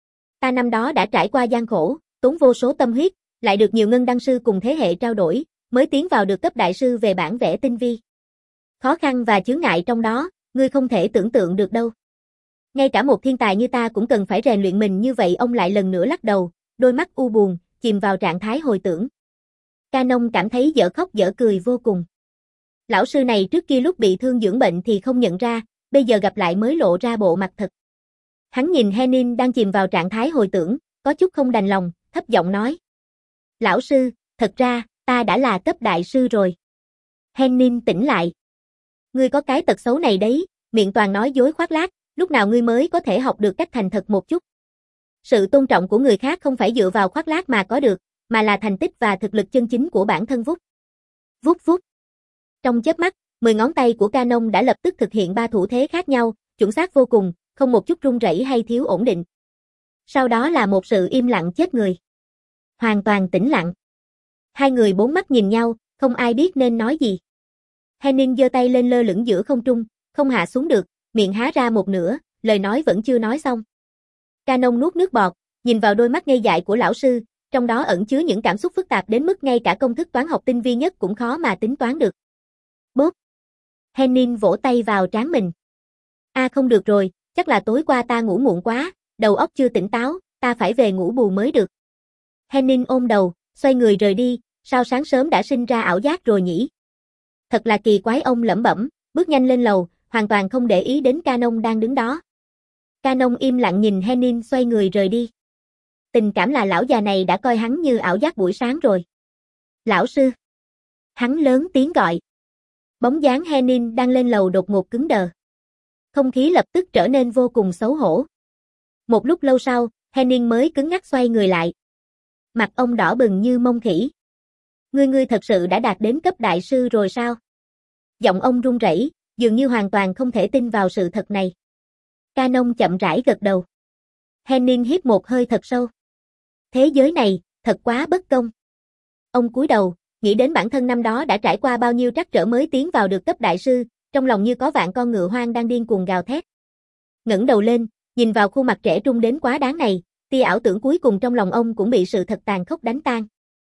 Ta năm đó đã trải qua gian khổ, tốn vô số tâm huyết, lại được nhiều ngân đăng sư cùng thế hệ trao đổi, mới tiến vào được cấp đại sư về bản vẽ tinh vi. Khó khăn và chướng ngại trong đó, ngươi không thể tưởng tượng được đâu. Ngay cả một thiên tài như ta cũng cần phải rèn luyện mình như vậy. Ông lại lần nữa lắc đầu, đôi mắt u buồn, chìm vào trạng thái hồi tưởng. Canon cảm thấy dở khóc dở cười vô cùng. Lão sư này trước kia lúc bị thương dưỡng bệnh thì không nhận ra, bây giờ gặp lại mới lộ ra bộ mặt thật. Hắn nhìn Henning đang chìm vào trạng thái hồi tưởng, có chút không đành lòng, thấp giọng nói. Lão sư, thật ra, ta đã là cấp đại sư rồi. Henning tỉnh lại. Ngươi có cái tật xấu này đấy, miệng toàn nói dối khoác lác, lúc nào ngươi mới có thể học được cách thành thật một chút. Sự tôn trọng của người khác không phải dựa vào khoác lác mà có được, mà là thành tích và thực lực chân chính của bản thân vút. Vút vút. Trong chớp mắt, mười ngón tay của Canon đã lập tức thực hiện ba thủ thế khác nhau, chuẩn xác vô cùng, không một chút run rẩy hay thiếu ổn định. Sau đó là một sự im lặng chết người. Hoàn toàn tĩnh lặng. Hai người bốn mắt nhìn nhau, không ai biết nên nói gì. Henning giơ tay lên lơ lửng giữa không trung, không hạ xuống được, miệng há ra một nửa, lời nói vẫn chưa nói xong. Canon nuốt nước bọt, nhìn vào đôi mắt ngây dại của lão sư, trong đó ẩn chứa những cảm xúc phức tạp đến mức ngay cả công thức toán học tinh vi nhất cũng khó mà tính toán được. Bốp. Henning vỗ tay vào trán mình. A à không được rồi, chắc là tối qua ta ngủ muộn quá, đầu óc chưa tỉnh táo, ta phải về ngủ bù mới được. Henning ôm đầu, xoay người rời đi, sao sáng sớm đã sinh ra ảo giác rồi nhỉ? Thật là kỳ quái, ông lẩm bẩm, bước nhanh lên lầu, hoàn toàn không để ý đến Canon đang đứng đó. Canon im lặng nhìn Henning xoay người rời đi. Tình cảm là lão già này đã coi hắn như ảo giác buổi sáng rồi. Lão sư. Hắn lớn tiếng gọi. Bóng dáng Henning đang lên lầu đột ngột cứng đờ. Không khí lập tức trở nên vô cùng xấu hổ. Một lúc lâu sau, Henning mới cứng ngắc xoay người lại. Mặt ông đỏ bừng như mông khỉ. Ngươi ngươi thật sự đã đạt đến cấp đại sư rồi sao? Giọng ông run rẩy, dường như hoàn toàn không thể tin vào sự thật này. Canon chậm rãi gật đầu. Henning hít một hơi thật sâu. Thế giới này, thật quá bất công. Ông cúi đầu, nghĩ đến bản thân năm đó đã trải qua bao nhiêu trắc trở mới tiến vào được cấp đại sư, trong lòng như có vạn con ngựa hoang đang điên cuồng gào thét. Ngẩng đầu lên, nhìn vào khuôn mặt trẻ trung đến quá đáng này, tia ảo tưởng cuối cùng trong lòng ông cũng bị sự thật tàn khốc đánh tan.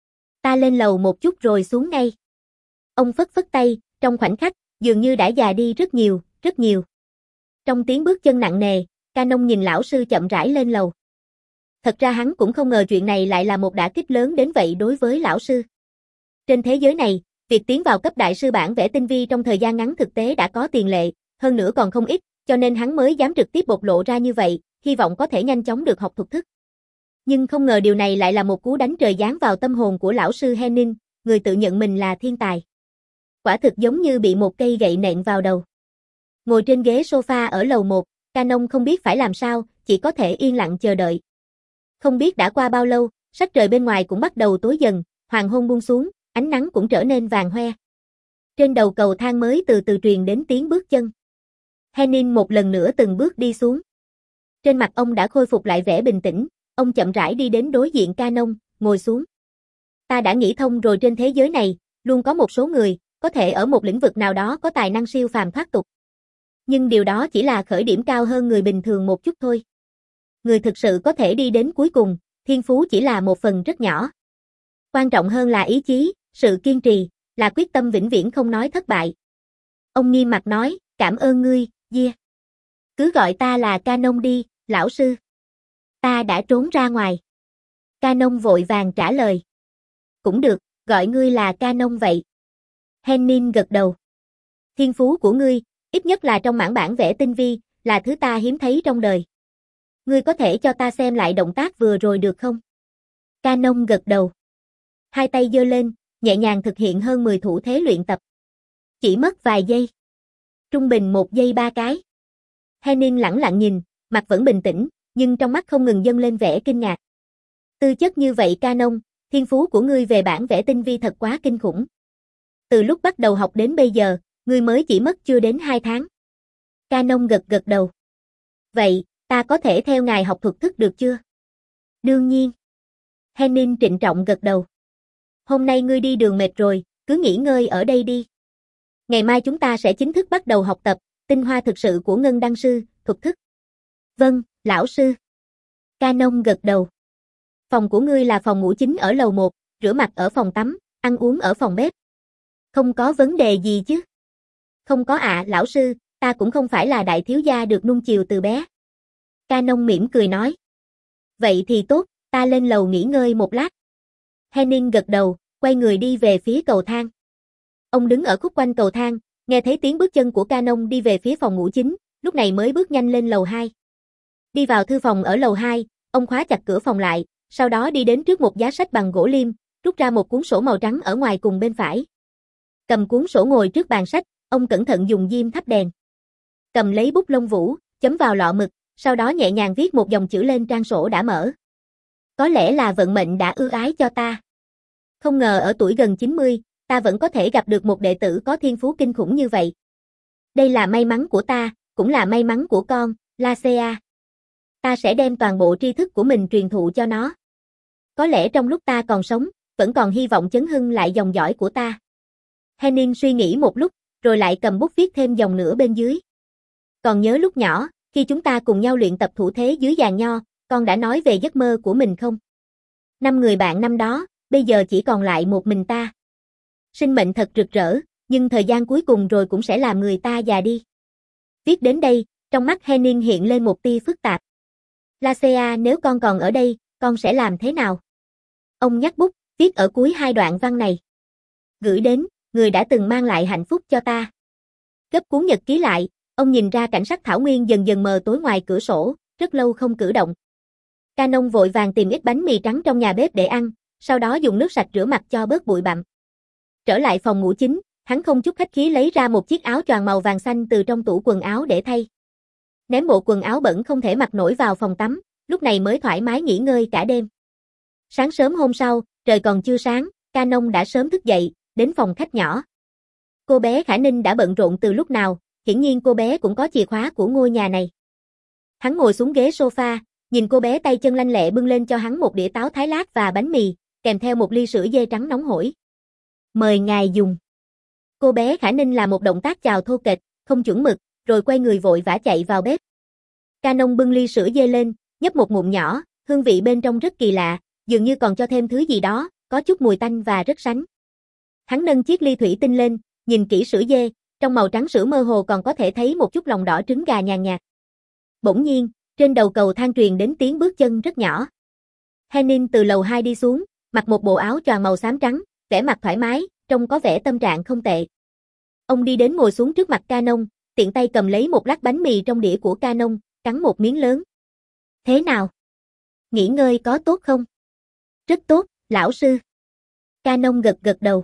Ta lên lầu một chút rồi xuống ngay. Ông phất phất tay, trong khoảnh khắc, dường như đã già đi rất nhiều, rất nhiều. Trong tiếng bước chân nặng nề, Canon nhìn lão sư chậm rãi lên lầu. Thật ra hắn cũng không ngờ chuyện này lại là một đả kích lớn đến vậy đối với lão sư. Trên thế giới này, việc tiến vào cấp đại sư bản vẽ tinh vi trong thời gian ngắn thực tế đã có tiền lệ, hơn nữa còn không ít, cho nên hắn mới dám trực tiếp bộc lộ ra như vậy, hy vọng có thể nhanh chóng được học thuật thức. Nhưng không ngờ điều này lại là một cú đánh trời giáng vào tâm hồn của lão sư Henning, người tự nhận mình là thiên tài. Quả thực giống như bị một cây gậy nện vào đầu. Ngồi trên ghế sofa ở lầu một, Canon không biết phải làm sao, chỉ có thể yên lặng chờ đợi. Không biết đã qua bao lâu, sắc trời bên ngoài cũng bắt đầu tối dần, hoàng hôn buông xuống, ánh nắng cũng trở nên vàng hoe. Trên đầu cầu thang mới từ từ truyền đến tiếng bước chân. Henning một lần nữa từng bước đi xuống. Trên mặt ông đã khôi phục lại vẻ bình tĩnh, ông chậm rãi đi đến đối diện Canon, ngồi xuống. Ta đã nghĩ thông rồi, trên thế giới này, luôn có một số người, có thể ở một lĩnh vực nào đó có tài năng siêu phàm thoát tục. Nhưng điều đó chỉ là khởi điểm cao hơn người bình thường một chút thôi. Người thực sự có thể đi đến cuối cùng, thiên phú chỉ là một phần rất nhỏ. Quan trọng hơn là ý chí, sự kiên trì, là quyết tâm vĩnh viễn không nói thất bại. Ông nghiêm mặt nói, cảm ơn ngươi, yeah. Cứ gọi ta là Canon đi, lão sư. Ta đã trốn ra ngoài. Canon vội vàng trả lời. Cũng được, gọi ngươi là Canon vậy. Henning gật đầu. Thiên phú của ngươi, ít nhất là trong mảng bản vẽ tinh vi, là thứ ta hiếm thấy trong đời. Ngươi có thể cho ta xem lại động tác vừa rồi được không? Canon gật đầu. Hai tay giơ lên, nhẹ nhàng thực hiện hơn mười thủ thế luyện tập. Chỉ mất vài giây. Trung bình một giây ba cái. Henning lẳng lặng nhìn, mặt vẫn bình tĩnh, nhưng trong mắt không ngừng dâng lên vẻ kinh ngạc. Tư chất như vậy Canon, thiên phú của ngươi về bản vẽ tinh vi thật quá kinh khủng. Từ lúc bắt đầu học đến bây giờ, ngươi mới chỉ mất chưa đến hai tháng. Canon gật gật đầu. Vậy, ta có thể theo ngài học thuật thức được chưa? Đương nhiên. Henning trịnh trọng gật đầu. Hôm nay ngươi đi đường mệt rồi, cứ nghỉ ngơi ở đây đi. Ngày mai chúng ta sẽ chính thức bắt đầu học tập, tinh hoa thực sự của Ngân Đăng Sư, thuật thức. Vâng, lão sư. Canon gật đầu. Phòng của ngươi là phòng ngủ chính ở lầu một, rửa mặt ở phòng tắm, ăn uống ở phòng bếp. Không có vấn đề gì chứ? Không có ạ, lão sư, ta cũng không phải là đại thiếu gia được nuông chiều từ bé. Canon mỉm cười nói. Vậy thì tốt, ta lên lầu nghỉ ngơi một lát. Henning gật đầu, quay người đi về phía cầu thang. Ông đứng ở khúc quanh cầu thang, nghe thấy tiếng bước chân của Canon đi về phía phòng ngủ chính, lúc này mới bước nhanh lên lầu hai. Đi vào thư phòng ở lầu hai, ông khóa chặt cửa phòng lại, sau đó đi đến trước một giá sách bằng gỗ liêm, rút ra một cuốn sổ màu trắng ở ngoài cùng bên phải. Cầm cuốn sổ ngồi trước bàn sách, ông cẩn thận dùng diêm thắp đèn. Cầm lấy bút lông vũ, chấm vào lọ mực, sau đó nhẹ nhàng viết một dòng chữ lên trang sổ đã mở. Có lẽ là vận mệnh đã ưu ái cho ta. Không ngờ ở tuổi gần chín mươi, ta vẫn có thể gặp được một đệ tử có thiên phú kinh khủng như vậy. Đây là may mắn của ta, cũng là may mắn của con, Lasea. Ta sẽ đem toàn bộ tri thức của mình truyền thụ cho nó. Có lẽ trong lúc ta còn sống, vẫn còn hy vọng chấn hưng lại dòng dõi của ta. Henning suy nghĩ một lúc, rồi lại cầm bút viết thêm dòng nữa bên dưới. Còn nhớ lúc nhỏ, khi chúng ta cùng nhau luyện tập thủ thế dưới giàn nho, con đã nói về giấc mơ của mình không? Năm người bạn năm đó, bây giờ chỉ còn lại một mình ta. Sinh mệnh thật rực rỡ, nhưng thời gian cuối cùng rồi cũng sẽ làm người ta già đi. Viết đến đây, trong mắt Henning hiện lên một tia phức tạp. Lasea, nếu con còn ở đây, con sẽ làm thế nào? Ông nhắc bút, viết ở cuối hai đoạn văn này. Gửi đến, người đã từng mang lại hạnh phúc cho ta. Gấp cuốn nhật ký lại, ông nhìn ra cảnh sắc thảo nguyên dần dần mờ tối ngoài cửa sổ, rất lâu không cử động. Canon vội vàng tìm ít bánh mì trắng trong nhà bếp để ăn, sau đó dùng nước sạch rửa mặt cho bớt bụi bặm. Trở lại phòng ngủ chính, hắn không chút khách khí lấy ra một chiếc áo choàng màu vàng xanh từ trong tủ quần áo để thay. Ném bộ quần áo bẩn không thể mặc nổi vào phòng tắm, lúc này mới thoải mái nghỉ ngơi cả đêm. Sáng sớm hôm sau, trời còn chưa sáng, Canon đã sớm thức dậy, đến phòng khách nhỏ. Cô bé Khả Ninh đã bận rộn từ lúc nào, hiển nhiên cô bé cũng có chìa khóa của ngôi nhà này. Hắn ngồi xuống ghế sofa, nhìn cô bé tay chân lanh lẹ bưng lên cho hắn một đĩa táo thái lát và bánh mì, kèm theo một ly sữa dê trắng nóng hổi. Mời ngài dùng. Cô bé Khả Ninh làm một động tác chào thô kệch, không chuẩn mực, rồi quay người vội vã chạy vào bếp. Canon bưng ly sữa dê lên, nhấp một ngụm nhỏ, hương vị bên trong rất kỳ lạ, dường như còn cho thêm thứ gì đó, có chút mùi tanh và rất sánh. Hắn nâng chiếc ly thủy tinh lên, nhìn kỹ sữa dê, trong màu trắng sữa mơ hồ còn có thể thấy một chút lòng đỏ trứng gà nhàn nhạt. Bỗng nhiên, trên đầu cầu thang truyền đến tiếng bước chân rất nhỏ. Henning từ lầu hai đi xuống, mặc một bộ áo choàng màu xám trắng, vẻ mặt thoải mái, trông có vẻ tâm trạng không tệ. Ông đi đến ngồi xuống trước mặt Canon, tiện tay cầm lấy một lát bánh mì trong đĩa của Canon, cắn một miếng lớn. Thế nào? Nghỉ ngơi có tốt không? Rất tốt, lão sư. Canon gật gật đầu.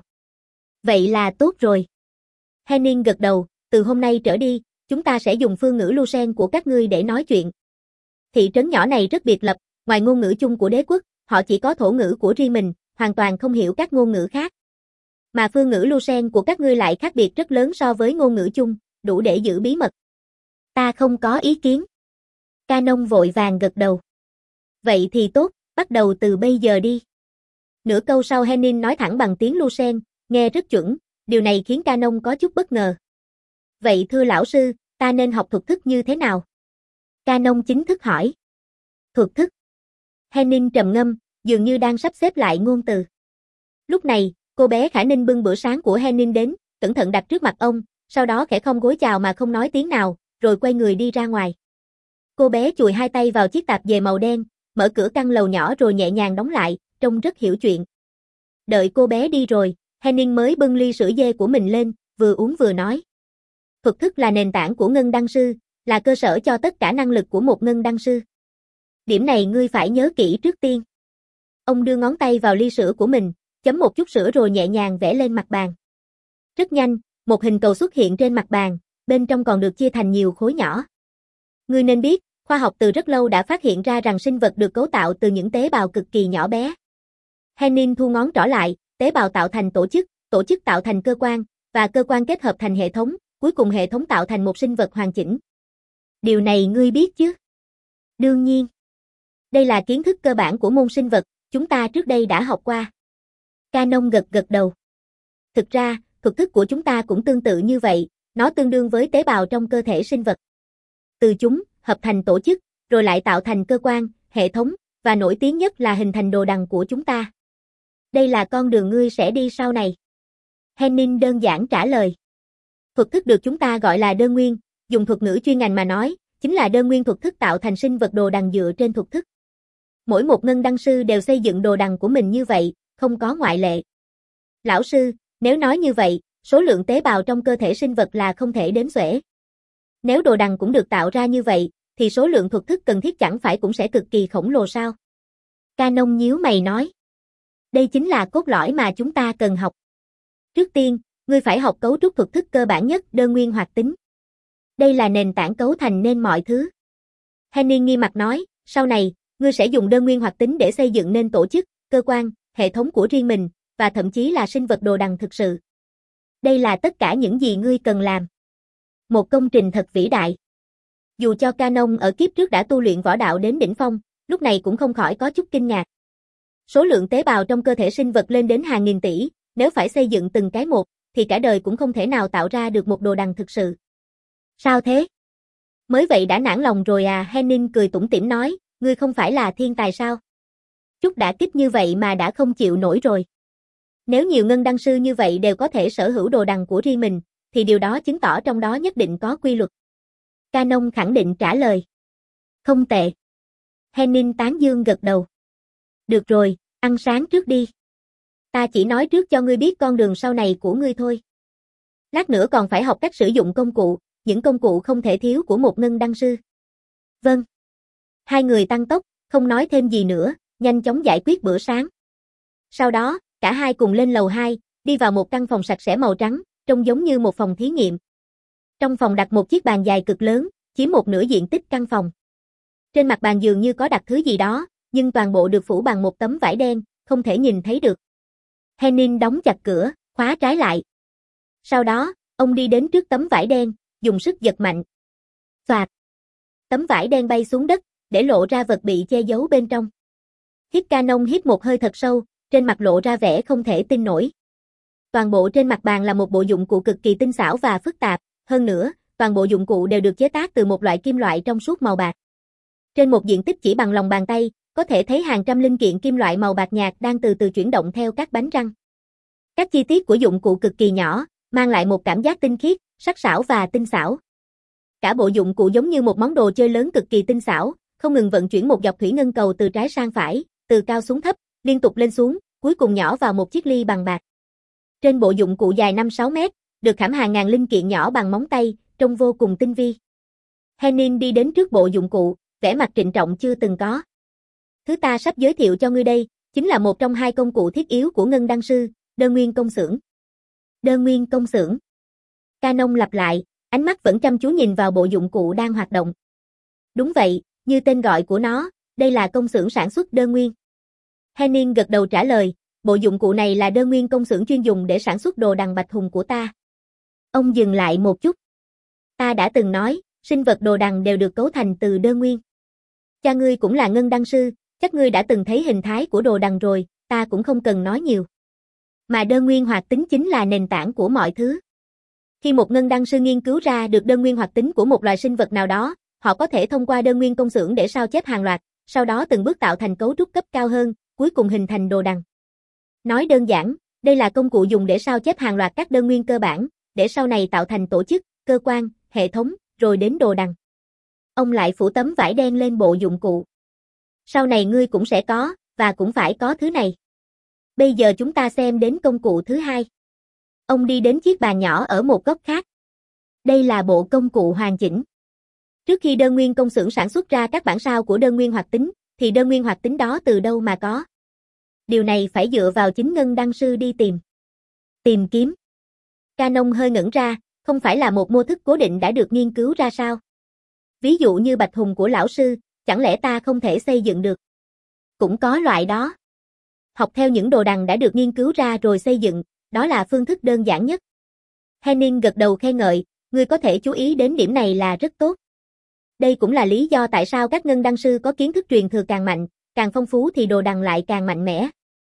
Vậy là tốt rồi. Henning gật đầu, từ hôm nay trở đi, chúng ta sẽ dùng phương ngữ Lusen của các ngươi để nói chuyện. Thị trấn nhỏ này rất biệt lập, ngoài ngôn ngữ chung của đế quốc, họ chỉ có thổ ngữ của riêng mình, hoàn toàn không hiểu các ngôn ngữ khác. Mà phương ngữ Lusen của các ngươi lại khác biệt rất lớn so với ngôn ngữ chung, đủ để giữ bí mật. Ta không có ý kiến. Canon vội vàng gật đầu. Vậy thì tốt, bắt đầu từ bây giờ đi. Nửa câu sau Henning nói thẳng bằng tiếng Lusen, nghe rất chuẩn, điều này khiến Canon có chút bất ngờ. Vậy thưa lão sư, ta nên học thuật thức như thế nào? Canon chính thức hỏi. Thuật thức. Henning trầm ngâm, dường như đang sắp xếp lại ngôn từ. Lúc này, cô bé Khả Ninh bưng bữa sáng của Henning đến, cẩn thận đặt trước mặt ông, sau đó khẽ khom gối chào mà không nói tiếng nào, rồi quay người đi ra ngoài. Cô bé chùi hai tay vào chiếc tạp dề màu đen, mở cửa căn lầu nhỏ rồi nhẹ nhàng đóng lại, trông rất hiểu chuyện. Đợi cô bé đi rồi, Henning mới bưng ly sữa dê của mình lên, vừa uống vừa nói. Thuật thức là nền tảng của ngân đăng sư, là cơ sở cho tất cả năng lực của một ngân đăng sư. Điểm này ngươi phải nhớ kỹ trước tiên. Ông đưa ngón tay vào ly sữa của mình, chấm một chút sữa rồi nhẹ nhàng vẽ lên mặt bàn. Rất nhanh, một hình cầu xuất hiện trên mặt bàn, bên trong còn được chia thành nhiều khối nhỏ. Ngươi nên biết, khoa học từ rất lâu đã phát hiện ra rằng sinh vật được cấu tạo từ những tế bào cực kỳ nhỏ bé. Henning thu ngón trỏ lại, tế bào tạo thành tổ chức, tổ chức tạo thành cơ quan, và cơ quan kết hợp thành hệ thống, cuối cùng hệ thống tạo thành một sinh vật hoàn chỉnh. Điều này ngươi biết chứ? Đương nhiên. Đây là kiến thức cơ bản của môn sinh vật, chúng ta trước đây đã học qua. Canon gật gật đầu. Thực ra, thuật thức của chúng ta cũng tương tự như vậy, nó tương đương với tế bào trong cơ thể sinh vật. Từ chúng, hợp thành tổ chức, rồi lại tạo thành cơ quan, hệ thống, và nổi tiếng nhất là hình thành đồ đằng của chúng ta. Đây là con đường ngươi sẽ đi sau này. Henning đơn giản trả lời. Thuật thức được chúng ta gọi là đơn nguyên, dùng thuật ngữ chuyên ngành mà nói, chính là đơn nguyên thuật thức tạo thành sinh vật đồ đằng dựa trên thuật thức. Mỗi một ngân đăng sư đều xây dựng đồ đằng của mình như vậy, không có ngoại lệ. Lão sư, nếu nói như vậy, số lượng tế bào trong cơ thể sinh vật là không thể đếm xuể. Nếu đồ đằng cũng được tạo ra như vậy, thì số lượng thuật thức cần thiết chẳng phải cũng sẽ cực kỳ khổng lồ sao? Canon nhíu mày nói. Đây chính là cốt lõi mà chúng ta cần học. Trước tiên, ngươi phải học cấu trúc thuật thức cơ bản nhất, đơn nguyên hoạt tính. Đây là nền tảng cấu thành nên mọi thứ. Henning nghiêm mặt nói, sau này, ngươi sẽ dùng đơn nguyên hoạt tính để xây dựng nên tổ chức, cơ quan, hệ thống của riêng mình, và thậm chí là sinh vật đồ đằng thực sự. Đây là tất cả những gì ngươi cần làm. Một công trình thật vĩ đại. Dù cho Canon ở kiếp trước đã tu luyện võ đạo đến đỉnh phong, lúc này cũng không khỏi có chút kinh ngạc. Số lượng tế bào trong cơ thể sinh vật lên đến hàng nghìn tỷ, nếu phải xây dựng từng cái một, thì cả đời cũng không thể nào tạo ra được một đồ đằng thực sự. Sao thế? Mới vậy đã nản lòng rồi à? Henning cười tủm tỉm nói, ngươi không phải là thiên tài sao? Chút đã kích như vậy mà đã không chịu nổi rồi. Nếu nhiều ngân đăng sư như vậy đều có thể sở hữu đồ đằng của riêng mình, thì điều đó chứng tỏ trong đó nhất định có quy luật. Canon khẳng định trả lời. Không tệ. Henning tán dương gật đầu. Được rồi, ăn sáng trước đi. Ta chỉ nói trước cho ngươi biết con đường sau này của ngươi thôi. Lát nữa còn phải học cách sử dụng công cụ, những công cụ không thể thiếu của một ngân đăng sư. Vâng. Hai người tăng tốc, không nói thêm gì nữa, nhanh chóng giải quyết bữa sáng. Sau đó, cả hai cùng lên lầu hai, đi vào một căn phòng sạch sẽ màu trắng, trông giống như một phòng thí nghiệm. Trong phòng đặt một chiếc bàn dài cực lớn, chiếm một nửa diện tích căn phòng. Trên mặt bàn dường như có đặt thứ gì đó, nhưng toàn bộ được phủ bằng một tấm vải đen, không thể nhìn thấy được. Henning đóng chặt cửa, khóa trái lại. Sau đó, ông đi đến trước tấm vải đen, dùng sức giật mạnh. Phạt. Tấm vải đen bay xuống đất, để lộ ra vật bị che giấu bên trong. Hít Ca Nông hít một hơi thật sâu, trên mặt lộ ra vẻ không thể tin nổi. Toàn bộ trên mặt bàn là một bộ dụng cụ cực kỳ tinh xảo và phức tạp, hơn nữa, toàn bộ dụng cụ đều được chế tác từ một loại kim loại trong suốt màu bạc. Trên một diện tích chỉ bằng lòng bàn tay, có thể thấy hàng trăm linh kiện kim loại màu bạc nhạt đang từ từ chuyển động theo các bánh răng. Các chi tiết của dụng cụ cực kỳ nhỏ, mang lại một cảm giác tinh khiết, sắc sảo và tinh xảo. Cả bộ dụng cụ giống như một món đồ chơi lớn cực kỳ tinh xảo, không ngừng vận chuyển một dọc thủy ngân cầu từ trái sang phải, từ cao xuống thấp, liên tục lên xuống, cuối cùng nhỏ vào một chiếc ly bằng bạc. Trên bộ dụng cụ dài năm sáu mét, được khảm hàng ngàn linh kiện nhỏ bằng móng tay, trông vô cùng tinh vi. Henning đi đến trước bộ dụng cụ, vẻ mặt trịnh trọng chưa từng có. Thứ ta sắp giới thiệu cho ngươi đây, chính là một trong hai công cụ thiết yếu của Ngân Đăng Sư, Đơn Nguyên Công Xưởng. Đơn Nguyên Công Xưởng. Ca Nông lặp lại, ánh mắt vẫn chăm chú nhìn vào bộ dụng cụ đang hoạt động. Đúng vậy, như tên gọi của nó, đây là công xưởng sản xuất đơn nguyên. Henning gật đầu trả lời, bộ dụng cụ này là đơn nguyên công xưởng chuyên dùng để sản xuất đồ đằng bạch hùng của ta. Ông dừng lại một chút. Ta đã từng nói, sinh vật đồ đằng đều được cấu thành từ đơn nguyên. Cha ngươi cũng là Ngân Đăng Sư, chắc ngươi đã từng thấy hình thái của đồ đằng rồi, ta cũng không cần nói nhiều. Mà đơn nguyên hoạt tính chính là nền tảng của mọi thứ. Khi một Ngân Đăng Sư nghiên cứu ra được đơn nguyên hoạt tính của một loài sinh vật nào đó, họ có thể thông qua đơn nguyên công xưởng để sao chép hàng loạt, sau đó từng bước tạo thành cấu trúc cấp cao hơn, cuối cùng hình thành đồ đằng. Nói đơn giản, đây là công cụ dùng để sao chép hàng loạt các đơn nguyên cơ bản, để sau này tạo thành tổ chức, cơ quan, hệ thống, rồi đến đồ đằng. Ông lại phủ tấm vải đen lên bộ dụng cụ. Sau này ngươi cũng sẽ có, và cũng phải có thứ này. Bây giờ chúng ta xem đến công cụ thứ hai. Ông đi đến chiếc bàn nhỏ ở một góc khác. Đây là bộ công cụ hoàn chỉnh. Trước khi đơn nguyên công xưởng sản xuất ra các bản sao của đơn nguyên hoạt tính, thì đơn nguyên hoạt tính đó từ đâu mà có? Điều này phải dựa vào chính Ngân Đăng Sư đi tìm. Tìm kiếm. Ca Nông hơi ngẩn ra, không phải là một mô thức cố định đã được nghiên cứu ra sao? Ví dụ như bạch hùng của lão sư, chẳng lẽ ta không thể xây dựng được? Cũng có loại đó. Học theo những đồ đằng đã được nghiên cứu ra rồi xây dựng, đó là phương thức đơn giản nhất. Henning gật đầu khen ngợi, ngươi có thể chú ý đến điểm này là rất tốt. Đây cũng là lý do tại sao các Ngân Đăng Sư có kiến thức truyền thừa càng mạnh, càng phong phú thì đồ đằng lại càng mạnh mẽ.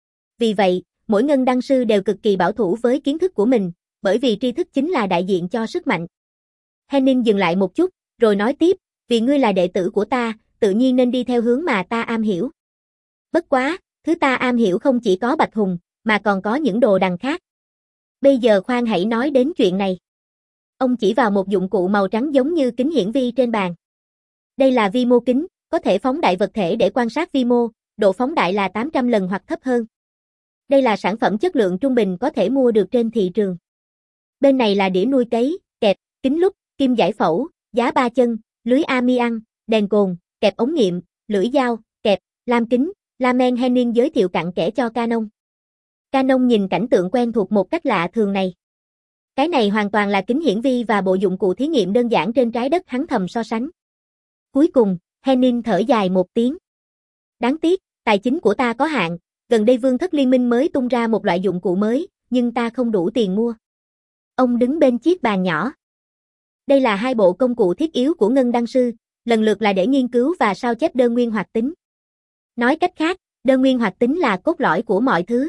Vì vậy, mỗi Ngân Đăng Sư đều cực kỳ bảo thủ với kiến thức của mình, bởi vì tri thức chính là đại diện cho sức mạnh. Henning dừng lại một chút, rồi nói tiếp, vì ngươi là đệ tử của ta, tự nhiên nên đi theo hướng mà ta am hiểu. Bất quá, thứ ta am hiểu không chỉ có bạch hùng, mà còn có những đồ đằng khác. Bây giờ khoan hãy nói đến chuyện này. Ông chỉ vào một dụng cụ màu trắng giống như kính hiển vi trên bàn. Đây là vi mô kính, có thể phóng đại vật thể để quan sát vi mô, độ phóng đại là tám trăm lần hoặc thấp hơn. Đây là sản phẩm chất lượng trung bình có thể mua được trên thị trường. Bên này là đĩa nuôi cấy, kẹp, kính lúp, kim giải phẫu, giá ba chân, lưới amian, đèn cồn, kẹp ống nghiệm, lưỡi dao, kẹp, lam kính, lamen. Henning giới thiệu cặn kẽ cho Ca Nông. Ca Nông nhìn cảnh tượng quen thuộc một cách lạ thường này. Cái này hoàn toàn là kính hiển vi và bộ dụng cụ thí nghiệm đơn giản trên trái đất, hắn thầm so sánh. Cuối cùng, Henning thở dài một tiếng. Đáng tiếc, tài chính của ta có hạn, gần đây Vương thất liên minh mới tung ra một loại dụng cụ mới, nhưng ta không đủ tiền mua. Ông đứng bên chiếc bàn nhỏ. Đây là hai bộ công cụ thiết yếu của Ngân Đăng Sư, lần lượt là để nghiên cứu và sao chép đơn nguyên hoạt tính. Nói cách khác, đơn nguyên hoạt tính là cốt lõi của mọi thứ.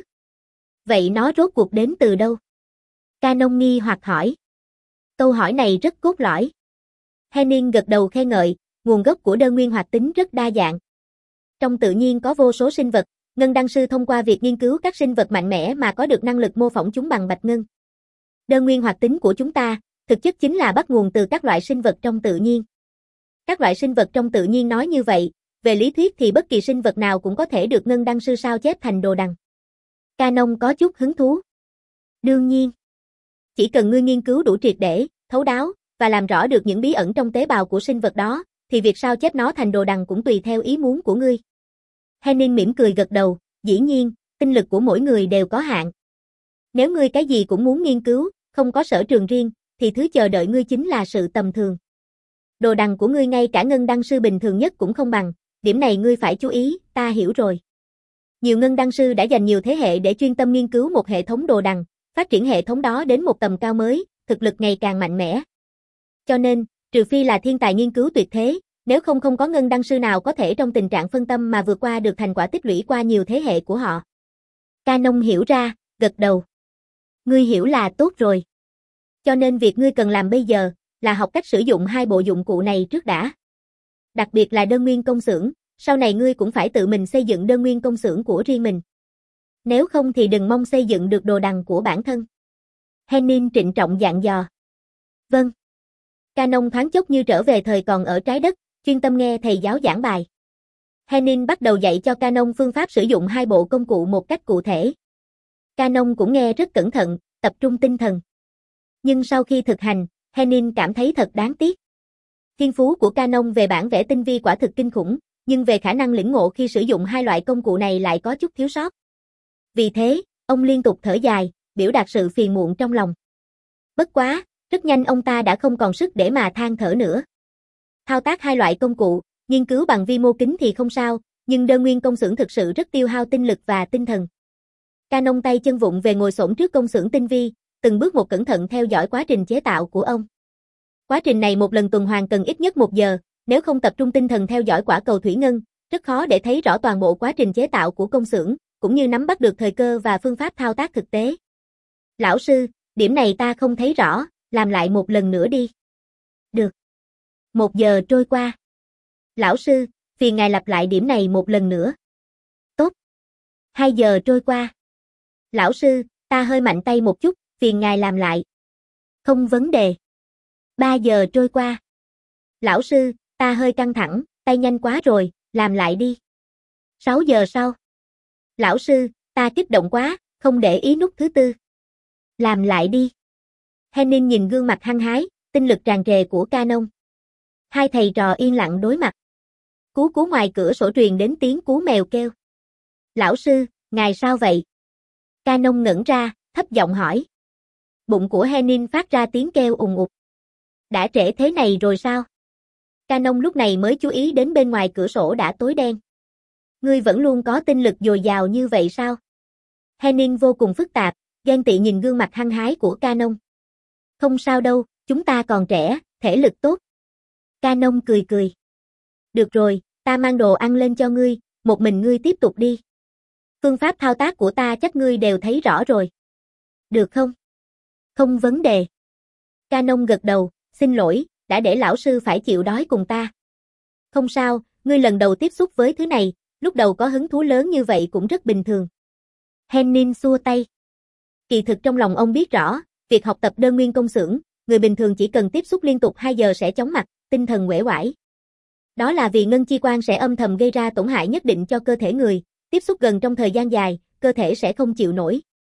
Vậy nó rốt cuộc đến từ đâu? Ca Nông nghi hoặc hỏi. Câu hỏi này rất cốt lõi. Henning gật đầu khen ngợi, nguồn gốc của đơn nguyên hoạt tính rất đa dạng. Trong tự nhiên có vô số sinh vật, Ngân Đăng Sư thông qua việc nghiên cứu các sinh vật mạnh mẽ mà có được năng lực mô phỏng chúng bằng bạch ngân. Đơn nguyên hoạt tính của chúng ta, thực chất chính là bắt nguồn từ các loại sinh vật trong tự nhiên. Các loại sinh vật trong tự nhiên nói như vậy, về lý thuyết thì bất kỳ sinh vật nào cũng có thể được Ngân Đăng Sư sao chép thành đồ đằng. Ca Nông có chút hứng thú. Đương nhiên. Chỉ cần ngươi nghiên cứu đủ triệt để, thấu đáo, và làm rõ được những bí ẩn trong tế bào của sinh vật đó, thì việc sao chép nó thành đồ đằng cũng tùy theo ý muốn của ngươi. Henning mỉm cười gật đầu, dĩ nhiên, tinh lực của mỗi người đều có hạn. Nếu ngươi cái gì cũng muốn nghiên cứu, không có sở trường riêng, thì thứ chờ đợi ngươi chính là sự tầm thường. Đồ đằng của ngươi ngay cả Ngân Đăng Sư bình thường nhất cũng không bằng, điểm này ngươi phải chú ý, ta hiểu rồi. Nhiều Ngân Đăng Sư đã dành nhiều thế hệ để chuyên tâm nghiên cứu một hệ thống đồ đằng, phát triển hệ thống đó đến một tầm cao mới, thực lực ngày càng mạnh mẽ. Cho nên, trừ phi là thiên tài nghiên cứu tuyệt thế, Nếu không không có ngân đăng sư nào có thể trong tình trạng phân tâm mà vượt qua được thành quả tích lũy qua nhiều thế hệ của họ. Canon hiểu ra, gật đầu. Ngươi hiểu là tốt rồi. Cho nên việc ngươi cần làm bây giờ là học cách sử dụng hai bộ dụng cụ này trước đã. Đặc biệt là đơn nguyên công xưởng, sau này ngươi cũng phải tự mình xây dựng đơn nguyên công xưởng của riêng mình. Nếu không thì đừng mong xây dựng được đồ đằng của bản thân. Henning trịnh trọng dặn dò. Vâng. Canon thoáng chốc như trở về thời còn ở trái đất, chuyên tâm nghe thầy giáo giảng bài. Henning bắt đầu dạy cho Canon phương pháp sử dụng hai bộ công cụ một cách cụ thể. Canon cũng nghe rất cẩn thận, tập trung tinh thần. Nhưng sau khi thực hành, Henning cảm thấy thật đáng tiếc. Thiên phú của Canon về bản vẽ tinh vi quả thực kinh khủng, nhưng về khả năng lĩnh ngộ khi sử dụng hai loại công cụ này lại có chút thiếu sót. Vì thế, ông liên tục thở dài, biểu đạt sự phiền muộn trong lòng. Bất quá, rất nhanh ông ta đã không còn sức để mà than thở nữa. Thao tác hai loại công cụ, nghiên cứu bằng vi mô kính thì không sao, nhưng đơn nguyên công xưởng thực sự rất tiêu hao tinh lực và tinh thần. Canon tay chân vụng về ngồi xổm trước công xưởng tinh vi, từng bước một cẩn thận theo dõi quá trình chế tạo của ông. Quá trình này một lần tuần hoàn cần ít nhất một giờ, nếu không tập trung tinh thần theo dõi quả cầu thủy ngân, rất khó để thấy rõ toàn bộ quá trình chế tạo của công xưởng, cũng như nắm bắt được thời cơ và phương pháp thao tác thực tế. Lão sư, điểm này ta không thấy rõ, làm lại một lần nữa đi. Được. Một giờ trôi qua. Lão sư, phiền ngài lặp lại điểm này một lần nữa. Tốt. Hai giờ trôi qua. Lão sư, ta hơi mạnh tay một chút, phiền ngài làm lại. Không vấn đề. Ba giờ trôi qua. Lão sư, ta hơi căng thẳng, tay nhanh quá rồi, làm lại đi. Sáu giờ sau. Lão sư, ta kích động quá, không để ý nút thứ tư. Làm lại đi. Henning nhìn gương mặt hăng hái, tinh lực tràn trề của Canon. Hai thầy trò yên lặng đối mặt. Cú cú ngoài cửa sổ truyền đến tiếng cú mèo kêu. Lão sư, ngài sao vậy? Canon ngẩn ra, thấp giọng hỏi. Bụng của Henning phát ra tiếng kêu ùng ục. Đã trễ thế này rồi sao? Canon lúc này mới chú ý đến bên ngoài cửa sổ đã tối đen. Ngươi vẫn luôn có tinh lực dồi dào như vậy sao? Henning vô cùng phức tạp, ghen tị nhìn gương mặt hăng hái của Canon. Không sao đâu, chúng ta còn trẻ, thể lực tốt. Canon cười cười. Được rồi, ta mang đồ ăn lên cho ngươi, một mình ngươi tiếp tục đi. Phương pháp thao tác của ta chắc ngươi đều thấy rõ rồi. Được không? Không vấn đề. Canon gật đầu, xin lỗi, đã để lão sư phải chịu đói cùng ta. Không sao, ngươi lần đầu tiếp xúc với thứ này, lúc đầu có hứng thú lớn như vậy cũng rất bình thường. Henning xua tay. Kỳ thực trong lòng ông biết rõ, việc học tập đơn nguyên công xưởng, người bình thường chỉ cần tiếp xúc liên tục hai giờ sẽ chóng mặt, tinh thần uể oải. Đó là vì ngân chi quang sẽ âm thầm gây ra tổn hại nhất định cho cơ thể người, tiếp xúc gần trong thời gian dài, cơ thể sẽ không chịu nổi.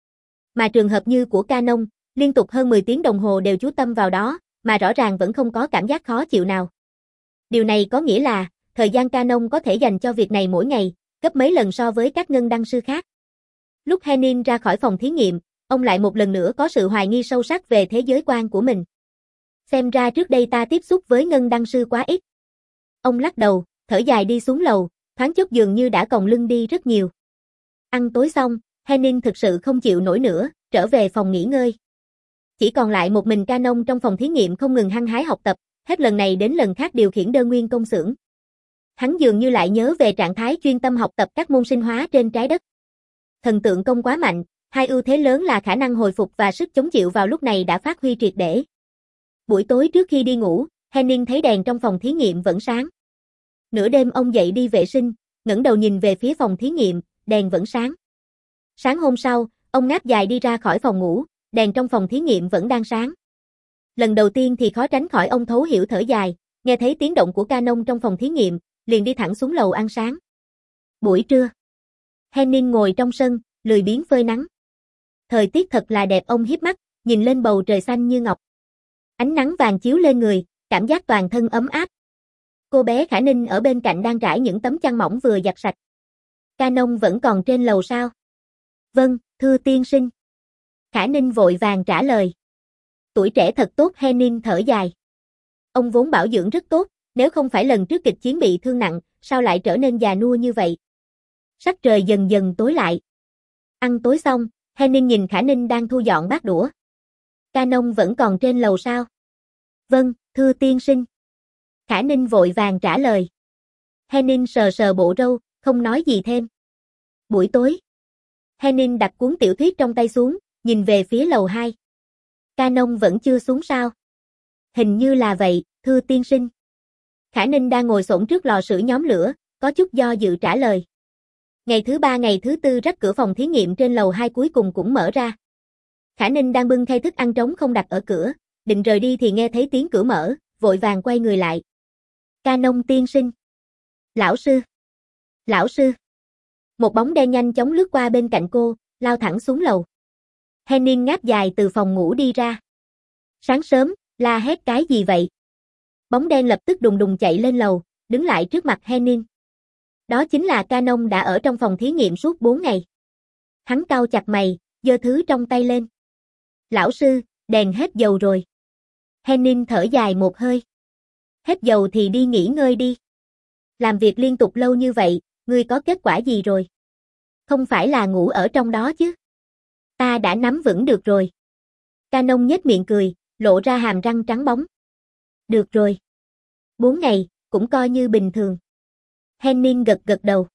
Mà trường hợp như của Canon, liên tục hơn mười tiếng đồng hồ đều chú tâm vào đó, mà rõ ràng vẫn không có cảm giác khó chịu nào. Điều này có nghĩa là, thời gian Canon có thể dành cho việc này mỗi ngày, gấp mấy lần so với các ngân đăng sư khác. Lúc Henning ra khỏi phòng thí nghiệm, ông lại một lần nữa có sự hoài nghi sâu sắc về thế giới quan của mình. Xem ra trước đây ta tiếp xúc với ngân đăng sư quá ít. Ông lắc đầu, thở dài đi xuống lầu, thoáng chốc dường như đã còng lưng đi rất nhiều. Ăn tối xong, Henning thực sự không chịu nổi nữa, trở về phòng nghỉ ngơi. Chỉ còn lại một mình Canon trong phòng thí nghiệm không ngừng hăng hái học tập, hết lần này đến lần khác điều khiển đơn nguyên công xưởng. Hắn dường như lại nhớ về trạng thái chuyên tâm học tập các môn sinh hóa trên trái đất. Thần tượng công quá mạnh, hai ưu thế lớn là khả năng hồi phục và sức chống chịu vào lúc này đã phát huy triệt để. Buổi tối trước khi đi ngủ, Henning thấy đèn trong phòng thí nghiệm vẫn sáng. Nửa đêm ông dậy đi vệ sinh, ngẩng đầu nhìn về phía phòng thí nghiệm, đèn vẫn sáng. Sáng hôm sau, ông ngáp dài đi ra khỏi phòng ngủ, đèn trong phòng thí nghiệm vẫn đang sáng. Lần đầu tiên thì khó tránh khỏi ông thấu hiểu thở dài, nghe thấy tiếng động của Canon trong phòng thí nghiệm, liền đi thẳng xuống lầu ăn sáng. Buổi trưa, Henning ngồi trong sân, lười biếng phơi nắng. Thời tiết thật là đẹp, ông híp mắt, nhìn lên bầu trời xanh như ngọc. Ánh nắng vàng chiếu lên người, cảm giác toàn thân ấm áp. Cô bé Khả Ninh ở bên cạnh đang trải những tấm chăn mỏng vừa giặt sạch. Canon vẫn còn trên lầu sao? Vâng, thưa tiên sinh. Khả Ninh vội vàng trả lời. Tuổi trẻ thật tốt, Henning thở dài. Ông vốn bảo dưỡng rất tốt, nếu không phải lần trước kịch chiến bị thương nặng, sao lại trở nên già nua như vậy? Sắc trời dần dần tối lại. Ăn tối xong, Henning nhìn Khả Ninh đang thu dọn bát đũa. Canon vẫn còn trên lầu sao? Vâng, thưa tiên sinh. Khả Ninh vội vàng trả lời. Henning sờ sờ bộ râu, không nói gì thêm. Buổi tối. Henning đặt cuốn tiểu thuyết trong tay xuống, nhìn về phía lầu hai. Canon vẫn chưa xuống sao? Hình như là vậy, thưa tiên sinh. Khả Ninh đang ngồi xổm trước lò sưởi nhóm lửa, có chút do dự trả lời. Ngày thứ ba ngày thứ tư rắc cửa phòng thí nghiệm trên lầu hai cuối cùng cũng mở ra. Khả Ninh đang bưng khay thức ăn trống không đặt ở cửa, định rời đi thì nghe thấy tiếng cửa mở, vội vàng quay người lại. Canon tiên sinh. Lão sư. Lão sư. Một bóng đen nhanh chóng lướt qua bên cạnh cô, lao thẳng xuống lầu. Henning ngáp dài từ phòng ngủ đi ra. Sáng sớm, la hét cái gì vậy? Bóng đen lập tức đùng đùng chạy lên lầu, đứng lại trước mặt Henning. Đó chính là Canon đã ở trong phòng thí nghiệm suốt bốn ngày. Hắn cau chặt mày, giơ thứ trong tay lên. Lão sư, đèn hết dầu rồi. Henning thở dài một hơi. Hết dầu thì đi nghỉ ngơi đi. Làm việc liên tục lâu như vậy, ngươi có kết quả gì rồi? Không phải là ngủ ở trong đó chứ? Ta đã nắm vững được rồi. Canon nhếch miệng cười, lộ ra hàm răng trắng bóng. Được rồi. Bốn ngày, cũng coi như bình thường. Henning gật gật đầu.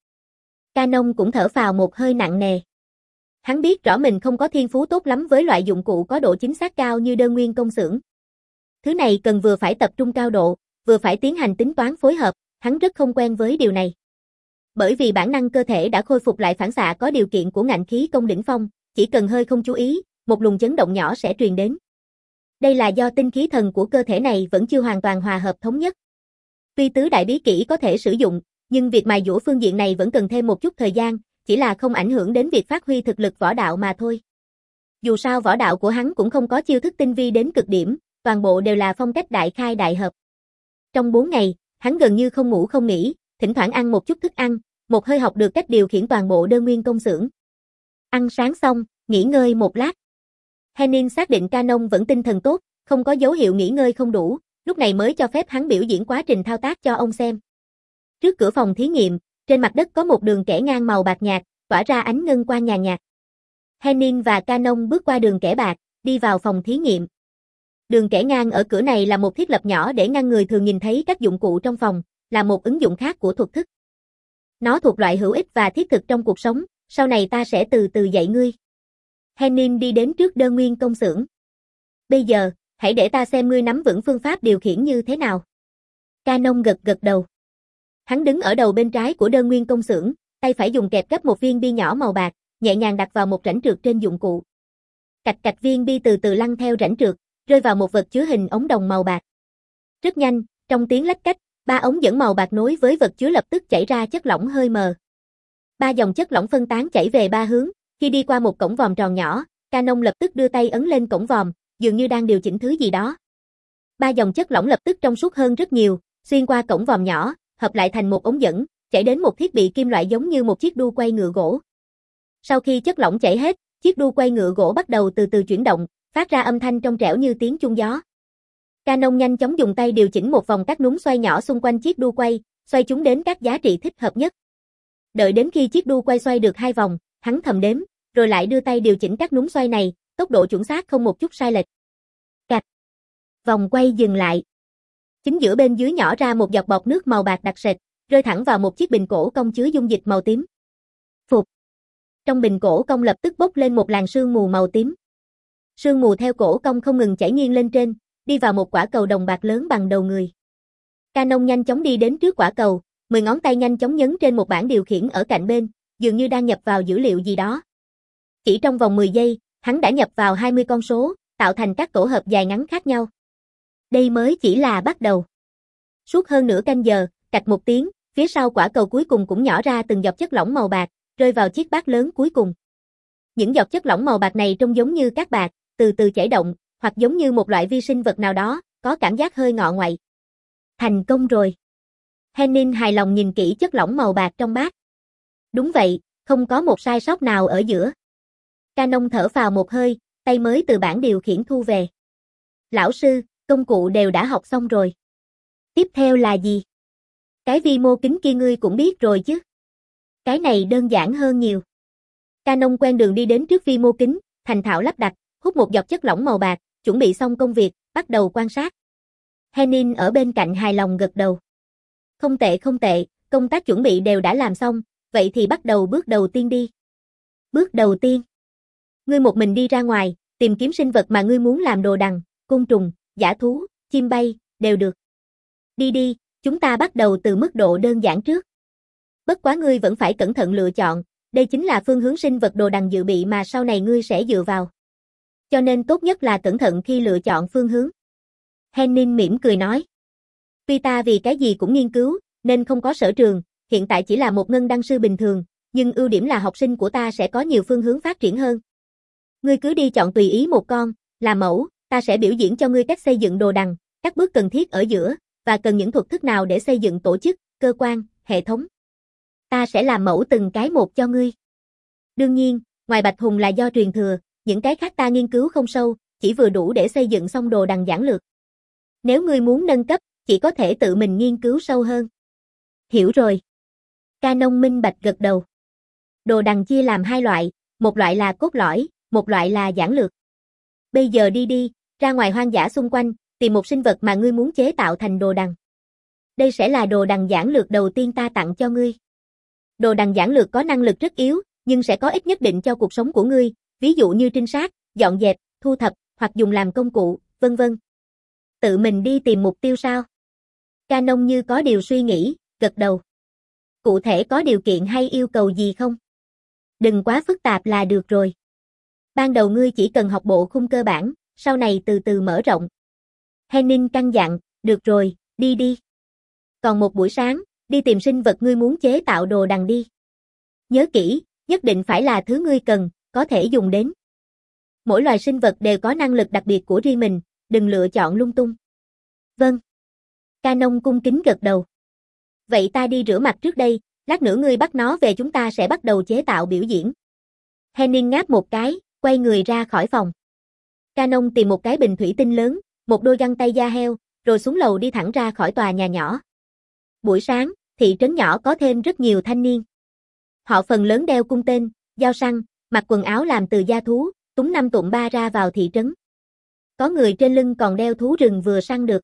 Canon cũng thở phào một hơi nặng nề. Hắn biết rõ mình không có thiên phú tốt lắm với loại dụng cụ có độ chính xác cao như đơn nguyên công xưởng. Thứ này cần vừa phải tập trung cao độ, vừa phải tiến hành tính toán phối hợp, hắn rất không quen với điều này. Bởi vì bản năng cơ thể đã khôi phục lại phản xạ có điều kiện của ngạnh khí công đỉnh phong, chỉ cần hơi không chú ý, một luồng chấn động nhỏ sẽ truyền đến. Đây là do tinh khí thần của cơ thể này vẫn chưa hoàn toàn hòa hợp thống nhất. Tuy tứ đại bí kỹ có thể sử dụng, nhưng việc mài dũa phương diện này vẫn cần thêm một chút thời gian, chỉ là không ảnh hưởng đến việc phát huy thực lực võ đạo mà thôi. Dù sao võ đạo của hắn cũng không có chiêu thức tinh vi đến cực điểm, toàn bộ đều là phong cách đại khai đại hợp. Trong bốn ngày, hắn gần như không ngủ không nghỉ, thỉnh thoảng ăn một chút thức ăn, một hơi học được cách điều khiển toàn bộ đơn nguyên công xưởng. Ăn sáng xong, nghỉ ngơi một lát. Henning xác định Canon vẫn tinh thần tốt, không có dấu hiệu nghỉ ngơi không đủ, lúc này mới cho phép hắn biểu diễn quá trình thao tác cho ông xem. Trước cửa phòng thí nghiệm, trên mặt đất có một đường kẻ ngang màu bạc nhạt, tỏa ra ánh ngân quang nhàn nhạt. Henning và Canon bước qua đường kẻ bạc, đi vào phòng thí nghiệm. Đường kẻ ngang ở cửa này là một thiết lập nhỏ để ngăn người thường nhìn thấy các dụng cụ trong phòng, là một ứng dụng khác của thuật thức. Nó thuộc loại hữu ích và thiết thực trong cuộc sống, sau này ta sẽ từ từ dạy ngươi. Henning đi đến trước đơn nguyên công xưởng. Bây giờ, hãy để ta xem ngươi nắm vững phương pháp điều khiển như thế nào. Canon gật gật đầu. Hắn đứng ở đầu bên trái của đơn nguyên công xưởng, tay phải dùng kẹp gấp một viên bi nhỏ màu bạc, nhẹ nhàng đặt vào một rãnh trượt trên dụng cụ. Cạch cạch viên bi từ từ lăn theo rãnh trượt, rơi vào một vật chứa hình ống đồng màu bạc. Rất nhanh, trong tiếng lách cách, ba ống dẫn màu bạc nối với vật chứa lập tức chảy ra chất lỏng hơi mờ. Ba dòng chất lỏng phân tán chảy về ba hướng, khi đi qua một cổng vòm tròn nhỏ, Canon lập tức đưa tay ấn lên cổng vòm, dường như đang điều chỉnh thứ gì đó. Ba dòng chất lỏng lập tức trong suốt hơn rất nhiều, xuyên qua cổng vòm nhỏ, hợp lại thành một ống dẫn, chảy đến một thiết bị kim loại giống như một chiếc đu quay ngựa gỗ. Sau khi chất lỏng chảy hết, chiếc đu quay ngựa gỗ bắt đầu từ từ chuyển động, phát ra âm thanh trong trẻo như tiếng chuông gió. Canon nhanh chóng dùng tay điều chỉnh một vòng các núm xoay nhỏ xung quanh chiếc đu quay, xoay chúng đến các giá trị thích hợp nhất. Đợi đến khi chiếc đu quay xoay được hai vòng, hắn thầm đếm, rồi lại đưa tay điều chỉnh các núm xoay này, tốc độ chuẩn xác không một chút sai lệch. Cạch. Vòng quay dừng lại. Chính giữa bên dưới nhỏ ra một giọt bọt nước màu bạc đặc sệt, rơi thẳng vào một chiếc bình cổ công chứa dung dịch màu tím. Phục. Trong bình cổ công lập tức bốc lên một làn sương mù màu tím. Sương mù theo cổ công không ngừng chảy nghiêng lên trên, đi vào một quả cầu đồng bạc lớn bằng đầu người. Canon nhanh chóng đi đến trước quả cầu, mười ngón tay nhanh chóng nhấn trên một bảng điều khiển ở cạnh bên, dường như đang nhập vào dữ liệu gì đó. Chỉ trong vòng mười giây, hắn đã nhập vào hai mươi con số, tạo thành các tổ hợp dài ngắn khác nhau. Đây mới chỉ là bắt đầu. Suốt hơn nửa canh giờ, cạch một tiếng, phía sau quả cầu cuối cùng cũng nhỏ ra từng giọt chất lỏng màu bạc, rơi vào chiếc bát lớn cuối cùng. Những giọt chất lỏng màu bạc này trông giống như cát bạc, từ từ chảy động, hoặc giống như một loại vi sinh vật nào đó, có cảm giác hơi ngọ ngoại. Thành công rồi. Henning hài lòng nhìn kỹ chất lỏng màu bạc trong bát. Đúng vậy, không có một sai sót nào ở giữa. Canon thở phào một hơi, tay mới từ bảng điều khiển thu về. Lão sư, công cụ đều đã học xong rồi. Tiếp theo là gì? Cái vi mô kính kia ngươi cũng biết rồi chứ? Cái này đơn giản hơn nhiều. Canon quen đường đi đến trước vi mô kính, thành thạo lắp đặt, hút một giọt chất lỏng màu bạc, chuẩn bị xong công việc, bắt đầu quan sát. Henning ở bên cạnh hài lòng gật đầu. Không tệ không tệ, công tác chuẩn bị đều đã làm xong, vậy thì bắt đầu bước đầu tiên đi. Bước đầu tiên. Ngươi một mình đi ra ngoài, tìm kiếm sinh vật mà ngươi muốn làm đồ đằng, côn trùng, dã thú, chim bay, đều được. Đi đi, chúng ta bắt đầu từ mức độ đơn giản trước. Bất quá ngươi vẫn phải cẩn thận lựa chọn, đây chính là phương hướng sinh vật đồ đằng dự bị mà sau này ngươi sẽ dựa vào. Cho nên tốt nhất là cẩn thận khi lựa chọn phương hướng. Henning mỉm cười nói. Tuy ta vì cái gì cũng nghiên cứu, nên không có sở trường, hiện tại chỉ là một ngân đăng sư bình thường, nhưng ưu điểm là học sinh của ta sẽ có nhiều phương hướng phát triển hơn. Ngươi cứ đi chọn tùy ý một con, làm mẫu, ta sẽ biểu diễn cho ngươi cách xây dựng đồ đằng, các bước cần thiết ở giữa, và cần những thuật thức nào để xây dựng tổ chức, cơ quan, hệ thống. Ta sẽ làm mẫu từng cái một cho ngươi. Đương nhiên, ngoài Bạch Hùng là do truyền thừa, những cái khác ta nghiên cứu không sâu, chỉ vừa đủ để xây dựng xong đồ đằng giản lược. Nếu ngươi muốn nâng cấp, chỉ có thể tự mình nghiên cứu sâu hơn. Hiểu rồi. Canon minh bạch gật đầu. Đồ đằng chia làm hai loại, một loại là cốt lõi, một loại là giản lược. Bây giờ đi đi, ra ngoài hoang dã xung quanh, tìm một sinh vật mà ngươi muốn chế tạo thành đồ đằng. Đây sẽ là đồ đằng giản lược đầu tiên ta tặng cho ngươi. Đồ đằng giản lược có năng lực rất yếu, nhưng sẽ có ích nhất định cho cuộc sống của ngươi, ví dụ như trinh sát, dọn dẹp, thu thập, hoặc dùng làm công cụ, vân vân. Tự mình đi tìm mục tiêu sao? Canon như có điều suy nghĩ, gật đầu. Cụ thể có điều kiện hay yêu cầu gì không? Đừng quá phức tạp là được rồi. Ban đầu ngươi chỉ cần học bộ khung cơ bản, sau này từ từ mở rộng. Henning căn dặn, được rồi, đi đi. Còn một buổi sáng, đi tìm sinh vật ngươi muốn chế tạo đồ đằng đi. Nhớ kỹ, nhất định phải là thứ ngươi cần, có thể dùng đến. Mỗi loài sinh vật đều có năng lực đặc biệt của riêng mình, đừng lựa chọn lung tung. Vâng. Canon cung kính gật đầu. Vậy ta đi rửa mặt trước đây, lát nữa ngươi bắt nó về chúng ta sẽ bắt đầu chế tạo biểu diễn. Henning ngáp một cái, quay người ra khỏi phòng. Canon tìm một cái bình thủy tinh lớn, một đôi găng tay da heo, rồi xuống lầu đi thẳng ra khỏi tòa nhà nhỏ. Buổi sáng, thị trấn nhỏ có thêm rất nhiều thanh niên. Họ phần lớn đeo cung tên, dao săn, mặc quần áo làm từ da thú, túng năm tụm ba ra vào thị trấn. Có người trên lưng còn đeo thú rừng vừa săn được.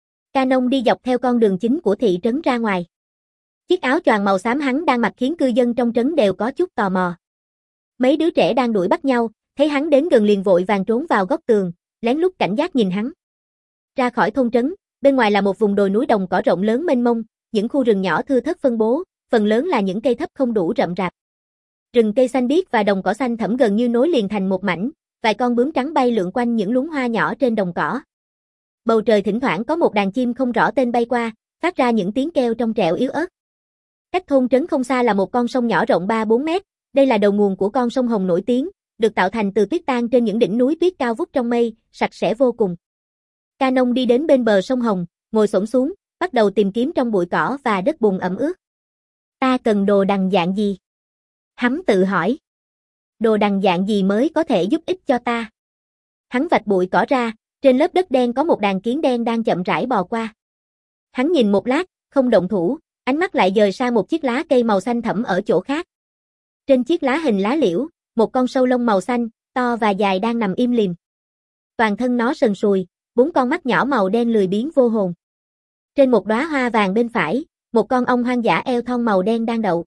Canon đi dọc theo con đường chính của thị trấn ra ngoài. Chiếc áo choàng màu xám hắn đang mặc khiến cư dân trong trấn đều có chút tò mò. Mấy đứa trẻ đang đuổi bắt nhau, thấy hắn đến gần liền vội vàng trốn vào góc tường, lén lút cảnh giác nhìn hắn. Ra khỏi thôn trấn, bên ngoài là một vùng đồi núi đồng cỏ rộng lớn mênh mông, những khu rừng nhỏ thưa thớt phân bố, phần lớn là những cây thấp không đủ rậm rạp. Rừng cây xanh biếc và đồng cỏ xanh thẫm gần như nối liền thành một mảnh, vài con bướm trắng bay lượn quanh những luống hoa nhỏ trên đồng cỏ. Bầu trời thỉnh thoảng có một đàn chim không rõ tên bay qua, phát ra những tiếng kêu trong trẻo yếu ớt. Cách thôn trấn không xa là một con sông nhỏ rộng ba bốn mét, đây là đầu nguồn của con sông Hồng nổi tiếng, được tạo thành từ tuyết tan trên những đỉnh núi tuyết cao vút trong mây, sạch sẽ vô cùng. Canon đi đến bên bờ sông Hồng, ngồi xổm xuống, bắt đầu tìm kiếm trong bụi cỏ và đất bùn ẩm ướt. Ta cần đồ đằng dạng gì? Hắn tự hỏi. Đồ đằng dạng gì mới có thể giúp ích cho ta? Hắn vạch bụi cỏ ra, trên lớp đất đen có một đàn kiến đen đang chậm rãi bò qua. Hắn nhìn một lát, không động thủ, ánh mắt lại dời sang một chiếc lá cây màu xanh thẫm ở chỗ khác. Trên chiếc lá hình lá liễu, một con sâu lông màu xanh, to và dài đang nằm im lìm. Toàn thân nó sần sùi, bốn con mắt nhỏ màu đen lười biếng vô hồn. Trên một đóa hoa vàng bên phải, một con ong hoang dã eo thon màu đen đang đậu.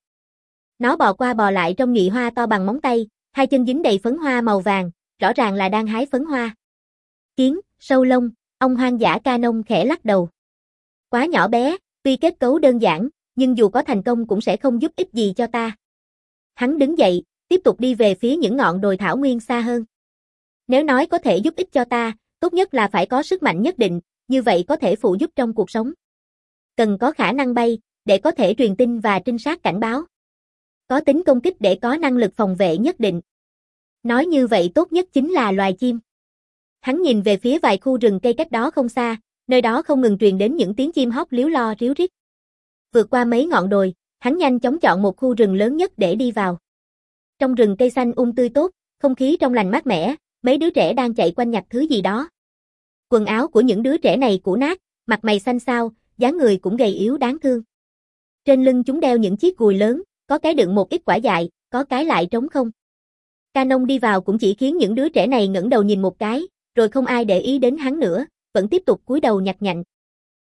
Nó bò qua bò lại trong nhụy hoa to bằng móng tay, hai chân dính đầy phấn hoa màu vàng, rõ ràng là đang hái phấn hoa. Kiến, sâu lông, ong hoang dã. Canon khẽ lắc đầu. Quá nhỏ bé, tuy kết cấu đơn giản, nhưng dù có thành công cũng sẽ không giúp ích gì cho ta. Hắn đứng dậy, tiếp tục đi về phía những ngọn đồi thảo nguyên xa hơn. Nếu nói có thể giúp ích cho ta, tốt nhất là phải có sức mạnh nhất định, như vậy có thể phụ giúp trong cuộc sống. Cần có khả năng bay, để có thể truyền tin và trinh sát cảnh báo. Có tính công kích để có năng lực phòng vệ nhất định. Nói như vậy tốt nhất chính là loài chim. Hắn nhìn về phía vài khu rừng cây cách đó không xa, nơi đó không ngừng truyền đến những tiếng chim hót líu lo ríu rít. Vượt qua mấy ngọn đồi, hắn nhanh chóng chọn một khu rừng lớn nhất để đi vào. Trong rừng cây xanh um tươi tốt, không khí trong lành mát mẻ, mấy đứa trẻ đang chạy quanh nhặt thứ gì đó. Quần áo của những đứa trẻ này cũ nát, mặt mày xanh xao, dáng người cũng gầy yếu đáng thương. Trên lưng chúng đeo những chiếc gùi lớn, có cái đựng một ít quả dại, có cái lại trống không. Canon đi vào cũng chỉ khiến những đứa trẻ này ngẩng đầu nhìn một cái, rồi không ai để ý đến hắn nữa, vẫn tiếp tục cúi đầu nhặt nhạnh.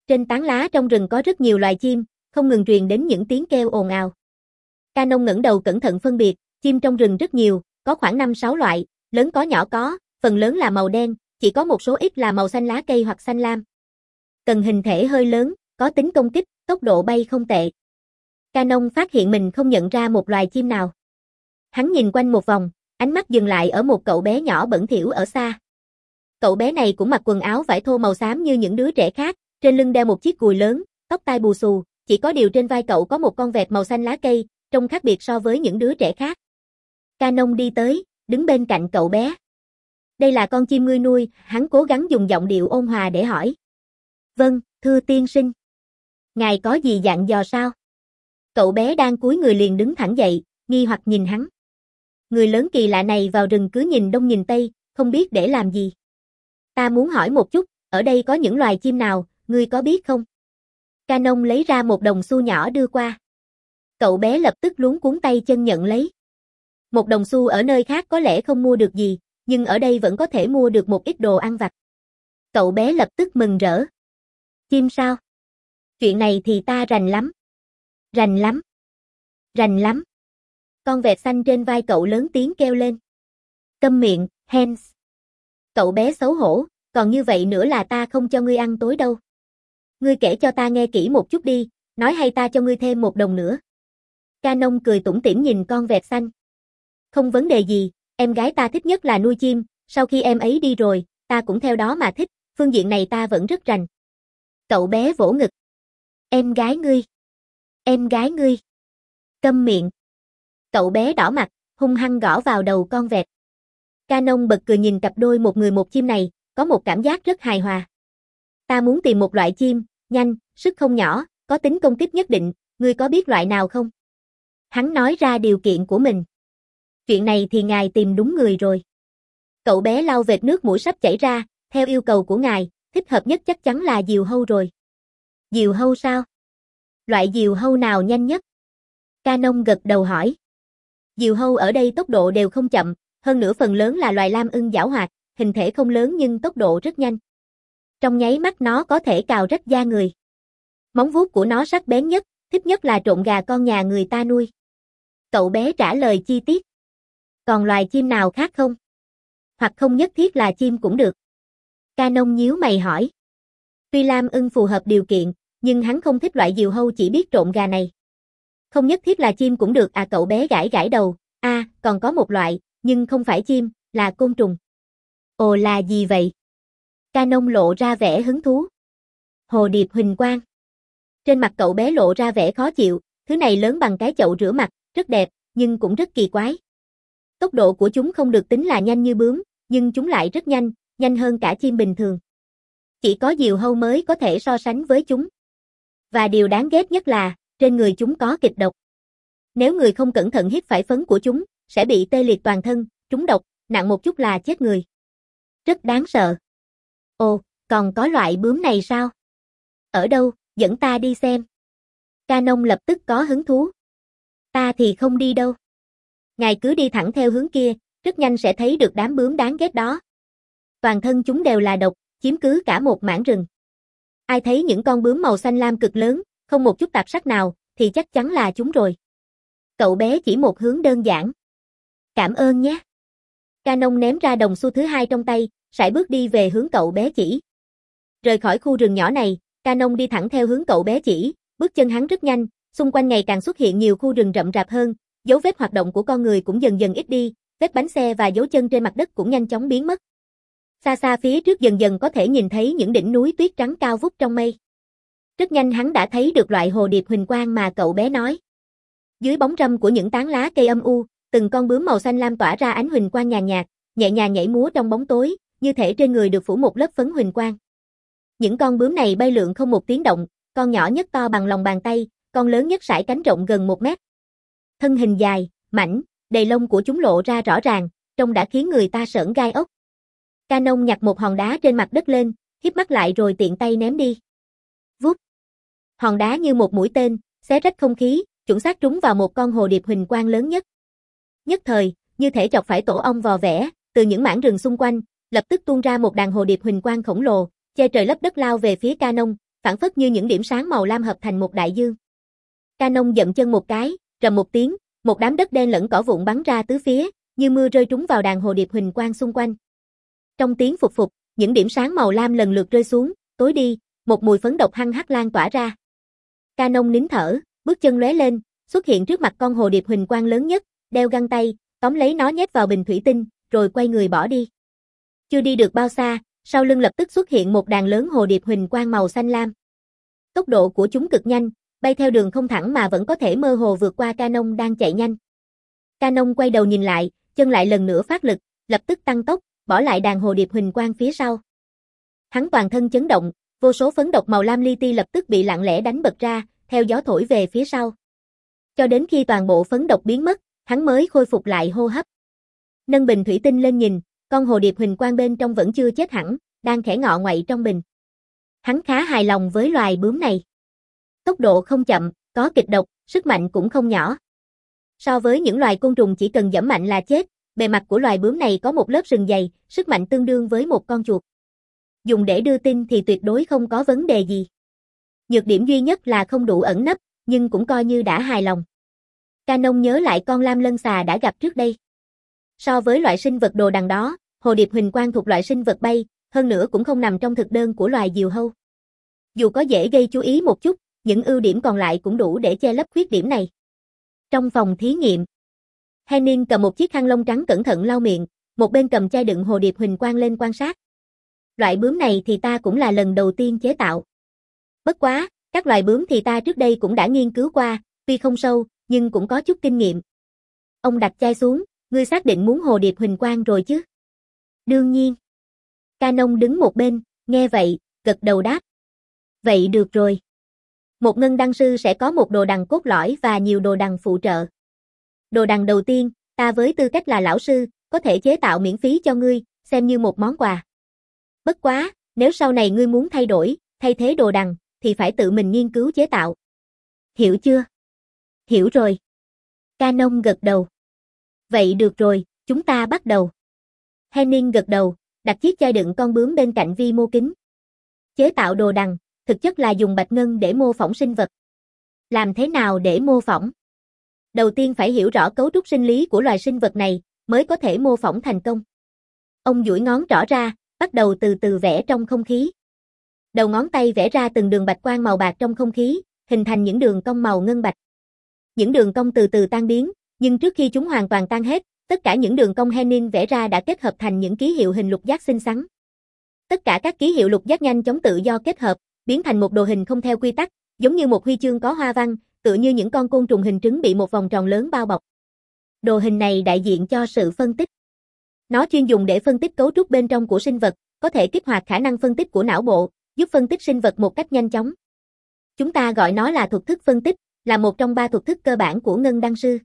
Trên tán lá trong rừng có rất nhiều loài chim, không ngừng truyền đến những tiếng kêu ồn ào. Canon ngẩng đầu cẩn thận phân biệt, chim trong rừng rất nhiều, có khoảng năm sáu loại, lớn có nhỏ có, phần lớn là màu đen, chỉ có một số ít là màu xanh lá cây hoặc xanh lam. Cần hình thể hơi lớn, có tính công kích, tốc độ bay không tệ. Canon phát hiện mình không nhận ra một loài chim nào. Hắn nhìn quanh một vòng, ánh mắt dừng lại ở một cậu bé nhỏ bẩn thỉu ở xa. Cậu bé này cũng mặc quần áo vải thô màu xám như những đứa trẻ khác, trên lưng đeo một chiếc cùi lớn, tóc tai bù xù, chỉ có điều trên vai cậu có một con vẹt màu xanh lá cây, trông khác biệt so với những đứa trẻ khác. Canon đi tới, đứng bên cạnh cậu bé. Đây là con chim ngươi nuôi, hắn cố gắng dùng giọng điệu ôn hòa để hỏi. Vâng, thưa tiên sinh. Ngài có gì dặn dò sao? Cậu bé đang cúi người liền đứng thẳng dậy, nghi hoặc nhìn hắn. Người lớn kỳ lạ này vào rừng cứ nhìn đông nhìn tây, không biết để làm gì. Ta muốn hỏi một chút, ở đây có những loài chim nào, ngươi có biết không? Canon lấy ra một đồng xu nhỏ đưa qua. Cậu bé lập tức luống cuống tay chân nhận lấy. Một đồng xu ở nơi khác có lẽ không mua được gì, nhưng ở đây vẫn có thể mua được một ít đồ ăn vặt. Cậu bé lập tức mừng rỡ. Chim sao? Chuyện này thì ta rành lắm. Rành lắm. Rành lắm. Con vẹt xanh trên vai cậu lớn tiếng kêu lên. Câm miệng, Hans. Cậu bé xấu hổ, còn như vậy nữa là ta không cho ngươi ăn tối đâu. Ngươi kể cho ta nghe kỹ một chút đi, nói hay ta cho ngươi thêm một đồng nữa. Canon cười tủm tỉm nhìn con vẹt xanh. Không vấn đề gì, em gái ta thích nhất là nuôi chim, sau khi em ấy đi rồi, ta cũng theo đó mà thích, phương diện này ta vẫn rất rành. Cậu bé vỗ ngực. Em gái ngươi. Em gái ngươi. Câm miệng. Cậu bé đỏ mặt, hung hăng gõ vào đầu con vẹt. Canon bật cười nhìn cặp đôi một người một chim này, có một cảm giác rất hài hòa. Ta muốn tìm một loại chim, nhanh, sức không nhỏ, có tính công kích nhất định, ngươi có biết loại nào không? Hắn nói ra điều kiện của mình. Chuyện này thì ngài tìm đúng người rồi. Cậu bé lau vệt nước mũi sắp chảy ra, theo yêu cầu của ngài, thích hợp nhất chắc chắn là diều hâu rồi. Diều hâu sao? Loại diều hâu nào nhanh nhất? Canon gật đầu hỏi. Diều hâu ở đây tốc độ đều không chậm, hơn nữa phần lớn là loài lam ưng giảo hoạt, hình thể không lớn nhưng tốc độ rất nhanh. Trong nháy mắt nó có thể cào rách da người. Móng vuốt của nó sắc bén nhất, thích nhất là trộn gà con nhà người ta nuôi. Cậu bé trả lời chi tiết. Còn loài chim nào khác không? Hoặc không nhất thiết là chim cũng được. Canon nhíu mày hỏi. Tuy lam ưng phù hợp điều kiện, nhưng hắn không thích loại diều hâu chỉ biết trộn gà này. Không nhất thiết là chim cũng được à, cậu bé gãi gãi đầu. À, còn có một loại, nhưng không phải chim, là côn trùng. Ồ, là gì vậy? Canon lộ ra vẻ hứng thú. Hồ điệp huỳnh quang. Trên mặt cậu bé lộ ra vẻ khó chịu, thứ này lớn bằng cái chậu rửa mặt, rất đẹp, nhưng cũng rất kỳ quái. Tốc độ của chúng không được tính là nhanh như bướm, nhưng chúng lại rất nhanh, nhanh hơn cả chim bình thường. Chỉ có diều hâu mới có thể so sánh với chúng. Và điều đáng ghét nhất là, trên người chúng có kịch độc. Nếu người không cẩn thận hít phải phấn của chúng, sẽ bị tê liệt toàn thân, trúng độc, nặng một chút là chết người. Rất đáng sợ. Ồ, còn có loại bướm này sao? Ở đâu, dẫn ta đi xem. Canon lập tức có hứng thú. Ta thì không đi đâu. Ngài cứ đi thẳng theo hướng kia, rất nhanh sẽ thấy được đám bướm đáng ghét đó. Toàn thân chúng đều là độc, chiếm cứ cả một mảng rừng. Ai thấy những con bướm màu xanh lam cực lớn, không một chút tạp sắc nào, thì chắc chắn là chúng rồi. Cậu bé chỉ một hướng đơn giản. Cảm ơn nhé. Canon ném ra đồng xu thứ hai trong tay, sải bước đi về hướng cậu bé chỉ. Rời khỏi khu rừng nhỏ này, Canon đi thẳng theo hướng cậu bé chỉ, bước chân hắn rất nhanh, xung quanh ngày càng xuất hiện nhiều khu rừng rậm rạp hơn, dấu vết hoạt động của con người cũng dần dần ít đi, vết bánh xe và dấu chân trên mặt đất cũng nhanh chóng biến mất. Xa xa phía trước dần dần có thể nhìn thấy những đỉnh núi tuyết trắng cao vút trong mây. Rất nhanh hắn đã thấy được loại hồ điệp huỳnh quang mà cậu bé nói. Dưới bóng râm của những tán lá cây âm u, từng con bướm màu xanh lam tỏa ra ánh huỳnh quang nhàn nhạt, nhẹ nhàng nhảy múa trong bóng tối, như thể trên người được phủ một lớp phấn huỳnh quang. Những con bướm này bay lượn không một tiếng động, con nhỏ nhất to bằng lòng bàn tay, con lớn nhất sải cánh rộng gần một mét. Thân hình dài, mảnh, đầy lông của chúng lộ ra rõ ràng, trông đã khiến người ta sởn gai ốc. Canon nhặt một hòn đá trên mặt đất lên, híp mắt lại rồi tiện tay ném đi. Vút. Hòn đá như một mũi tên, xé rách không khí, chuẩn xác trúng vào một con hồ điệp huỳnh quang lớn nhất. Nhất thời, như thể chọc phải tổ ong vò vẽ, từ những mảng rừng xung quanh, lập tức tuôn ra một đàn hồ điệp huỳnh quang khổng lồ, che trời lấp đất lao về phía Canon, phản phất như những điểm sáng màu lam hợp thành một đại dương. Canon dậm chân một cái, rầm một tiếng, một đám đất đen lẫn cỏ vụn bắn ra tứ phía, như mưa rơi trúng vào đàn hồ điệp huỳnh quang xung quanh. Trong tiếng phụt phụt, những điểm sáng màu lam lần lượt rơi xuống, tối đi, một mùi phấn độc hăng hắc lan tỏa ra. Canon nín thở, bước chân lóe lên, xuất hiện trước mặt con hồ điệp huỳnh quang lớn nhất, đeo găng tay, tóm lấy nó nhét vào bình thủy tinh, rồi quay người bỏ đi. Chưa đi được bao xa, sau lưng lập tức xuất hiện một đàn lớn hồ điệp huỳnh quang màu xanh lam. Tốc độ của chúng cực nhanh, bay theo đường không thẳng mà vẫn có thể mơ hồ vượt qua Canon đang chạy nhanh. Canon quay đầu nhìn lại, chân lại lần nữa phát lực, lập tức tăng tốc, bỏ lại đàn hồ điệp huỳnh quang phía sau. Hắn toàn thân chấn động, vô số phấn độc màu lam li ti lập tức bị lặng lẽ đánh bật ra, theo gió thổi về phía sau. Cho đến khi toàn bộ phấn độc biến mất, hắn mới khôi phục lại hô hấp. Nâng bình thủy tinh lên nhìn, con hồ điệp huỳnh quang bên trong vẫn chưa chết hẳn, đang khẽ ngọ nguậy trong bình. Hắn khá hài lòng với loài bướm này. Tốc độ không chậm, có kịch độc, sức mạnh cũng không nhỏ. So với những loài côn trùng chỉ cần giẫm mạnh là chết, bề mặt của loài bướm này có một lớp sừng dày, sức mạnh tương đương với một con chuột. Dùng để đưa tin thì tuyệt đối không có vấn đề gì. Nhược điểm duy nhất là không đủ ẩn nấp, nhưng cũng coi như đã hài lòng. Canon nhớ lại con lam lân xà đã gặp trước đây. So với loại sinh vật đồ đằng đó, hồ điệp huỳnh quang thuộc loại sinh vật bay, hơn nữa cũng không nằm trong thực đơn của loài diều hâu. Dù có dễ gây chú ý một chút, những ưu điểm còn lại cũng đủ để che lấp khuyết điểm này. Trong phòng thí nghiệm, Henning cầm một chiếc khăn lông trắng cẩn thận lau miệng, một bên cầm chai đựng hồ điệp huỳnh quang lên quan sát. Loại bướm này thì ta cũng là lần đầu tiên chế tạo. Bất quá, các loài bướm thì ta trước đây cũng đã nghiên cứu qua, tuy không sâu, nhưng cũng có chút kinh nghiệm. Ông đặt chai xuống, ngươi xác định muốn hồ điệp huỳnh quang rồi chứ? Đương nhiên. Canon đứng một bên, nghe vậy, gật đầu đáp. Vậy được rồi. Một ngân đăng sư sẽ có một đồ đằng cốt lõi và nhiều đồ đằng phụ trợ. Đồ đằng đầu tiên, ta với tư cách là lão sư, có thể chế tạo miễn phí cho ngươi, xem như một món quà. Bất quá, nếu sau này ngươi muốn thay đổi, thay thế đồ đằng, thì phải tự mình nghiên cứu chế tạo. Hiểu chưa? Hiểu rồi. Canon gật đầu. Vậy được rồi, chúng ta bắt đầu. Henning gật đầu, đặt chiếc chai đựng con bướm bên cạnh vi mô kính. Chế tạo đồ đằng, thực chất là dùng bạch ngân để mô phỏng sinh vật. Làm thế nào để mô phỏng? Đầu tiên phải hiểu rõ cấu trúc sinh lý của loài sinh vật này, mới có thể mô phỏng thành công. Ông duỗi ngón trỏ ra, bắt đầu từ từ vẽ trong không khí. Đầu ngón tay vẽ ra từng đường bạch quang màu bạc trong không khí, hình thành những đường cong màu ngân bạch. Những đường cong từ từ tan biến, nhưng trước khi chúng hoàn toàn tan hết, tất cả những đường cong Henning vẽ ra đã kết hợp thành những ký hiệu hình lục giác xinh xắn. Tất cả các ký hiệu lục giác nhanh chóng tự do kết hợp, biến thành một đồ hình không theo quy tắc, giống như một huy chương có hoa văn, tựa như những con côn trùng hình trứng bị một vòng tròn lớn bao bọc. Đồ hình này đại diện cho sự phân tích. Nó chuyên dùng để phân tích cấu trúc bên trong của sinh vật, có thể kích hoạt khả năng phân tích của não bộ, giúp phân tích sinh vật một cách nhanh chóng. Chúng ta gọi nó là thuật thức phân tích, là một trong ba thuật thức cơ bản của ngân đăng sư.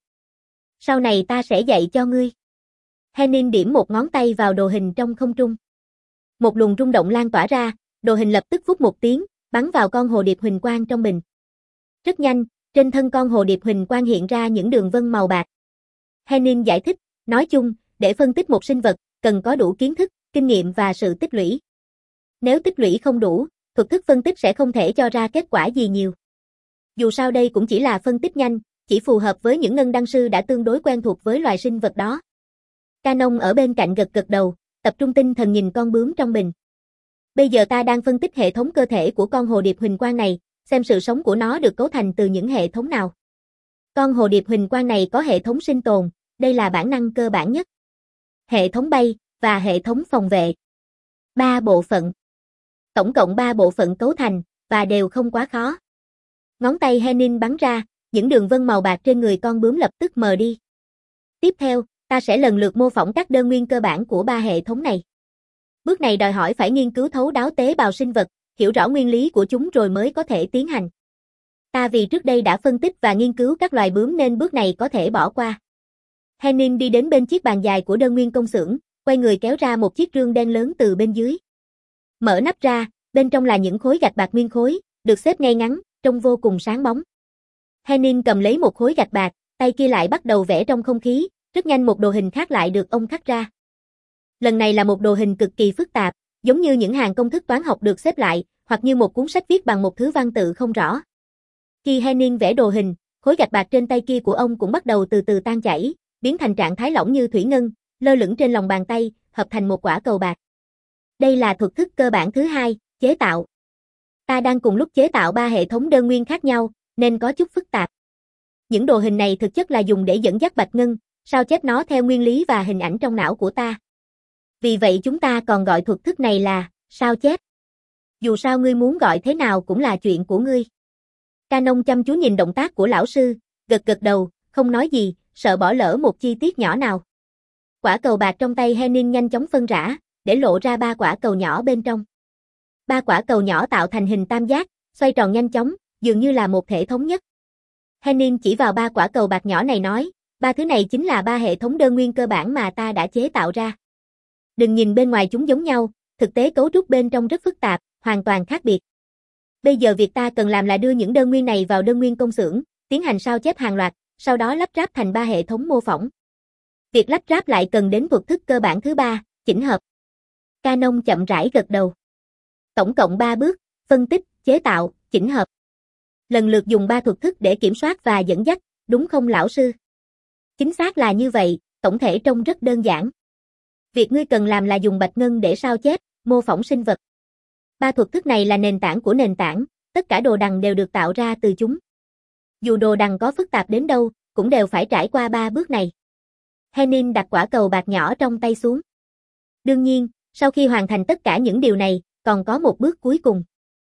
Sau này ta sẽ dạy cho ngươi. Henning điểm một ngón tay vào đồ hình trong không trung. Một luồng rung động lan tỏa ra, đồ hình lập tức vút một tiếng, bắn vào con hồ điệp huỳnh quang trong bình. Rất nhanh, trên thân con hồ điệp huỳnh quang hiện ra những đường vân màu bạc. Henning giải thích, nói chung, để phân tích một sinh vật, cần có đủ kiến thức, kinh nghiệm và sự tích lũy. Nếu tích lũy không đủ, thuật thức phân tích sẽ không thể cho ra kết quả gì nhiều. Dù sao đây cũng chỉ là phân tích nhanh, chỉ phù hợp với những ngân đăng sư đã tương đối quen thuộc với loài sinh vật đó. Canon ở bên cạnh gật gật đầu, tập trung tinh thần nhìn con bướm trong bình. Bây giờ ta đang phân tích hệ thống cơ thể của con hồ điệp huỳnh quang này, xem sự sống của nó được cấu thành từ những hệ thống nào. Con hồ điệp huỳnh quang này có hệ thống sinh tồn, đây là bản năng cơ bản nhất. Hệ thống bay, và hệ thống phòng vệ. Ba bộ phận. Tổng cộng ba bộ phận cấu thành, và đều không quá khó. Ngón tay Henning bắn ra, những đường vân màu bạc trên người con bướm lập tức mờ đi. Tiếp theo, ta sẽ lần lượt mô phỏng các đơn nguyên cơ bản của ba hệ thống này. Bước này đòi hỏi phải nghiên cứu thấu đáo tế bào sinh vật, hiểu rõ nguyên lý của chúng rồi mới có thể tiến hành. Ta vì trước đây đã phân tích và nghiên cứu các loài bướm nên bước này có thể bỏ qua. Henning đi đến bên chiếc bàn dài của đơn nguyên công xưởng, quay người kéo ra một chiếc rương đen lớn từ bên dưới. Mở nắp ra, bên trong là những khối gạch bạc nguyên khối, được xếp ngay ngắn, trông vô cùng sáng bóng. Henning cầm lấy một khối gạch bạc, tay kia lại bắt đầu vẽ trong không khí, rất nhanh một đồ hình khác lại được ông khắc ra. Lần này là một đồ hình cực kỳ phức tạp, giống như những hàng công thức toán học được xếp lại, hoặc như một cuốn sách viết bằng một thứ văn tự không rõ. Khi Henning vẽ đồ hình, khối gạch bạc trên tay kia của ông cũng bắt đầu từ từ tan chảy, biến thành trạng thái lỏng như thủy ngân, lơ lửng trên lòng bàn tay, hợp thành một quả cầu bạc. Đây là thuật thức cơ bản thứ hai, chế tạo. Ta đang cùng lúc chế tạo ba hệ thống đơn nguyên khác nhau, nên có chút phức tạp. Những đồ hình này thực chất là dùng để dẫn dắt bạch ngân, sao chép nó theo nguyên lý và hình ảnh trong não của ta. Vì vậy chúng ta còn gọi thuật thức này là sao chép. Dù sao ngươi muốn gọi thế nào cũng là chuyện của ngươi. Canon chăm chú nhìn động tác của lão sư, gật gật đầu, không nói gì, sợ bỏ lỡ một chi tiết nhỏ nào. Quả cầu bạc trong tay Henning nhanh chóng phân rã, để lộ ra ba quả cầu nhỏ bên trong. Ba quả cầu nhỏ tạo thành hình tam giác, xoay tròn nhanh chóng, dường như là một thể thống nhất. Henning chỉ vào ba quả cầu bạc nhỏ này nói, ba thứ này chính là ba hệ thống đơn nguyên cơ bản mà ta đã chế tạo ra. Đừng nhìn bên ngoài chúng giống nhau, thực tế cấu trúc bên trong rất phức tạp, hoàn toàn khác biệt. Bây giờ việc ta cần làm là đưa những đơn nguyên này vào đơn nguyên công xưởng, tiến hành sao chép hàng loạt, sau đó lắp ráp thành ba hệ thống mô phỏng. Việc lắp ráp lại cần đến thuật thức cơ bản thứ ba, chỉnh hợp. Canon chậm rãi gật đầu. Tổng cộng ba bước, phân tích, chế tạo, chỉnh hợp. Lần lượt dùng ba thuật thức để kiểm soát và dẫn dắt, đúng không lão sư? Chính xác là như vậy, tổng thể trông rất đơn giản. Việc ngươi cần làm là dùng bạch ngân để sao chép, mô phỏng sinh vật. Ba thuật thức này là nền tảng của nền tảng, tất cả đồ đằng đều được tạo ra từ chúng. Dù đồ đằng có phức tạp đến đâu, cũng đều phải trải qua ba bước này. Henning đặt quả cầu bạc nhỏ trong tay xuống. Đương nhiên, sau khi hoàn thành tất cả những điều này, còn có một bước cuối cùng.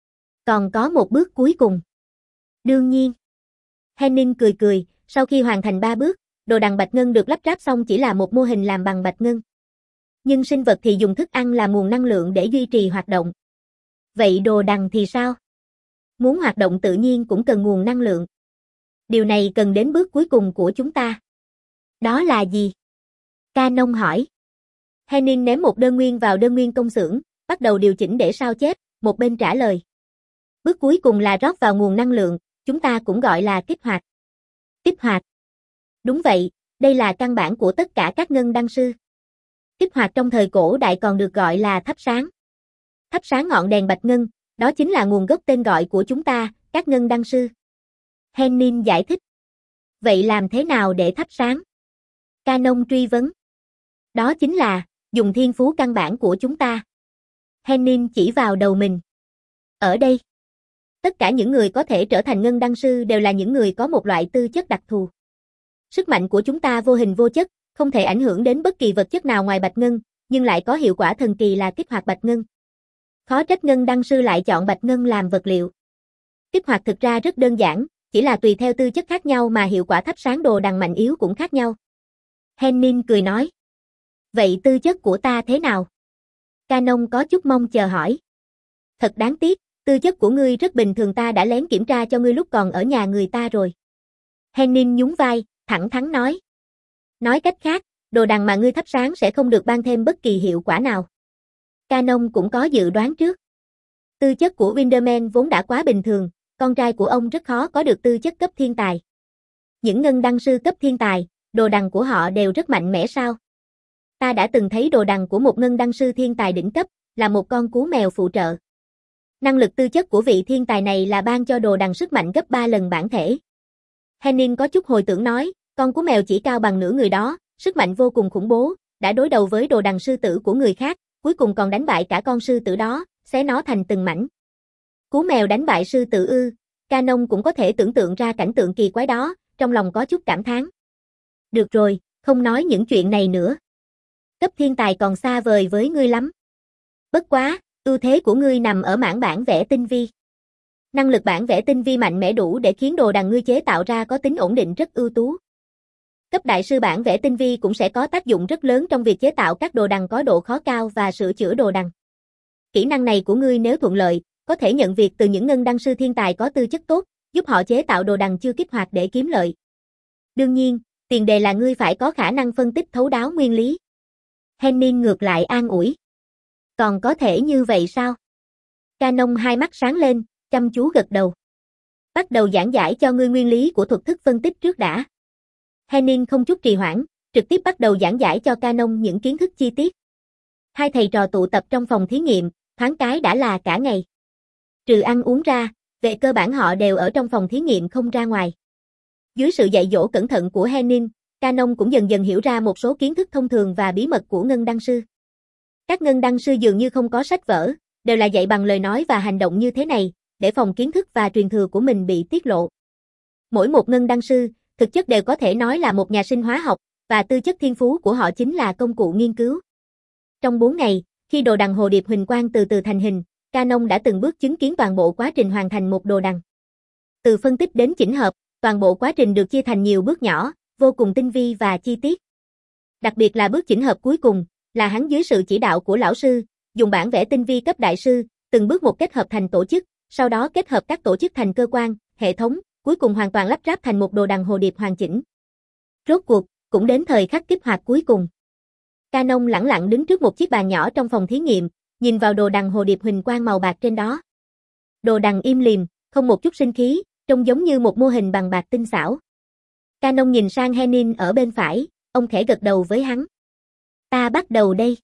Còn có một bước cuối cùng. Đương nhiên. Henning cười cười, sau khi hoàn thành ba bước, đồ đằng bạch ngân được lắp ráp xong chỉ là một mô hình làm bằng bạch ngân. Nhưng sinh vật thì dùng thức ăn làm nguồn năng lượng để duy trì hoạt động. Vậy đồ đằng thì sao? Muốn hoạt động tự nhiên cũng cần nguồn năng lượng. Điều này cần đến bước cuối cùng của chúng ta. Đó là gì? Canon hỏi. Henning ném một đơn nguyên vào đơn nguyên công xưởng, bắt đầu điều chỉnh để sao chép, một bên trả lời. Bước cuối cùng là rót vào nguồn năng lượng, chúng ta cũng gọi là kích hoạt. Kích hoạt. Đúng vậy, đây là căn bản của tất cả các ngân đăng sư. Kích hoạt trong thời cổ đại còn được gọi là thắp sáng. Thắp sáng ngọn đèn bạch ngân, đó chính là nguồn gốc tên gọi của chúng ta, các ngân đăng sư. Henning giải thích. Vậy làm thế nào để thắp sáng? Canon truy vấn. Đó chính là, dùng thiên phú căn bản của chúng ta. Henning chỉ vào đầu mình. Ở đây, tất cả những người có thể trở thành ngân đăng sư đều là những người có một loại tư chất đặc thù. Sức mạnh của chúng ta vô hình vô chất, không thể ảnh hưởng đến bất kỳ vật chất nào ngoài bạch ngân, nhưng lại có hiệu quả thần kỳ là kích hoạt bạch ngân. Khó trách ngân đăng sư lại chọn bạch ngân làm vật liệu. Kích hoạt thực ra rất đơn giản, chỉ là tùy theo tư chất khác nhau mà hiệu quả thắp sáng đồ đằng mạnh yếu cũng khác nhau. Henning cười nói. Vậy tư chất của ta thế nào? Canon có chút mong chờ hỏi. Thật đáng tiếc, tư chất của ngươi rất bình thường, ta đã lén kiểm tra cho ngươi lúc còn ở nhà người ta rồi. Henning nhún vai, thẳng thắn nói. Nói cách khác, đồ đằng mà ngươi thắp sáng sẽ không được ban thêm bất kỳ hiệu quả nào. Canon cũng có dự đoán trước. Tư chất của Winderman vốn đã quá bình thường, con trai của ông rất khó có được tư chất cấp thiên tài. Những ngân đăng sư cấp thiên tài, đồ đằng của họ đều rất mạnh mẽ sao? Ta đã từng thấy đồ đằng của một ngân đăng sư thiên tài đỉnh cấp, là một con cú mèo phụ trợ. Năng lực tư chất của vị thiên tài này là ban cho đồ đằng sức mạnh gấp ba lần bản thể. Henning có chút hồi tưởng nói, con cú mèo chỉ cao bằng nửa người đó, sức mạnh vô cùng khủng bố, đã đối đầu với đồ đằng sư tử của người khác, cuối cùng còn đánh bại cả con sư tử đó, xé nó thành từng mảnh. Cú mèo đánh bại sư tử ư? Canon cũng có thể tưởng tượng ra cảnh tượng kỳ quái đó, trong lòng có chút cảm thán. Được rồi, không nói những chuyện này nữa. Cấp thiên tài còn xa vời với ngươi lắm. Bất quá, ưu thế của ngươi nằm ở mảng bản vẽ tinh vi. Năng lực bản vẽ tinh vi mạnh mẽ đủ để khiến đồ đằng ngươi chế tạo ra có tính ổn định rất ưu tú. Cấp đại sư bản vẽ tinh vi cũng sẽ có tác dụng rất lớn trong việc chế tạo các đồ đằng có độ khó cao và sửa chữa đồ đằng. Kỹ năng này của ngươi nếu thuận lợi, có thể nhận việc từ những ngân đăng sư thiên tài có tư chất tốt, giúp họ chế tạo đồ đằng chưa kích hoạt để kiếm lợi. Đương nhiên, tiền đề là ngươi phải có khả năng phân tích thấu đáo nguyên lý. Henning ngược lại an ủi. Còn có thể như vậy sao? Canon hai mắt sáng lên, chăm chú gật đầu. Bắt đầu giảng giải cho ngươi nguyên lý của thuật thức phân tích trước đã. Henning không chút trì hoãn, trực tiếp bắt đầu giảng giải cho Canon những kiến thức chi tiết. Hai thầy trò tụ tập trong phòng thí nghiệm, thoáng cái đã là cả ngày. Trừ ăn uống ra, về cơ bản họ đều ở trong phòng thí nghiệm không ra ngoài. Dưới sự dạy dỗ cẩn thận của Henning, Canon cũng dần dần hiểu ra một số kiến thức thông thường và bí mật của ngân đăng sư. Các ngân đăng sư dường như không có sách vở, đều là dạy bằng lời nói và hành động như thế này, để phòng kiến thức và truyền thừa của mình bị tiết lộ. Mỗi một ngân đăng sư, thực chất đều có thể nói là một nhà sinh hóa học, và tư chất thiên phú của họ chính là công cụ nghiên cứu. Trong bốn ngày, khi đồ đằng hồ điệp huỳnh quang từ từ thành hình, Canon đã từng bước chứng kiến toàn bộ quá trình hoàn thành một đồ đằng. Từ phân tích đến chỉnh hợp, toàn bộ quá trình được chia thành nhiều bước nhỏ, vô cùng tinh vi và chi tiết. Đặc biệt là bước chỉnh hợp cuối cùng, là hắn dưới sự chỉ đạo của lão sư, dùng bản vẽ tinh vi cấp đại sư, từng bước một kết hợp thành tổ chức, sau đó kết hợp các tổ chức thành cơ quan, hệ thống, cuối cùng hoàn toàn lắp ráp thành một đồ đằng hồ điệp hoàn chỉnh. Rốt cuộc, cũng đến thời khắc kích hoạt cuối cùng. Canon lẳng lặng đứng trước một chiếc bàn nhỏ trong phòng thí nghiệm, nhìn vào đồ đằng hồ điệp huỳnh quang màu bạc trên đó. Đồ đằng im lìm, không một chút sinh khí, trông giống như một mô hình bằng bạc tinh xảo. Canon nhìn sang Henning ở bên phải, ông khẽ gật đầu với hắn. Ta bắt đầu đây.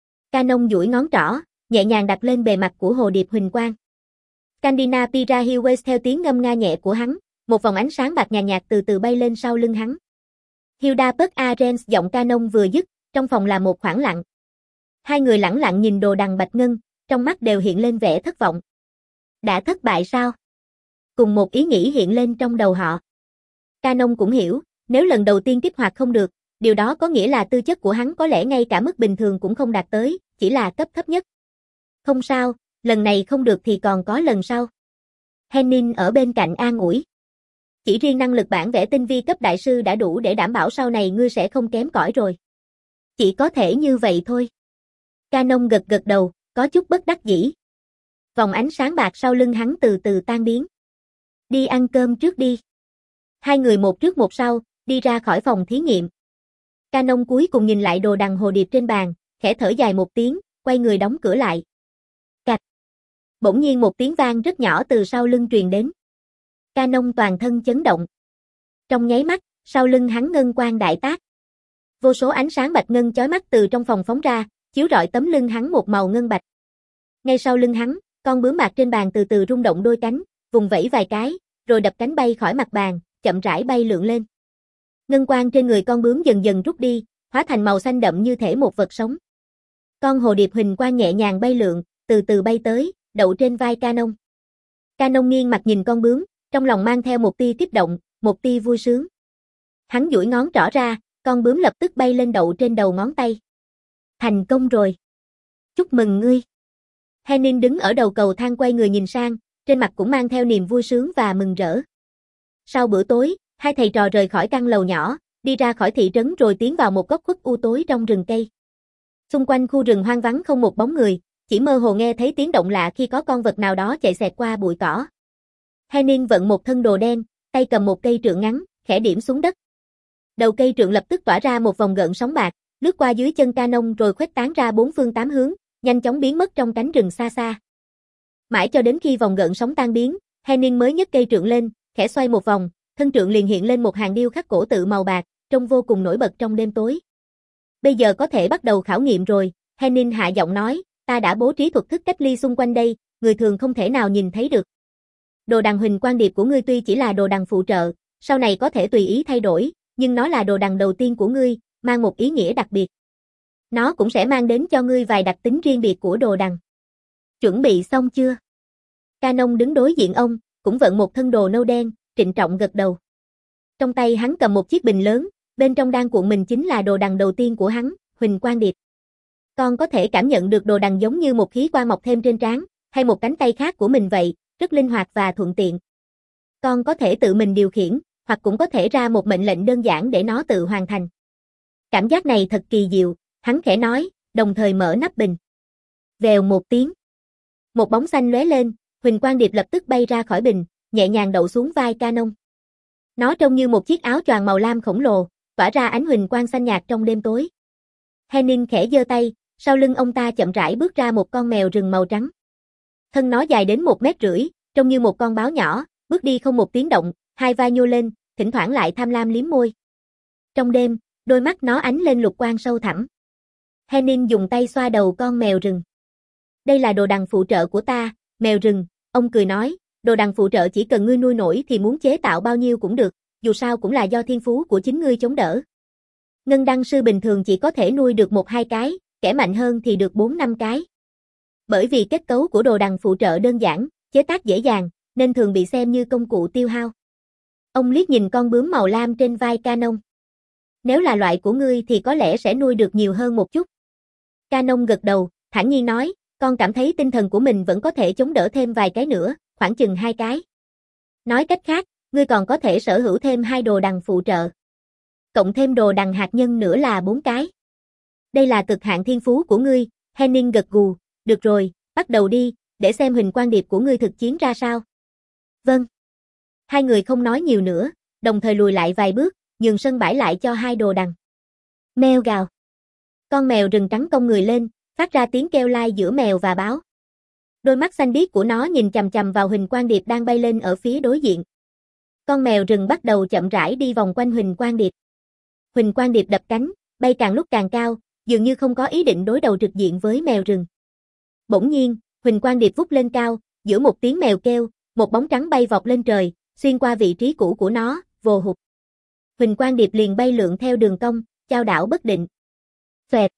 Canon duỗi ngón trỏ, nhẹ nhàng đặt lên bề mặt của hồ điệp huỳnh quang. Scandina Pirahiways theo tiếng ngâm nga nhẹ của hắn, một vòng ánh sáng bạc nhàn nhạt từ từ bay lên sau lưng hắn. Hilda Perk Arens giọng Canon vừa dứt, trong phòng là một khoảng lặng. Hai người lẳng lặng nhìn đồ đằng bạch ngân, trong mắt đều hiện lên vẻ thất vọng. Đã thất bại sao? Cùng một ý nghĩ hiện lên trong đầu họ. Canon cũng hiểu, nếu lần đầu tiên kích hoạt không được, điều đó có nghĩa là tư chất của hắn có lẽ ngay cả mức bình thường cũng không đạt tới, chỉ là cấp thấp nhất. Không sao, lần này không được thì còn có lần sau. Henning ở bên cạnh an ủi. Chỉ riêng năng lực bản vẽ tinh vi cấp đại sư đã đủ để đảm bảo sau này ngươi sẽ không kém cỏi rồi. Chỉ có thể như vậy thôi. Canon gật gật đầu, có chút bất đắc dĩ. Vòng ánh sáng bạc sau lưng hắn từ từ tan biến. Đi ăn cơm trước đi. Hai người một trước một sau, đi ra khỏi phòng thí nghiệm. Canon cuối cùng nhìn lại đồ đằng hồ điệp trên bàn, khẽ thở dài một tiếng, quay người đóng cửa lại. Cạch. Bỗng nhiên một tiếng vang rất nhỏ từ sau lưng truyền đến. Canon toàn thân chấn động. Trong nháy mắt, sau lưng hắn ngân quang đại tác. Vô số ánh sáng bạch ngân chói mắt từ trong phòng phóng ra, chiếu rọi tấm lưng hắn một màu ngân bạch. Ngay sau lưng hắn, con bướm bạc trên bàn từ từ rung động đôi cánh, vùng vẫy vài cái, rồi đập cánh bay khỏi mặt bàn, chậm rãi bay lượn lên. Ngân quang trên người con bướm dần dần rút đi, hóa thành màu xanh đậm như thể một vật sống. Con hồ điệp huỳnh quang nhẹ nhàng bay lượn, từ từ bay tới, đậu trên vai Canon. Canon nghiêng mặt nhìn con bướm, trong lòng mang theo một tia kích động, một tia vui sướng. Hắn duỗi ngón trỏ ra, con bướm lập tức bay lên đậu trên đầu ngón tay. Thành công rồi. Chúc mừng ngươi. Henning đứng ở đầu cầu thang quay người nhìn sang, trên mặt cũng mang theo niềm vui sướng và mừng rỡ. Sau bữa tối, hai thầy trò rời khỏi căn lầu nhỏ, đi ra khỏi thị trấn rồi tiến vào một góc khuất u tối trong rừng cây. Xung quanh khu rừng hoang vắng không một bóng người, chỉ mơ hồ nghe thấy tiếng động lạ khi có con vật nào đó chạy xẹt qua bụi cỏ. Henning vận một thân đồ đen, tay cầm một cây trượng ngắn, khẽ điểm xuống đất. Đầu cây trượng lập tức tỏa ra một vòng gợn sóng bạc, lướt qua dưới chân Canon rồi khuếch tán ra bốn phương tám hướng, nhanh chóng biến mất trong cánh rừng xa xa. Mãi cho đến khi vòng gợn sóng tan biến, Henning mới nhấc cây trượng lên, khẽ xoay một vòng, thân trượng liền hiện lên một hàng điêu khắc cổ tự màu bạc, trông vô cùng nổi bật trong đêm tối. Bây giờ có thể bắt đầu khảo nghiệm rồi, Henning hạ giọng nói, ta đã bố trí thuật thức cách ly xung quanh đây, người thường không thể nào nhìn thấy được. Đồ đằng huỳnh quang điệp của ngươi tuy chỉ là đồ đằng phụ trợ, sau này có thể tùy ý thay đổi, nhưng nó là đồ đằng đầu tiên của ngươi, mang một ý nghĩa đặc biệt. Nó cũng sẽ mang đến cho ngươi vài đặc tính riêng biệt của đồ đằng. Chuẩn bị xong chưa? Canon đứng đối diện ông, cũng vận một thân đồ nâu đen, trịnh trọng gật đầu. Trong tay hắn cầm một chiếc bình lớn, bên trong đang cuộn mình chính là đồ đằng đầu tiên của hắn, huỳnh quang điệp. Con có thể cảm nhận được đồ đằng giống như một khí quang mọc thêm trên trán, hay một cánh tay khác của mình vậy, rất linh hoạt và thuận tiện. Con có thể tự mình điều khiển, hoặc cũng có thể ra một mệnh lệnh đơn giản để nó tự hoàn thành. Cảm giác này thật kỳ diệu, hắn khẽ nói, đồng thời mở nắp bình. Vèo một tiếng. Một bóng xanh lóe lên, huỳnh quang điệp lập tức bay ra khỏi bình, nhẹ nhàng đậu xuống vai Canon. Nó trông như một chiếc áo choàng màu lam khổng lồ, tỏa ra ánh huỳnh quang xanh nhạt trong đêm tối. Henning khẽ giơ tay, sau lưng ông ta chậm rãi bước ra một con mèo rừng màu trắng. Thân nó dài đến một mét rưỡi, trông như một con báo nhỏ, bước đi không một tiếng động, hai vai nhô lên, thỉnh thoảng lại tham lam liếm môi. Trong đêm, đôi mắt nó ánh lên lục quang sâu thẳm. Henning dùng tay xoa đầu con mèo rừng. Đây là đồ đằng phụ trợ của ta, mèo rừng, Ông cười nói, đồ đằng phụ trợ chỉ cần ngươi nuôi nổi thì muốn chế tạo bao nhiêu cũng được, dù sao cũng là do thiên phú của chính ngươi chống đỡ. Ngân đăng sư bình thường chỉ có thể nuôi được một hai cái, kẻ mạnh hơn thì được bốn năm cái. Bởi vì kết cấu của đồ đằng phụ trợ đơn giản, chế tác dễ dàng, nên thường bị xem như công cụ tiêu hao. Ông liếc nhìn con bướm màu lam trên vai Canon. Nếu là loại của ngươi thì có lẽ sẽ nuôi được nhiều hơn một chút. Canon gật đầu, thản nhiên nói, con cảm thấy tinh thần của mình vẫn có thể chống đỡ thêm vài cái nữa, khoảng chừng hai cái. Nói cách khác, ngươi còn có thể sở hữu thêm hai đồ đằng phụ trợ. Cộng thêm đồ đằng hạt nhân nữa là bốn cái. Đây là cực hạn thiên phú của ngươi, Henning gật gù, được rồi, bắt đầu đi, để xem hình quang điệp của ngươi thực chiến ra sao. Vâng. Hai người không nói nhiều nữa, đồng thời lùi lại vài bước, nhường sân bãi lại cho hai đồ đằng. Meo gào. Con mèo rừng trắng cong người lên, phát ra tiếng kêu lai giữa mèo và báo. Đôi mắt xanh biếc của nó nhìn chằm chằm vào huỳnh quang điệp đang bay lên ở phía đối diện. Con mèo rừng bắt đầu chậm rãi đi vòng quanh huỳnh quang điệp. Huỳnh quang điệp đập cánh, bay càng lúc càng cao, dường như không có ý định đối đầu trực diện với mèo rừng. Bỗng nhiên, huỳnh quang điệp vút lên cao, giữa một tiếng mèo kêu, một bóng trắng bay vọt lên trời, xuyên qua vị trí cũ của nó, vồ hụt. Huỳnh quang điệp liền bay lượn theo đường cong, chao đảo bất định. Xoẹt.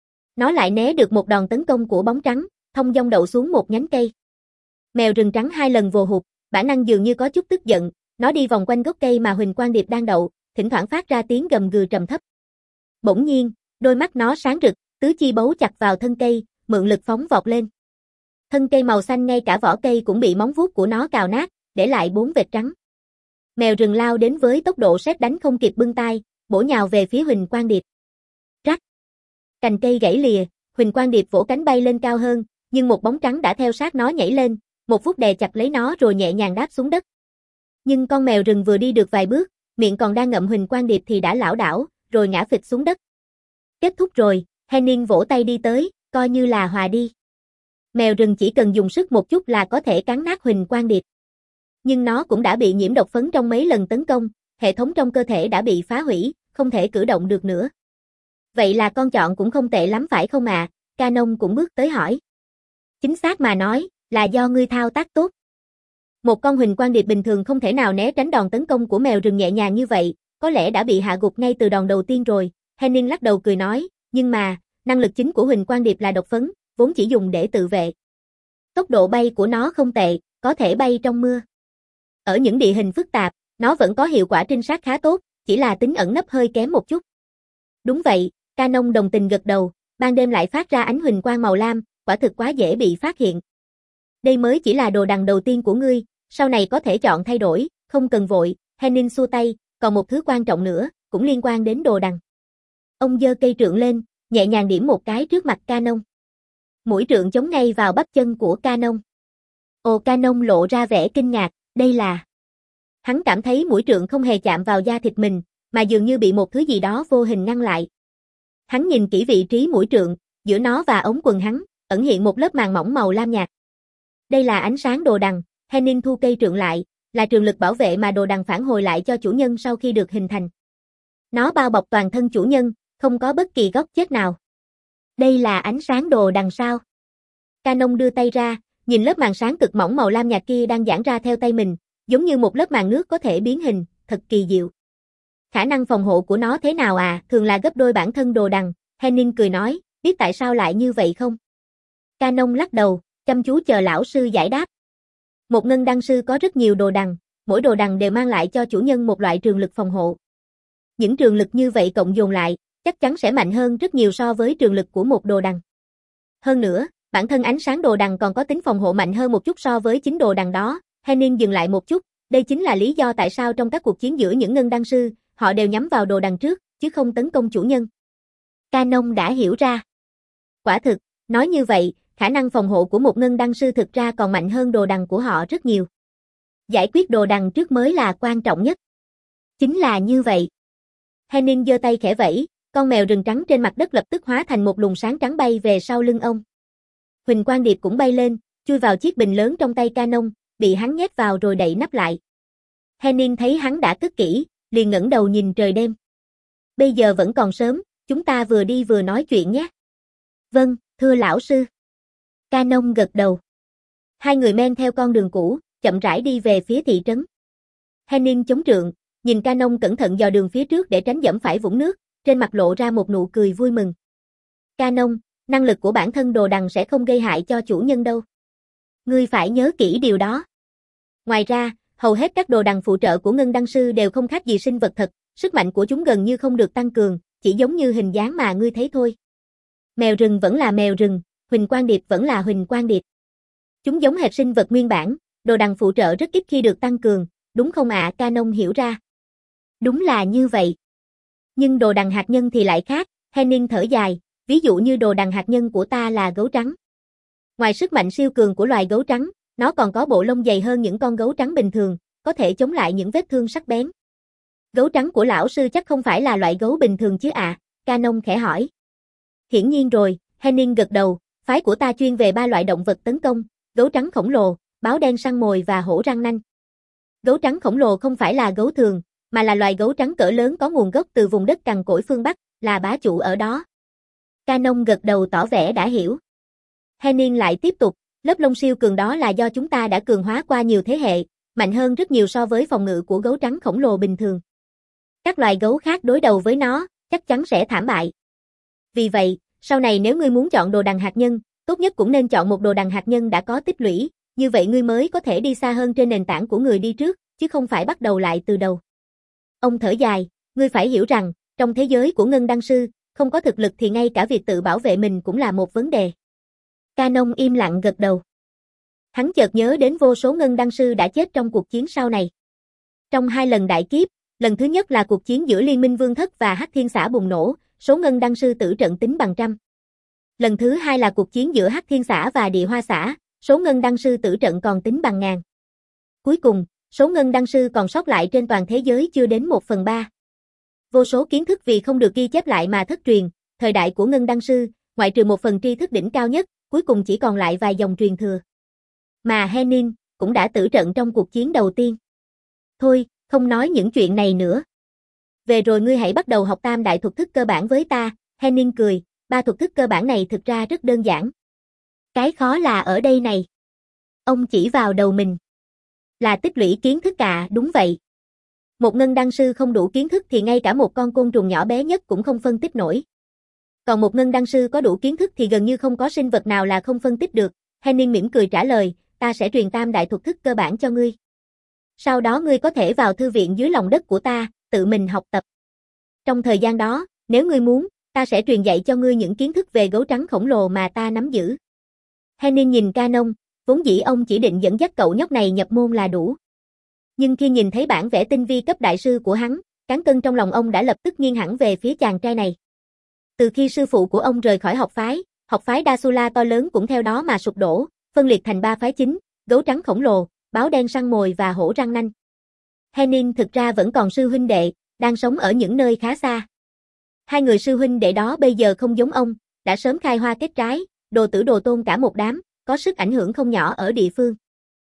Nó lại né được một đòn tấn công của bóng trắng, thông dong đậu xuống một nhánh cây. Mèo rừng trắng hai lần vồ hụt, bản năng dường như có chút tức giận, nó đi vòng quanh gốc cây mà huỳnh quang điệp đang đậu, thỉnh thoảng phát ra tiếng gầm gừ trầm thấp. Bỗng nhiên, đôi mắt nó sáng rực, tứ chi bấu chặt vào thân cây, mượn lực phóng vọt lên. Thân cây màu xanh ngay cả vỏ cây cũng bị móng vuốt của nó cào nát, để lại bốn vệt trắng. Mèo rừng lao đến với tốc độ sét đánh không kịp bưng tay, bổ nhào về phía huỳnh quang điệp. Rắc. Cành cây gãy lìa, huỳnh quang điệp vỗ cánh bay lên cao hơn, nhưng một bóng trắng đã theo sát nó nhảy lên, một phút đè chặt lấy nó rồi nhẹ nhàng đáp xuống đất. Nhưng con mèo rừng vừa đi được vài bước, miệng còn đang ngậm huỳnh quang điệp thì đã lảo đảo, rồi ngã phịch xuống đất. Kết thúc rồi, Henning vỗ tay đi tới, coi như là hòa đi. Mèo rừng chỉ cần dùng sức một chút là có thể cắn nát huỳnh quang điệp. Nhưng nó cũng đã bị nhiễm độc phấn trong mấy lần tấn công, hệ thống trong cơ thể đã bị phá hủy, không thể cử động được nữa. Vậy là con chọn cũng không tệ lắm phải không ạ? À? Canon cũng bước tới hỏi. Chính xác mà nói, là do ngươi thao tác tốt. Một con huỳnh quang điệp bình thường không thể nào né tránh đòn tấn công của mèo rừng nhẹ nhàng như vậy, có lẽ đã bị hạ gục ngay từ đòn đầu tiên rồi. Henning lắc đầu cười nói, nhưng mà, năng lực chính của huỳnh quang điệp là độc phấn, vốn chỉ dùng để tự vệ. Tốc độ bay của nó không tệ, có thể bay trong mưa. Ở những địa hình phức tạp, nó vẫn có hiệu quả trinh sát khá tốt, chỉ là tính ẩn nấp hơi kém một chút. Đúng vậy, Canon đồng tình gật đầu, ban đêm lại phát ra ánh huỳnh quang màu lam, quả thực quá dễ bị phát hiện. Đây mới chỉ là đồ đằng đầu tiên của ngươi, sau này có thể chọn thay đổi, không cần vội. Henning xua tay, còn một thứ quan trọng nữa, cũng liên quan đến đồ đằng. Ông giơ cây trượng lên, nhẹ nhàng điểm một cái trước mặt Canon. Mũi trượng chống ngay vào bắp chân của Canon. Ồ, Canon lộ ra vẻ kinh ngạc, đây là... Hắn cảm thấy mũi trượng không hề chạm vào da thịt mình, mà dường như bị một thứ gì đó vô hình ngăn lại. Hắn nhìn kỹ vị trí mũi trượng, giữa nó và ống quần hắn, ẩn hiện một lớp màng mỏng màu lam nhạt. Đây là ánh sáng đồ đằng, Henning thu cây trượng lại, là trường lực bảo vệ mà đồ đằng phản hồi lại cho chủ nhân sau khi được hình thành. Nó bao bọc toàn thân chủ nhân, không có bất kỳ góc chết nào. Đây là ánh sáng đồ đằng sao? Canon đưa tay ra, nhìn lớp màng sáng cực mỏng màu lam nhạt kia đang giãn ra theo tay mình, giống như một lớp màng nước có thể biến hình, thật kỳ diệu. Khả năng phòng hộ của nó thế nào à? Thường là gấp đôi bản thân đồ đằng, Henning cười nói, biết tại sao lại như vậy không? Canon lắc đầu, chăm chú chờ lão sư giải đáp. Một ngân đăng sư có rất nhiều đồ đằng, mỗi đồ đằng đều mang lại cho chủ nhân một loại trường lực phòng hộ. Những trường lực như vậy cộng dồn lại, chắc chắn sẽ mạnh hơn rất nhiều so với trường lực của một đồ đằng. Hơn nữa, bản thân ánh sáng đồ đằng còn có tính phòng hộ mạnh hơn một chút so với chính đồ đằng đó. Henning dừng lại một chút, đây chính là lý do tại sao trong các cuộc chiến giữa những ngân đăng sư, họ đều nhắm vào đồ đằng trước, chứ không tấn công chủ nhân. Canon đã hiểu ra. Quả thực, nói như vậy, khả năng phòng hộ của một ngân đăng sư thực ra còn mạnh hơn đồ đằng của họ rất nhiều. Giải quyết đồ đằng trước mới là quan trọng nhất. Chính là như vậy. Henning giơ tay khẽ vẫy, con mèo rừng trắng trên mặt đất lập tức hóa thành một luồng sáng trắng bay về sau lưng ông. Huỳnh quang điệp cũng bay lên, chui vào chiếc bình lớn trong tay Canon, bị hắn nhét vào rồi đậy nắp lại. Henning thấy hắn đã cất kỹ, liền ngẩng đầu nhìn trời đêm. Bây giờ vẫn còn sớm, chúng ta vừa đi vừa nói chuyện nhé. Vâng, thưa lão sư. Canon gật đầu. Hai người men theo con đường cũ, chậm rãi đi về phía thị trấn. Henning chống trượng, nhìn Canon cẩn thận dò đường phía trước để tránh dẫm phải vũng nước, trên mặt lộ ra một nụ cười vui mừng. Canon, năng lực của bản thân đồ đằng sẽ không gây hại cho chủ nhân đâu. Ngươi phải nhớ kỹ điều đó. Ngoài ra, hầu hết các đồ đằng phụ trợ của Ngân Đăng Sư đều không khác gì sinh vật thật, sức mạnh của chúng gần như không được tăng cường, chỉ giống như hình dáng mà ngươi thấy thôi. Mèo rừng vẫn là mèo rừng, Huỳnh Quang Điệp vẫn là Huỳnh Quang Điệp. Chúng giống hệt sinh vật nguyên bản, đồ đằng phụ trợ rất ít khi được tăng cường, đúng không ạ? Canon hiểu ra. Đúng là như vậy. Nhưng đồ đằng hạt nhân thì lại khác, Henning thở dài, ví dụ như đồ đằng hạt nhân của ta là gấu trắng. Ngoài sức mạnh siêu cường của loài gấu trắng, nó còn có bộ lông dày hơn những con gấu trắng bình thường, có thể chống lại những vết thương sắc bén. Gấu trắng của lão sư chắc không phải là loại gấu bình thường chứ ạ? À? Canon khẽ hỏi. Hiển nhiên rồi, Henning gật đầu, phái của ta chuyên về ba loại động vật tấn công, gấu trắng khổng lồ, báo đen săn mồi và hổ răng nanh. Gấu trắng khổng lồ không phải là gấu thường, mà là loài gấu trắng cỡ lớn có nguồn gốc từ vùng đất cằn cỗi phương Bắc, là bá chủ ở đó. Canon gật đầu tỏ vẻ đã hiểu. Henning lại tiếp tục, lớp lông siêu cường đó là do chúng ta đã cường hóa qua nhiều thế hệ, mạnh hơn rất nhiều so với phòng ngự của gấu trắng khổng lồ bình thường. Các loài gấu khác đối đầu với nó, chắc chắn sẽ thảm bại. Vì vậy, sau này nếu ngươi muốn chọn đồ đằng hạt nhân, tốt nhất cũng nên chọn một đồ đằng hạt nhân đã có tích lũy, như vậy ngươi mới có thể đi xa hơn trên nền tảng của người đi trước, chứ không phải bắt đầu lại từ đầu. Ông thở dài, ngươi phải hiểu rằng, trong thế giới của Ngân Đăng Sư, không có thực lực thì ngay cả việc tự bảo vệ mình cũng là một vấn đề. Canon im lặng gật đầu. Hắn chợt nhớ đến vô số Ngân Đăng Sư đã chết trong cuộc chiến sau này. Trong hai lần đại kiếp, lần thứ nhất là cuộc chiến giữa Liên minh Vương Thất và Hắc Thiên Xã bùng nổ, số Ngân Đăng Sư tử trận tính bằng trăm. Lần thứ hai là cuộc chiến giữa Hắc Thiên Xã và Địa Hoa Xã, số Ngân Đăng Sư tử trận còn tính bằng ngàn. Cuối cùng, số Ngân Đăng Sư còn sót lại trên toàn thế giới chưa đến một phần ba. Vô số kiến thức vì không được ghi chép lại mà thất truyền, thời đại của Ngân Đăng Sư, ngoại trừ một phần tri thức đỉnh cao nhất, cuối cùng chỉ còn lại vài dòng truyền thừa. Mà Henning cũng đã tử trận trong cuộc chiến đầu tiên. Thôi, không nói những chuyện này nữa. Về rồi ngươi hãy bắt đầu học tam đại thuật thức cơ bản với ta, Henning cười, ba thuật thức cơ bản này thực ra rất đơn giản. Cái khó là ở đây này. Ông chỉ vào đầu mình. Là tích lũy kiến thức à, đúng vậy. Một Ngân Đăng Sư không đủ kiến thức thì ngay cả một con côn trùng nhỏ bé nhất cũng không phân tích nổi. Còn một Ngân Đăng Sư có đủ kiến thức thì gần như không có sinh vật nào là không phân tích được. Henning mỉm cười trả lời, ta sẽ truyền tam đại thuật thức cơ bản cho ngươi. Sau đó ngươi có thể vào thư viện dưới lòng đất của ta, tự mình học tập. Trong thời gian đó, nếu ngươi muốn, ta sẽ truyền dạy cho ngươi những kiến thức về gấu trắng khổng lồ mà ta nắm giữ. Henning nhìn Canon, vốn dĩ ông chỉ định dẫn dắt cậu nhóc này nhập môn là đủ. Nhưng khi nhìn thấy bản vẽ tinh vi cấp đại sư của hắn, cán cân trong lòng ông đã lập tức nghiêng hẳn về phía chàng trai này. Từ khi sư phụ của ông rời khỏi học phái, học phái Dasula to lớn cũng theo đó mà sụp đổ, phân liệt thành ba phái chính, gấu trắng khổng lồ, báo đen săn mồi và hổ răng nanh. Henning thực ra vẫn còn sư huynh đệ, đang sống ở những nơi khá xa. Hai người sư huynh đệ đó bây giờ không giống ông, đã sớm khai hoa kết trái, đồ tử đồ tôn cả một đám, có sức ảnh hưởng không nhỏ ở địa phương.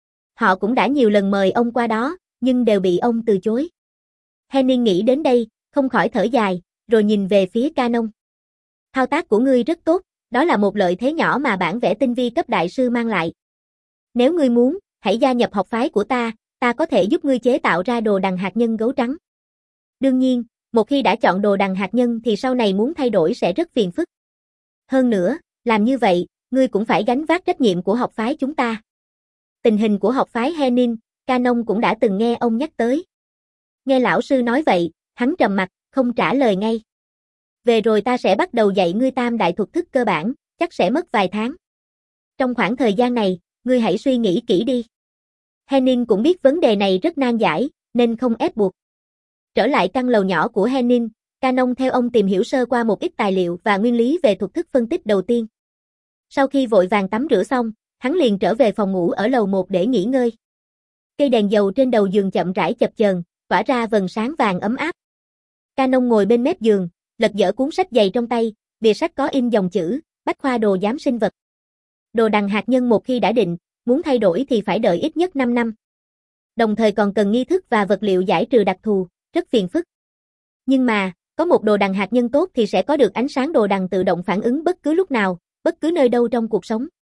Họ cũng đã nhiều lần mời ông qua đó, nhưng đều bị ông từ chối. Henning nghĩ đến đây, không khỏi thở dài, rồi nhìn về phía Canon. Thao tác của ngươi rất tốt, đó là một lợi thế nhỏ mà bản vẽ tinh vi cấp đại sư mang lại. Nếu ngươi muốn, hãy gia nhập học phái của ta, ta có thể giúp ngươi chế tạo ra đồ đằng hạt nhân gấu trắng. Đương nhiên, một khi đã chọn đồ đằng hạt nhân thì sau này muốn thay đổi sẽ rất phiền phức. Hơn nữa, làm như vậy, ngươi cũng phải gánh vác trách nhiệm của học phái chúng ta. Tình hình của học phái Henning, Canon cũng đã từng nghe ông nhắc tới. Nghe lão sư nói vậy, hắn trầm mặt, không trả lời ngay. Về rồi ta sẽ bắt đầu dạy ngươi tam đại thuật thức cơ bản, chắc sẽ mất vài tháng. Trong khoảng thời gian này, ngươi hãy suy nghĩ kỹ đi. Henning cũng biết vấn đề này rất nan giải, nên không ép buộc. Trở lại căn lầu nhỏ của Henning, Canon theo ông tìm hiểu sơ qua một ít tài liệu và nguyên lý về thuật thức phân tích đầu tiên. Sau khi vội vàng tắm rửa xong, hắn liền trở về phòng ngủ ở lầu một để nghỉ ngơi. Cây đèn dầu trên đầu giường chậm rãi chập chờn, tỏa ra vầng sáng vàng ấm áp. Canon ngồi bên mép giường, lật dở cuốn sách dày trong tay, bìa sách có in dòng chữ, Bách khoa đồ giám sinh vật. Đồ đằng hạt nhân một khi đã định, muốn thay đổi thì phải đợi ít nhất năm năm. Đồng thời còn cần nghi thức và vật liệu giải trừ đặc thù, rất phiền phức. Nhưng mà, có một đồ đằng hạt nhân tốt thì sẽ có được ánh sáng đồ đằng tự động phản ứng bất cứ lúc nào, bất cứ nơi đâu trong cuộc sống.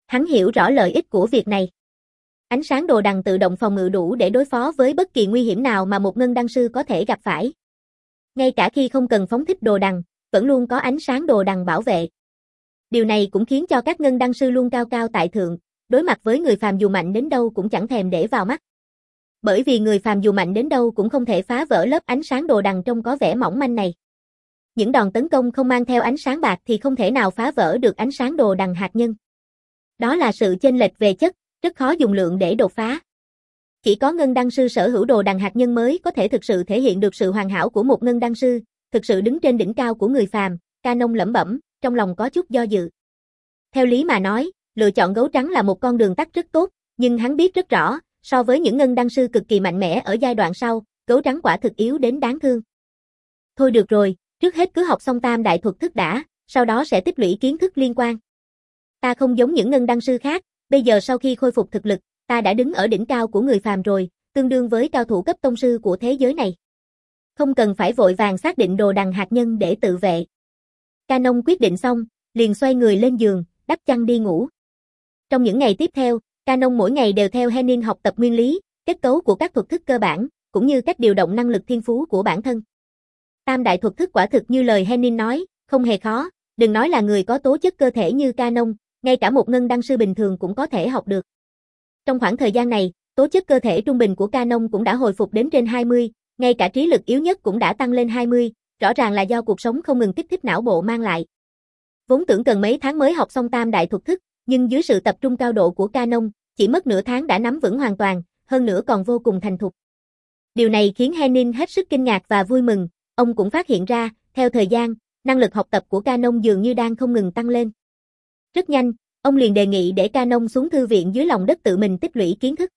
Hắn hiểu rõ lợi ích của việc này. Ánh sáng đồ đằng tự động phòng ngự đủ để đối phó với bất kỳ nguy hiểm nào mà một ngân đăng sư có thể gặp phải. Ngay cả khi không cần phóng thích đồ đằng, vẫn luôn có ánh sáng đồ đằng bảo vệ. Điều này cũng khiến cho các ngân đăng sư luôn cao cao tại thượng, đối mặt với người phàm dù mạnh đến đâu cũng chẳng thèm để vào mắt. Bởi vì người phàm dù mạnh đến đâu cũng không thể phá vỡ lớp ánh sáng đồ đằng trông có vẻ mỏng manh này. Những đòn tấn công không mang theo ánh sáng bạc thì không thể nào phá vỡ được ánh sáng đồ đằng hạt nhân. Đó là sự chênh lệch về chất, rất khó dùng lượng để đột phá. Chỉ có ngân đăng sư sở hữu đồ đằng hạt nhân mới có thể thực sự thể hiện được sự hoàn hảo của một ngân đăng sư, thực sự đứng trên đỉnh cao của người phàm. Canon lẩm bẩm, trong lòng có chút do dự. Theo lý mà nói, lựa chọn gấu trắng là một con đường tắt rất tốt, nhưng hắn biết rất rõ, so với những ngân đăng sư cực kỳ mạnh mẽ ở giai đoạn sau, gấu trắng quả thực yếu đến đáng thương. Thôi được rồi, trước hết cứ học xong tam đại thuật thức đã, sau đó sẽ tích lũy kiến thức liên quan. Ta không giống những ngân đăng sư khác, bây giờ sau khi khôi phục thực lực, ta đã đứng ở đỉnh cao của người phàm rồi, tương đương với cao thủ cấp tông sư của thế giới này. Không cần phải vội vàng xác định đồ đằng hạt nhân để tự vệ. Canon quyết định xong, liền xoay người lên giường, đắp chăn đi ngủ. Trong những ngày tiếp theo, Canon mỗi ngày đều theo Henning học tập nguyên lý, kết cấu của các thuật thức cơ bản, cũng như cách điều động năng lực thiên phú của bản thân. Tam đại thuật thức quả thực như lời Henning nói, không hề khó, đừng nói là người có tố chất cơ thể như Canon, ngay cả một ngân đăng sư bình thường cũng có thể học được. Trong khoảng thời gian này, tố chất cơ thể trung bình của Canon cũng đã hồi phục đến trên hai mươi, ngay cả trí lực yếu nhất cũng đã tăng lên hai mươi, rõ ràng là do cuộc sống không ngừng kích thích não bộ mang lại. Vốn tưởng cần mấy tháng mới học xong tam đại thuật thức, nhưng dưới sự tập trung cao độ của Canon, chỉ mất nửa tháng đã nắm vững hoàn toàn, hơn nữa còn vô cùng thành thục. Điều này khiến Henning hết sức kinh ngạc và vui mừng, ông cũng phát hiện ra, theo thời gian, năng lực học tập của Canon dường như đang không ngừng tăng lên. Rất nhanh, ông liền đề nghị để Canon xuống thư viện dưới lòng đất tự mình tích lũy kiến thức.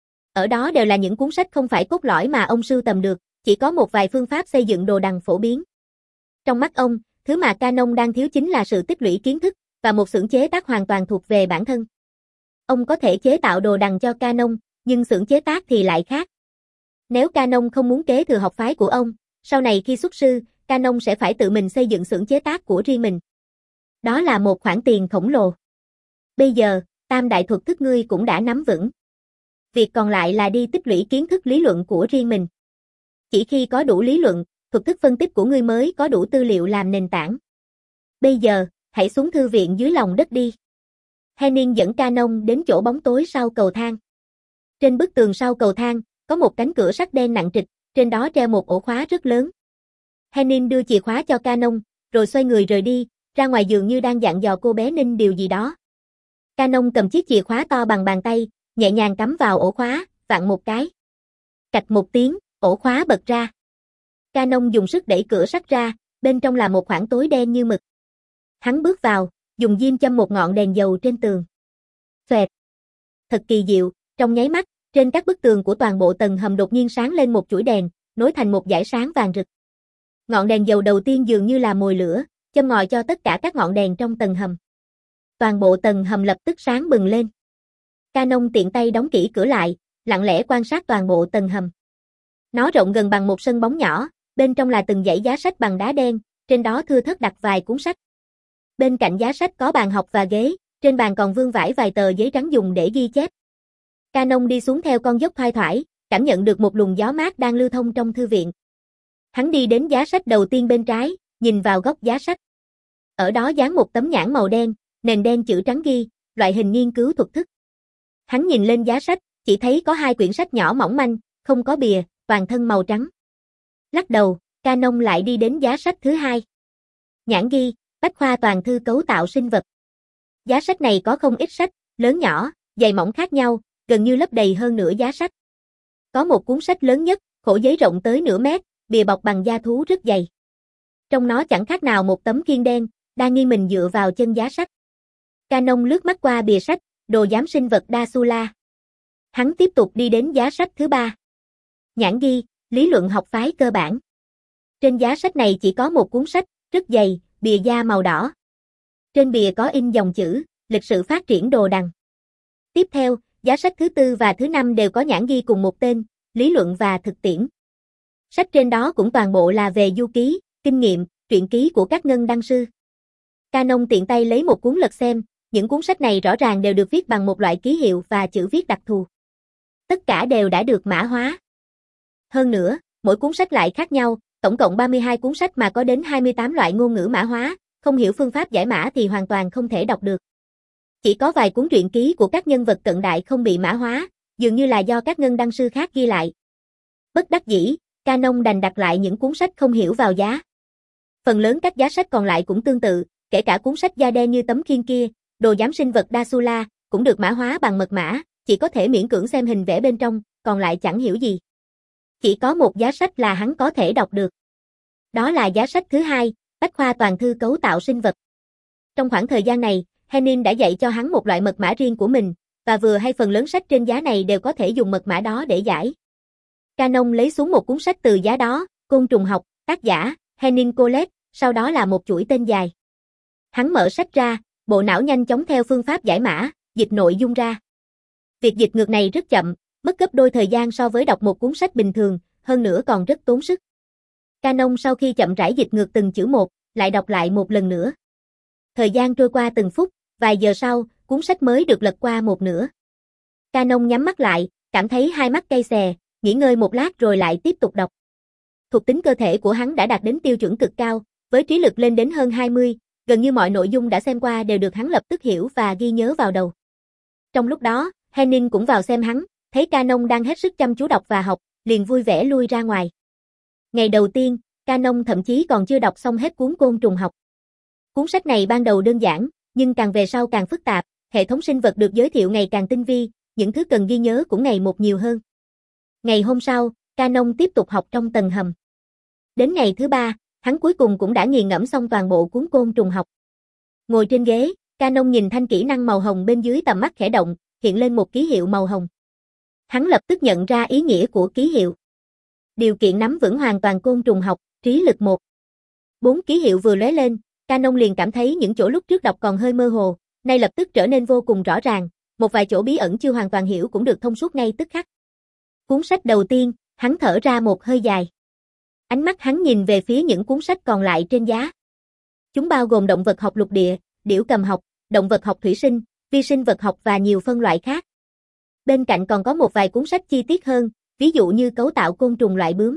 Ở đó đều là những cuốn sách không phải cốt lõi mà ông sưu tầm được, chỉ có một vài phương pháp xây dựng đồ đằng phổ biến. Trong mắt ông, thứ mà Canon đang thiếu chính là sự tích lũy kiến thức, và một xưởng chế tác hoàn toàn thuộc về bản thân. Ông có thể chế tạo đồ đằng cho Canon, nhưng xưởng chế tác thì lại khác. Nếu Canon không muốn kế thừa học phái của ông, sau này khi xuất sư, Canon sẽ phải tự mình xây dựng xưởng chế tác của riêng mình. Đó là một khoản tiền khổng lồ. Bây giờ, tam đại thuật thức ngươi cũng đã nắm vững. Việc còn lại là đi tích lũy kiến thức lý luận của riêng mình. Chỉ khi có đủ lý luận, thuật thức phân tích của ngươi mới có đủ tư liệu làm nền tảng. Bây giờ, hãy xuống thư viện dưới lòng đất đi. Henning dẫn Canon đến chỗ bóng tối sau cầu thang. Trên bức tường sau cầu thang, có một cánh cửa sắt đen nặng trịch, trên đó treo một ổ khóa rất lớn. Henning đưa chìa khóa cho Canon, rồi xoay người rời đi, ra ngoài giường như đang dặn dò cô bé Ninh điều gì đó. Canon cầm chiếc chìa khóa to bằng bàn tay, nhẹ nhàng cắm vào ổ khóa, vặn một cái. Cạch một tiếng, ổ khóa bật ra. Canon dùng sức đẩy cửa sắt ra, bên trong là một khoảng tối đen như mực. Hắn bước vào, dùng diêm châm một ngọn đèn dầu trên tường. Xoẹt. Thật kỳ diệu, trong nháy mắt, trên các bức tường của toàn bộ tầng hầm đột nhiên sáng lên một chuỗi đèn, nối thành một dải sáng vàng rực. Ngọn đèn dầu đầu tiên dường như là mồi lửa, châm ngòi cho tất cả các ngọn đèn trong tầng hầm. Toàn bộ tầng hầm lập tức sáng bừng lên. Canon tiện tay đóng kỹ cửa lại, lặng lẽ quan sát toàn bộ tầng hầm. Nó rộng gần bằng một sân bóng nhỏ, bên trong là từng dãy giá sách bằng đá đen, trên đó thưa thớt đặt vài cuốn sách. Bên cạnh giá sách có bàn học và ghế, trên bàn còn vương vãi vài tờ giấy trắng dùng để ghi chép. Canon đi xuống theo con dốc thoai thoải, cảm nhận được một luồng gió mát đang lưu thông trong thư viện. Hắn đi đến giá sách đầu tiên bên trái, nhìn vào góc giá sách. Ở đó dán một tấm nhãn màu đen, nền đen chữ trắng ghi, loại hình nghiên cứu thuật thức. Hắn nhìn lên giá sách, chỉ thấy có hai quyển sách nhỏ mỏng manh, không có bìa, toàn thân màu trắng. Lắc đầu, Canon lại đi đến giá sách thứ hai. Nhãn ghi, bách khoa toàn thư cấu tạo sinh vật. Giá sách này có không ít sách, lớn nhỏ, dày mỏng khác nhau, gần như lấp đầy hơn nửa giá sách. Có một cuốn sách lớn nhất, khổ giấy rộng tới nửa mét, bìa bọc bằng da thú rất dày. Trong nó chẳng khác nào một tấm khiên đen, đang nghiêng mình dựa vào chân giá sách. Canon lướt mắt qua bìa sách, đồ giám sinh vật Dasula. Hắn tiếp tục đi đến giá sách thứ ba. Nhãn ghi, lý luận học phái cơ bản. Trên giá sách này chỉ có một cuốn sách, rất dày, bìa da màu đỏ. Trên bìa có in dòng chữ, lịch sử phát triển đồ đằng. Tiếp theo, giá sách thứ tư và thứ năm đều có nhãn ghi cùng một tên, lý luận và thực tiễn. Sách trên đó cũng toàn bộ là về du ký, kinh nghiệm, truyện ký của các ngân đăng sư. Canon tiện tay lấy một cuốn lật xem, những cuốn sách này rõ ràng đều được viết bằng một loại ký hiệu và chữ viết đặc thù. Tất cả đều đã được mã hóa. Hơn nữa, mỗi cuốn sách lại khác nhau, tổng cộng ba mươi hai cuốn sách mà có đến hai mươi tám loại ngôn ngữ mã hóa, không hiểu phương pháp giải mã thì hoàn toàn không thể đọc được. Chỉ có vài cuốn truyện ký của các nhân vật cận đại không bị mã hóa, dường như là do các ngân đăng sư khác ghi lại. Bất đắc dĩ, Canon đành đặt lại những cuốn sách không hiểu vào giá. Phần lớn các giá sách còn lại cũng tương tự, kể cả cuốn sách da đen như tấm khiên kia, đồ giám sinh vật Dasula, cũng được mã hóa bằng mật mã, chỉ có thể miễn cưỡng xem hình vẽ bên trong, còn lại chẳng hiểu gì. Chỉ có một giá sách là hắn có thể đọc được. Đó là giá sách thứ hai, Bách khoa toàn thư cấu tạo sinh vật. Trong khoảng thời gian này, Henning đã dạy cho hắn một loại mật mã riêng của mình, và vừa hay phần lớn sách trên giá này đều có thể dùng mật mã đó để giải. Canon lấy xuống một cuốn sách từ giá đó, Côn trùng học, tác giả, Henning Collett, sau đó là một chuỗi tên dài. Hắn mở sách ra, bộ não nhanh chóng theo phương pháp giải mã, dịch nội dung ra. Việc dịch ngược này rất chậm, mất gấp đôi thời gian so với đọc một cuốn sách bình thường, hơn nữa còn rất tốn sức. Canon sau khi chậm rãi dịch ngược từng chữ một, lại đọc lại một lần nữa. Thời gian trôi qua từng phút, vài giờ sau, cuốn sách mới được lật qua một nửa. Canon nhắm mắt lại, cảm thấy hai mắt cay xè, nghỉ ngơi một lát rồi lại tiếp tục đọc. Thuộc tính cơ thể của hắn đã đạt đến tiêu chuẩn cực cao, với trí lực lên đến hơn hai mươi, gần như mọi nội dung đã xem qua đều được hắn lập tức hiểu và ghi nhớ vào đầu. Trong lúc đó, Henning cũng vào xem hắn, thấy Canon đang hết sức chăm chú đọc và học, liền vui vẻ lui ra ngoài. Ngày đầu tiên, Canon thậm chí còn chưa đọc xong hết cuốn Côn trùng học. Cuốn sách này ban đầu đơn giản, nhưng càng về sau càng phức tạp, hệ thống sinh vật được giới thiệu ngày càng tinh vi, những thứ cần ghi nhớ cũng ngày một nhiều hơn. Ngày hôm sau, Canon tiếp tục học trong tầng hầm. Đến ngày thứ ba, hắn cuối cùng cũng đã nghiền ngẫm xong toàn bộ cuốn Côn trùng học. Ngồi trên ghế, Canon nhìn thanh kỹ năng màu hồng bên dưới tầm mắt khẽ động, hiện lên một ký hiệu màu hồng. Hắn lập tức nhận ra ý nghĩa của ký hiệu. Điều kiện nắm vững hoàn toàn côn trùng học, trí lực một. Bốn ký hiệu vừa lóe lên, Canon liền cảm thấy những chỗ lúc trước đọc còn hơi mơ hồ, nay lập tức trở nên vô cùng rõ ràng, một vài chỗ bí ẩn chưa hoàn toàn hiểu cũng được thông suốt ngay tức khắc. Cuốn sách đầu tiên, hắn thở ra một hơi dài. Ánh mắt hắn nhìn về phía những cuốn sách còn lại trên giá. Chúng bao gồm động vật học lục địa, điểu cầm học, động vật học thủy sinh, vi sinh vật học và nhiều phân loại khác. Bên cạnh còn có một vài cuốn sách chi tiết hơn, ví dụ như cấu tạo côn trùng loại bướm.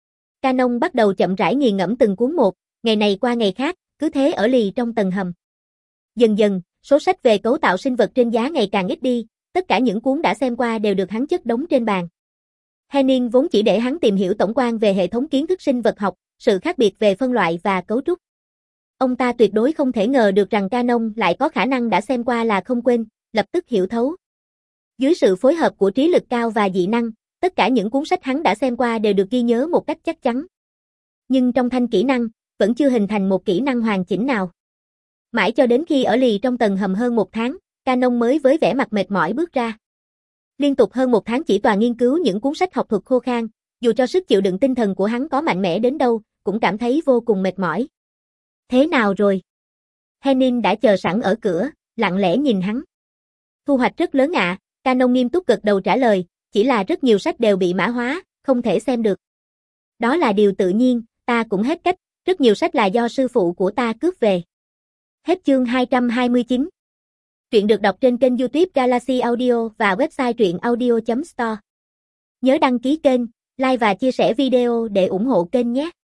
Canon bắt đầu chậm rãi nghiền ngẫm từng cuốn một, ngày này qua ngày khác, cứ thế ở lì trong tầng hầm. Dần dần, số sách về cấu tạo sinh vật trên giá ngày càng ít đi, tất cả những cuốn đã xem qua đều được hắn chất đống trên bàn. Henning vốn chỉ để hắn tìm hiểu tổng quan về hệ thống kiến thức sinh vật học, sự khác biệt về phân loại và cấu trúc. Ông ta tuyệt đối không thể ngờ được rằng Canon lại có khả năng đã xem qua là không quên, lập tức hiểu thấu. Dưới sự phối hợp của trí lực cao và dị năng, tất cả những cuốn sách hắn đã xem qua đều được ghi nhớ một cách chắc chắn. Nhưng trong thanh kỹ năng, vẫn chưa hình thành một kỹ năng hoàn chỉnh nào. Mãi cho đến khi ở lì trong tầng hầm hơn một tháng, Canon mới với vẻ mặt mệt mỏi bước ra. Liên tục hơn một tháng chỉ toàn nghiên cứu những cuốn sách học thuật khô khan, dù cho sức chịu đựng tinh thần của hắn có mạnh mẽ đến đâu, cũng cảm thấy vô cùng mệt mỏi. Thế nào rồi? Henning đã chờ sẵn ở cửa, lặng lẽ nhìn hắn. Thu hoạch rất lớn ạ, à, Canon nghiêm túc gật đầu trả lời, chỉ là rất nhiều sách đều bị mã hóa, không thể xem được. Đó là điều tự nhiên, ta cũng hết cách, rất nhiều sách là do sư phụ của ta cướp về. Hết chương hai trăm hai mươi chín. Truyện được đọc trên kênh YouTube Galaxy Audio và website truyện audio chấm store. Nhớ đăng ký kênh, like và chia sẻ video để ủng hộ kênh nhé.